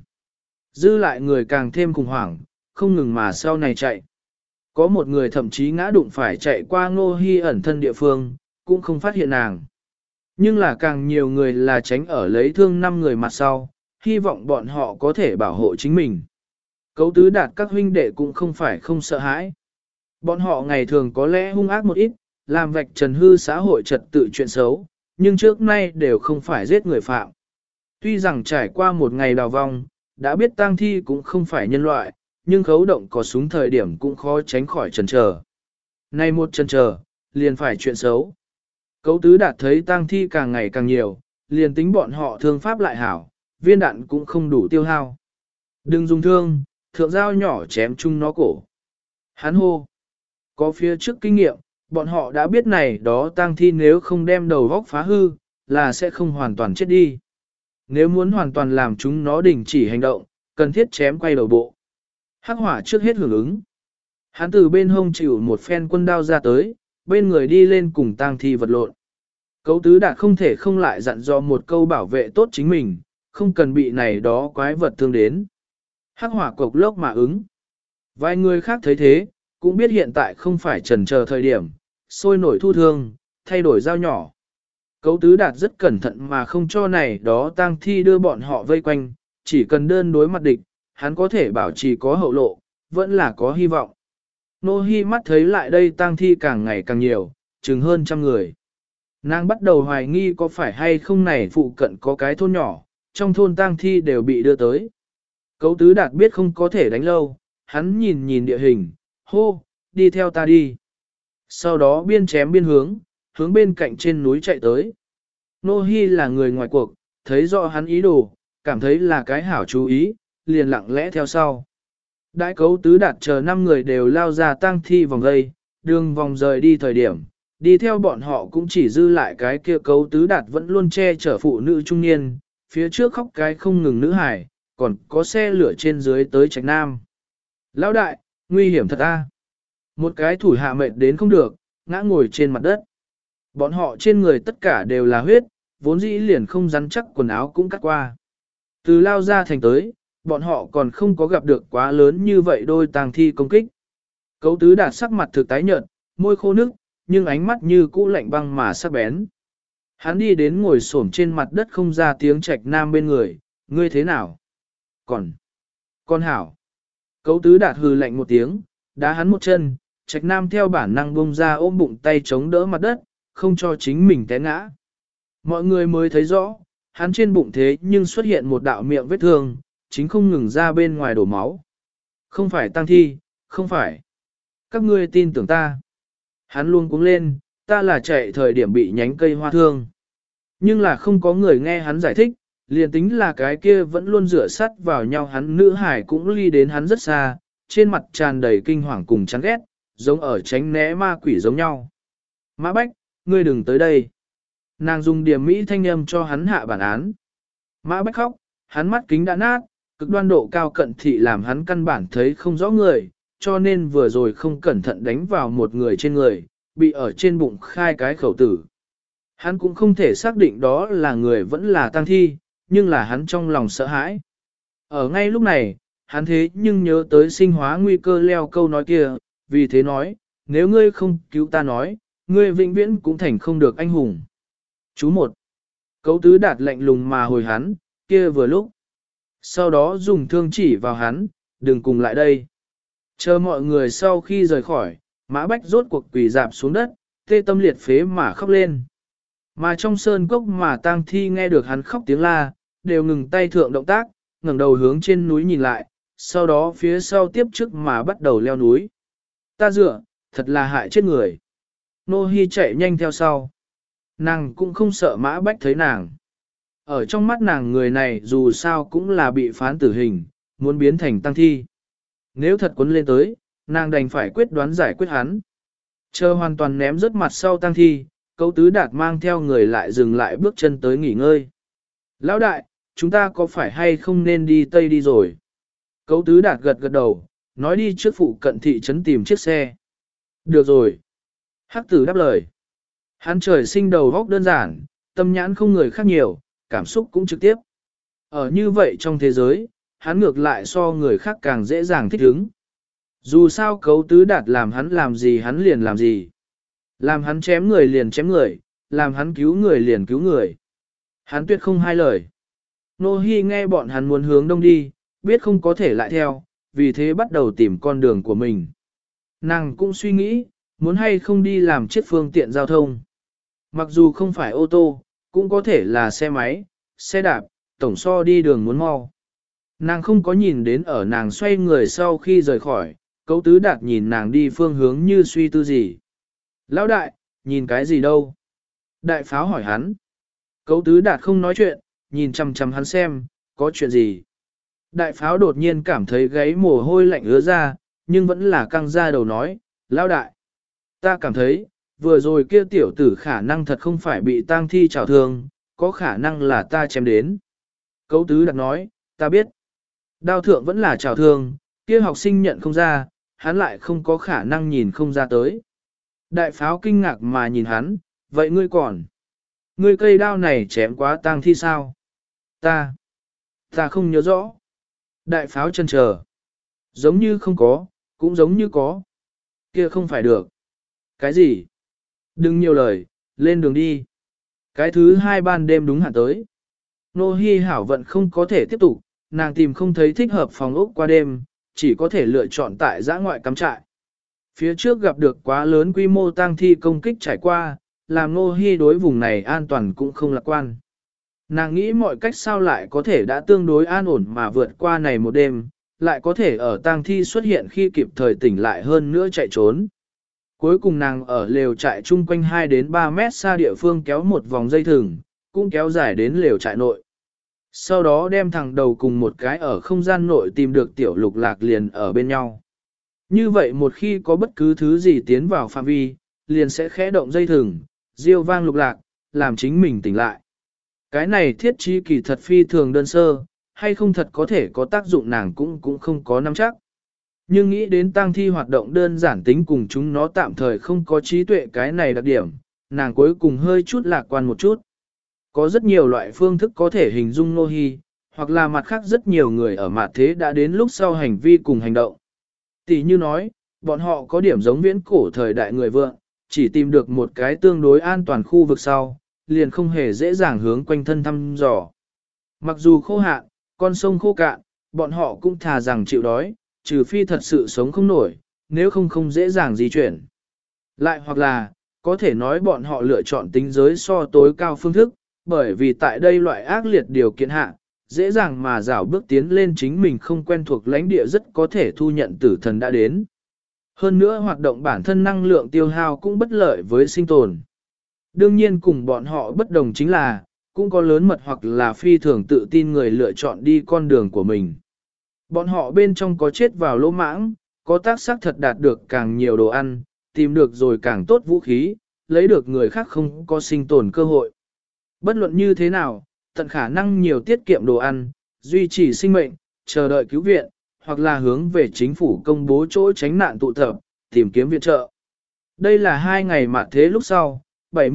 Dư lại người càng thêm khủng hoảng, không ngừng mà sau này chạy. Có một người thậm chí ngã đụng phải chạy qua Ngô Hi ẩn thân địa phương, cũng không phát hiện nàng. Nhưng là càng nhiều người là tránh ở lấy thương 5 người mặt sau, hy vọng bọn họ có thể bảo hộ chính mình. Cấu Tứ Đạt các huynh đệ cũng không phải không sợ hãi. Bọn họ ngày thường có lẽ hung ác một ít, làm vạch trần hư xã hội trật tự chuyện xấu, nhưng trước nay đều không phải giết người phạm. Tuy rằng trải qua một ngày đào vong, đã biết tang thi cũng không phải nhân loại, nhưng khấu động có súng thời điểm cũng khó tránh khỏi chần chờ. Nay một chần chờ, liền phải chuyện xấu. Cấu Tứ Đạt thấy tang thi càng ngày càng nhiều, liền tính bọn họ thương pháp lại hảo, viên đạn cũng không đủ tiêu hao. Đừng dùng thương, thượng dao nhỏ chém chung nó cổ. Hắn hô. Có phía trước kinh nghiệm, bọn họ đã biết này đó tang thi nếu không đem đầu góc phá hư, là sẽ không hoàn toàn chết đi. Nếu muốn hoàn toàn làm chúng nó đình chỉ hành động, cần thiết chém quay đầu bộ. Hắc Hỏa trước hết hưởng ứng. Hắn từ bên hông chịu một phen quân đao ra tới, bên người đi lên cùng tang thi vật lộn. Cấu Tứ Đạt không thể không lại dặn dò một câu bảo vệ tốt chính mình, không cần bị này đó quái vật thương đến. Hắc Hỏa cộc lốc mà ứng. Vài người khác thấy thế, cũng biết hiện tại không phải chần chờ thời điểm, sôi nổi thu thương, thay đổi dao nhỏ. Cấu Tứ Đạt rất cẩn thận mà không cho này đó tang thi đưa bọn họ vây quanh, chỉ cần đơn đối mặt địch, hắn có thể bảo trì có hậu lộ, vẫn là có hy vọng. Nô Hi mắt thấy lại đây tang thi càng ngày càng nhiều, chừng hơn 100 người. Nàng bắt đầu hoài nghi có phải hay không này phụ cận có cái thôn nhỏ, trong thôn tang thi đều bị đưa tới. Cấu Tứ Đạt biết không có thể đánh lâu, hắn nhìn nhìn địa hình, hô, đi theo ta đi. Sau đó biên chém biên hướng bên cạnh trên núi chạy tới. Nô Hi là người ngoài cuộc, thấy rõ hắn ý đồ, cảm thấy là cái hảo chú ý, liền lặng lẽ theo sau. Đại Cấu Tứ Đạt chờ 5 người đều lao ra tang thi vòng dây, đường vòng rời đi thời điểm, đi theo bọn họ cũng chỉ dư lại cái kia Cấu Tứ Đạt vẫn luôn che chở phụ nữ trung niên, phía trước khóc cái không ngừng nữ hải, còn có xe lửa trên dưới tới Trạch Nam. Lão đại, nguy hiểm thật a. Một cái thủ hạ mệt đến không được, ngã ngồi trên mặt đất. Bọn họ trên người tất cả đều là huyết, vốn dĩ liền không rắn chắc quần áo cũng cắt qua. Từ lao ra thành tới, bọn họ còn không có gặp được quá lớn như vậy đôi tang thi công kích. Cấu Tứ Đạt sắc mặt thực tái nhợt, môi khô nước, nhưng ánh mắt như cũ lạnh băng mà sắc bén. Hắn đi đến ngồi xổm trên mặt đất không ra tiếng Trạch Nam bên người, ngươi thế nào? Con hảo. Cấu Tứ Đạt hừ lạnh một tiếng, đá hắn một chân, Trạch Nam theo bản năng bông ra ôm bụng tay chống đỡ mặt đất, không cho chính mình té ngã. Mọi người mới thấy rõ, hắn trên bụng thế nhưng xuất hiện một đạo miệng vết thương, chính không ngừng ra bên ngoài đổ máu. Không phải tang thi, không phải. Các ngươi tin tưởng ta. Hắn luôn cuống lên, ta là chạy thời điểm bị nhánh cây hoa thương. Nhưng là không có người nghe hắn giải thích, liền tính là cái kia vẫn luôn rửa sắt vào nhau hắn nữ hải cũng ly đến hắn rất xa, trên mặt tràn đầy kinh hoàng cùng chán ghét, giống ở tránh né ma quỷ giống nhau. Mã Bách, ngươi đừng tới đây. Nàng dùng điểm mỹ thanh âm cho hắn hạ bản án. Mã Bách khóc, hắn mắt kính đã nát, cực đoan độ cao cận thị làm hắn căn bản thấy không rõ người, cho nên vừa rồi không cẩn thận đánh vào một người trên người, bị ở trên bụng khai cái khẩu tử. Hắn cũng không thể xác định đó là người vẫn là tang thi, nhưng là hắn trong lòng sợ hãi. Ở ngay lúc này, hắn thế nhưng nhớ tới sinh hóa nguy cơ leo câu nói kia, vì thế nói, nếu ngươi không cứu ta nói, ngươi vĩnh viễn cũng thành không được anh hùng. Chú một. Cấu Tứ Đạt lạnh lùng mà hồi hắn, kia vừa lúc. Sau đó dùng thương chỉ vào hắn, đừng cùng lại đây. Chờ mọi người sau khi rời khỏi, Mã Bách rốt cuộc quỳ dạp xuống đất, tê tâm liệt phế mà khóc lên. Mà trong sơn cốc mà tang thi nghe được hắn khóc tiếng la, đều ngừng tay thượng động tác, ngẩng đầu hướng trên núi nhìn lại, sau đó phía sau tiếp trước mà bắt đầu leo núi. Ta dựa, thật là hại chết người. Nô Hi chạy nhanh theo sau. Nàng cũng không sợ Mã Bách thấy nàng. Ở trong mắt nàng người này dù sao cũng là bị phán tử hình, muốn biến thành tang thi. Nếu thật quấn lên tới, nàng đành phải quyết đoán giải quyết hắn. Chờ hoàn toàn ném rớt mặt sau tang thi, Cấu Tứ Đạt mang theo người lại dừng lại bước chân tới nghỉ ngơi. Lão đại, chúng ta có phải hay không nên đi Tây đi rồi? Cấu Tứ Đạt gật gật đầu, nói đi trước phụ cận thị trấn tìm chiếc xe. Được rồi. Hắc Tử đáp lời. Hắn trời sinh đầu góc đơn giản, tâm nhãn không người khác nhiều, cảm xúc cũng trực tiếp. Ở như vậy trong thế giới, hắn ngược lại so người khác càng dễ dàng thích ứng. Dù sao Cấu Tứ Đạt làm hắn làm gì hắn liền làm gì. Làm hắn chém người liền chém người, làm hắn cứu người liền cứu người. Hắn tuyệt không hai lời. Nô Hi nghe bọn hắn muốn hướng đông đi, biết không có thể lại theo, vì thế bắt đầu tìm con đường của mình. Nàng cũng suy nghĩ, muốn hay không đi làm chiếc phương tiện giao thông. Mặc dù không phải ô tô, cũng có thể là xe máy, xe đạp, tổng so đi đường muốn mau. Nàng không có nhìn đến ở nàng xoay người sau khi rời khỏi, Cấu Tứ Đạt nhìn nàng đi phương hướng như suy tư gì. Lão đại, nhìn cái gì đâu? Đại Pháo hỏi hắn. Cấu Tứ Đạt không nói chuyện, nhìn chằm chằm hắn xem, có chuyện gì? Đại Pháo đột nhiên cảm thấy gáy mồ hôi lạnh ứa ra, nhưng vẫn là căng ra đầu nói, Lão đại, ta cảm thấy, vừa rồi kia tiểu tử khả năng thật không phải bị tang thi trào thương, có khả năng là ta chém đến. Cấu Tứ Đạt nói, ta biết. Đao thượng vẫn là trào thương, kia học sinh nhận không ra, hắn lại không có khả năng nhìn không ra tới. Đại Pháo kinh ngạc mà nhìn hắn, vậy ngươi còn? Ngươi cây đao này chém quá tang thi sao? Ta không nhớ rõ. Đại Pháo chần chờ. Giống như không có, cũng giống như có. Kia không phải được. Cái gì? Đừng nhiều lời, lên đường đi. Cái thứ hai ban đêm đúng hạn tới. Nô Hi hảo vận không có thể tiếp tục, nàng tìm không thấy thích hợp phòng ốc qua đêm, chỉ có thể lựa chọn tại giã ngoại cắm trại. Phía trước gặp được quá lớn quy mô tang thi công kích trải qua, làm Nô Hi đối vùng này an toàn cũng không lạc quan. Nàng nghĩ mọi cách sao lại có thể đã tương đối an ổn mà vượt qua này một đêm, lại có thể ở tang thi xuất hiện khi kịp thời tỉnh lại hơn nữa chạy trốn. Cuối cùng nàng ở lều trại chung quanh 2 đến 3 mét xa địa phương kéo một vòng dây thừng, cũng kéo dài đến lều trại nội. Sau đó đem thằng đầu cùng một cái ở không gian nội tìm được tiểu lục lạc liền ở bên nhau. Như vậy một khi có bất cứ thứ gì tiến vào phạm vi, liền sẽ khẽ động dây thừng, riêu vang lục lạc, làm chính mình tỉnh lại. Cái này thiết trí kỳ thật phi thường đơn sơ, hay không thật có thể có tác dụng nàng cũng không có nắm chắc. Nhưng nghĩ đến tang thi hoạt động đơn giản tính cùng chúng nó tạm thời không có trí tuệ cái này đặc điểm, nàng cuối cùng hơi chút lạc quan một chút. Có rất nhiều loại phương thức có thể hình dung Nô Hi, hoặc là mặt khác rất nhiều người ở mặt thế đã đến lúc sau hành vi cùng hành động. Tỷ như nói, bọn họ có điểm giống viễn cổ thời đại người vượng, chỉ tìm được một cái tương đối an toàn khu vực sau, liền không hề dễ dàng hướng quanh thân thăm dò. Mặc dù khô hạn, con sông khô cạn, bọn họ cũng thà rằng chịu đói, trừ phi thật sự sống không nổi, nếu không dễ dàng di chuyển. Lại hoặc là, có thể nói bọn họ lựa chọn tính giới so tối cao phương thức, bởi vì tại đây loại ác liệt điều kiện hạ, dễ dàng mà rảo bước tiến lên chính mình không quen thuộc lãnh địa rất có thể thu nhận tử thần đã đến. Hơn nữa hoạt động bản thân năng lượng tiêu hao cũng bất lợi với sinh tồn. Đương nhiên cùng bọn họ bất đồng chính là, cũng có lớn mật hoặc là phi thường tự tin người lựa chọn đi con đường của mình. Bọn họ bên trong có chết vào lỗ mãng, có tác sắc thật đạt được càng nhiều đồ ăn, tìm được rồi càng tốt vũ khí, lấy được người khác không có sinh tồn cơ hội. Bất luận như thế nào, tận khả năng nhiều tiết kiệm đồ ăn, duy trì sinh mệnh, chờ đợi cứu viện, hoặc là hướng về chính phủ công bố chỗ tránh nạn tụ tập, tìm kiếm viện trợ. Đây là 2 ngày mà thế lúc sau,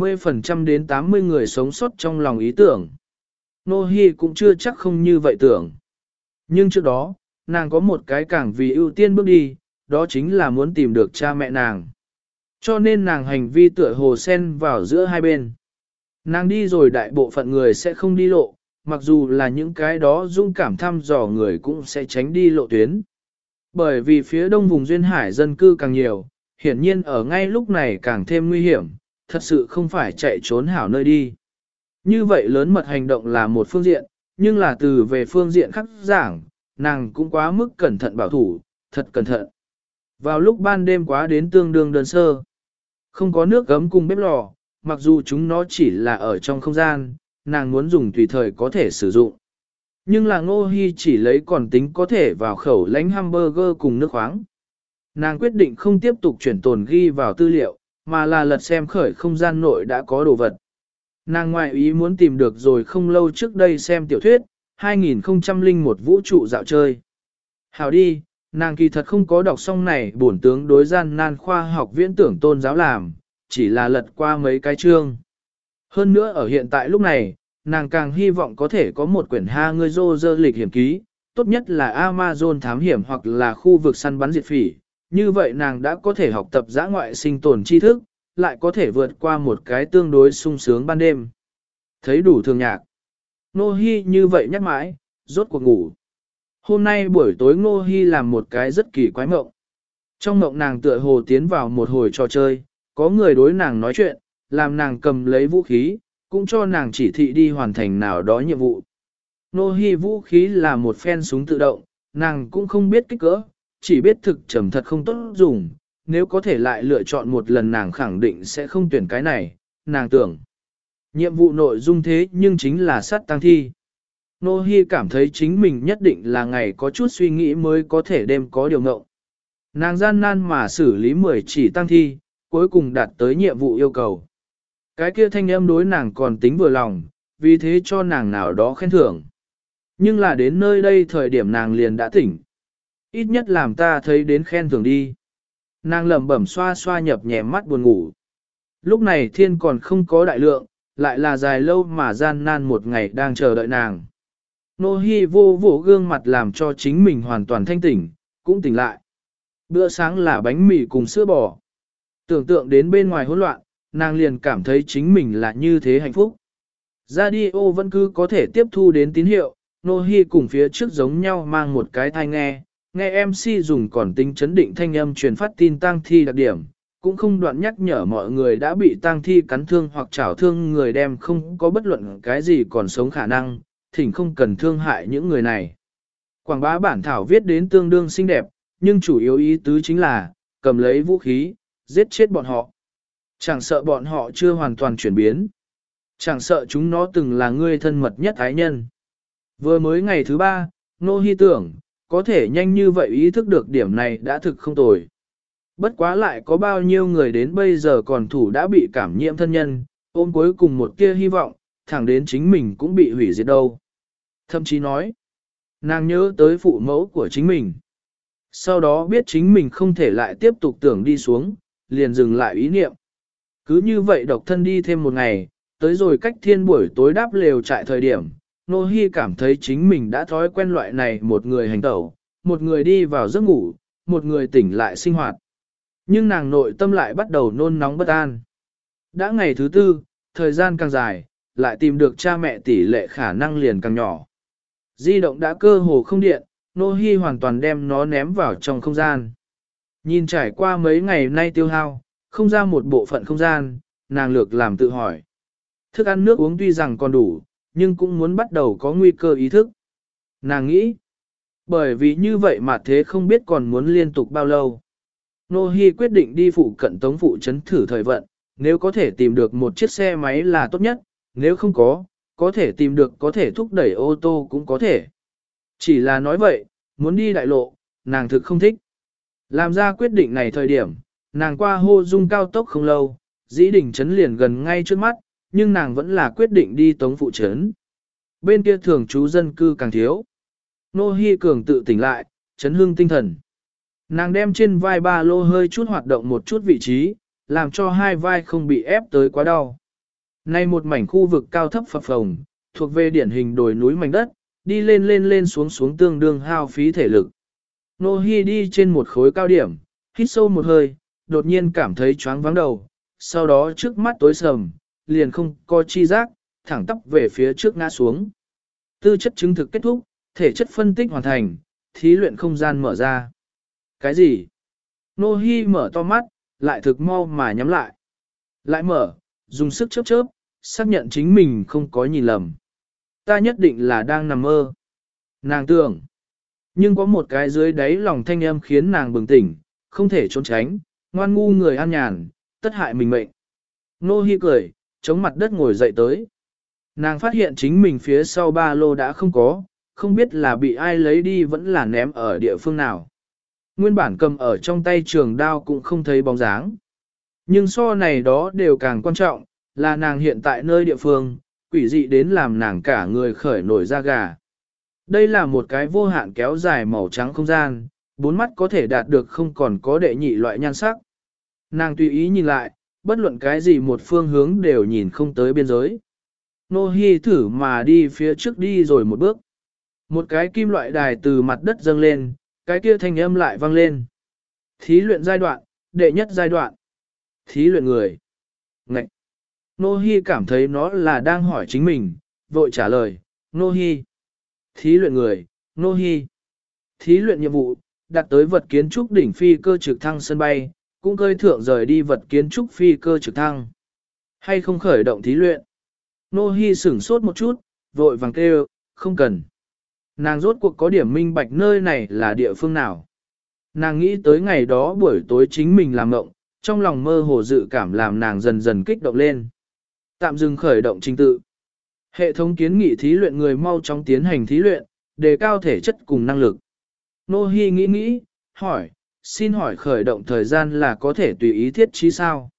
70% đến 80 người sống sót trong lòng ý tưởng. Nô Hi cũng chưa chắc không như vậy tưởng. Nhưng trước đó, nàng có một cái càng vì ưu tiên bước đi, đó chính là muốn tìm được cha mẹ nàng. Cho nên nàng hành vi tựa hồ xen vào giữa hai bên. Nàng đi rồi đại bộ phận người sẽ không đi lộ, mặc dù là những cái đó dũng cảm thăm dò người cũng sẽ tránh đi lộ tuyến. Bởi vì phía đông vùng duyên hải dân cư càng nhiều, hiển nhiên ở ngay lúc này càng thêm nguy hiểm, thật sự không phải chạy trốn hảo nơi đi. Như vậy lớn mật hành động là một phương diện, nhưng là từ về phương diện khác giảng, nàng cũng quá mức cẩn thận bảo thủ, thật cẩn thận. Vào lúc ban đêm quá đến tương đương đơn sơ, không có nước gấm cùng bếp lò, mặc dù chúng nó chỉ là ở trong không gian, nàng muốn dùng tùy thời có thể sử dụng. Nhưng là Ngô Hi chỉ lấy còn tính có thể vào khẩu lánh hamburger cùng nước khoáng. Nàng quyết định không tiếp tục chuyển tồn ghi vào tư liệu, mà là lật xem khởi không gian nội đã có đồ vật. Nàng ngoại ý muốn tìm được rồi không lâu trước đây xem tiểu thuyết, 2001 vũ trụ dạo chơi. Hảo đi, nàng kỳ thật không có đọc xong này bổn tướng đối gian nan khoa học viễn tưởng tôn giáo làm, chỉ là lật qua mấy cái chương. Hơn nữa ở hiện tại lúc này, nàng càng hy vọng có thể có một quyển Ha Ngươi Dô Dơ lịch hiểm ký, tốt nhất là Amazon thám hiểm hoặc là khu vực săn bắn diệt phỉ. Như vậy nàng đã có thể học tập dã ngoại sinh tồn tri thức, lại có thể vượt qua một cái tương đối sung sướng ban đêm. Thấy đủ thường nhạc. Ngô Hi như vậy nhắc mãi, rốt cuộc ngủ. Hôm nay buổi tối Ngô Hi làm một cái rất kỳ quái mộng. Trong mộng nàng tựa hồ tiến vào một hồi trò chơi, có người đối nàng nói chuyện, làm nàng cầm lấy vũ khí, cũng cho nàng chỉ thị đi hoàn thành nào đó nhiệm vụ. Ngô Hi vũ khí là một phen súng tự động, nàng cũng không biết kích cỡ, chỉ biết thực trầm thật không tốt dùng, nếu có thể lại lựa chọn một lần nàng khẳng định sẽ không tuyển cái này, nàng tưởng. Nhiệm vụ nội dung thế nhưng chính là sát tang thi. Nô Hi cảm thấy chính mình nhất định là ngày có chút suy nghĩ mới có thể đêm có điều ngộng. Nàng gian nan mà xử lý 10 chỉ tang thi, cuối cùng đạt tới nhiệm vụ yêu cầu. Cái kia thanh âm đối nàng còn tính vừa lòng, vì thế cho nàng nào đó khen thưởng. Nhưng là đến nơi đây thời điểm nàng liền đã tỉnh. Ít nhất làm ta thấy đến khen thưởng đi. Nàng lẩm bẩm xoa xoa nhập nhẹ mắt buồn ngủ. Lúc này thiên còn không có đại lượng, lại là dài lâu mà gian nan một ngày đang chờ đợi nàng. Nô Hi vô vỗ gương mặt làm cho chính mình hoàn toàn thanh tỉnh, cũng tỉnh lại. Bữa sáng là bánh mì cùng sữa bò. Tưởng tượng đến bên ngoài hỗn loạn, nàng liền cảm thấy chính mình là như thế hạnh phúc. Radio vẫn cứ có thể tiếp thu đến tín hiệu, Nô Hi cùng phía trước giống nhau mang một cái tai nghe, nghe MC dùng còn tính chấn định thanh âm truyền phát tin tang thi đặc điểm, cũng không đoạn nhắc nhở mọi người đã bị tang thi cắn thương hoặc chảo thương người đem không có bất luận cái gì còn sống khả năng, thỉnh không cần thương hại những người này. Quảng bá bản thảo viết đến tương đương xinh đẹp, nhưng chủ yếu ý tứ chính là, cầm lấy vũ khí, giết chết bọn họ. Chẳng sợ bọn họ chưa hoàn toàn chuyển biến. Chẳng sợ chúng nó từng là người thân mật nhất ái nhân. Vừa mới ngày thứ 3, Nô Hi tưởng, có thể nhanh như vậy ý thức được điểm này đã thực không tồi. Bất quá lại có bao nhiêu người đến bây giờ còn thủ đã bị cảm nhiễm thân nhân, ôm cuối cùng một kia hy vọng, thẳng đến chính mình cũng bị hủy diệt đâu. Thậm chí nói, nàng nhớ tới phụ mẫu của chính mình. Sau đó biết chính mình không thể lại tiếp tục tưởng đi xuống, liền dừng lại ý niệm. Cứ như vậy độc thân đi thêm một ngày, tới rồi cách thiên buổi tối đáp lều trại thời điểm, Nô Hi cảm thấy chính mình đã thói quen loại này một người hành tẩu, một người đi vào giấc ngủ, một người tỉnh lại sinh hoạt. Nhưng nàng nội tâm lại bắt đầu nôn nóng bất an. Đã ngày thứ 4, thời gian càng dài, lại tìm được cha mẹ tỷ lệ khả năng liền càng nhỏ. Di động đã cơ hồ không điện, Nô Hi hoàn toàn đem nó ném vào trong không gian. Nhìn trải qua mấy ngày nay tiêu hao, không ra một bộ phận không gian, nàng lược làm tự hỏi. Thức ăn nước uống tuy rằng còn đủ, nhưng cũng muốn bắt đầu có nguy cơ ý thức. Nàng nghĩ, bởi vì như vậy mà thế không biết còn muốn liên tục bao lâu. Nô Hi quyết định đi phụ cận Tống phụ trấn thử thời vận, nếu có thể tìm được một chiếc xe máy là tốt nhất, nếu không có thể tìm được có thể thúc đẩy ô tô cũng có thể. Chỉ là nói vậy, muốn đi đại lộ, nàng thực không thích. Làm ra quyết định này thời điểm, nàng qua hô dung cao tốc không lâu, dĩ đỉnh trấn liền gần ngay trước mắt, nhưng nàng vẫn là quyết định đi Tống phụ trấn. Bên kia thường trú dân cư càng thiếu. Nô Hi cường tự tỉnh lại, chấn hương tinh thần. Nàng đem trên vai ba lô hơi chút hoạt động một chút vị trí, làm cho hai vai không bị ép tới quá đau. Nay một mảnh khu vực cao thấp phập phồng, thuộc về điển hình đồi núi mảnh đất, đi lên xuống tương đương hao phí thể lực. Nô Hi đi trên một khối cao điểm, hít sâu một hơi, đột nhiên cảm thấy choáng váng đầu, sau đó trước mắt tối sầm, liền không có chi giác, thẳng tắp về phía trước ngã xuống. Tư chất chứng thực kết thúc, thể chất phân tích hoàn thành, thí luyện không gian mở ra. Cái gì? Nô Hi mở to mắt, lại thực mau mà nhắm lại. Lại mở, dùng sức chớp chớp, xác nhận chính mình không có nhìn lầm. Ta nhất định là đang nằm mơ. Nàng tưởng. Nhưng có một cái dưới đáy lòng thanh âm khiến nàng bừng tỉnh, không thể trốn tránh, ngoan ngu người an nhàn, tất hại mình mệnh. Nô Hi cười, chống mặt đất ngồi dậy tới. Nàng phát hiện chính mình phía sau ba lô đã không có, không biết là bị ai lấy đi vẫn là ném ở địa phương nào. Nguyên bản cầm ở trong tay trường đao cũng không thấy bóng dáng. Nhưng so này đó đều càng quan trọng, là nàng hiện tại nơi địa phương, quỷ dị đến làm nàng cả người khởi nổi da gà. Đây là một cái vô hạn kéo dài màu trắng không gian, bốn mắt có thể đạt được không còn có đệ nhị loại nhan sắc. Nàng tùy ý nhìn lại, bất luận cái gì một phương hướng đều nhìn không tới biên giới. Nô Hi thử mà đi phía trước đi rồi một bước. Một cái kim loại đài từ mặt đất dâng lên, cái kia thanh âm lại vang lên. Thí luyện giai đoạn, đệ nhất giai đoạn. Thí luyện người. Ngậy. Nô Hi cảm thấy nó là đang hỏi chính mình, vội trả lời, Nô Hi. Thí luyện người, Nô Hi. Thí luyện nhiệm vụ, đặt tới vật kiến trúc đỉnh phi cơ trực thăng sân bay, cũng cơi thượng rời đi vật kiến trúc phi cơ trực thăng. Hay không khởi động thí luyện. Nô Hi sửng sốt một chút, vội vàng kêu, không cần. Nàng rốt cuộc có điểm minh bạch nơi này là địa phương nào. Nàng nghĩ tới ngày đó buổi tối chính mình làm mộng, trong lòng mơ hồ dự cảm làm nàng dần dần kích động lên. Tạm dừng khởi động trình tự. Hệ thống kiến nghị thí luyện người mau chóng tiến hành thí luyện, đề cao thể chất cùng năng lực. Nô Hi nghĩ, hỏi, xin hỏi khởi động thời gian là có thể tùy ý thiết trí sao?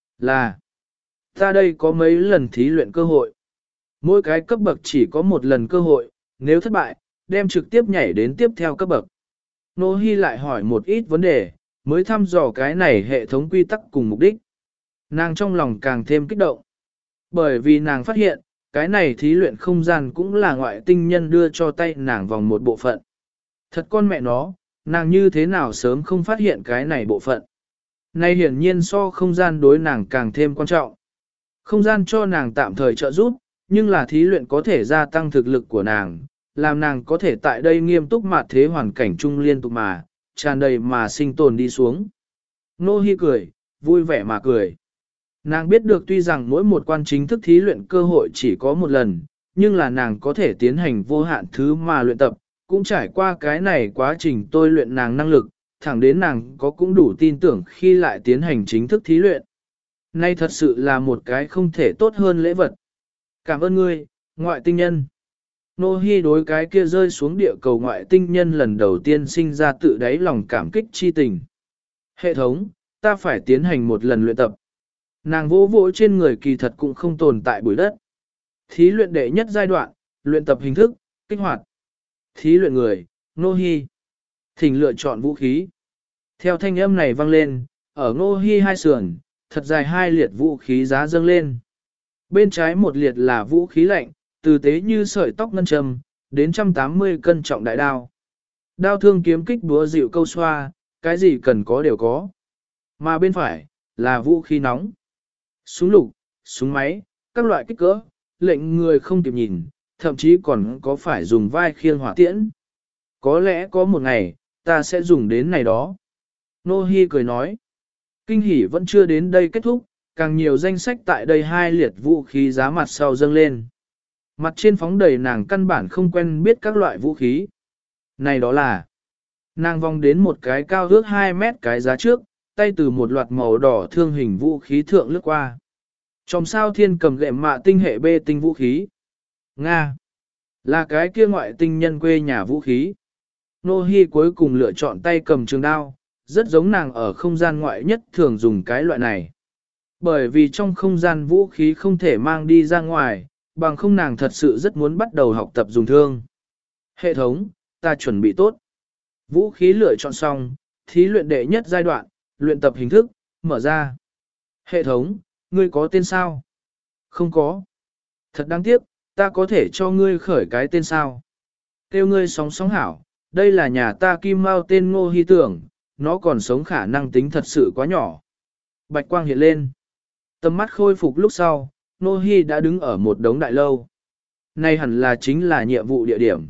Là, ta đây có mấy lần thí luyện cơ hội. Mỗi cái cấp bậc chỉ có một lần cơ hội, nếu thất bại, đem trực tiếp nhảy đến tiếp theo cấp bậc. Nô Hi lại hỏi một ít vấn đề, mới thăm dò cái này hệ thống quy tắc cùng mục đích. Nàng trong lòng càng thêm kích động. Bởi vì nàng phát hiện, cái này thí luyện không gian cũng là ngoại tinh nhân đưa cho tay nàng vòng một bộ phận. Thật con mẹ nó, nàng như thế nào sớm không phát hiện cái này bộ phận. Này hiển nhiên so không gian đối nàng càng thêm quan trọng. Không gian cho nàng tạm thời trợ giúp, nhưng là thí luyện có thể gia tăng thực lực của nàng, làm nàng có thể tại đây nghiêm túc mặt thế hoàn cảnh chung liên tục mà, tràn đầy mà sinh tồn đi xuống. Nô Hi cười, vui vẻ mà cười. Nàng biết được tuy rằng mỗi một quan chính thức thí luyện cơ hội chỉ có một lần, nhưng là nàng có thể tiến hành vô hạn thứ mà luyện tập, cũng trải qua cái này quá trình tôi luyện nàng năng lực, thẳng đến nàng có cũng đủ tin tưởng khi lại tiến hành chính thức thí luyện. Nay thật sự là một cái không thể tốt hơn lễ vật. Cảm ơn ngươi, ngoại tinh nhân. Nô Hi đối cái kia rơi xuống địa cầu ngoại tinh nhân lần đầu tiên sinh ra tự đáy lòng cảm kích chi tình. Hệ thống, ta phải tiến hành một lần luyện tập. Nàng vỗ vỗ trên người kỳ thật cũng không tồn tại bụi đất. Thí luyện đệ nhất giai đoạn, luyện tập hình thức, kích hoạt. Thí luyện người, Nô Hi. Thỉnh lựa chọn vũ khí. Theo thanh âm này vang lên, ở Nô Hi hai sườn, thật dài hai liệt vũ khí giá dâng lên. Bên trái một liệt là vũ khí lạnh, từ tế như sợi tóc ngân châm, đến 180 cân trọng đại đao. Đao thương kiếm kích búa dịu câu xoa, cái gì cần có đều có. Mà bên phải, là vũ khí nóng. Súng lục, súng máy, các loại kích cỡ, lệnh người không kịp nhìn, thậm chí còn có phải dùng vai khiêng hỏa tiễn. Có lẽ có một ngày, ta sẽ dùng đến này đó. Nô Hi cười nói. Kinh hỉ vẫn chưa đến đây kết thúc, càng nhiều danh sách tại đây hai liệt vũ khí giá mặt sau dâng lên. Mặt trên phóng đầy nàng căn bản không quen biết các loại vũ khí. Này đó là, nàng vòng đến một cái cao ước 2 mét cái giá trước, tay từ một loạt màu đỏ thương hình vũ khí thượng lướt qua. Trong sao thiên cầm gệm mạ tinh hệ bê tinh vũ khí. Nga, là cái kia ngoại tinh nhân quê nhà vũ khí. Nô Hi cuối cùng lựa chọn tay cầm trường đao, rất giống nàng ở không gian ngoại nhất thường dùng cái loại này. Bởi vì trong không gian vũ khí không thể mang đi ra ngoài, bằng không nàng thật sự rất muốn bắt đầu học tập dùng thương. Hệ thống, ta chuẩn bị tốt. Vũ khí lựa chọn xong, thí luyện đệ nhất giai đoạn, luyện tập hình thức, mở ra. Hệ thống, ngươi có tên sao? Không có. Thật đáng tiếc, ta có thể cho ngươi khởi cái tên sao? Kêu ngươi sóng sóng hảo, đây là nhà ta Kim Mao tên Ngô Hi Tưởng, nó còn sống khả năng tính thật sự quá nhỏ. Bạch quang hiện lên. Tầm mắt khôi phục lúc sau, Ngô Hi đã đứng ở một đống đại lâu. Này hẳn là chính là nhiệm vụ địa điểm.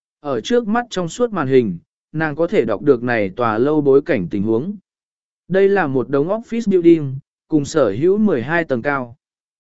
Ở trước mắt trong suốt màn hình, nàng có thể đọc được này tòa lâu bối cảnh tình huống. Đây là một đống office building, cùng sở hữu 12 tầng cao.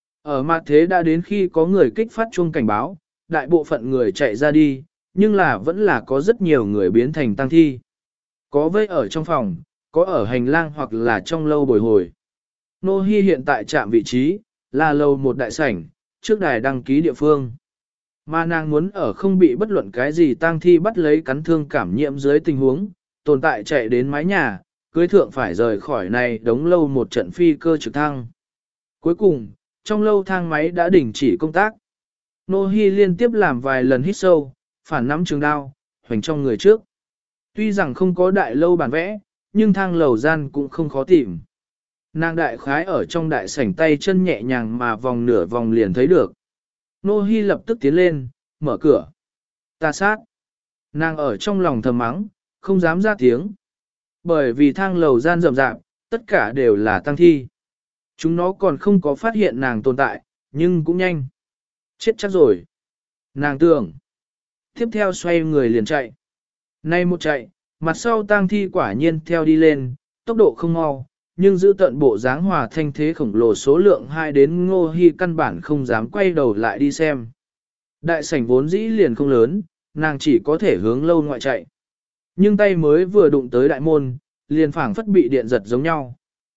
Ở mặt thế đã đến khi có người kích phát chuông cảnh báo, đại bộ phận người chạy ra đi, nhưng là vẫn là có rất nhiều người biến thành tang thi. Có vây ở trong phòng, có ở hành lang hoặc là trong lâu bồi hồi. Nô Hi hiện tại chạm vị trí, là lầu một đại sảnh, trước đài đăng ký địa phương. Mà nàng muốn ở không bị bất luận cái gì tang thi bắt lấy cắn thương cảm nhiễm dưới tình huống, tồn tại chạy đến mái nhà, cưới thượng phải rời khỏi này đống lâu một trận phi cơ trực thăng. Cuối cùng, trong lâu thang máy đã đình chỉ công tác. Nô Hi liên tiếp làm vài lần hít sâu, phản nắm trường đao, hoành trong người trước. Tuy rằng không có đại lâu bản vẽ, nhưng thang lầu gian cũng không khó tìm. Nàng đại khái ở trong đại sảnh tay chân nhẹ nhàng mà vòng nửa vòng liền thấy được. Nô Hi lập tức tiến lên, mở cửa. Ta sát. Nàng ở trong lòng thầm mắng, không dám ra tiếng. Bởi vì thang lầu gian rậm rạp, tất cả đều là tăng thi. Chúng nó còn không có phát hiện nàng tồn tại, nhưng cũng nhanh. Chết chắc rồi. Nàng tưởng. Tiếp theo xoay người liền chạy. Nay một chạy, mặt sau tang thi quả nhiên theo đi lên, tốc độ không mau, nhưng giữ tận bộ dáng hòa thanh thế khổng lồ số lượng 2 đến Ngô Hi căn bản không dám quay đầu lại đi xem. Đại sảnh vốn dĩ liền không lớn, nàng chỉ có thể hướng lâu ngoại chạy. Nhưng tay mới vừa đụng tới đại môn, liền phảng phất bị điện giật giống nhau.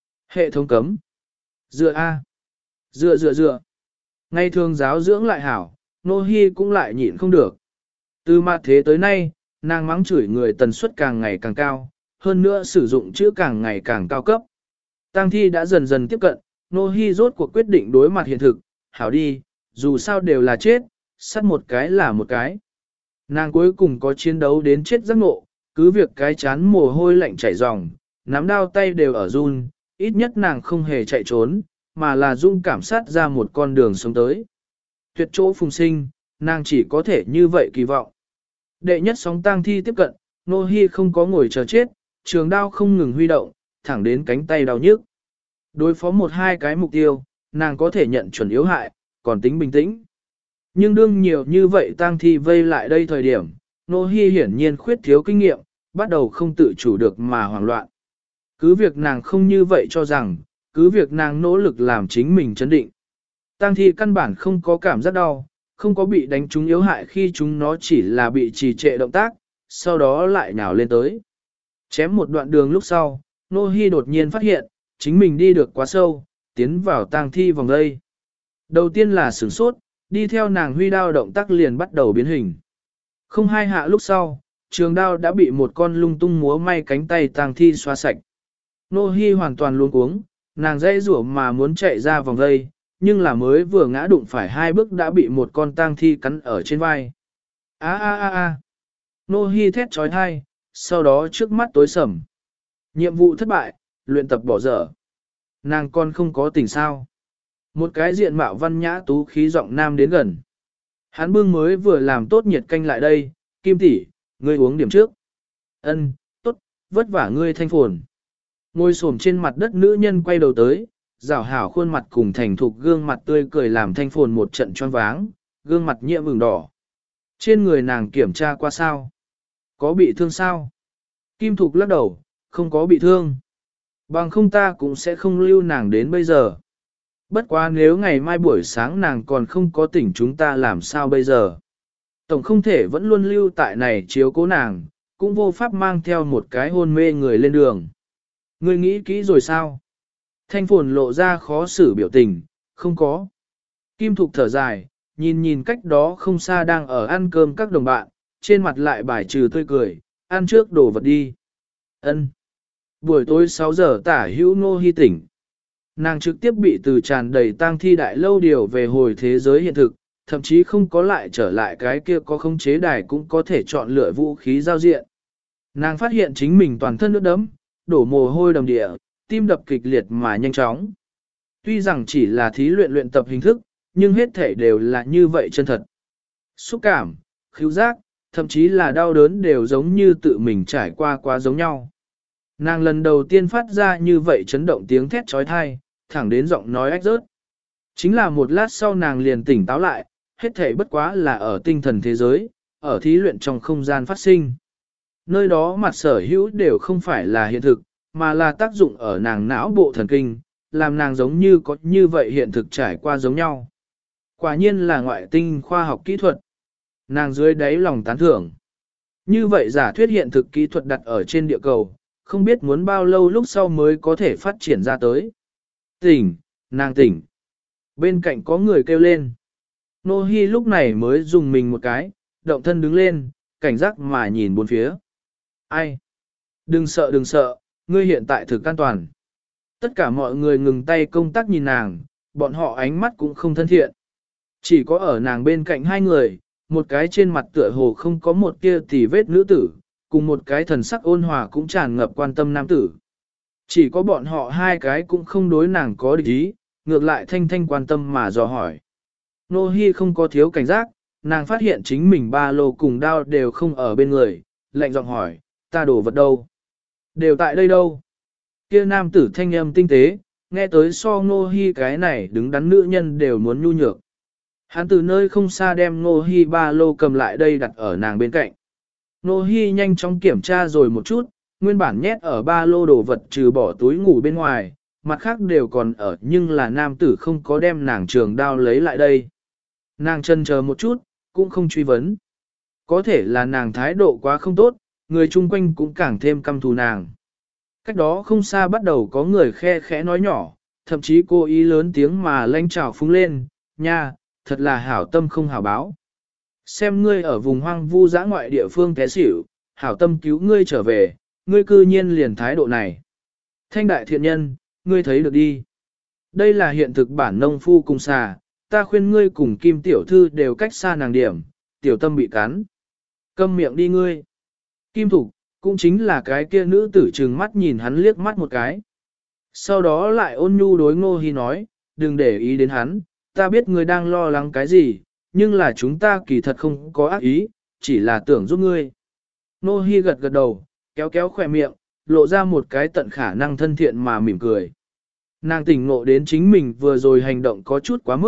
Hệ thống cấm. Dựa A. Dựa. Ngay thường giáo dưỡng lại hảo, Ngô Hi cũng lại nhịn không được. Từ mặt thế tới nay, nàng mắng chửi người tần suất càng ngày càng cao, hơn nữa sử dụng chữ càng ngày càng cao cấp. Tang thi đã dần dần tiếp cận, Nô Hi rốt cuộc quyết định đối mặt hiện thực, hảo đi, dù sao đều là chết, sát một cái là một cái. Nàng cuối cùng có chiến đấu đến chết giác ngộ, cứ việc cái chán mồ hôi lạnh chảy ròng, nắm đao tay đều ở run, ít nhất nàng không hề chạy trốn, mà là dung cảm sát ra một con đường sống tới. Tuyệt chỗ phùng sinh, nàng chỉ có thể như vậy kỳ vọng. Đệ nhất sóng tang thi tiếp cận, Nô Hi không có ngồi chờ chết, trường đao không ngừng huy động, thẳng đến cánh tay đau nhức. Đối phó một hai cái mục tiêu, nàng có thể nhận chuẩn yếu hại, còn tính bình tĩnh. Nhưng đương nhiều như vậy tang thi vây lại đây thời điểm, Nô Hi hiển nhiên khuyết thiếu kinh nghiệm, bắt đầu không tự chủ được mà hoảng loạn. Cứ việc nàng không như vậy cho rằng, cứ việc nàng nỗ lực làm chính mình chấn định. Tang thi căn bản không có cảm giác đau, không có bị đánh trúng yếu hại khi chúng nó chỉ là bị trì trệ động tác, sau đó lại nhào lên tới. Chém một đoạn đường lúc sau, Nô Hi đột nhiên phát hiện, chính mình đi được quá sâu, tiến vào tang thi vòng đây. Đầu tiên là sửng sốt, đi theo nàng huy đao động tác liền bắt đầu biến hình. Không hai hạ lúc sau, trường đao đã bị một con lung tung múa may cánh tay tang thi xóa sạch. Nô Hi hoàn toàn luống cuống, nàng dãy rủa mà muốn chạy ra vòng đây, nhưng là mới vừa ngã đụng phải hai bước đã bị một con tang thi cắn ở trên vai. A a a a. Nô Hi thét chói tai, sau đó trước mắt tối sầm. Nhiệm vụ thất bại, luyện tập bỏ dở. Nàng còn không có tỉnh sao. Một cái diện mạo văn nhã tú khí giọng nam đến gần. Hắn bưng mới vừa làm tốt nhiệt canh lại đây, Kim tỷ, ngươi uống điểm trước. Ân, tốt, vất vả ngươi thanh phồn. Ngồi xổm trên mặt đất nữ nhân quay đầu tới, rảo hảo khuôn mặt cùng thành thục gương mặt tươi cười làm thanh phồn một trận choáng váng, gương mặt nhiễm ửng đỏ. Trên người nàng kiểm tra qua sao? Có bị thương sao? Kim Thục lắc đầu, không có bị thương. Bằng không ta cũng sẽ không lưu nàng đến bây giờ. Bất quá nếu ngày mai buổi sáng nàng còn không có tỉnh chúng ta làm sao bây giờ? Tổng không thể vẫn luôn lưu tại này chiếu cố nàng, cũng vô pháp mang theo một cái hôn mê người lên đường. Ngươi nghĩ kỹ rồi sao? Thanh phồn lộ ra khó xử biểu tình, không có. Kim Thục thở dài, nhìn nhìn cách đó không xa đang ở ăn cơm các đồng bạn, trên mặt lại bài trừ tươi cười, ăn trước đồ vật đi. Ân. Buổi tối 6 giờ tả hữu Nô Hi tỉnh. Nàng trực tiếp bị từ tràn đầy tang thi đại lâu điều về hồi thế giới hiện thực, thậm chí không có lại trở lại cái kia có khống chế đài cũng có thể chọn lựa vũ khí giao diện. Nàng phát hiện chính mình toàn thân nước đấm, đổ mồ hôi đầm địa, tim đập kịch liệt mà nhanh chóng. Tuy rằng chỉ là thí luyện tập hình thức, nhưng hết thể đều là như vậy chân thật. Xúc cảm, khứu giác, thậm chí là đau đớn đều giống như tự mình trải qua quá giống nhau. Nàng lần đầu tiên phát ra như vậy chấn động tiếng thét trói thai, thẳng đến giọng nói ách rớt. Chính là một lát sau nàng liền tỉnh táo lại, hết thể bất quá là ở tinh thần thế giới, ở thí luyện trong không gian phát sinh. Nơi đó mặt sở hữu đều không phải là hiện thực, mà là tác dụng ở nàng não bộ thần kinh, làm nàng giống như có như vậy hiện thực trải qua giống nhau. Quả nhiên là ngoại tinh khoa học kỹ thuật. Nàng dưới đáy lòng tán thưởng. Như vậy giả thuyết hiện thực kỹ thuật đặt ở trên địa cầu, không biết muốn bao lâu lúc sau mới có thể phát triển ra tới. Tỉnh, nàng tỉnh. Bên cạnh có người kêu lên. Nô Hi lúc này mới dùng mình một cái, động thân đứng lên, cảnh giác mà nhìn bốn phía. Ai? Đừng sợ, ngươi hiện tại thực an toàn. Tất cả mọi người ngừng tay công tác nhìn nàng, bọn họ ánh mắt cũng không thân thiện. Chỉ có ở nàng bên cạnh hai người, một cái trên mặt tựa hồ không có một tia tì vết nữ tử, cùng một cái thần sắc ôn hòa cũng tràn ngập quan tâm nam tử. Chỉ có bọn họ hai cái cũng không đối nàng có địch ý, ngược lại thanh thanh quan tâm mà dò hỏi. Nô Hi không có thiếu cảnh giác, nàng phát hiện chính mình ba lô cùng đao đều không ở bên người, lạnh giọng hỏi, ta đổ vật đâu? Đều tại đây đâu? Kia nam tử thanh âm tinh tế, nghe tới so Nô Hi cái này đứng đắn nữ nhân đều muốn nhu nhược. Hắn từ nơi không xa đem Nô Hi ba lô cầm lại đây đặt ở nàng bên cạnh. Nô Hi nhanh chóng kiểm tra rồi một chút, nguyên bản nhét ở ba lô đồ vật trừ bỏ túi ngủ bên ngoài, mặt khác đều còn ở nhưng là nam tử không có đem nàng trường đao lấy lại đây. Nàng chần chờ một chút, cũng không truy vấn. Có thể là nàng thái độ quá không tốt, người chung quanh cũng càng thêm căm thù nàng. Cách đó không xa bắt đầu có người khe khẽ nói nhỏ, thậm chí cô ý lớn tiếng mà lanh trào phúng lên, nha, thật là hảo tâm không hảo báo. Xem ngươi ở vùng hoang vu dã ngoại địa phương té xỉu, hảo tâm cứu ngươi trở về, ngươi cư nhiên liền thái độ này. Thanh đại thiện nhân, ngươi thấy được đi. Đây là hiện thực bản nông phu cùng xà, ta khuyên ngươi cùng Kim tiểu thư đều cách xa nàng điểm, tiểu tâm bị cắn. Câm miệng đi ngươi. Kim Thục, cũng chính là cái kia nữ tử trừng mắt nhìn hắn liếc mắt một cái. Sau đó lại ôn nhu đối Ngô Hi nói, đừng để ý đến hắn, ta biết ngươi đang lo lắng cái gì, nhưng là chúng ta kỳ thật không có ác ý, chỉ là tưởng giúp ngươi. Ngô Hi gật gật đầu, kéo kéo khỏe miệng, lộ ra một cái tận khả năng thân thiện mà mỉm cười. Nàng tỉnh ngộ đến chính mình vừa rồi hành động có chút quá mức,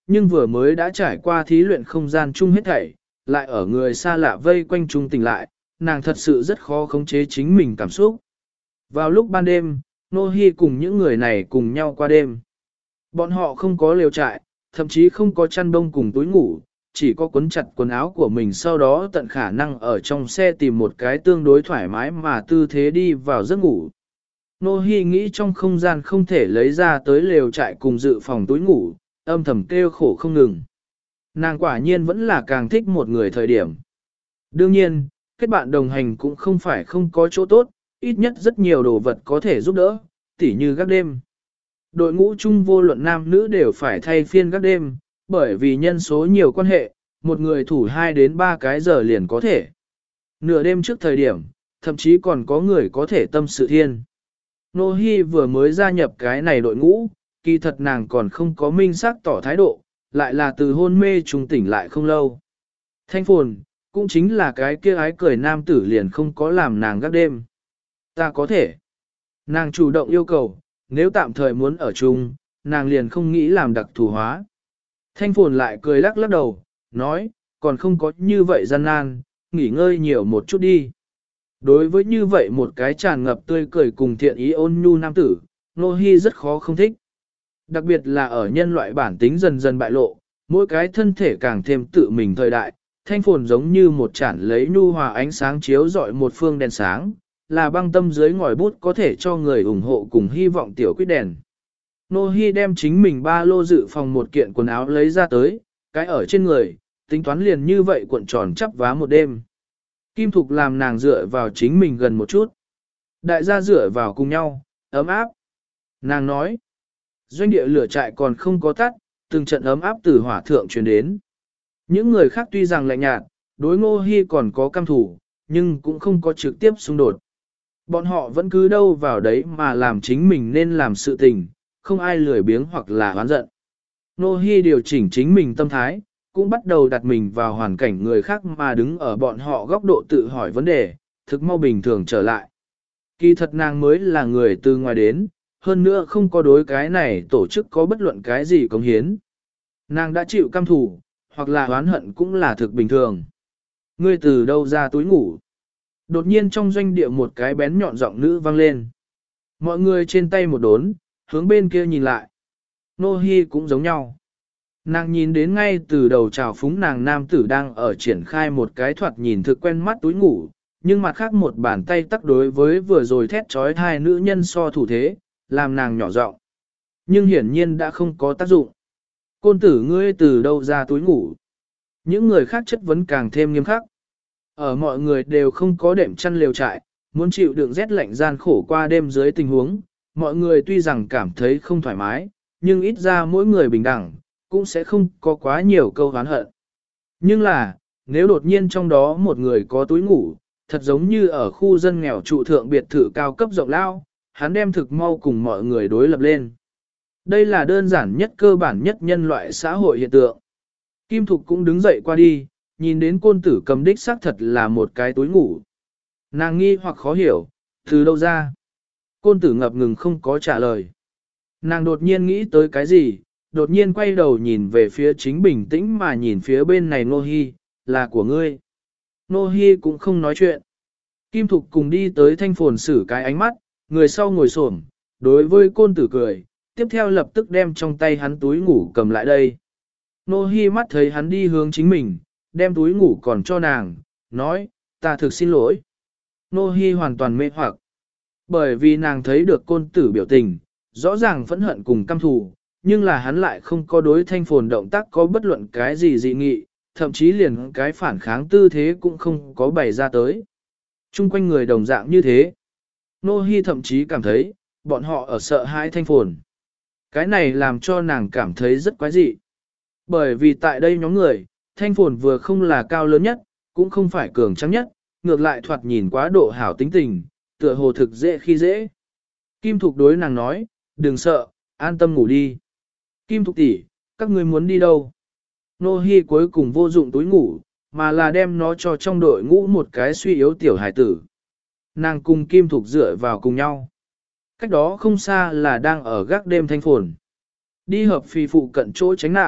nhưng vừa mới đã trải qua thí luyện không gian chung hết thảy, lại ở người xa lạ vây quanh chung tỉnh lại, nàng thật sự rất khó khống chế chính mình cảm xúc. Vào lúc ban đêm, Nô Hi cùng những người này cùng nhau qua đêm. Bọn họ không có lều trại, thậm chí không có chăn đông cùng túi ngủ, chỉ có cuốn chặt quần áo của mình, sau đó tận khả năng ở trong xe tìm một cái tương đối thoải mái mà tư thế đi vào giấc ngủ. Nô Hi nghĩ trong không gian không thể lấy ra tới lều trại cùng dự phòng túi ngủ, âm thầm kêu khổ không ngừng. Nàng quả nhiên vẫn là càng thích một người thời điểm. Đương nhiên, kết bạn đồng hành cũng không phải không có chỗ tốt, ít nhất rất nhiều đồ vật có thể giúp đỡ, tỉ như gác đêm. Đội ngũ chung vô luận nam nữ đều phải thay phiên gác đêm, bởi vì nhân số nhiều quan hệ, một người thủ 2 đến 3 cái giờ liền có thể. Nửa đêm trước thời điểm, thậm chí còn có người có thể tâm sự thiên. Nô Hi vừa mới gia nhập cái này đội ngũ, kỳ thật nàng còn không có minh xác tỏ thái độ, lại là từ hôn mê trùng tỉnh lại không lâu. Thanh phồn, cũng chính là cái kia ái cười nam tử liền không có làm nàng gác đêm. Ta có thể. Nàng chủ động yêu cầu, nếu tạm thời muốn ở chung, nàng liền không nghĩ làm đặc thù hóa. Thanh phồn lại cười lắc lắc đầu, nói, còn không có như vậy gian nan, nghỉ ngơi nhiều một chút đi. Đối với như vậy một cái tràn ngập tươi cười cùng thiện ý ôn nhu nam tử, Nô Hi rất khó không thích. Đặc biệt là ở nhân loại bản tính dần dần bại lộ, mỗi cái thân thể càng thêm tự mình thời đại, thanh phồn giống như một chản lấy nhu hòa ánh sáng chiếu rọi một phương đèn sáng, là băng tâm dưới ngòi bút có thể cho người ủng hộ cùng hy vọng tiểu quyết đèn. Nô Hi đem chính mình ba lô dự phòng một kiện quần áo lấy ra tới, cái ở trên người, tính toán liền như vậy cuộn tròn chắp vá một đêm. Kim Thục làm nàng dựa vào chính mình gần một chút. Đại gia dựa vào cùng nhau, ấm áp. Nàng nói, doanh địa lửa trại còn không có tắt, từng trận ấm áp từ hỏa thượng truyền đến. Những người khác tuy rằng lạnh nhạt, đối Ngô Hi còn có căm thù, nhưng cũng không có trực tiếp xung đột. Bọn họ vẫn cứ đâu vào đấy mà làm chính mình nên làm sự tình, không ai lười biếng hoặc là oán giận. Ngô Hi điều chỉnh chính mình tâm thái, cũng bắt đầu đặt mình vào hoàn cảnh người khác mà đứng ở bọn họ góc độ tự hỏi vấn đề, thực mau bình thường trở lại. Kỳ thật nàng mới là người từ ngoài đến, hơn nữa không có đối cái này tổ chức có bất luận cái gì cống hiến. Nàng đã chịu căm thù, hoặc là oán hận cũng là thực bình thường. Ngươi từ đâu ra túi ngủ? Đột nhiên trong doanh địa một cái bén nhọn giọng nữ vang lên. Mọi người trên tay một đốn, hướng bên kia nhìn lại. Nô Hi cũng giống nhau. Nàng nhìn đến ngay từ đầu chào phúng nàng nam tử đang ở triển khai một cái thoạt nhìn thực quen mắt túi ngủ, nhưng mặt khác một bàn tay tắc đối với vừa rồi thét trói hai nữ nhân so thủ thế, làm nàng nhỏ giọng. Nhưng hiển nhiên đã không có tác dụng. Côn tử ngươi từ đâu ra túi ngủ? Những người khác chất vấn càng thêm nghiêm khắc. Ở mọi người đều không có đệm chăn lều trại, muốn chịu đựng rét lạnh gian khổ qua đêm dưới tình huống, mọi người tuy rằng cảm thấy không thoải mái, nhưng ít ra mỗi người bình đẳng, cũng sẽ không có quá nhiều câu oán hận. Nhưng là, nếu đột nhiên trong đó một người có túi ngủ, thật giống như ở khu dân nghèo trụ thượng biệt thự cao cấp rộng lao, hắn đem thực mau cùng mọi người đối lập lên. Đây là đơn giản nhất cơ bản nhất nhân loại xã hội hiện tượng. Kim Thục cũng đứng dậy qua đi, nhìn đến côn tử cầm đích xác thật là một cái túi ngủ. Nàng nghi hoặc khó hiểu, từ đâu ra? Côn tử ngập ngừng không có trả lời. Nàng đột nhiên nghĩ tới cái gì, đột nhiên quay đầu nhìn về phía chính bình tĩnh mà nhìn phía bên này Nô Hi, là của ngươi. Nô Hi cũng không nói chuyện. Kim Thục cùng đi tới thanh phồn xử cái ánh mắt, người sau ngồi xổm, đối với côn tử cười, tiếp theo lập tức đem trong tay hắn túi ngủ cầm lại đây. Nô Hi mắt thấy hắn đi hướng chính mình, đem túi ngủ còn cho nàng, nói, ta thực xin lỗi. Nô Hi hoàn toàn mê hoặc, bởi vì nàng thấy được côn tử biểu tình, rõ ràng phẫn hận cùng căm thù, nhưng là hắn lại không có đối thanh phồn động tác có bất luận cái gì dị nghị, thậm chí liền cái phản kháng tư thế cũng không có bày ra tới. Trung quanh người đồng dạng như thế. Nô Hi thậm chí cảm thấy, bọn họ ở sợ hãi thanh phồn. Cái này làm cho nàng cảm thấy rất quái dị. Bởi vì tại đây nhóm người, thanh phồn vừa không là cao lớn nhất, cũng không phải cường tráng nhất, ngược lại thoạt nhìn quá độ hảo tính tình, tựa hồ thực dễ khi dễ. Kim Thục đối nàng nói, đừng sợ, an tâm ngủ đi. Kim Thục tỷ, các ngươi muốn đi đâu? Nô Hi cuối cùng vô dụng túi ngủ, mà là đem nó cho trong đội ngũ một cái suy yếu tiểu hải tử. Nàng cùng Kim Thục dựa vào cùng nhau. Cách đó không xa là đang ở gác đêm thanh phồn. Đi hợp phi phụ cận chỗ tránh nạn,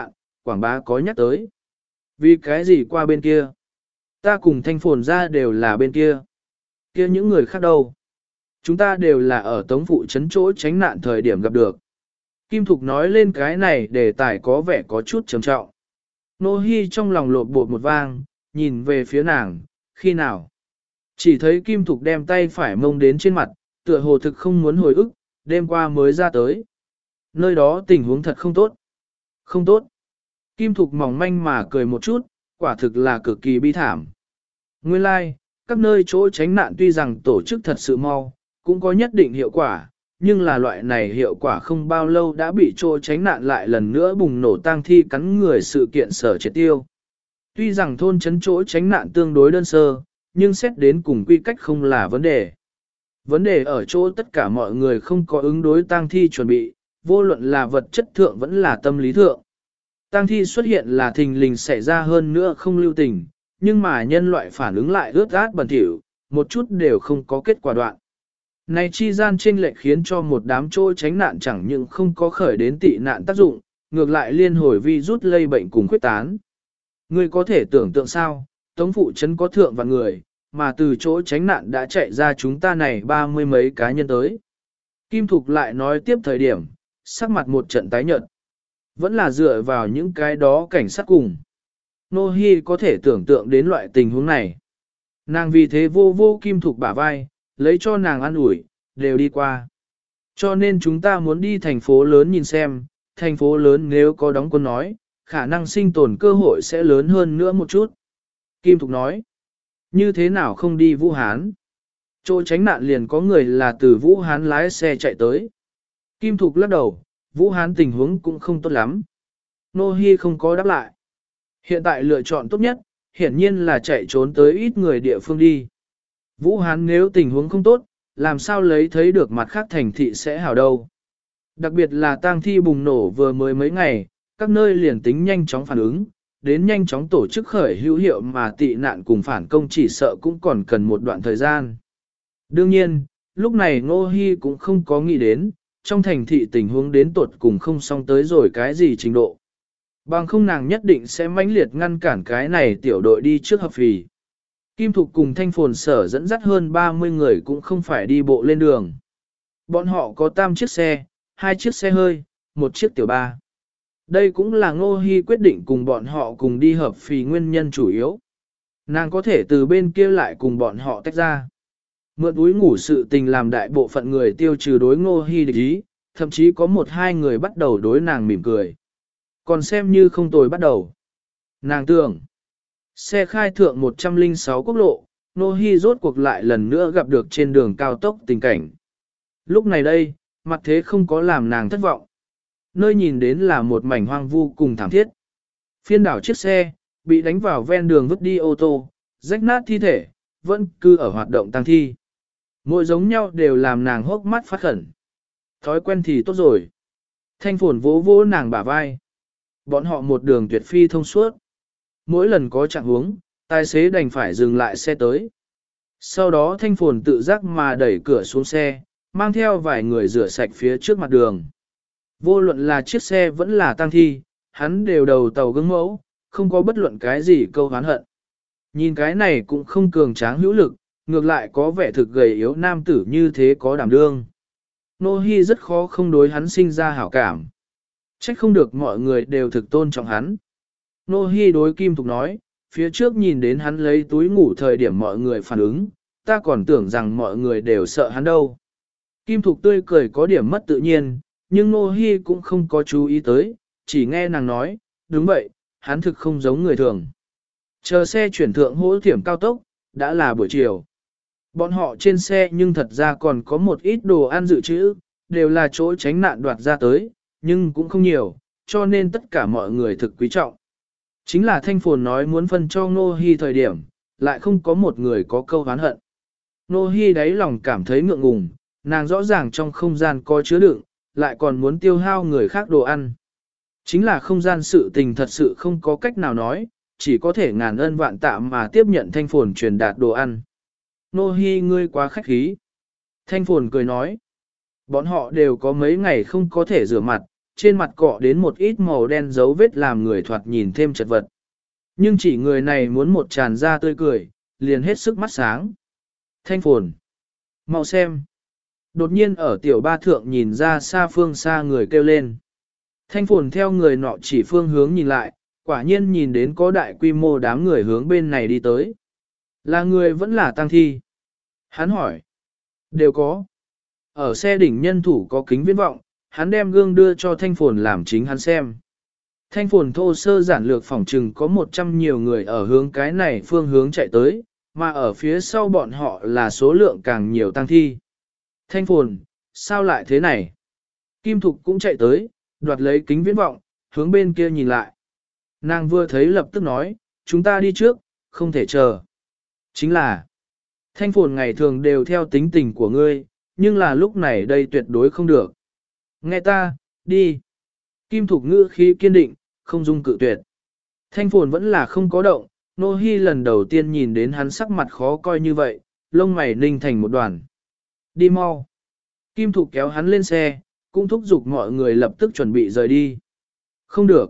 quảng bá có nhắc tới. Vì cái gì qua bên kia? Ta cùng Thanh Phồn ra đều là bên kia. Kia những người khác đâu? Chúng ta đều là ở Tống Phụ trấn chỗ tránh nạn thời điểm gặp được. Kim Thục nói lên cái này đề tài có vẻ có chút trầm trọng. Nô Hi trong lòng lột bột một vang, nhìn về phía nàng, khi nào? Chỉ thấy Kim Thục đem tay phải mông đến trên mặt, tựa hồ thực không muốn hồi ức, đêm qua mới ra tới. Nơi đó tình huống thật không tốt. Không tốt. Kim Thục mỏng manh mà cười một chút, quả thực là cực kỳ bi thảm. Nguyên lai, like, các nơi chỗ tránh nạn tuy rằng tổ chức thật sự mau, cũng có nhất định hiệu quả, nhưng là loại này hiệu quả không bao lâu đã bị chỗ tránh nạn lại lần nữa bùng nổ tang thi cắn người sự kiện sở triệt tiêu. Tuy rằng thôn trấn chỗ tránh nạn tương đối đơn sơ, nhưng xét đến cùng quy cách không là vấn đề. Vấn đề ở chỗ tất cả mọi người không có ứng đối tang thi chuẩn bị, vô luận là vật chất thượng vẫn là tâm lý thượng. Tang thi xuất hiện là thình lình xảy ra hơn nữa không lưu tình, nhưng mà nhân loại phản ứng lại ướt át bẩn thỉu, một chút đều không có kết quả đoạn. Này chi gian chênh lệch khiến cho một đám trôi tránh nạn chẳng những không có khởi đến tị nạn tác dụng, ngược lại liên hồi vi rút lây bệnh cùng khuyết tán. Ngươi có thể tưởng tượng sao, Tống Phụ trấn có thượng vạn người, mà từ chỗ tránh nạn đã chạy ra chúng ta này 30 mấy cá nhân tới. Kim Thục lại nói tiếp thời điểm, sắc mặt một trận tái nhợt. Vẫn là dựa vào những cái đó cảnh sát cùng. Nô Hi có thể tưởng tượng đến loại tình huống này. Nàng vì thế vô vô Kim Thục bả vai, lấy cho nàng ăn ủi, đều đi qua. Cho nên chúng ta muốn đi thành phố lớn nhìn xem, thành phố lớn nếu có đóng quân nói, khả năng sinh tồn cơ hội sẽ lớn hơn nữa một chút. Kim Thục nói, như thế nào không đi Vũ Hán? Chỗ tránh nạn liền có người là từ Vũ Hán lái xe chạy tới. Kim Thục lắc đầu, Vũ Hán tình huống cũng không tốt lắm. Nô Hi không có đáp lại. Hiện tại lựa chọn tốt nhất, hiển nhiên là chạy trốn tới ít người địa phương đi. Vũ Hán nếu tình huống không tốt, làm sao lấy thấy được mặt khác thành thị sẽ hảo đâu. Đặc biệt là tang thi bùng nổ vừa mới mấy ngày, các nơi liền tính nhanh chóng phản ứng, đến nhanh chóng tổ chức khởi hữu hiệu mà tị nạn cùng phản công chỉ sợ cũng còn cần một đoạn thời gian. Đương nhiên, lúc này Ngô Hi cũng không có nghĩ đến, trong thành thị tình huống đến tột cùng không xong tới rồi cái gì trình độ. Bằng không nàng nhất định sẽ mãnh liệt ngăn cản cái này tiểu đội đi trước hợp phì. Kim Thục cùng Thanh Phồn sở dẫn dắt hơn 30 người cũng không phải đi bộ lên đường. Bọn họ có 3 chiếc xe, 2 chiếc xe hơi, 1 chiếc tiểu ba. Đây cũng là Ngô Hi quyết định cùng bọn họ cùng đi hợp phì nguyên nhân chủ yếu. Nàng có thể từ bên kia lại cùng bọn họ tách ra. Mượn túi ngủ sự tình làm đại bộ phận người tiêu trừ đối Ngô Hi địch ý, thậm chí có 1-2 người bắt đầu đối nàng mỉm cười. Còn xem như không tồi bắt đầu. Nàng tưởng, xe khai thượng 106 quốc lộ, Ngô Hi rốt cuộc lại lần nữa gặp được trên đường cao tốc tình cảnh. Lúc này đây, mặt thế không có làm nàng thất vọng. Nơi nhìn đến là một mảnh hoang vu cùng thảm thiết. Phiên đảo chiếc xe, bị đánh vào ven đường vứt đi ô tô, rách nát thi thể, vẫn cứ ở hoạt động tăng thi. Mỗi giống nhau đều làm nàng hốc mắt phát khẩn. Thói quen thì tốt rồi. Thanh Phồn vỗ vỗ nàng bả vai. Bọn họ một đường tuyệt phi thông suốt. Mỗi lần có trạng huống, tài xế đành phải dừng lại xe tới. Sau đó Thanh Phồn tự giác mà đẩy cửa xuống xe, mang theo vài người rửa sạch phía trước mặt đường. Vô luận là chiếc xe vẫn là tang thi, hắn đều đầu tàu gương mẫu, không có bất luận cái gì câu hán hận. Nhìn cái này cũng không cường tráng hữu lực, ngược lại có vẻ thực gầy yếu nam tử như thế có đảm đương. Nô Hi rất khó không đối hắn sinh ra hảo cảm. Trách không được mọi người đều thực tôn trọng hắn. Nô Hi đối Kim Thục nói, phía trước nhìn đến hắn lấy túi ngủ thời điểm mọi người phản ứng, ta còn tưởng rằng mọi người đều sợ hắn đâu. Kim Thục tươi cười có điểm mất tự nhiên, nhưng Nô Hi cũng không có chú ý tới, chỉ nghe nàng nói, đúng vậy, hắn thực không giống người thường. Chờ xe chuyển thượng hỗ thiểm cao tốc, đã là buổi chiều. Bọn họ trên xe nhưng thật ra còn có một ít đồ ăn dự trữ, đều là chỗ tránh nạn đoạt ra tới, nhưng cũng không nhiều, cho nên tất cả mọi người thực quý trọng. Chính là Thanh Phồn nói muốn phân cho Nô Hi thời điểm, lại không có một người có câu oán hận. Nô Hi đáy lòng cảm thấy ngượng ngùng, nàng rõ ràng trong không gian có chứa đựng, lại còn muốn tiêu hao người khác đồ ăn. Chính là không gian sự tình thật sự không có cách nào nói, chỉ có thể ngàn ân vạn tạ mà tiếp nhận Thanh Phồn truyền đạt đồ ăn. Nô Hi ngươi quá khách khí. Thanh Phồn cười nói, bọn họ đều có mấy ngày không có thể rửa mặt, trên mặt cọ đến một ít màu đen dấu vết làm người thoạt nhìn thêm chật vật. Nhưng chỉ người này muốn một tràn ra tươi cười, liền hết sức mắt sáng. Thanh phồn. Mau xem. Đột nhiên ở tiểu ba thượng nhìn ra xa phương xa người kêu lên. Thanh phồn theo người nọ chỉ phương hướng nhìn lại, quả nhiên nhìn đến có đại quy mô đám người hướng bên này đi tới. Là người vẫn là tang thi. Hắn hỏi. Đều có. Ở xe đỉnh nhân thủ có kính viễn vọng, hắn đem gương đưa cho thanh phồn làm chính hắn xem. Thanh phồn thô sơ giản lược phỏng trừng có 100 nhiều người ở hướng cái này phương hướng chạy tới, mà ở phía sau bọn họ là số lượng càng nhiều tang thi. Thanh phồn, sao lại thế này? Kim Thục cũng chạy tới, đoạt lấy kính viễn vọng, hướng bên kia nhìn lại. Nàng vừa thấy lập tức nói, chúng ta đi trước, không thể chờ. Chính là, thanh phồn ngày thường đều theo tính tình của ngươi, nhưng là lúc này đây tuyệt đối không được. Nghe ta, đi. Kim Thục ngữ khí kiên định, không dung cự tuyệt. Thanh phồn vẫn là không có động, Nô Hi lần đầu tiên nhìn đến hắn sắc mặt khó coi như vậy, lông mày ninh thành một đoàn. Đi mau. Kim Thục kéo hắn lên xe, cũng thúc giục mọi người lập tức chuẩn bị rời đi. Không được.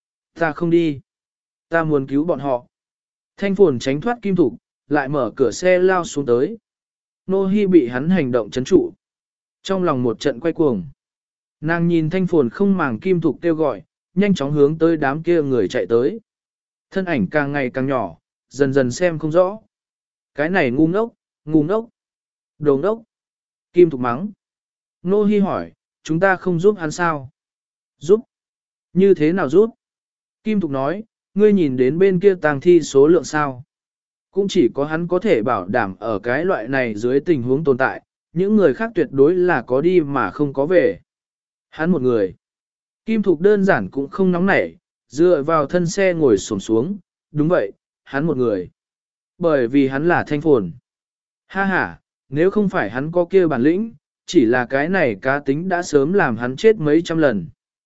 Ta không đi. Ta muốn cứu bọn họ. Thanh phồn tránh thoát Kim Thục, lại mở cửa xe lao xuống tới. Nô Hi bị hắn hành động chấn trụ. Trong lòng một trận quay cuồng. Nàng nhìn thanh phồn không màng Kim Thục kêu gọi, nhanh chóng hướng tới đám kia người chạy tới. Thân ảnh càng ngày càng nhỏ, dần dần xem không rõ. Cái này ngu ngốc, ngu ngốc, đồ ngốc. Kim Thục mắng. Nô Hi hỏi, chúng ta không giúp hắn sao? Giúp? Như thế nào giúp? Kim Thục nói, ngươi nhìn đến bên kia tang thi số lượng sao? Cũng chỉ có hắn có thể bảo đảm ở cái loại này dưới tình huống tồn tại, những người khác tuyệt đối là có đi mà không có về. Hắn một người. Kim Thục đơn giản cũng không nóng nảy, dựa vào thân xe ngồi xổm xuống, đúng vậy, hắn một người. Bởi vì hắn là thanh phồn. Ha ha, nếu không phải hắn có kia bản lĩnh, chỉ là cái này cá tính đã sớm làm hắn chết mấy trăm lần.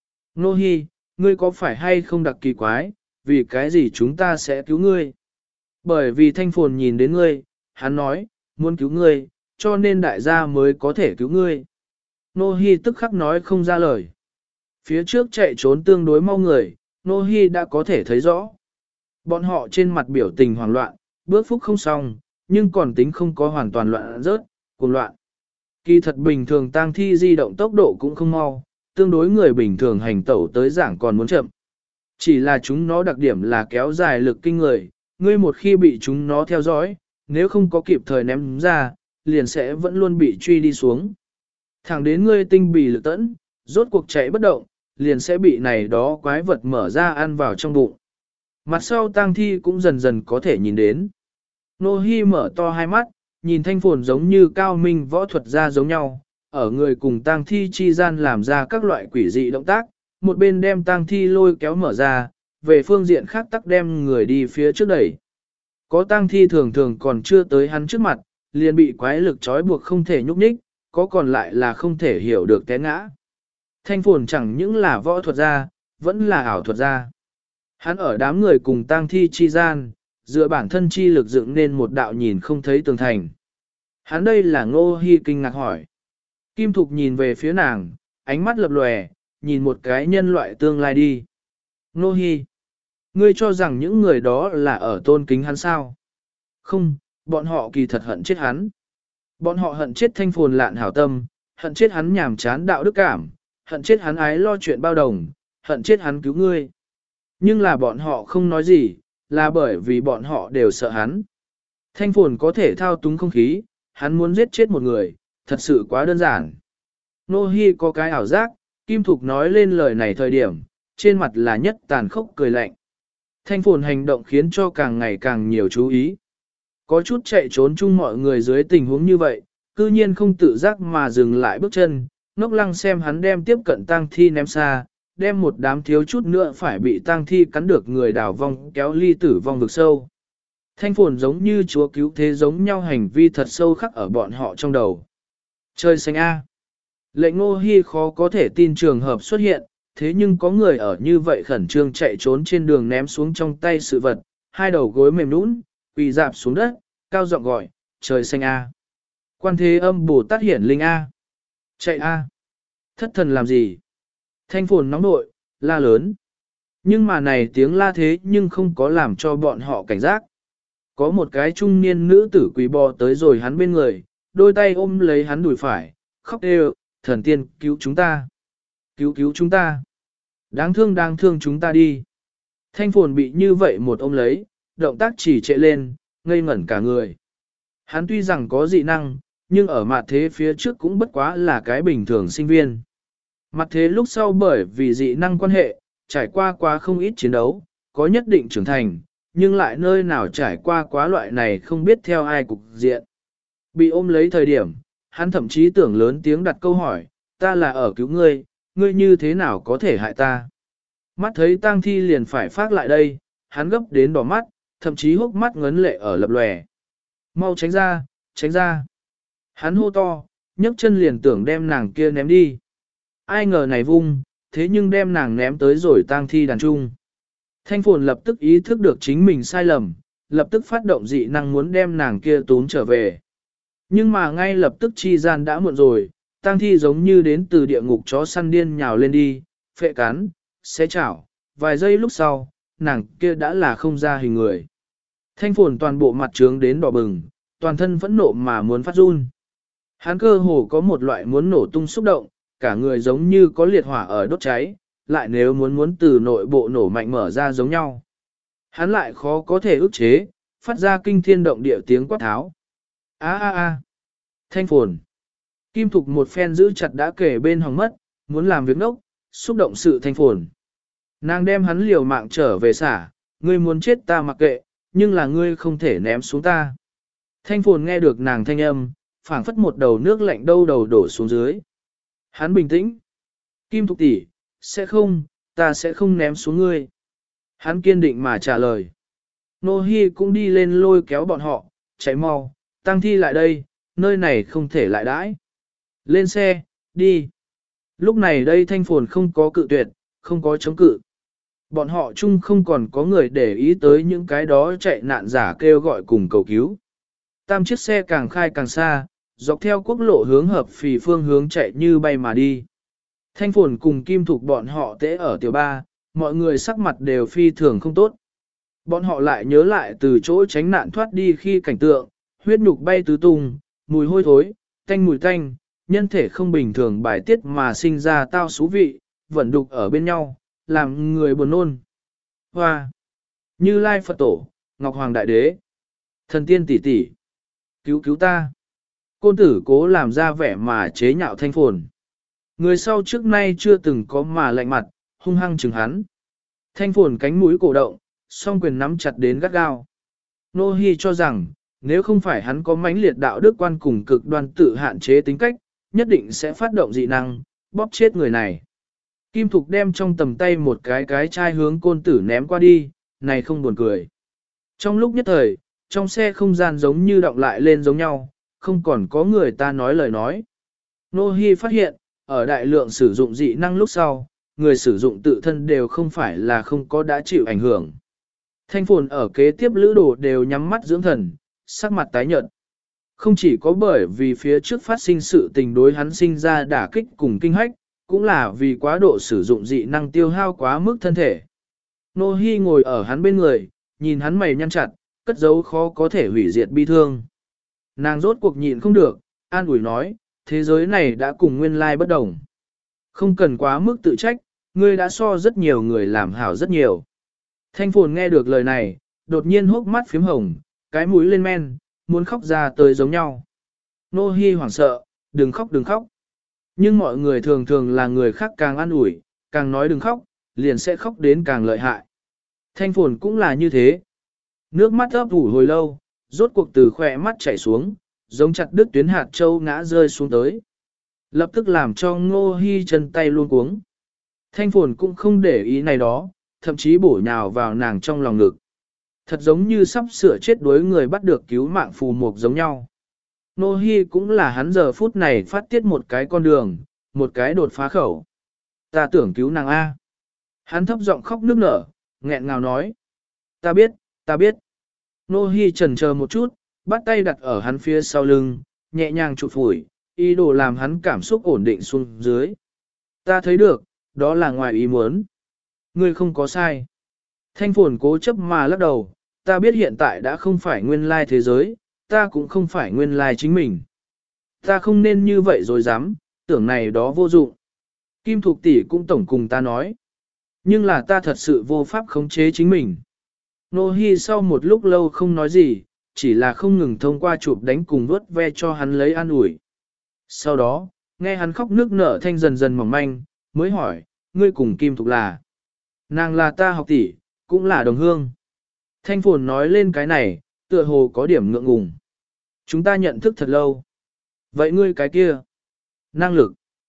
Nô Hi, ngươi có phải hay không đặc kỳ quái, vì cái gì chúng ta sẽ cứu ngươi? Bởi vì thanh phồn nhìn đến ngươi, hắn nói, muốn cứu ngươi, cho nên đại gia mới có thể cứu ngươi. Nô Hi tức khắc nói không ra lời. Phía trước chạy trốn tương đối mau người, Nô Hi đã có thể thấy rõ. Bọn họ trên mặt biểu tình hoảng loạn, bước phúc không xong, nhưng còn tính không có hoàn toàn loạn rớt, cuồng loạn. Kỳ thật bình thường tang thi di động tốc độ cũng không mau, tương đối người bình thường hành tẩu tới giảng còn muốn chậm. Chỉ là chúng nó đặc điểm là kéo dài lực kinh người, ngươi một khi bị chúng nó theo dõi, nếu không có kịp thời ném ra, liền sẽ vẫn luôn bị truy đi xuống. Thẳng đến ngươi tinh bì lực tẫn, rốt cuộc chạy bất động, liền sẽ bị này đó quái vật mở ra ăn vào trong bụng. Mặt sau tang thi cũng dần dần có thể nhìn đến. Nô Hi mở to hai mắt, nhìn thanh phồn giống như cao minh võ thuật gia giống nhau, ở người cùng tang thi chi gian làm ra các loại quỷ dị động tác, một bên đem tang thi lôi kéo mở ra, về phương diện khác tắc đem người đi phía trước đẩy. Có tang thi thường thường còn chưa tới hắn trước mặt, liền bị quái lực trói buộc không thể nhúc nhích, có còn lại là không thể hiểu được té ngã. Thanh phồn chẳng những là võ thuật gia, vẫn là ảo thuật gia. Hắn ở đám người cùng tang thi chi gian, dựa bản thân chi lực dựng nên một đạo nhìn không thấy tường thành. Hắn đây là Ngô Hi kinh ngạc hỏi. Kim Thục nhìn về phía nàng, ánh mắt lập lòe, nhìn một cái nhân loại tương lai đi. Ngô Hi, ngươi cho rằng những người đó là ở tôn kính hắn sao? Không, bọn họ kỳ thật hận chết hắn. Bọn họ hận chết thanh phồn lạn hảo tâm, hận chết hắn nhàm chán đạo đức cảm, hận chết hắn ái lo chuyện bao đồng, hận chết hắn cứu ngươi. Nhưng là bọn họ không nói gì, là bởi vì bọn họ đều sợ hắn. Thanh phồn có thể thao túng không khí, hắn muốn giết chết một người, thật sự quá đơn giản. Nô Hi có cái ảo giác, Kim Thục nói lên lời này thời điểm, trên mặt là nhất tàn khốc cười lạnh. Thanh phồn hành động khiến cho càng ngày càng nhiều chú ý. Có chút chạy trốn chung mọi người dưới tình huống như vậy, cư nhiên không tự giác mà dừng lại bước chân, ngốc lăng xem hắn đem tiếp cận tang thi ném xa, đem một đám thiếu chút nữa phải bị tang thi cắn được người đào vong kéo ly tử vong vực sâu. Thanh phồn giống như chúa cứu thế giống nhau hành vi thật sâu khắc ở bọn họ trong đầu. Trời xanh A. Lệnh Ngô Hi khó có thể tin trường hợp xuất hiện, thế nhưng có người ở như vậy khẩn trương chạy trốn trên đường ném xuống trong tay sự vật, hai đầu gối mềm nhũn, quỳ dạp xuống đất, cao giọng gọi, trời xanh A. Quan Thế Âm Bồ Tát hiển linh A. Chạy A. Thất thần làm gì? Thanh phồn nóng nội, la lớn. Nhưng mà này tiếng la thế nhưng không có làm cho bọn họ cảnh giác. Có một cái trung niên nữ tử quỳ bò tới rồi hắn bên người, đôi tay ôm lấy hắn đùi phải, khóc đều, thần tiên cứu chúng ta. Cứu chúng ta. Đáng thương chúng ta đi. Thanh phồn bị như vậy một ôm lấy, động tác chỉ trệ lên, ngây ngẩn cả người. Hắn tuy rằng có dị năng, nhưng ở mặt thế phía trước cũng bất quá là cái bình thường sinh viên. Mặt thế lúc sau bởi vì dị năng quan hệ, trải qua quá không ít chiến đấu, có nhất định trưởng thành, nhưng lại nơi nào trải qua quá loại này không biết theo ai cục diện. Bị ôm lấy thời điểm, hắn thậm chí tưởng lớn tiếng đặt câu hỏi, ta là ở cứu ngươi, ngươi như thế nào có thể hại ta? Mắt thấy tang thi liền phải phát lại đây, hắn gấp đến đỏ mắt, thậm chí hốc mắt ngấn lệ ở lập lòe. Mau tránh ra, tránh ra. Hắn hô to, nhấc chân liền tưởng đem nàng kia ném đi. Ai ngờ này vung, thế nhưng đem nàng ném tới rồi tang thi đàn trung. Thanh phồn lập tức ý thức được chính mình sai lầm, lập tức phát động dị năng muốn đem nàng kia tốn trở về. Nhưng mà ngay lập tức chi gian đã muộn rồi, tang thi giống như đến từ địa ngục chó săn điên nhào lên đi, phệ cắn, xé chảo, vài giây lúc sau, nàng kia đã là không ra hình người. Thanh phồn toàn bộ mặt trướng đến đỏ bừng, toàn thân phẫn nộ mà muốn phát run. Hắn cơ hồ có một loại muốn nổ tung xúc động, cả người giống như có liệt hỏa ở đốt cháy, lại nếu muốn từ nội bộ nổ mạnh mở ra giống nhau. Hắn lại khó có thể ức chế, phát ra kinh thiên động địa tiếng quát tháo. A. Thanh phồn. Kim Thục một phen giữ chặt đã kể bên hòng mất, muốn làm việc nốc, xúc động sự thanh phồn. Nàng đem hắn liều mạng trở về xả, ngươi muốn chết ta mặc kệ, nhưng là ngươi không thể ném xuống ta. Thanh phồn nghe được nàng thanh âm, phảng phất một đầu nước lạnh đâu đầu đổ xuống dưới. Hắn bình tĩnh. Kim Thục tỷ, sẽ không, ta sẽ không ném xuống ngươi. Hắn kiên định mà trả lời. Nô Hi cũng đi lên lôi kéo bọn họ, chạy mau, tăng thi lại đây, nơi này không thể lại đãi. Lên xe, đi. Lúc này đây thanh phồn không có cự tuyệt, không có chống cự. Bọn họ chung không còn có người để ý tới những cái đó chạy nạn giả kêu gọi cùng cầu cứu. Tam chiếc xe càng khai càng xa, dọc theo quốc lộ hướng hợp phì phương hướng chạy như bay mà đi. Thanh phồn cùng Kim Thục bọn họ tễ ở tiểu ba, mọi người sắc mặt đều phi thường không tốt. Bọn họ lại nhớ lại từ chỗ tránh nạn thoát đi khi cảnh tượng, huyết nhục bay tứ tung, mùi hôi thối, tanh mùi tanh, nhân thể không bình thường bài tiết mà sinh ra tao xú vị, vẫn đục ở bên nhau, làm người buồn nôn. Hoa! Như Lai Phật Tổ, Ngọc Hoàng Đại Đế, thần tiên tỷ tỷ, cứu ta! Côn tử cố làm ra vẻ mà chế nhạo thanh phồn. Người sau trước nay chưa từng có mà lạnh mặt, hung hăng chừng hắn. Thanh phồn cánh mũi cổ động, song quyền nắm chặt đến gắt gao. Nô Hi cho rằng, nếu không phải hắn có mãnh liệt đạo đức quan cùng cực đoan tự hạn chế tính cách, nhất định sẽ phát động dị năng, bóp chết người này. Kim Thục đem trong tầm tay một cái chai hướng côn tử ném qua đi, này không buồn cười. Trong lúc nhất thời, trong xe không gian giống như động lại lên giống nhau, không còn có người ta nói lời nói. Nô Hi phát hiện, ở đại lượng sử dụng dị năng lúc sau, người sử dụng tự thân đều không phải là không có đã chịu ảnh hưởng. Thanh phồn ở kế tiếp lữ đồ đều nhắm mắt dưỡng thần, sắc mặt tái nhợt. Không chỉ có bởi vì phía trước phát sinh sự tình đối hắn sinh ra đả kích cùng kinh hách, cũng là vì quá độ sử dụng dị năng tiêu hao quá mức thân thể. Nô Hi ngồi ở hắn bên người, nhìn hắn mày nhăn chặt, cất giấu khó có thể hủy diệt bi thương. Nàng rốt cuộc nhịn không được, an ủi nói, thế giới này đã cùng nguyên lai bất đồng. Không cần quá mức tự trách, ngươi đã so rất nhiều người làm hảo rất nhiều. Thanh phồn nghe được lời này, đột nhiên hốc mắt phím hồng, cái mũi lên men, muốn khóc ra tới giống nhau. Nô Hi hoảng sợ, đừng khóc. Nhưng mọi người thường thường là người khác càng an ủi, càng nói đừng khóc, liền sẽ khóc đến càng lợi hại. Thanh phồn cũng là như thế. Nước mắt ấp ủ hồi lâu, rốt cuộc từ khỏe mắt chảy xuống, giống chặt đứt tuyến hạt châu ngã rơi xuống tới. Lập tức làm cho Ngô Hi chân tay luôn cuống. Thanh phồn cũng không để ý này đó, thậm chí bổ nhào vào nàng trong lòng ngực. Thật giống như sắp sửa chết đuối người bắt được cứu mạng phù mục giống nhau. Ngô Hi cũng là hắn giờ phút này phát tiết một cái con đường, một cái đột phá khẩu. Ta tưởng cứu nàng A. Hắn thấp giọng khóc nức nở, nghẹn ngào nói. Ta biết. Ngô Hi chần chờ một chút, bắt tay đặt ở hắn phía sau lưng, nhẹ nhàng chụp phủi, ý đồ làm hắn cảm xúc ổn định xuống dưới. Ta thấy được, đó là ngoài ý muốn. Ngươi không có sai. Thanh phồn cố chấp mà lắc đầu, ta biết hiện tại đã không phải nguyên lai thế giới, ta cũng không phải nguyên lai chính mình. Ta không nên như vậy rồi dám, tưởng này đó vô dụng. Kim Thục tỷ cũng tổng cùng ta nói. Nhưng là ta thật sự vô pháp khống chế chính mình. Nô Hi sau một lúc lâu không nói gì, chỉ là không ngừng thông qua chụp đánh cùng vuốt ve cho hắn lấy an ủi. Sau đó, nghe hắn khóc nước nở thanh dần dần mỏng manh, mới hỏi, ngươi cùng Kim Thục là? Nàng là ta học tỷ, cũng là đồng hương. Thanh phồn nói lên cái này, tựa hồ có điểm ngượng ngùng. Chúng ta nhận thức thật lâu. Vậy ngươi cái kia? Năng lực.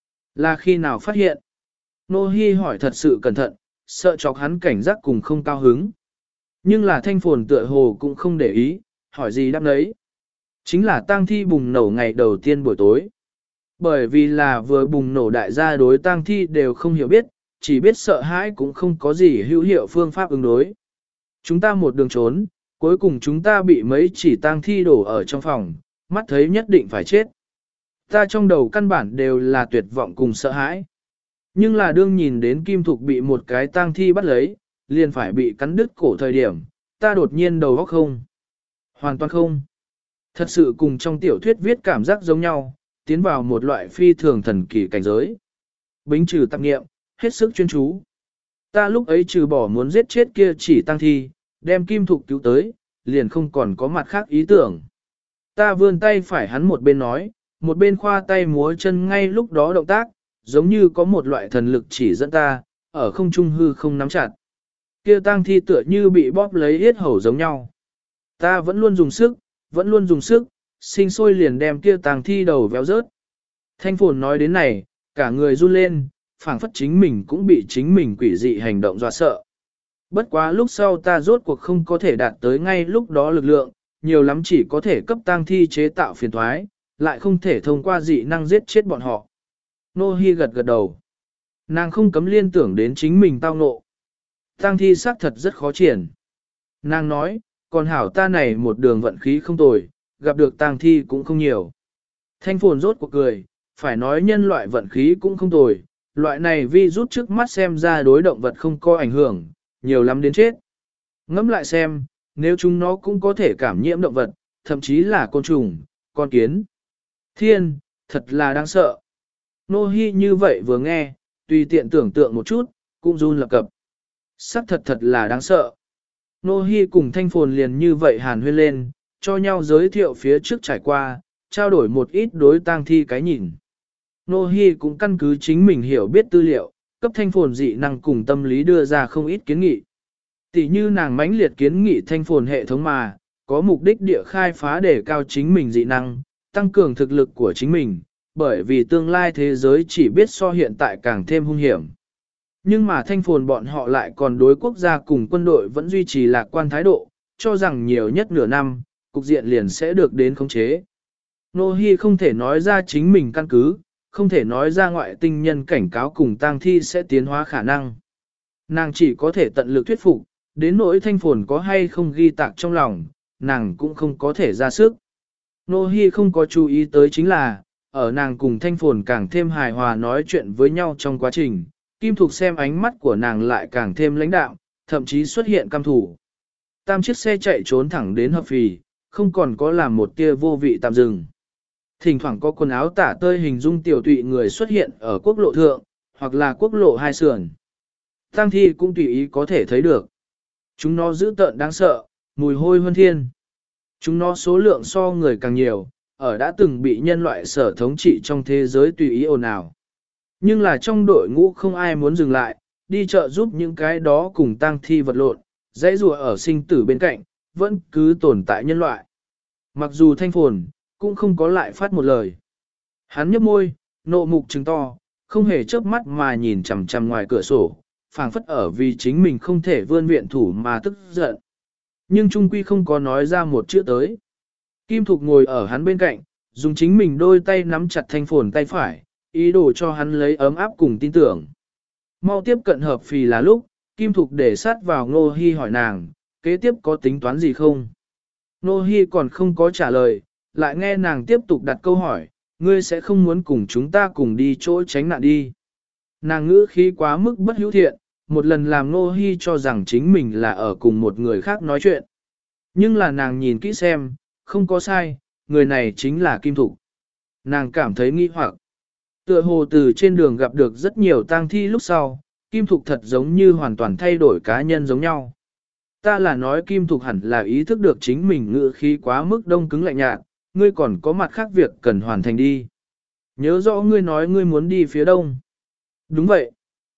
Là khi nào phát hiện? Nô Hi hỏi thật sự cẩn thận, sợ chọc hắn cảnh giác cùng không cao hứng. Nhưng là thanh phồn tựa hồ cũng không để ý, hỏi gì đáp nấy. Chính là tang thi bùng nổ ngày đầu tiên buổi tối. Bởi vì là vừa bùng nổ đại gia đối tang thi đều không hiểu biết, chỉ biết sợ hãi cũng không có gì hữu hiệu phương pháp ứng đối. Chúng ta một đường trốn, cuối cùng chúng ta bị mấy chỉ tang thi đổ ở trong phòng, mắt thấy nhất định phải chết. Ta trong đầu căn bản đều là tuyệt vọng cùng sợ hãi. Nhưng là đương nhìn đến Kim Thục bị một cái tang thi bắt lấy, liền phải bị cắn đứt cổ thời điểm, ta đột nhiên đầu óc không. Hoàn toàn không. Thật sự cùng trong tiểu thuyết viết cảm giác giống nhau, tiến vào một loại phi thường thần kỳ cảnh giới. Bính trừ tạp nghiệm, hết sức chuyên chú. Ta lúc ấy trừ bỏ muốn giết chết kia chỉ tang thi, đem Kim Thục cứu tới, liền không còn có mặt khác ý tưởng. Ta vươn tay phải hắn một bên nói, một bên khoa tay múa chân ngay lúc đó động tác, giống như có một loại thần lực chỉ dẫn ta, ở không trung hư không nắm chặt. Kia tang thi tựa như bị bóp lấy yết hầu giống nhau. Ta vẫn luôn dùng sức, sinh sôi liền đem kia tang thi đầu véo rớt. Thanh phồn nói đến này, cả người run lên, phảng phất chính mình cũng bị chính mình quỷ dị hành động dọa sợ. Bất quá lúc sau ta rốt cuộc không có thể đạt tới ngay lúc đó lực lượng, nhiều lắm chỉ có thể cấp tang thi chế tạo phiền toái, lại không thể thông qua dị năng giết chết bọn họ. Nô Hi gật gật đầu. Nàng không cấm liên tưởng đến chính mình tao ngộ. Tang thi xác thật rất khó triển. Nàng nói, còn hảo ta này một đường vận khí không tồi, gặp được tang thi cũng không nhiều. Thanh phồn rốt cuộc cười, phải nói nhân loại vận khí cũng không tồi, loại này vi rút trước mắt xem ra đối động vật không có ảnh hưởng, nhiều lắm đến chết. Ngẫm lại xem, nếu chúng nó cũng có thể cảm nhiễm động vật, thậm chí là côn trùng, con kiến. Thiên, thật là đáng sợ. Nô Hi như vậy vừa nghe, tùy tiện tưởng tượng một chút, cũng run lập cập. Sắc thật thật là đáng sợ. Nô Hi cùng Thanh phồn liền như vậy hàn huyên lên, cho nhau giới thiệu phía trước trải qua, trao đổi một ít đối tang thi cái nhìn. Nô Hi cũng căn cứ chính mình hiểu biết tư liệu, cấp Thanh phồn dị năng cùng tâm lý đưa ra không ít kiến nghị. Tỷ như nàng mãnh liệt kiến nghị Thanh phồn hệ thống mà, có mục đích địa khai phá để cao chính mình dị năng, tăng cường thực lực của chính mình, bởi vì tương lai thế giới chỉ biết so hiện tại càng thêm hung hiểm. Nhưng mà Thanh phồn bọn họ lại còn đối quốc gia cùng quân đội vẫn duy trì lạc quan thái độ, cho rằng nhiều nhất nửa năm, cục diện liền sẽ được đến khống chế. Nô Hi không thể nói ra chính mình căn cứ, không thể nói ra ngoại tinh nhân cảnh cáo cùng tang thi sẽ tiến hóa khả năng. Nàng chỉ có thể tận lực thuyết phục, đến nỗi Thanh phồn có hay không ghi tạc trong lòng, nàng cũng không có thể ra sức. Nô Hi không có chú ý tới chính là, ở nàng cùng Thanh phồn càng thêm hài hòa nói chuyện với nhau trong quá trình, Kim Thục xem ánh mắt của nàng lại càng thêm lãnh đạm, thậm chí xuất hiện căm thủ. Tam chiếc xe chạy trốn thẳng đến hợp phì, không còn có làm một tia vô vị tạm dừng. Thỉnh thoảng có quần áo tả tơi hình dung tiểu tụy người xuất hiện ở quốc lộ thượng, hoặc là quốc lộ hai sườn. Tang thi cũng tùy ý có thể thấy được. Chúng nó dữ tợn đáng sợ, mùi hôi huân thiên. Chúng nó số lượng so người càng nhiều, ở đã từng bị nhân loại sở thống trị trong thế giới tùy ý ồn ào. Nhưng là trong đội ngũ không ai muốn dừng lại, đi chợ giúp những cái đó cùng tang thi vật lộn, dãy rùa ở sinh tử bên cạnh, vẫn cứ tồn tại nhân loại. Mặc dù Thanh phồn, cũng không có lại phát một lời. Hắn nhếch môi, nộ mục trừng to, không hề chớp mắt mà nhìn chằm chằm ngoài cửa sổ, phảng phất ở vì chính mình không thể vươn viện thủ mà tức giận. Nhưng trung quy không có nói ra một chữ tới. Kim Thục ngồi ở hắn bên cạnh, dùng chính mình đôi tay nắm chặt Thanh phồn tay phải, ý đồ cho hắn lấy ấm áp cùng tin tưởng. Mau tiếp cận hợp phì là lúc, Kim Thục để sát vào Nô Hi hỏi nàng, kế tiếp có tính toán gì không? Nô Hi còn không có trả lời, lại nghe nàng tiếp tục đặt câu hỏi, ngươi sẽ không muốn cùng chúng ta cùng đi chỗ tránh nạn đi. Nàng ngữ khí quá mức bất hữu thiện, một lần làm Nô Hi cho rằng chính mình là ở cùng một người khác nói chuyện. Nhưng là nàng nhìn kỹ xem, không có sai, người này chính là Kim Thục. Nàng cảm thấy nghi hoặc. Tựa hồ từ trên đường gặp được rất nhiều tang thi lúc sau, Kim Thục thật giống như hoàn toàn thay đổi cá nhân giống nhau. Ta là nói Kim Thục hẳn là ý thức được chính mình ngữ khí quá mức đông cứng lạnh nhạt, ngươi còn có mặt khác việc cần hoàn thành đi. Nhớ rõ ngươi nói ngươi muốn đi phía đông. Đúng vậy.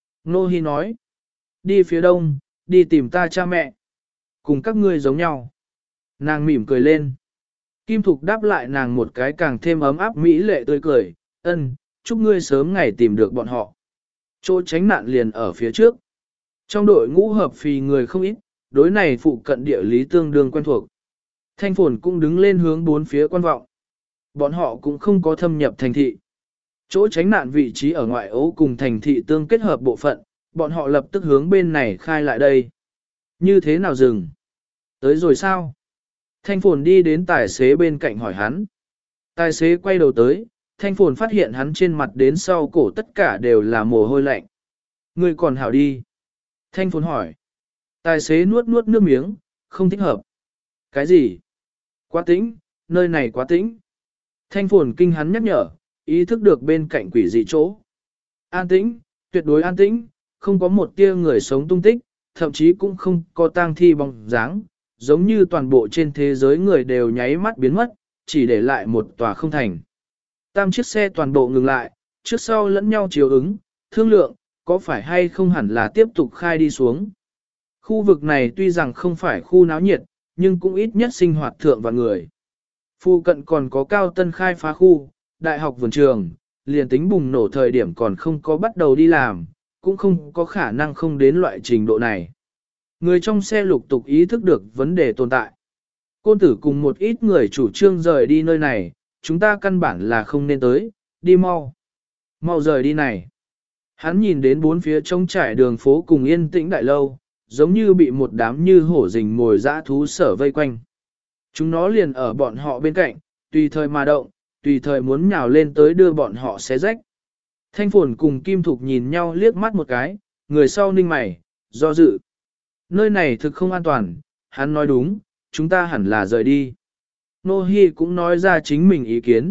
Nô Hi nói. Đi phía đông, đi tìm ta cha mẹ. Cùng các ngươi giống nhau. Nàng mỉm cười lên. Kim Thục đáp lại nàng một cái càng thêm ấm áp mỹ lệ tươi cười. Ân, chúc ngươi sớm ngày tìm được bọn họ. Chỗ tránh nạn liền ở phía trước. Trong đội ngũ hợp phì người không ít, đối này phụ cận địa lý tương đương quen thuộc. Thanh phồn cũng đứng lên hướng bốn phía quan vọng. Bọn họ cũng không có thâm nhập thành thị. Chỗ tránh nạn vị trí ở ngoại ố cùng thành thị tương kết hợp bộ phận, bọn họ lập tức hướng bên này khai lại đây. Như thế nào dừng? Tới rồi sao? Thanh phồn đi đến tài xế bên cạnh hỏi hắn. Tài xế quay đầu tới, thanh phồn phát hiện hắn trên mặt đến sau cổ tất cả đều là mồ hôi lạnh. Ngươi còn hảo đi. Thanh phồn hỏi. Tài xế nuốt nuốt nước miếng, không thích hợp. Cái gì? Quá tĩnh, nơi này quá tĩnh. Thanh phồn kinh hắn nhắc nhở, ý thức được bên cạnh quỷ dị chỗ. An tĩnh, tuyệt đối an tĩnh, không có một tia người sống tung tích, thậm chí cũng không có tang thi bóng dáng, giống như toàn bộ trên thế giới người đều nháy mắt biến mất, chỉ để lại một tòa không thành. Tam chiếc xe toàn bộ ngừng lại, trước sau lẫn nhau chiếu ứng, thương lượng, có phải hay không hẳn là tiếp tục khai đi xuống. Khu vực này tuy rằng không phải khu náo nhiệt, nhưng cũng ít nhất sinh hoạt thượng và người. Phu cận còn có cao tân khai phá khu, đại học vườn trường, liền tính bùng nổ thời điểm còn không có bắt đầu đi làm, cũng không có khả năng không đến loại trình độ này. Người trong xe lục tục ý thức được vấn đề tồn tại. Côn tử cùng một ít người chủ trương rời đi nơi này, chúng ta căn bản là không nên tới, đi mau. Mau rời đi này. Hắn nhìn đến bốn phía trống trải đường phố cùng yên tĩnh đại lâu, giống như bị một đám như hổ rình mồi dã thú sở vây quanh. Chúng nó liền ở bọn họ bên cạnh, tùy thời mà động, tùy thời muốn nhào lên tới đưa bọn họ xé rách. Thanh phồn cùng Kim Thục nhìn nhau liếc mắt một cái, người sau ninh mày, do dự. Nơi này thực không an toàn, hắn nói đúng, chúng ta hẳn là rời đi. Nô Hi cũng nói ra chính mình ý kiến.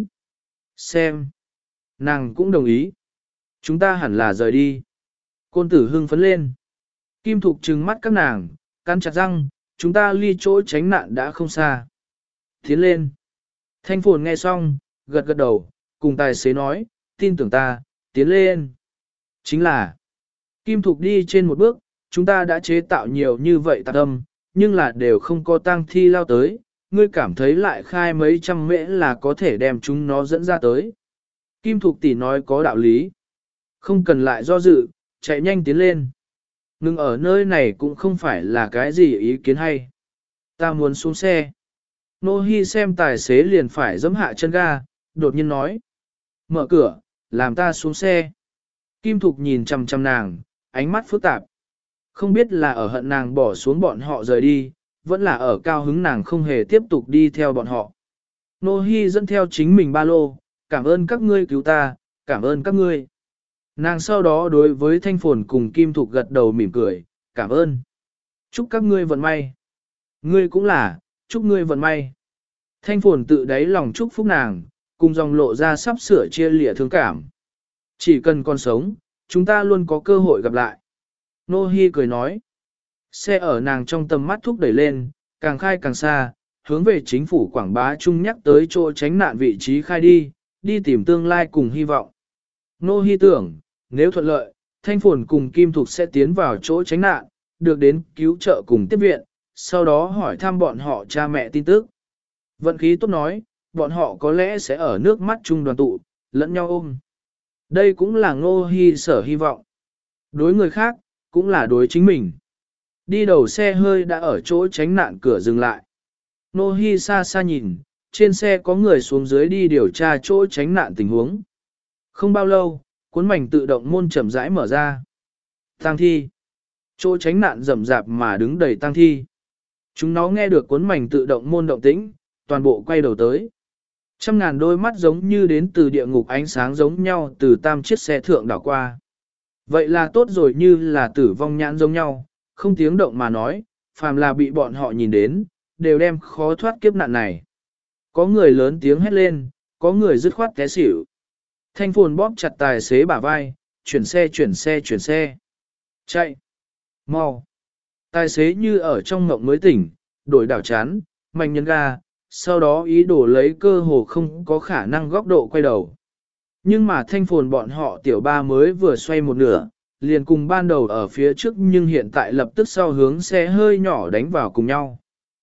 Xem. Nàng cũng đồng ý. Chúng ta hẳn là rời đi. Côn tử hưng phấn lên. Kim Thục trừng mắt các nàng, cắn chặt răng, chúng ta ly chỗ tránh nạn đã không xa. Tiến lên. Thanh phồn nghe xong, gật gật đầu, cùng tài xế nói, tin tưởng ta, tiến lên. Chính là, Kim Thục đi trên một bước, chúng ta đã chế tạo nhiều như vậy tạc âm, nhưng là đều không có tang thi lao tới, ngươi cảm thấy lại khai mấy trăm mễ là có thể đem chúng nó dẫn ra tới. Kim Thục tỷ nói có đạo lý. Không cần lại do dự, chạy nhanh tiến lên. Ngừng ở nơi này cũng không phải là cái gì ý kiến hay. Ta muốn xuống xe. Nô Hi xem tài xế liền phải giẫm hạ chân ga, đột nhiên nói. Mở cửa, làm ta xuống xe. Kim Thục nhìn chằm chằm nàng, ánh mắt phức tạp. Không biết là ở hận nàng bỏ xuống bọn họ rời đi, vẫn là ở cao hứng nàng không hề tiếp tục đi theo bọn họ. Nô Hi dẫn theo chính mình ba lô, cảm ơn các ngươi cứu ta, cảm ơn các ngươi. Nàng sau đó đối với Thanh Phồn cùng Kim Thục gật đầu mỉm cười, cảm ơn. Chúc các ngươi vận may. Ngươi cũng là, chúc ngươi vận may. Thanh Phồn tự đáy lòng chúc phúc nàng, cùng dòng lộ ra sắp sửa chia lìa thương cảm. Chỉ cần còn sống, chúng ta luôn có cơ hội gặp lại. Nô Hi cười nói. Xe ở nàng trong tầm mắt thúc đẩy lên, càng khai càng xa, hướng về chính phủ Quảng Bá Trung nhắc tới chỗ tránh nạn vị trí khai đi, đi tìm tương lai cùng hy vọng. Nô Hi tưởng, nếu thuận lợi, Thanh Phồn cùng Kim Thục sẽ tiến vào chỗ tránh nạn, được đến cứu trợ cùng tiếp viện, sau đó hỏi thăm bọn họ cha mẹ tin tức. Vận khí tốt nói, bọn họ có lẽ sẽ ở nước mắt chung đoàn tụ, lẫn nhau ôm. Đây cũng là Ngô Hi sở hy vọng. Đối người khác, cũng là đối chính mình. Đi đầu xe hơi đã ở chỗ tránh nạn cửa dừng lại. Ngô Hi xa xa nhìn, trên xe có người xuống dưới đi điều tra chỗ tránh nạn tình huống. Không bao lâu, cuốn mảnh tự động môn chậm rãi mở ra. Tang thi. Chỗ tránh nạn rậm rạp mà đứng đầy tang thi. Chúng nó nghe được cuốn mảnh tự động môn động tĩnh, toàn bộ quay đầu tới. Trăm ngàn đôi mắt giống như đến từ địa ngục ánh sáng giống nhau từ tam chiếc xe thượng đảo qua. Vậy là tốt rồi, như là tử vong nhãn giống nhau, không tiếng động mà nói, phàm là bị bọn họ nhìn đến, đều đem khó thoát kiếp nạn này. Có người lớn tiếng hét lên, có người dứt khoát té xỉu. Thanh phồn bóp chặt tài xế bả vai, chuyển xe chuyển xe chuyển xe. Chạy! Mau! Tài xế như ở trong mộng mới tỉnh, đổi đảo chán, mạnh nhấn ga, sau đó ý đồ lấy cơ hồ không có khả năng góc độ quay đầu. Nhưng mà thanh phồn bọn họ tiểu ba mới vừa xoay một nửa, liền cùng ban đầu ở phía trước nhưng hiện tại lập tức sau hướng xe hơi nhỏ đánh vào cùng nhau.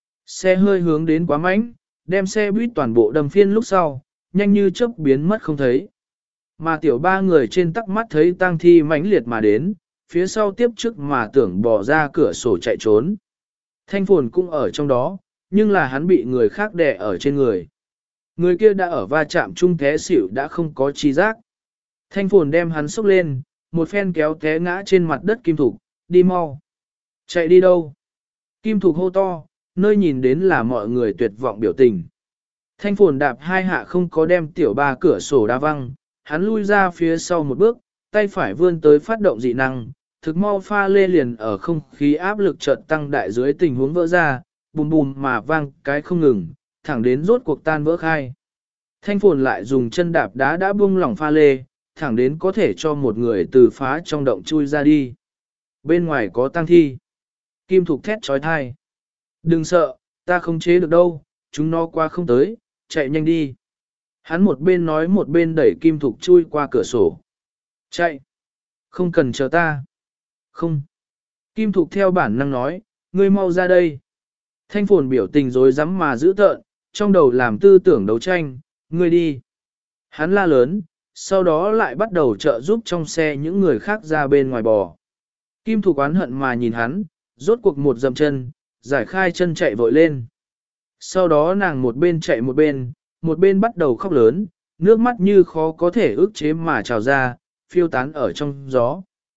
Xe hơi hướng đến quá mạnh, đem xe buýt toàn bộ đâm phiên lúc sau, nhanh như chớp biến mất không thấy. Mà tiểu ba người trên tắc mắt thấy tang thi mãnh liệt mà đến, phía sau tiếp trước mà tưởng bỏ ra cửa sổ chạy trốn. Thanh phồn cũng ở trong đó, nhưng là hắn bị người khác đè ở trên người. Người kia đã ở va chạm chung té xỉu đã không có chi giác. Thanh phồn đem hắn xốc lên, một phen kéo té ngã trên mặt đất Kim Thục, đi mau. Chạy đi đâu? Kim Thục hô to, nơi nhìn đến là mọi người tuyệt vọng biểu tình. Thanh phồn đạp hai hạ không có đem tiểu ba cửa sổ đá văng, hắn lui ra phía sau một bước, tay phải vươn tới phát động dị năng, thực mau pha lê liền ở không khí áp lực chợt tăng đại dưới tình huống vỡ ra, bùm bùm mà vang cái không ngừng, thẳng đến rốt cuộc tan vỡ khai. Thanh phồn lại dùng chân đạp đá đã buông lỏng pha lê, thẳng đến có thể cho một người từ phá trong động chui ra đi. Bên ngoài có tang thi. Kim Thục thét trói thai. Đừng sợ, ta không chế được đâu, chúng nó qua không tới, chạy nhanh đi. Hắn một bên nói một bên đẩy Kim Thục chui qua cửa sổ. Chạy. Không cần chờ ta. Không. Kim Thục theo bản năng nói, ngươi mau ra đây. Thanh phồn biểu tình rối rắm mà giữ tợn, trong đầu làm tư tưởng đấu tranh, ngươi đi. Hắn la lớn, sau đó lại bắt đầu trợ giúp trong xe những người khác ra bên ngoài bò. Kim Thục oán hận mà nhìn hắn, rốt cuộc một dậm chân, giải khai chân chạy vội lên. Sau đó nàng một bên chạy một bên bắt đầu khóc lớn, nước mắt như khó có thể ức chế mà trào ra, phiêu tán ở trong gió.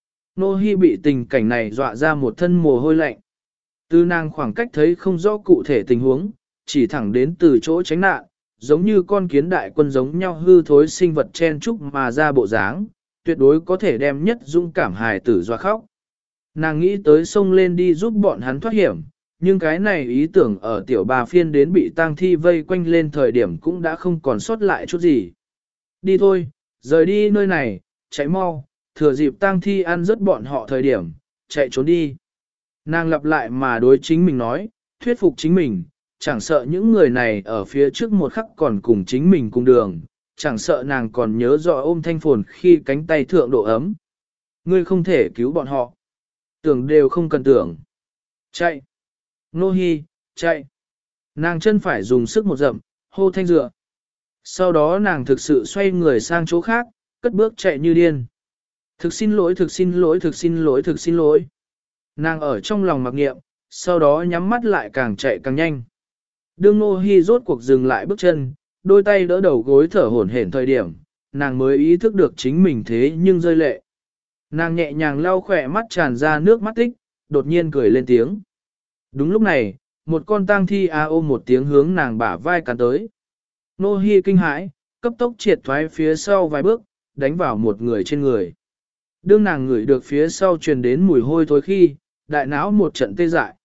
Nô Hi bị tình cảnh này dọa ra một thân mồ hôi lạnh. Từ nàng khoảng cách thấy không rõ cụ thể tình huống, chỉ thẳng đến từ chỗ tránh nạn, giống như con kiến đại quân giống nhau hư thối sinh vật chen chúc mà ra bộ dáng, tuyệt đối có thể đem nhất dũng cảm hài tử dọa khóc. Nàng nghĩ tới xông lên đi giúp bọn hắn thoát hiểm, nhưng cái này ý tưởng ở tiểu bà phiên đến bị tang thi vây quanh lên thời điểm cũng đã không còn sót lại chút gì. Đi thôi, rời đi nơi này, chạy mau, thừa dịp tang thi ăn rớt bọn họ thời điểm, chạy trốn đi. Nàng lặp lại mà đối chính mình nói, thuyết phục chính mình, chẳng sợ những người này ở phía trước một khắc còn cùng chính mình cùng đường, chẳng sợ nàng còn nhớ rõ ôm thanh phồn khi cánh tay thượng độ ấm. Ngươi không thể cứu bọn họ. Tưởng đều không cần tưởng. Chạy. Nô Hi, chạy. Nàng chân phải dùng sức một dậm, hô thanh dựa. Sau đó nàng thực sự xoay người sang chỗ khác, cất bước chạy như điên. Thực xin lỗi, thực xin lỗi, thực xin lỗi, thực xin lỗi. Nàng ở trong lòng mặc niệm, sau đó nhắm mắt lại càng chạy càng nhanh. Đương Nô Hi rốt cuộc dừng lại bước chân, đôi tay đỡ đầu gối thở hổn hển thời điểm, nàng mới ý thức được chính mình thế nhưng rơi lệ. Nàng nhẹ nhàng lau khỏe mắt tràn ra nước mắt tích, đột nhiên cười lên tiếng. Đúng lúc này, một con tang thi ôm một tiếng hướng nàng bả vai cắn tới. Nô Hi kinh hãi, cấp tốc triệt thoái phía sau vài bước, đánh vào một người trên người. Đương nàng ngửi được phía sau truyền đến mùi hôi thối khi, đại não một trận tê dại.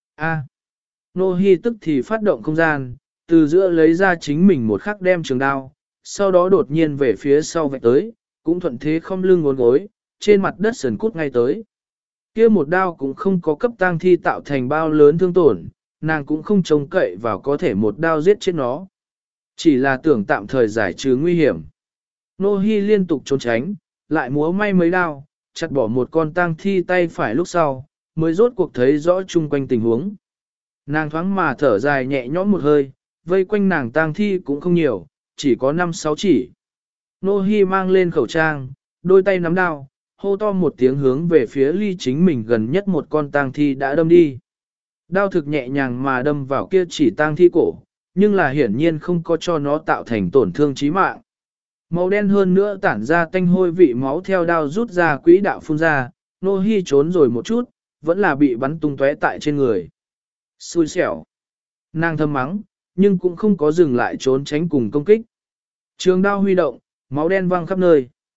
Nô Hi tức thì phát động không gian, từ giữa lấy ra chính mình một khắc đem trường đao, sau đó đột nhiên về phía sau vạch tới, cũng thuận thế không lưng ngốn gối, trên mặt đất sườn cút ngay tới. Kia một đao cũng không có cấp tang thi tạo thành bao lớn thương tổn, nàng cũng không trông cậy vào có thể một đao giết chết nó. Chỉ là tưởng tạm thời giải trừ nguy hiểm. Nô Hi liên tục trốn tránh, lại múa may mấy đao, chặt bỏ một con tang thi tay phải lúc sau, mới rốt cuộc thấy rõ chung quanh tình huống. Nàng thoáng mà thở dài nhẹ nhõm một hơi, vây quanh nàng tang thi cũng không nhiều, chỉ có 5-6 chỉ. Nô Hi mang lên khẩu trang, đôi tay nắm đao, hô to một tiếng hướng về phía ly chính mình gần nhất một con tang thi đã đâm đi. Đao thực nhẹ nhàng mà đâm vào kia chỉ tang thi cổ, nhưng là hiển nhiên không có cho nó tạo thành tổn thương chí mạng. Màu đen hơn nữa tản ra tanh hôi vị máu theo đao rút ra quỹ đạo phun ra, Nô Hi trốn rồi một chút, vẫn là bị bắn tung tóe tại trên người. Xui xẻo. Nàng thầm mắng, nhưng cũng không có dừng lại trốn tránh cùng công kích. Trường đao huy động, máu đen văng khắp nơi.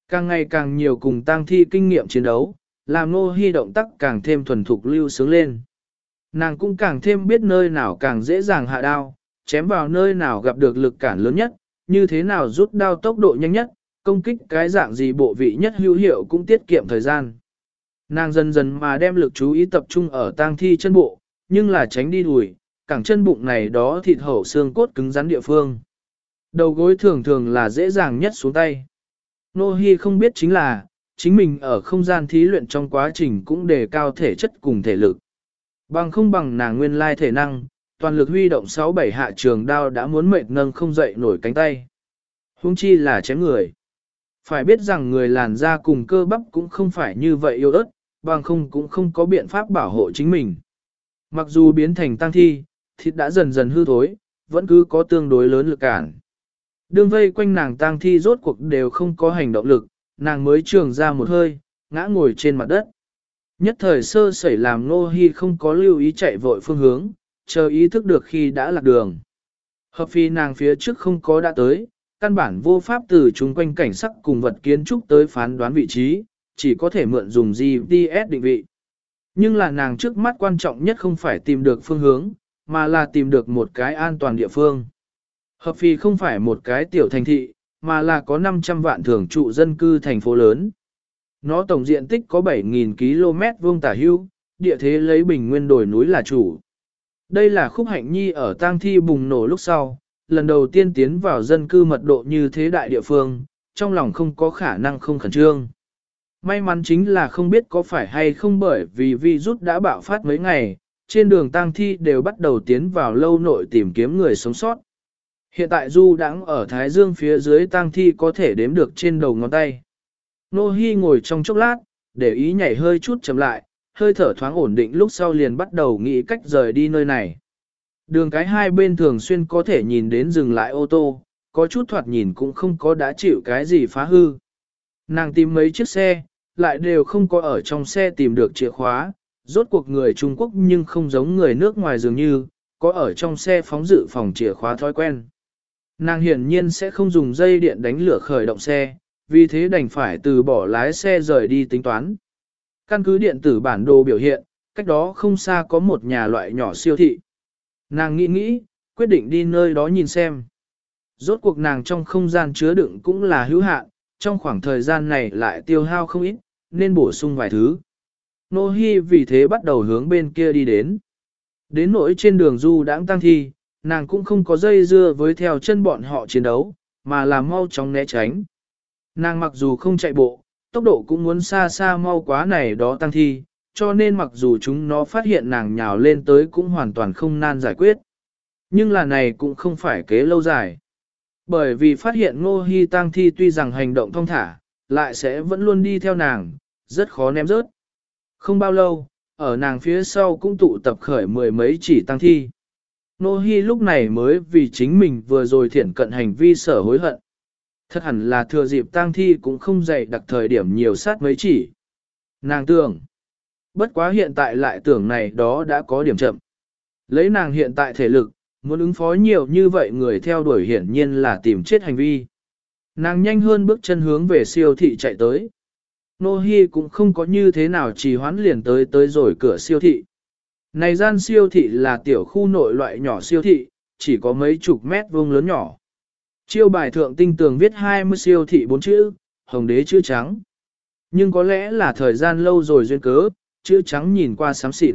Càng ngày càng nhiều cùng tang thi kinh nghiệm chiến đấu, làm Nô Hi động tác càng thêm thuần thục lưu sướng lên. Nàng cũng càng thêm biết nơi nào càng dễ dàng hạ đao, chém vào nơi nào gặp được lực cản lớn nhất, như thế nào rút đao tốc độ nhanh nhất, công kích cái dạng gì bộ vị nhất hữu hiệu cũng tiết kiệm thời gian. Nàng dần dần mà đem lực chú ý tập trung ở tang thi chân bộ, nhưng là tránh đi đùi, cẳng chân bụng này đó thịt hậu xương cốt cứng rắn địa phương. Đầu gối thường thường là dễ dàng nhất xuống tay. Nô Hi không biết chính là, chính mình ở không gian thí luyện trong quá trình cũng đề cao thể chất cùng thể lực. Bằng không bằng nàng nguyên lai thể năng, toàn lực huy động 6-7 hạ trường đao đã muốn mệt nâng không dậy nổi cánh tay. Huống chi là chém người. Phải biết rằng người làn da cùng cơ bắp cũng không phải như vậy yếu ớt, bằng không cũng không có biện pháp bảo hộ chính mình. Mặc dù biến thành tang thi, thịt đã dần dần hư thối, vẫn cứ có tương đối lớn lực cản. Đường vây quanh nàng tang thi rốt cuộc đều không có hành động lực, nàng mới trường ra một hơi, ngã ngồi trên mặt đất. Nhất thời sơ sẩy làm Nô Hi không có lưu ý chạy vội phương hướng, chờ ý thức được khi đã lạc đường. Hợp phi nàng phía trước không có đã tới, căn bản vô pháp từ chung quanh cảnh sắc cùng vật kiến trúc tới phán đoán vị trí, chỉ có thể mượn dùng GPS định vị. Nhưng là nàng trước mắt quan trọng nhất không phải tìm được phương hướng, mà là tìm được một cái an toàn địa phương. Hợp phi không phải một cái tiểu thành thị, mà là có 500 vạn thường trụ dân cư thành phố lớn. Nó tổng diện tích có 7.000 km vuông tả hữu, địa thế lấy bình nguyên đồi núi là chủ. Đây là Khúc Hạnh Nhi ở tang thi bùng nổ lúc sau, lần đầu tiên tiến vào dân cư mật độ như thế đại địa phương, trong lòng không có khả năng không khẩn trương. May mắn chính là không biết có phải hay không bởi vì virus đã bạo phát mấy ngày, trên đường tang thi đều bắt đầu tiến vào lâu nội tìm kiếm người sống sót. Hiện tại du đãng ở Thái Dương phía dưới tang thi có thể đếm được trên đầu ngón tay. Nô Hi ngồi trong chốc lát, để ý nhảy hơi chút chậm lại, hơi thở thoáng ổn định lúc sau liền bắt đầu nghĩ cách rời đi nơi này. Đường cái hai bên thường xuyên có thể nhìn đến dừng lại ô tô, có chút thoạt nhìn cũng không có đã chịu cái gì phá hư. Nàng tìm mấy chiếc xe, lại đều không có ở trong xe tìm được chìa khóa, rốt cuộc người Trung Quốc nhưng không giống người nước ngoài dường như, có ở trong xe phóng dự phòng chìa khóa thói quen. Nàng hiển nhiên sẽ không dùng dây điện đánh lửa khởi động xe, vì thế đành phải từ bỏ lái xe rời đi tính toán. Căn cứ điện tử bản đồ biểu hiện, cách đó không xa có một nhà loại nhỏ siêu thị. Nàng nghĩ nghĩ, quyết định đi nơi đó nhìn xem. Rốt cuộc nàng trong không gian chứa đựng cũng là hữu hạn, trong khoảng thời gian này lại tiêu hao không ít, nên bổ sung vài thứ. Nô Hi vì thế bắt đầu hướng bên kia đi đến. Đến nỗi trên đường du đãng tang thi, nàng cũng không có dây dưa với theo chân bọn họ chiến đấu, mà là mau chóng né tránh. Nàng mặc dù không chạy bộ, tốc độ cũng muốn xa xa mau quá này đó tăng thi, cho nên mặc dù chúng nó phát hiện nàng nhào lên tới cũng hoàn toàn không nan giải quyết. Nhưng là này cũng không phải kế lâu dài. Bởi vì phát hiện Ngô Hi tăng thi tuy rằng hành động thong thả, lại sẽ vẫn luôn đi theo nàng, rất khó ném rớt. Không bao lâu, ở nàng phía sau cũng tụ tập khởi mười mấy chỉ tăng thi. Ngô Hi lúc này mới vì chính mình vừa rồi thiển cận hành vi sở hối hận. Thật hẳn là thừa dịp tang thi cũng không dày đặc thời điểm nhiều sát mấy chỉ. Nàng tưởng. Bất quá hiện tại lại tưởng này đó đã có điểm chậm. Lấy nàng hiện tại thể lực, muốn ứng phó nhiều như vậy người theo đuổi hiển nhiên là tìm chết hành vi. Nàng nhanh hơn bước chân hướng về siêu thị chạy tới. Nô Hi cũng không có như thế nào trì hoãn liền tới rồi cửa siêu thị. Này gian siêu thị là tiểu khu nội loại nhỏ siêu thị, chỉ có mấy chục mét vuông lớn nhỏ. Chiêu bài thượng tinh tường viết 20 siêu thị 4 chữ, hồng đế chữ trắng. Nhưng có lẽ là thời gian lâu rồi duyên cớ, chữ trắng nhìn qua xám xịt.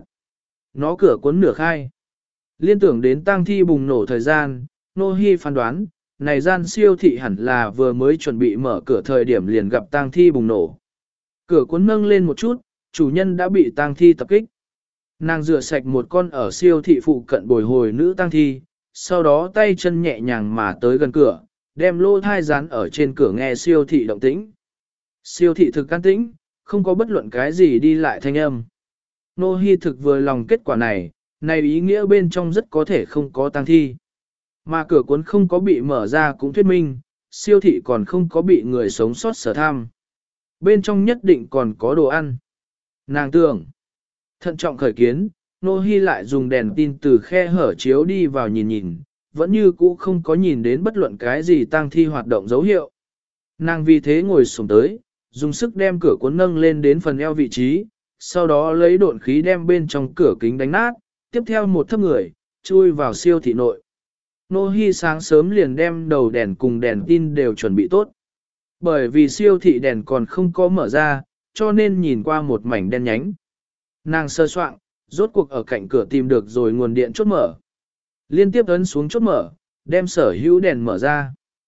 Nó cửa cuốn nửa khai. Liên tưởng đến tang thi bùng nổ thời gian, Nô Hi phán đoán, này gian siêu thị hẳn là vừa mới chuẩn bị mở cửa thời điểm liền gặp tang thi bùng nổ. Cửa cuốn nâng lên một chút, chủ nhân đã bị tang thi tập kích. Nàng rửa sạch một con ở siêu thị phụ cận bồi hồi nữ tang thi, sau đó tay chân nhẹ nhàng mà tới gần cửa, đem lô thai dán ở trên cửa nghe siêu thị động tĩnh. Siêu thị thực can tĩnh, không có bất luận cái gì đi lại thanh âm. Nô Hi thực vừa lòng kết quả này, này ý nghĩa bên trong rất có thể không có tang thi. Mà cửa cuốn không có bị mở ra cũng thuyết minh, siêu thị còn không có bị người sống sót sở tham. Bên trong nhất định còn có đồ ăn. Nàng tưởng, thận trọng khởi kiến, Nô Hi lại dùng đèn tin từ khe hở chiếu đi vào nhìn nhìn, vẫn như cũ không có nhìn đến bất luận cái gì tang thi hoạt động dấu hiệu. Nàng vì thế ngồi xổm tới, dùng sức đem cửa cuốn nâng lên đến phần eo vị trí, sau đó lấy độn khí đem bên trong cửa kính đánh nát, tiếp theo một thấp người, chui vào siêu thị nội. Nô Hi sáng sớm liền đem đầu đèn cùng đèn tin đều chuẩn bị tốt. Bởi vì siêu thị đèn còn không có mở ra, cho nên nhìn qua một mảnh đen nhánh. Nàng sơ soạn, rốt cuộc ở cạnh cửa tìm được rồi nguồn điện chốt mở. Liên tiếp ấn xuống chốt mở, đem sở hữu đèn mở ra.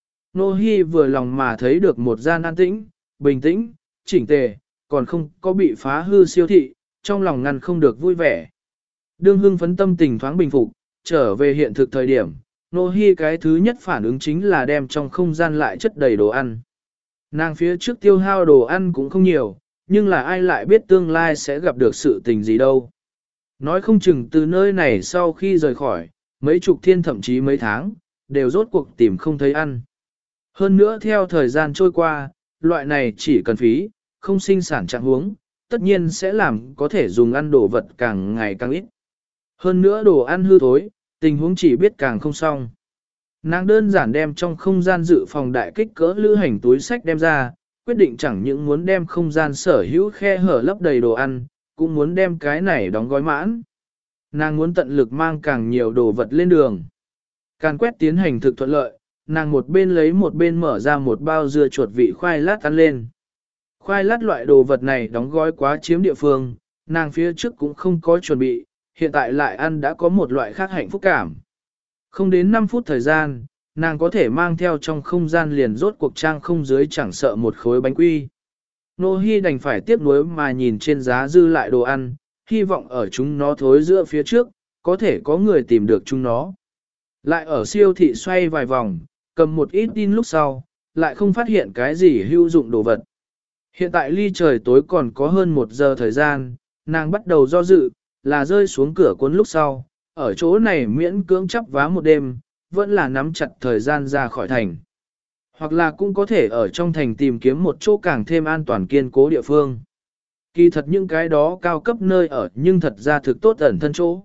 Nô Hi vừa lòng mà thấy được một gian an tĩnh, bình tĩnh, chỉnh tề, còn không có bị phá hư siêu thị, trong lòng ngăn không được vui vẻ. Đương hưng phấn tâm tình thoáng bình phục, trở về hiện thực thời điểm, Nô Hi cái thứ nhất phản ứng chính là đem trong không gian lại chất đầy đồ ăn. Nàng phía trước tiêu hao đồ ăn cũng không nhiều, nhưng là ai lại biết tương lai sẽ gặp được sự tình gì đâu. Nói không chừng từ nơi này sau khi rời khỏi, mấy chục thiên thậm chí mấy tháng, đều rốt cuộc tìm không thấy ăn. Hơn nữa theo thời gian trôi qua, loại này chỉ cần phí, không sinh sản trạng huống, tất nhiên sẽ làm có thể dùng ăn đồ vật càng ngày càng ít. Hơn nữa đồ ăn hư thối, tình huống chỉ biết càng không xong. Nàng đơn giản đem trong không gian dự phòng đại kích cỡ lữ hành túi sách đem ra, quyết định chẳng những muốn đem không gian sở hữu khe hở lấp đầy đồ ăn, cũng muốn đem cái này đóng gói mãn. Nàng muốn tận lực mang càng nhiều đồ vật lên đường. Càn quét tiến hành thực thuận lợi, nàng một bên lấy một bên mở ra một bao dưa chuột vị khoai lát ăn lên. Khoai lát loại đồ vật này đóng gói quá chiếm địa phương, nàng phía trước cũng không có chuẩn bị, hiện tại lại ăn đã có một loại khác hạnh phúc cảm. Không đến 5 phút thời gian, nàng có thể mang theo trong không gian liền rốt cuộc trang không dưới chẳng sợ một khối bánh quy. Nô Hi đành phải tiếc nuối mà nhìn trên giá dư lại đồ ăn, hy vọng ở chúng nó thối giữa phía trước, có thể có người tìm được chúng nó. Lại ở siêu thị xoay vài vòng, cầm một ít tin lúc sau, lại không phát hiện cái gì hữu dụng đồ vật. Hiện tại ly trời tối còn có hơn 1 giờ thời gian, nàng bắt đầu do dự, là rơi xuống cửa cuốn lúc sau, ở chỗ này miễn cưỡng chấp vá một đêm, vẫn là nắm chặt thời gian ra khỏi thành. Hoặc là cũng có thể ở trong thành tìm kiếm một chỗ càng thêm an toàn kiên cố địa phương. Kỳ thật những cái đó cao cấp nơi ở nhưng thật ra thực tốt ẩn thân chỗ.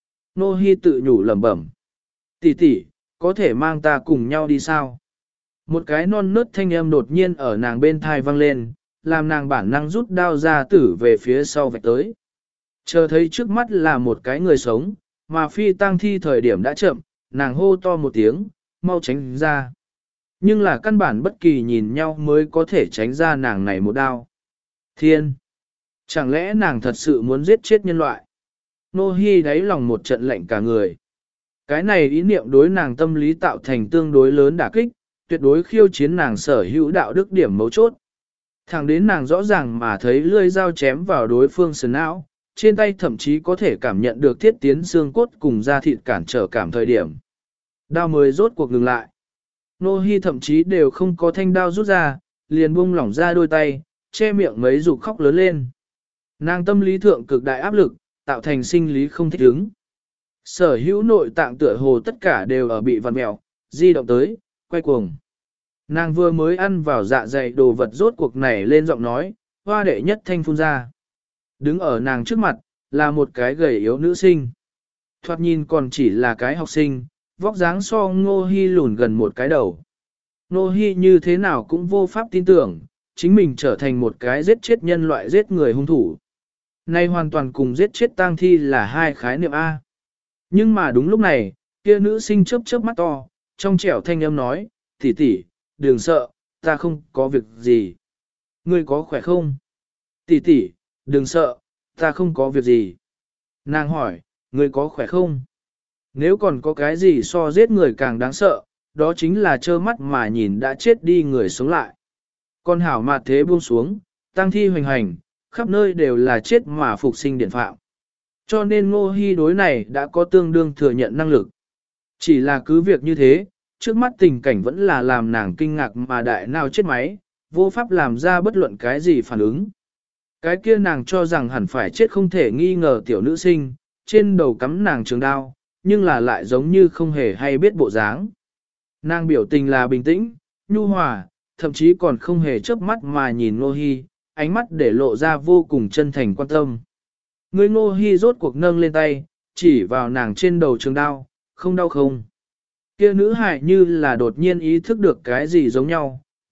Nô Hi tự nhủ lẩm bẩm. Tỷ tỷ, có thể mang ta cùng nhau đi sao? Một cái non nớt thanh âm đột nhiên ở nàng bên thai vang lên, làm nàng bản năng rút đao ra tử về phía sau vạch tới. Chờ thấy trước mắt là một cái người sống, mà phi tang thi thời điểm đã chậm, nàng hô to một tiếng, mau tránh ra. Nhưng là căn bản bất kỳ nhìn nhau mới có thể tránh ra nàng này một đao. Thiên! Chẳng lẽ nàng thật sự muốn giết chết nhân loại? Nô Hi đáy lòng một trận lạnh cả người. Cái này ý niệm đối nàng tâm lý tạo thành tương đối lớn đả kích, tuyệt đối khiêu chiến nàng sở hữu đạo đức điểm mấu chốt. Thẳng đến nàng rõ ràng mà thấy lưỡi dao chém vào đối phương sườn não, trên tay thậm chí có thể cảm nhận được thiết tiến xương cốt cùng da thịt cản trở cảm thời điểm. Đao mới rốt cuộc ngừng lại. Nô Hi thậm chí đều không có thanh đao rút ra, liền buông lỏng ra đôi tay, che miệng mấy dục khóc lớn lên. Nàng tâm lý thượng cực đại áp lực, tạo thành sinh lý không thích ứng. Sở hữu nội tạng tựa hồ tất cả đều ở bị vặn mèo, di động tới, quay cuồng. Nàng vừa mới ăn vào dạ dày đồ vật rốt cuộc này lên giọng nói, hoa đệ nhất thanh phun ra. Đứng ở nàng trước mặt, là một cái gầy yếu nữ sinh. Thoạt nhìn còn chỉ là cái học sinh, vóc dáng so Ngô Hi lùn gần một cái đầu. Ngô Hi như thế nào cũng vô pháp tin tưởng, chính mình trở thành một cái giết chết nhân loại giết người hung thủ. Nay hoàn toàn cùng giết chết tang thi là hai khái niệm A. Nhưng mà đúng lúc này, kia nữ sinh chớp chớp mắt to, trong trẻo thanh âm nói, tỷ tỷ, đừng sợ, ta không có việc gì. Ngươi có khỏe không? Tỷ tỷ, đừng sợ, ta không có việc gì. Nàng hỏi, ngươi có khỏe không? Nếu còn có cái gì so giết người càng đáng sợ, đó chính là trơ mắt mà nhìn đã chết đi người sống lại. Con hảo mạt thế buông xuống, tang thi hoành hành, khắp nơi đều là chết mà phục sinh điển phạm. Cho nên Ngô Hi đối này đã có tương đương thừa nhận năng lực. Chỉ là cứ việc như thế, trước mắt tình cảnh vẫn là làm nàng kinh ngạc mà đại nào chết máy, vô pháp làm ra bất luận cái gì phản ứng. Cái kia nàng cho rằng hẳn phải chết không thể nghi ngờ tiểu nữ sinh, trên đầu cắm nàng trường đao, nhưng là lại giống như không hề hay biết bộ dáng. Nàng biểu tình là bình tĩnh, nhu hòa, thậm chí còn không hề chớp mắt mà nhìn Ngô Hi, ánh mắt để lộ ra vô cùng chân thành quan tâm. Người Ngô Hi rốt cuộc nâng lên tay, chỉ vào nàng trên đầu trường đao, không đau không. Kia nữ hài như là đột nhiên ý thức được cái gì giống nhau,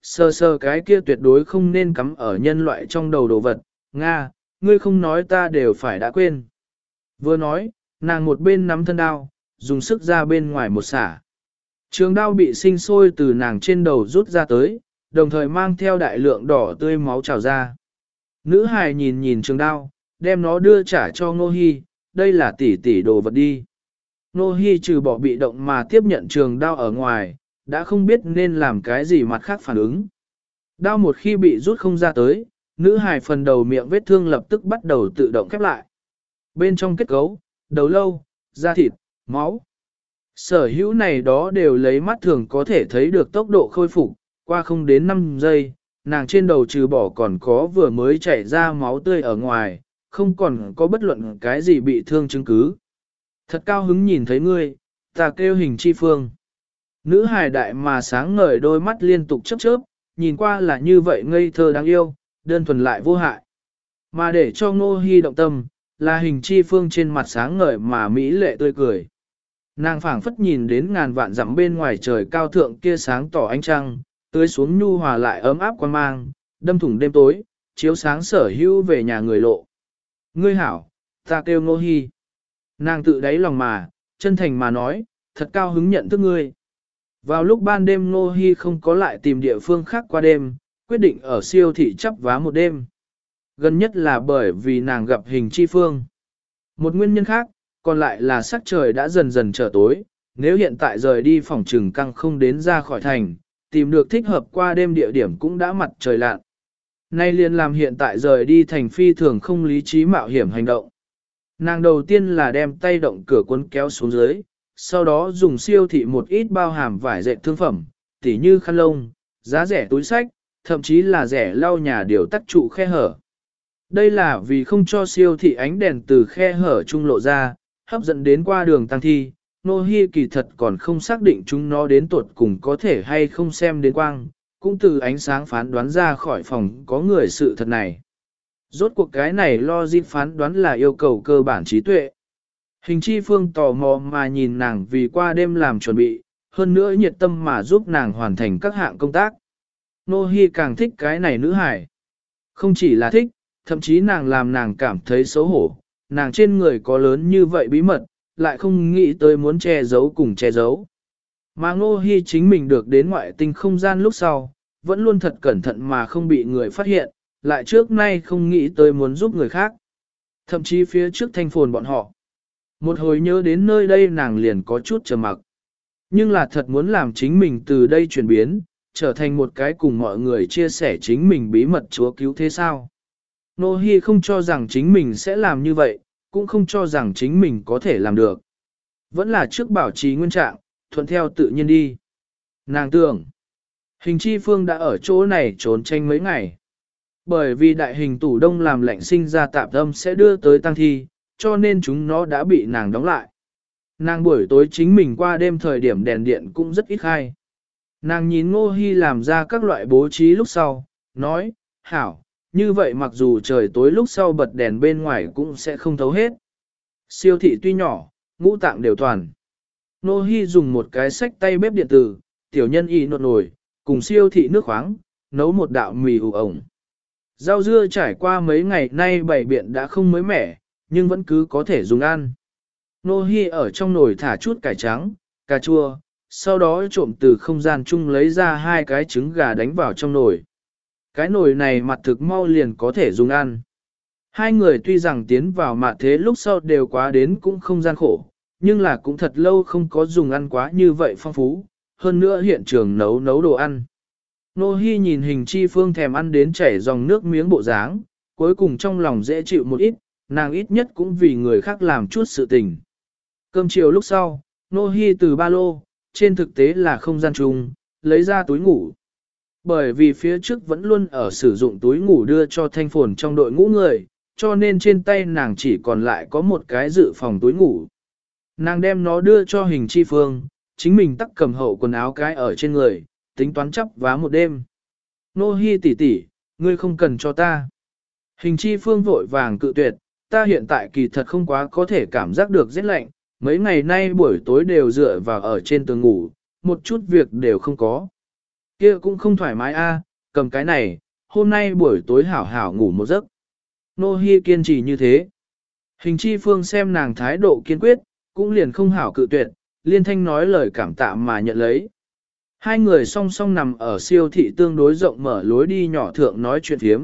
sờ sờ cái kia tuyệt đối không nên cắm ở nhân loại trong đầu đồ vật, Nga, ngươi không nói ta đều phải đã quên. Vừa nói, nàng một bên nắm thân đao, dùng sức ra bên ngoài một xả. Trường đao bị sinh sôi từ nàng trên đầu rút ra tới, đồng thời mang theo đại lượng đỏ tươi máu trào ra. Nữ hài nhìn nhìn trường đao, đem nó đưa trả cho Ngô Hi, đây là tỷ tỷ đồ vật đi. Ngô Hi trừ bỏ bị động mà tiếp nhận trường đao ở ngoài, đã không biết nên làm cái gì mặt khác phản ứng. Đao một khi bị rút không ra tới, nữ hài phần đầu miệng vết thương lập tức bắt đầu tự động khép lại. Bên trong kết cấu, đầu lâu, da thịt, máu. Sở hữu này đó đều lấy mắt thường có thể thấy được tốc độ khôi phục, qua không đến 5 giây, nàng trên đầu trừ bỏ còn có vừa mới chảy ra máu tươi ở ngoài, không còn có bất luận cái gì bị thương chứng cứ. Thật cao hứng nhìn thấy ngươi, ta kêu Hình Chi Phương. Nữ hài đại mà sáng ngời đôi mắt liên tục chớp chớp, nhìn qua là như vậy ngây thơ đáng yêu, đơn thuần lại vô hại. Mà để cho Ngô Hi động tâm, là Hình Chi Phương trên mặt sáng ngời mà mỹ lệ tươi cười. Nàng phảng phất nhìn đến ngàn vạn dặm bên ngoài trời cao thượng kia sáng tỏ ánh trăng, tưới xuống nhu hòa lại ấm áp quan mang, đâm thủng đêm tối, chiếu sáng sở hữu về nhà người lộ. Ngươi hảo, ta kêu Ngô Hi. Nàng tự đáy lòng mà, chân thành mà nói, thật cao hứng nhận thức ngươi. Vào lúc ban đêm Ngô Hi không có lại tìm địa phương khác qua đêm, quyết định ở siêu thị chắp vá một đêm. Gần nhất là bởi vì nàng gặp Hình Chi Phương. Một nguyên nhân khác, còn lại là sắc trời đã dần dần trở tối, nếu hiện tại rời đi phòng trừng căng không đến ra khỏi thành, tìm được thích hợp qua đêm địa điểm cũng đã mặt trời lặn. Nay liền làm hiện tại rời đi thành phi thường không lý trí mạo hiểm hành động. Nàng đầu tiên là đem tay động cửa cuốn kéo xuống dưới, sau đó dùng siêu thị một ít bao hàm vải dệt thương phẩm, tỉ như khăn lông, giá rẻ túi sách, thậm chí là rẻ lau nhà điều tắc trụ khe hở. Đây là vì không cho siêu thị ánh đèn từ khe hở trung lộ ra, hấp dẫn đến qua đường tăng thi. Nô Hi kỳ thật còn không xác định chúng nó đến tuột cùng có thể hay không xem đến quang, cũng từ ánh sáng phán đoán ra khỏi phòng có người sự thật này. Rốt cuộc cái này logic phán đoán là yêu cầu cơ bản trí tuệ. Hình Chi Phương tò mò mà nhìn nàng vì qua đêm làm chuẩn bị, hơn nữa nhiệt tâm mà giúp nàng hoàn thành các hạng công tác. Nô Hi càng thích cái này nữ hải. Không chỉ là thích, thậm chí nàng làm nàng cảm thấy xấu hổ, nàng trên người có lớn như vậy bí mật, lại không nghĩ tới muốn che giấu cùng che giấu. Mà Ngô Hi chính mình được đến ngoại tinh không gian lúc sau, vẫn luôn thật cẩn thận mà không bị người phát hiện, lại trước nay không nghĩ tới muốn giúp người khác. Thậm chí phía trước Thanh Phồn bọn họ. Một hồi nhớ đến nơi đây nàng liền có chút trầm mặc. Nhưng là thật muốn làm chính mình từ đây chuyển biến, trở thành một cái cùng mọi người chia sẻ chính mình bí mật Chúa cứu thế sao. Ngô Hi không cho rằng chính mình sẽ làm như vậy, cũng không cho rằng chính mình có thể làm được. Vẫn là trước bảo trì nguyên trạng, thuận theo tự nhiên đi. Nàng tưởng, Hình Chi Phương đã ở chỗ này trốn tranh mấy ngày. Bởi vì đại hình tủ đông làm lạnh sinh ra tạp âm sẽ đưa tới tăng thi, cho nên chúng nó đã bị nàng đóng lại. Nàng buổi tối chính mình qua đêm thời điểm đèn điện cũng rất ít khai. Nàng nhìn Ngô Hi làm ra các loại bố trí lúc sau, nói, hảo, như vậy mặc dù trời tối lúc sau bật đèn bên ngoài cũng sẽ không thấu hết. Siêu thị tuy nhỏ, ngũ tạng đều toàn. Ngô Hi dùng một cái xách tay bếp điện tử, tiểu nhân y nột nồi, cùng siêu thị nước khoáng, nấu một đạo mì ủ ổng. Rau dưa trải qua mấy ngày nay bày biện đã không mới mẻ, nhưng vẫn cứ có thể dùng ăn. Ngô Hi ở trong nồi thả chút cải trắng, cà chua, sau đó trộm từ không gian chung lấy ra 2 cái trứng gà đánh vào trong nồi. Cái nồi này mặt thực mau liền có thể dùng ăn. Hai người tuy rằng tiến vào mạn thế lúc sau đều quá đến cũng không gian khổ, nhưng là cũng thật lâu không có dùng ăn quá như vậy phong phú, hơn nữa hiện trường nấu đồ ăn. Nô Hi nhìn Hình Chi Phương thèm ăn đến chảy dòng nước miếng bộ dáng, cuối cùng trong lòng dễ chịu một ít, nàng ít nhất cũng vì người khác làm chút sự tình. Cơm chiều lúc sau, Nô Hi từ ba lô, trên thực tế là không gian chung, lấy ra túi ngủ. Bởi vì phía trước vẫn luôn ở sử dụng túi ngủ đưa cho Thanh Phồn trong đội ngũ người, cho nên trên tay nàng chỉ còn lại có một cái dự phòng túi ngủ. Nàng đem nó đưa cho Hình Chi Phương, chính mình tắc cầm hậu quần áo cái ở trên người, tính toán chắp vá một đêm. Nô Hi tỷ tỷ, ngươi không cần cho ta. Hình Chi Phương vội vàng cự tuyệt, ta hiện tại kỳ thật không quá có thể cảm giác được rét lạnh, mấy ngày nay buổi tối đều dựa vào ở trên tường ngủ, một chút việc đều không có. Kia cũng không thoải mái a, cầm cái này, hôm nay buổi tối hảo hảo ngủ một giấc. Nô Hi kiên trì như thế. Hình chi phương xem nàng thái độ kiên quyết, cũng liền không hảo cự tuyệt, liên thanh nói lời cảm tạ mà nhận lấy. Hai người song song nằm ở siêu thị tương đối rộng mở lối đi nhỏ thượng nói chuyện thiếm.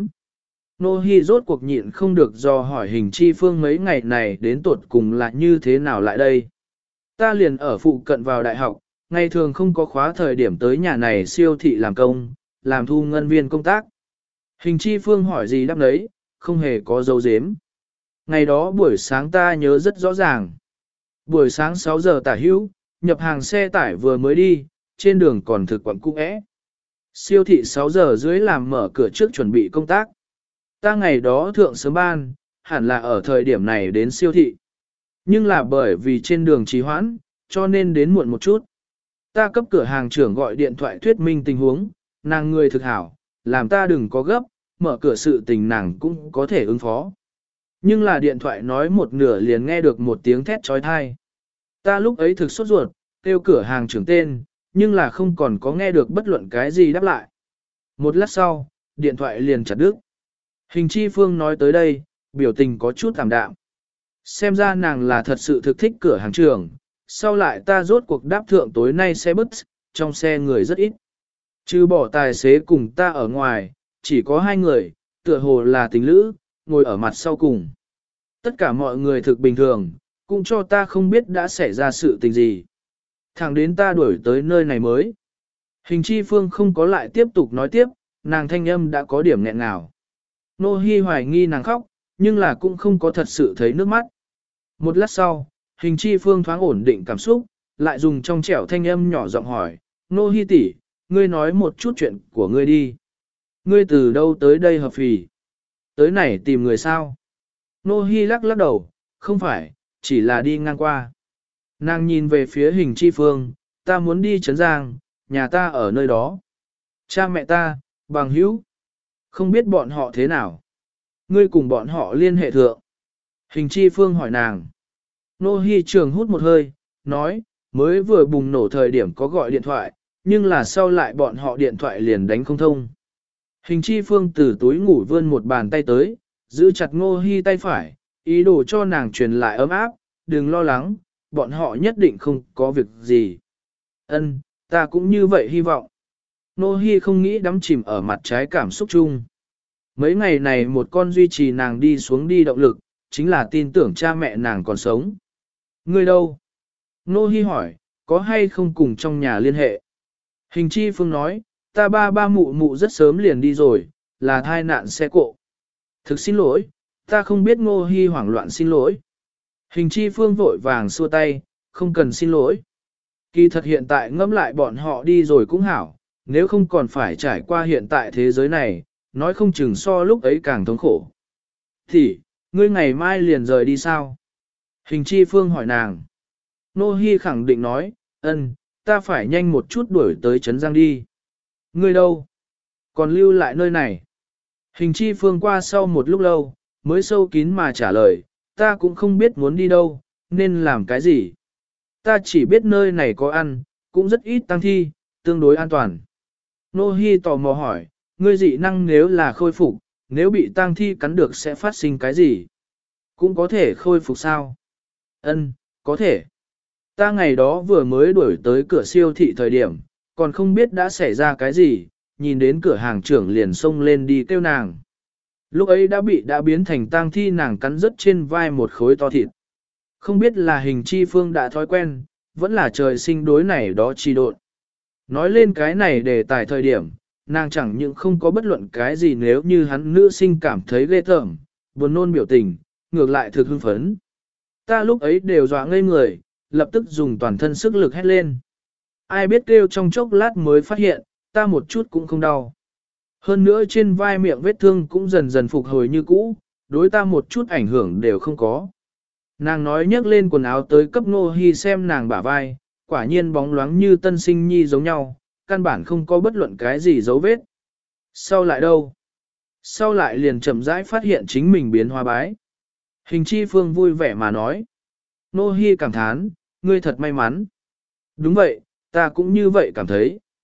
Nô Hi rốt cuộc nhịn không được do hỏi hình chi phương mấy ngày này đến tuột cùng là như thế nào lại đây. Ta liền ở phụ cận vào đại học, ngày thường không có khóa thời điểm tới nhà này siêu thị làm công, làm thu ngân viên công tác. Hình chi phương hỏi gì đáp đấy, không hề có dấu dếm. Ngày đó buổi sáng ta nhớ rất rõ ràng. Buổi sáng 6 giờ tả hữu, nhập hàng xe tải vừa mới đi, trên đường còn thực quẩn cung ẽ. Siêu thị 6 giờ dưới làm mở cửa trước chuẩn bị công tác. Ta ngày đó thượng sớm ban, hẳn là ở thời điểm này đến siêu thị. Nhưng là bởi vì trên đường trì hoãn, cho nên đến muộn một chút. Ta cấp cửa hàng trưởng gọi điện thoại thuyết minh tình huống, nàng người thực hảo, làm ta đừng có gấp, mở cửa sự tình nàng cũng có thể ứng phó. Nhưng là điện thoại nói một nửa liền nghe được một tiếng thét trói thai. Ta lúc ấy thực sốt ruột, kêu cửa hàng trưởng tên, nhưng là không còn có nghe được bất luận cái gì đáp lại. Một lát sau, điện thoại liền chặt đứt. Hình chi phương nói tới đây, biểu tình có chút tạm đạm. Xem ra nàng là thật sự thực thích cửa hàng trưởng, sau lại ta rốt cuộc đáp thượng tối nay xe bus, trong xe người rất ít. Trừ bỏ tài xế cùng ta ở ngoài, chỉ có hai người, tựa hồ là tình lữ, ngồi ở mặt sau cùng. Tất cả mọi người thực bình thường, cũng cho ta không biết đã xảy ra sự tình gì. Thẳng đến ta đuổi tới nơi này mới. Hình chi phương không có lại tiếp tục nói tiếp, nàng thanh âm đã có điểm nghẹn ngào. Nô Hi hoài nghi nàng khóc, nhưng là cũng không có thật sự thấy nước mắt. Một lát sau, hình chi phương thoáng ổn định cảm xúc, lại dùng trong trẻo thanh âm nhỏ giọng hỏi, Nô Hi tỷ, ngươi nói một chút chuyện của ngươi đi. Ngươi từ đâu tới đây hợp phì? Tới này tìm người sao? Nô Hi lắc lắc đầu, không phải, chỉ là đi ngang qua. Nàng nhìn về phía hình chi phương, ta muốn đi Trấn Giang, nhà ta ở nơi đó. Cha mẹ ta, bằng hữu, không biết bọn họ thế nào. Ngươi cùng bọn họ liên hệ thượng. Hình chi phương hỏi nàng. Nô Hi trường hút một hơi, nói, mới vừa bùng nổ thời điểm có gọi điện thoại, nhưng là sau lại bọn họ điện thoại liền đánh không thông. Hình chi phương từ túi ngủ vươn một bàn tay tới, giữ chặt Ngô Hi tay phải, ý đồ cho nàng truyền lại ấm áp, đừng lo lắng, bọn họ nhất định không có việc gì. Ân, ta cũng như vậy hy vọng. Ngô Hi không nghĩ đắm chìm ở mặt trái cảm xúc chung. Mấy ngày này một con duy trì nàng đi xuống đi động lực, chính là tin tưởng cha mẹ nàng còn sống. Ngươi đâu? Ngô Hi hỏi, có hay không cùng trong nhà liên hệ? Hình chi phương nói, ta ba mụ mụ rất sớm liền đi rồi, là thai nạn xe cộ. Thực xin lỗi, ta không biết Ngô Hi hoảng loạn xin lỗi. Hình chi phương vội vàng xua tay, không cần xin lỗi. Kỳ thật hiện tại ngẫm lại bọn họ đi rồi cũng hảo, nếu không còn phải trải qua hiện tại thế giới này, nói không chừng so lúc ấy càng thống khổ. Thì, ngươi ngày mai liền rời đi sao? Hình chi phương hỏi nàng. Nô Hi khẳng định nói, ân, ta phải nhanh một chút đuổi tới Trấn Giang đi. Ngươi đâu? Còn lưu lại nơi này. Hình chi phương qua sau một lúc lâu, mới sâu kín mà trả lời, ta cũng không biết muốn đi đâu, nên làm cái gì. Ta chỉ biết nơi này có ăn, cũng rất ít tang thi, tương đối an toàn. Nô Hi tò mò hỏi, ngươi dị năng nếu là khôi phục, nếu bị tang thi cắn được sẽ phát sinh cái gì? Cũng có thể khôi phục sao? Ân, có thể. Ta ngày đó vừa mới đuổi tới cửa siêu thị thời điểm, còn không biết đã xảy ra cái gì, nhìn đến cửa hàng trưởng liền xông lên đi kêu nàng. Lúc ấy đã biến thành tang thi, nàng cắn rứt trên vai một khối to thịt. Không biết là hình chi phương đã thói quen, vẫn là trời sinh đối này đó chi độn. Nói lên cái này để tài thời điểm, nàng chẳng những không có bất luận cái gì nếu như hắn nữ sinh cảm thấy ghê tởm, buồn nôn biểu tình, ngược lại thực hưng phấn. Ta lúc ấy đều dọa ngây người, lập tức dùng toàn thân sức lực hét lên. Ai biết kêu trong chốc lát mới phát hiện, ta một chút cũng không đau. Hơn nữa trên vai miệng vết thương cũng dần dần phục hồi như cũ, đối ta một chút ảnh hưởng đều không có. Nàng nói nhấc lên quần áo tới cấp Ngô Hi xem nàng bả vai, quả nhiên bóng loáng như tân sinh nhi giống nhau, căn bản không có bất luận cái gì dấu vết. Sau lại đâu? Sau lại liền chậm rãi phát hiện chính mình biến hóa bái. Hình chi phương vui vẻ mà nói. Ngô Hi cảm thán, ngươi thật may mắn. Đúng vậy, ta cũng như vậy cảm thấy.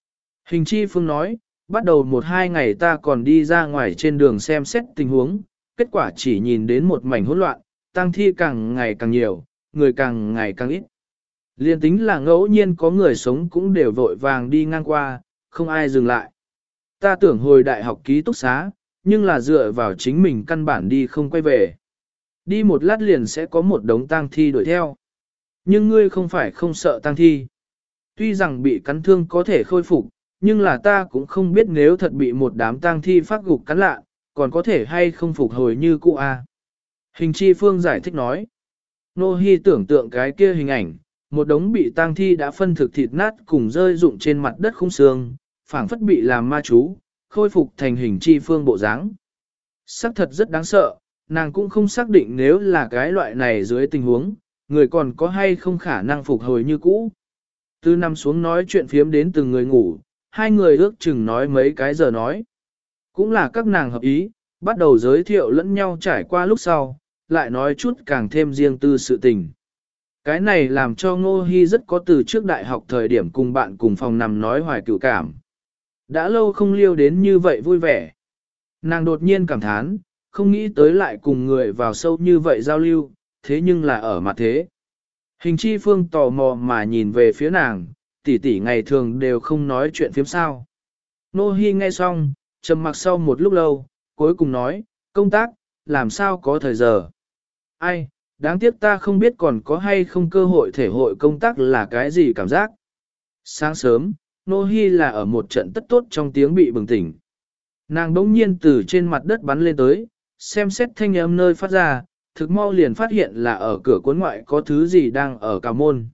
Hình chi phương nói, bắt đầu 1-2 ngày ta còn đi ra ngoài trên đường xem xét tình huống, kết quả chỉ nhìn đến một mảnh hỗn loạn, tang thi càng ngày càng nhiều, người càng ngày càng ít. Liên tính là ngẫu nhiên có người sống cũng đều vội vàng đi ngang qua, không ai dừng lại. Ta tưởng hồi đại học ký túc xá, nhưng là dựa vào chính mình căn bản đi không quay về. Đi một lát liền sẽ có một đống tang thi đuổi theo. Nhưng ngươi không phải không sợ tang thi. Tuy rằng bị cắn thương có thể khôi phục, nhưng là ta cũng không biết nếu thật bị một đám tang thi phát gục cắn lạ, còn có thể hay không phục hồi như cũ a. Hình chi phương giải thích nói. Nô Hi tưởng tượng cái kia hình ảnh, một đống bị tang thi đã phân thực thịt nát cùng rơi rụng trên mặt đất khung xương, phảng phất bị làm ma chú, khôi phục thành hình chi phương bộ dáng. Sắc thật rất đáng sợ, nàng cũng không xác định nếu là cái loại này dưới tình huống, người còn có hay không khả năng phục hồi như cũ. Từ nằm xuống nói chuyện phiếm đến từng người ngủ, hai người ước chừng nói mấy cái giờ nói. Cũng là các nàng hợp ý, bắt đầu giới thiệu lẫn nhau trải qua lúc sau, lại nói chút càng thêm riêng tư sự tình. Cái này làm cho Ngô Hi rất có từ trước đại học thời điểm cùng bạn cùng phòng nằm nói hoài cửu cảm. Đã lâu không liêu đến như vậy vui vẻ. Nàng đột nhiên cảm thán, không nghĩ tới lại cùng người vào sâu như vậy giao lưu, thế nhưng là ở mặt thế. Hình chi phương tò mò mà nhìn về phía nàng, tỷ tỷ ngày thường đều không nói chuyện phiếm sao. Nô Hi nghe xong, trầm mặc sau một lúc lâu, cuối cùng nói, công tác, làm sao có thời giờ. Ai, đáng tiếc ta không biết còn có hay không cơ hội thể hội công tác là cái gì cảm giác. Sáng sớm, Nô Hi là ở một trận tất tốt trong tiếng bị bừng tỉnh. Nàng bỗng nhiên từ trên mặt đất bắn lên tới, xem xét thanh âm nơi phát ra, thực mau liền phát hiện là ở cửa cuốn ngoại có thứ gì đang ở cào môn.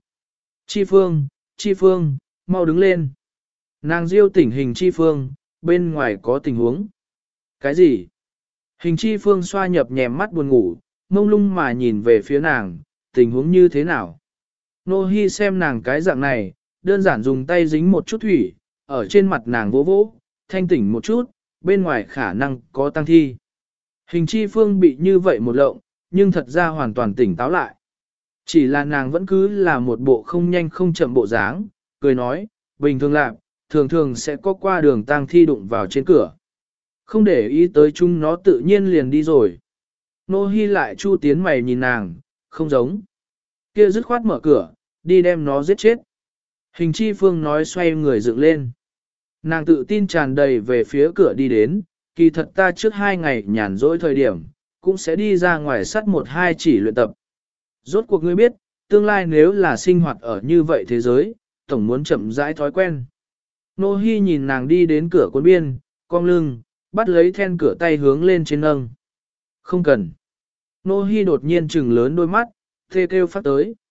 Chi Phương, mau đứng lên. Nàng diêu tỉnh hình Chi Phương, bên ngoài có tình huống. Cái gì? Hình Chi Phương xoa nhập nhèm mắt buồn ngủ, mông lung mà nhìn về phía nàng, tình huống như thế nào? Nô Hi xem nàng cái dạng này, đơn giản dùng tay dính một chút thủy, ở trên mặt nàng vỗ vỗ, thanh tỉnh một chút, bên ngoài khả năng có tang thi. Hình Chi Phương bị như vậy một lộng, nhưng thật ra hoàn toàn tỉnh táo lại. Chỉ là nàng vẫn cứ là một bộ không nhanh không chậm bộ dáng, cười nói, bình thường lạc, thường thường sẽ có qua đường tang thi đụng vào trên cửa. Không để ý tới chúng nó tự nhiên liền đi rồi. Nô Hi lại chu tiến mày nhìn nàng, không giống. Kia dứt khoát mở cửa, đi đem nó giết chết. Hình Chi Phương nói xoay người dựng lên. Nàng tự tin tràn đầy về phía cửa đi đến, kỳ thật ta trước 2 ngày nhàn rỗi thời điểm, cũng sẽ đi ra ngoài sắt 1-2 chỉ luyện tập. Rốt cuộc ngươi biết, tương lai nếu là sinh hoạt ở như vậy thế giới, tổng muốn chậm rãi thói quen. Nô Hi nhìn nàng đi đến cửa cuốn biên, cong lưng, bắt lấy then cửa tay hướng lên trên nâng. Không cần. Nô Hi đột nhiên trừng lớn đôi mắt, thê kêu phát tới.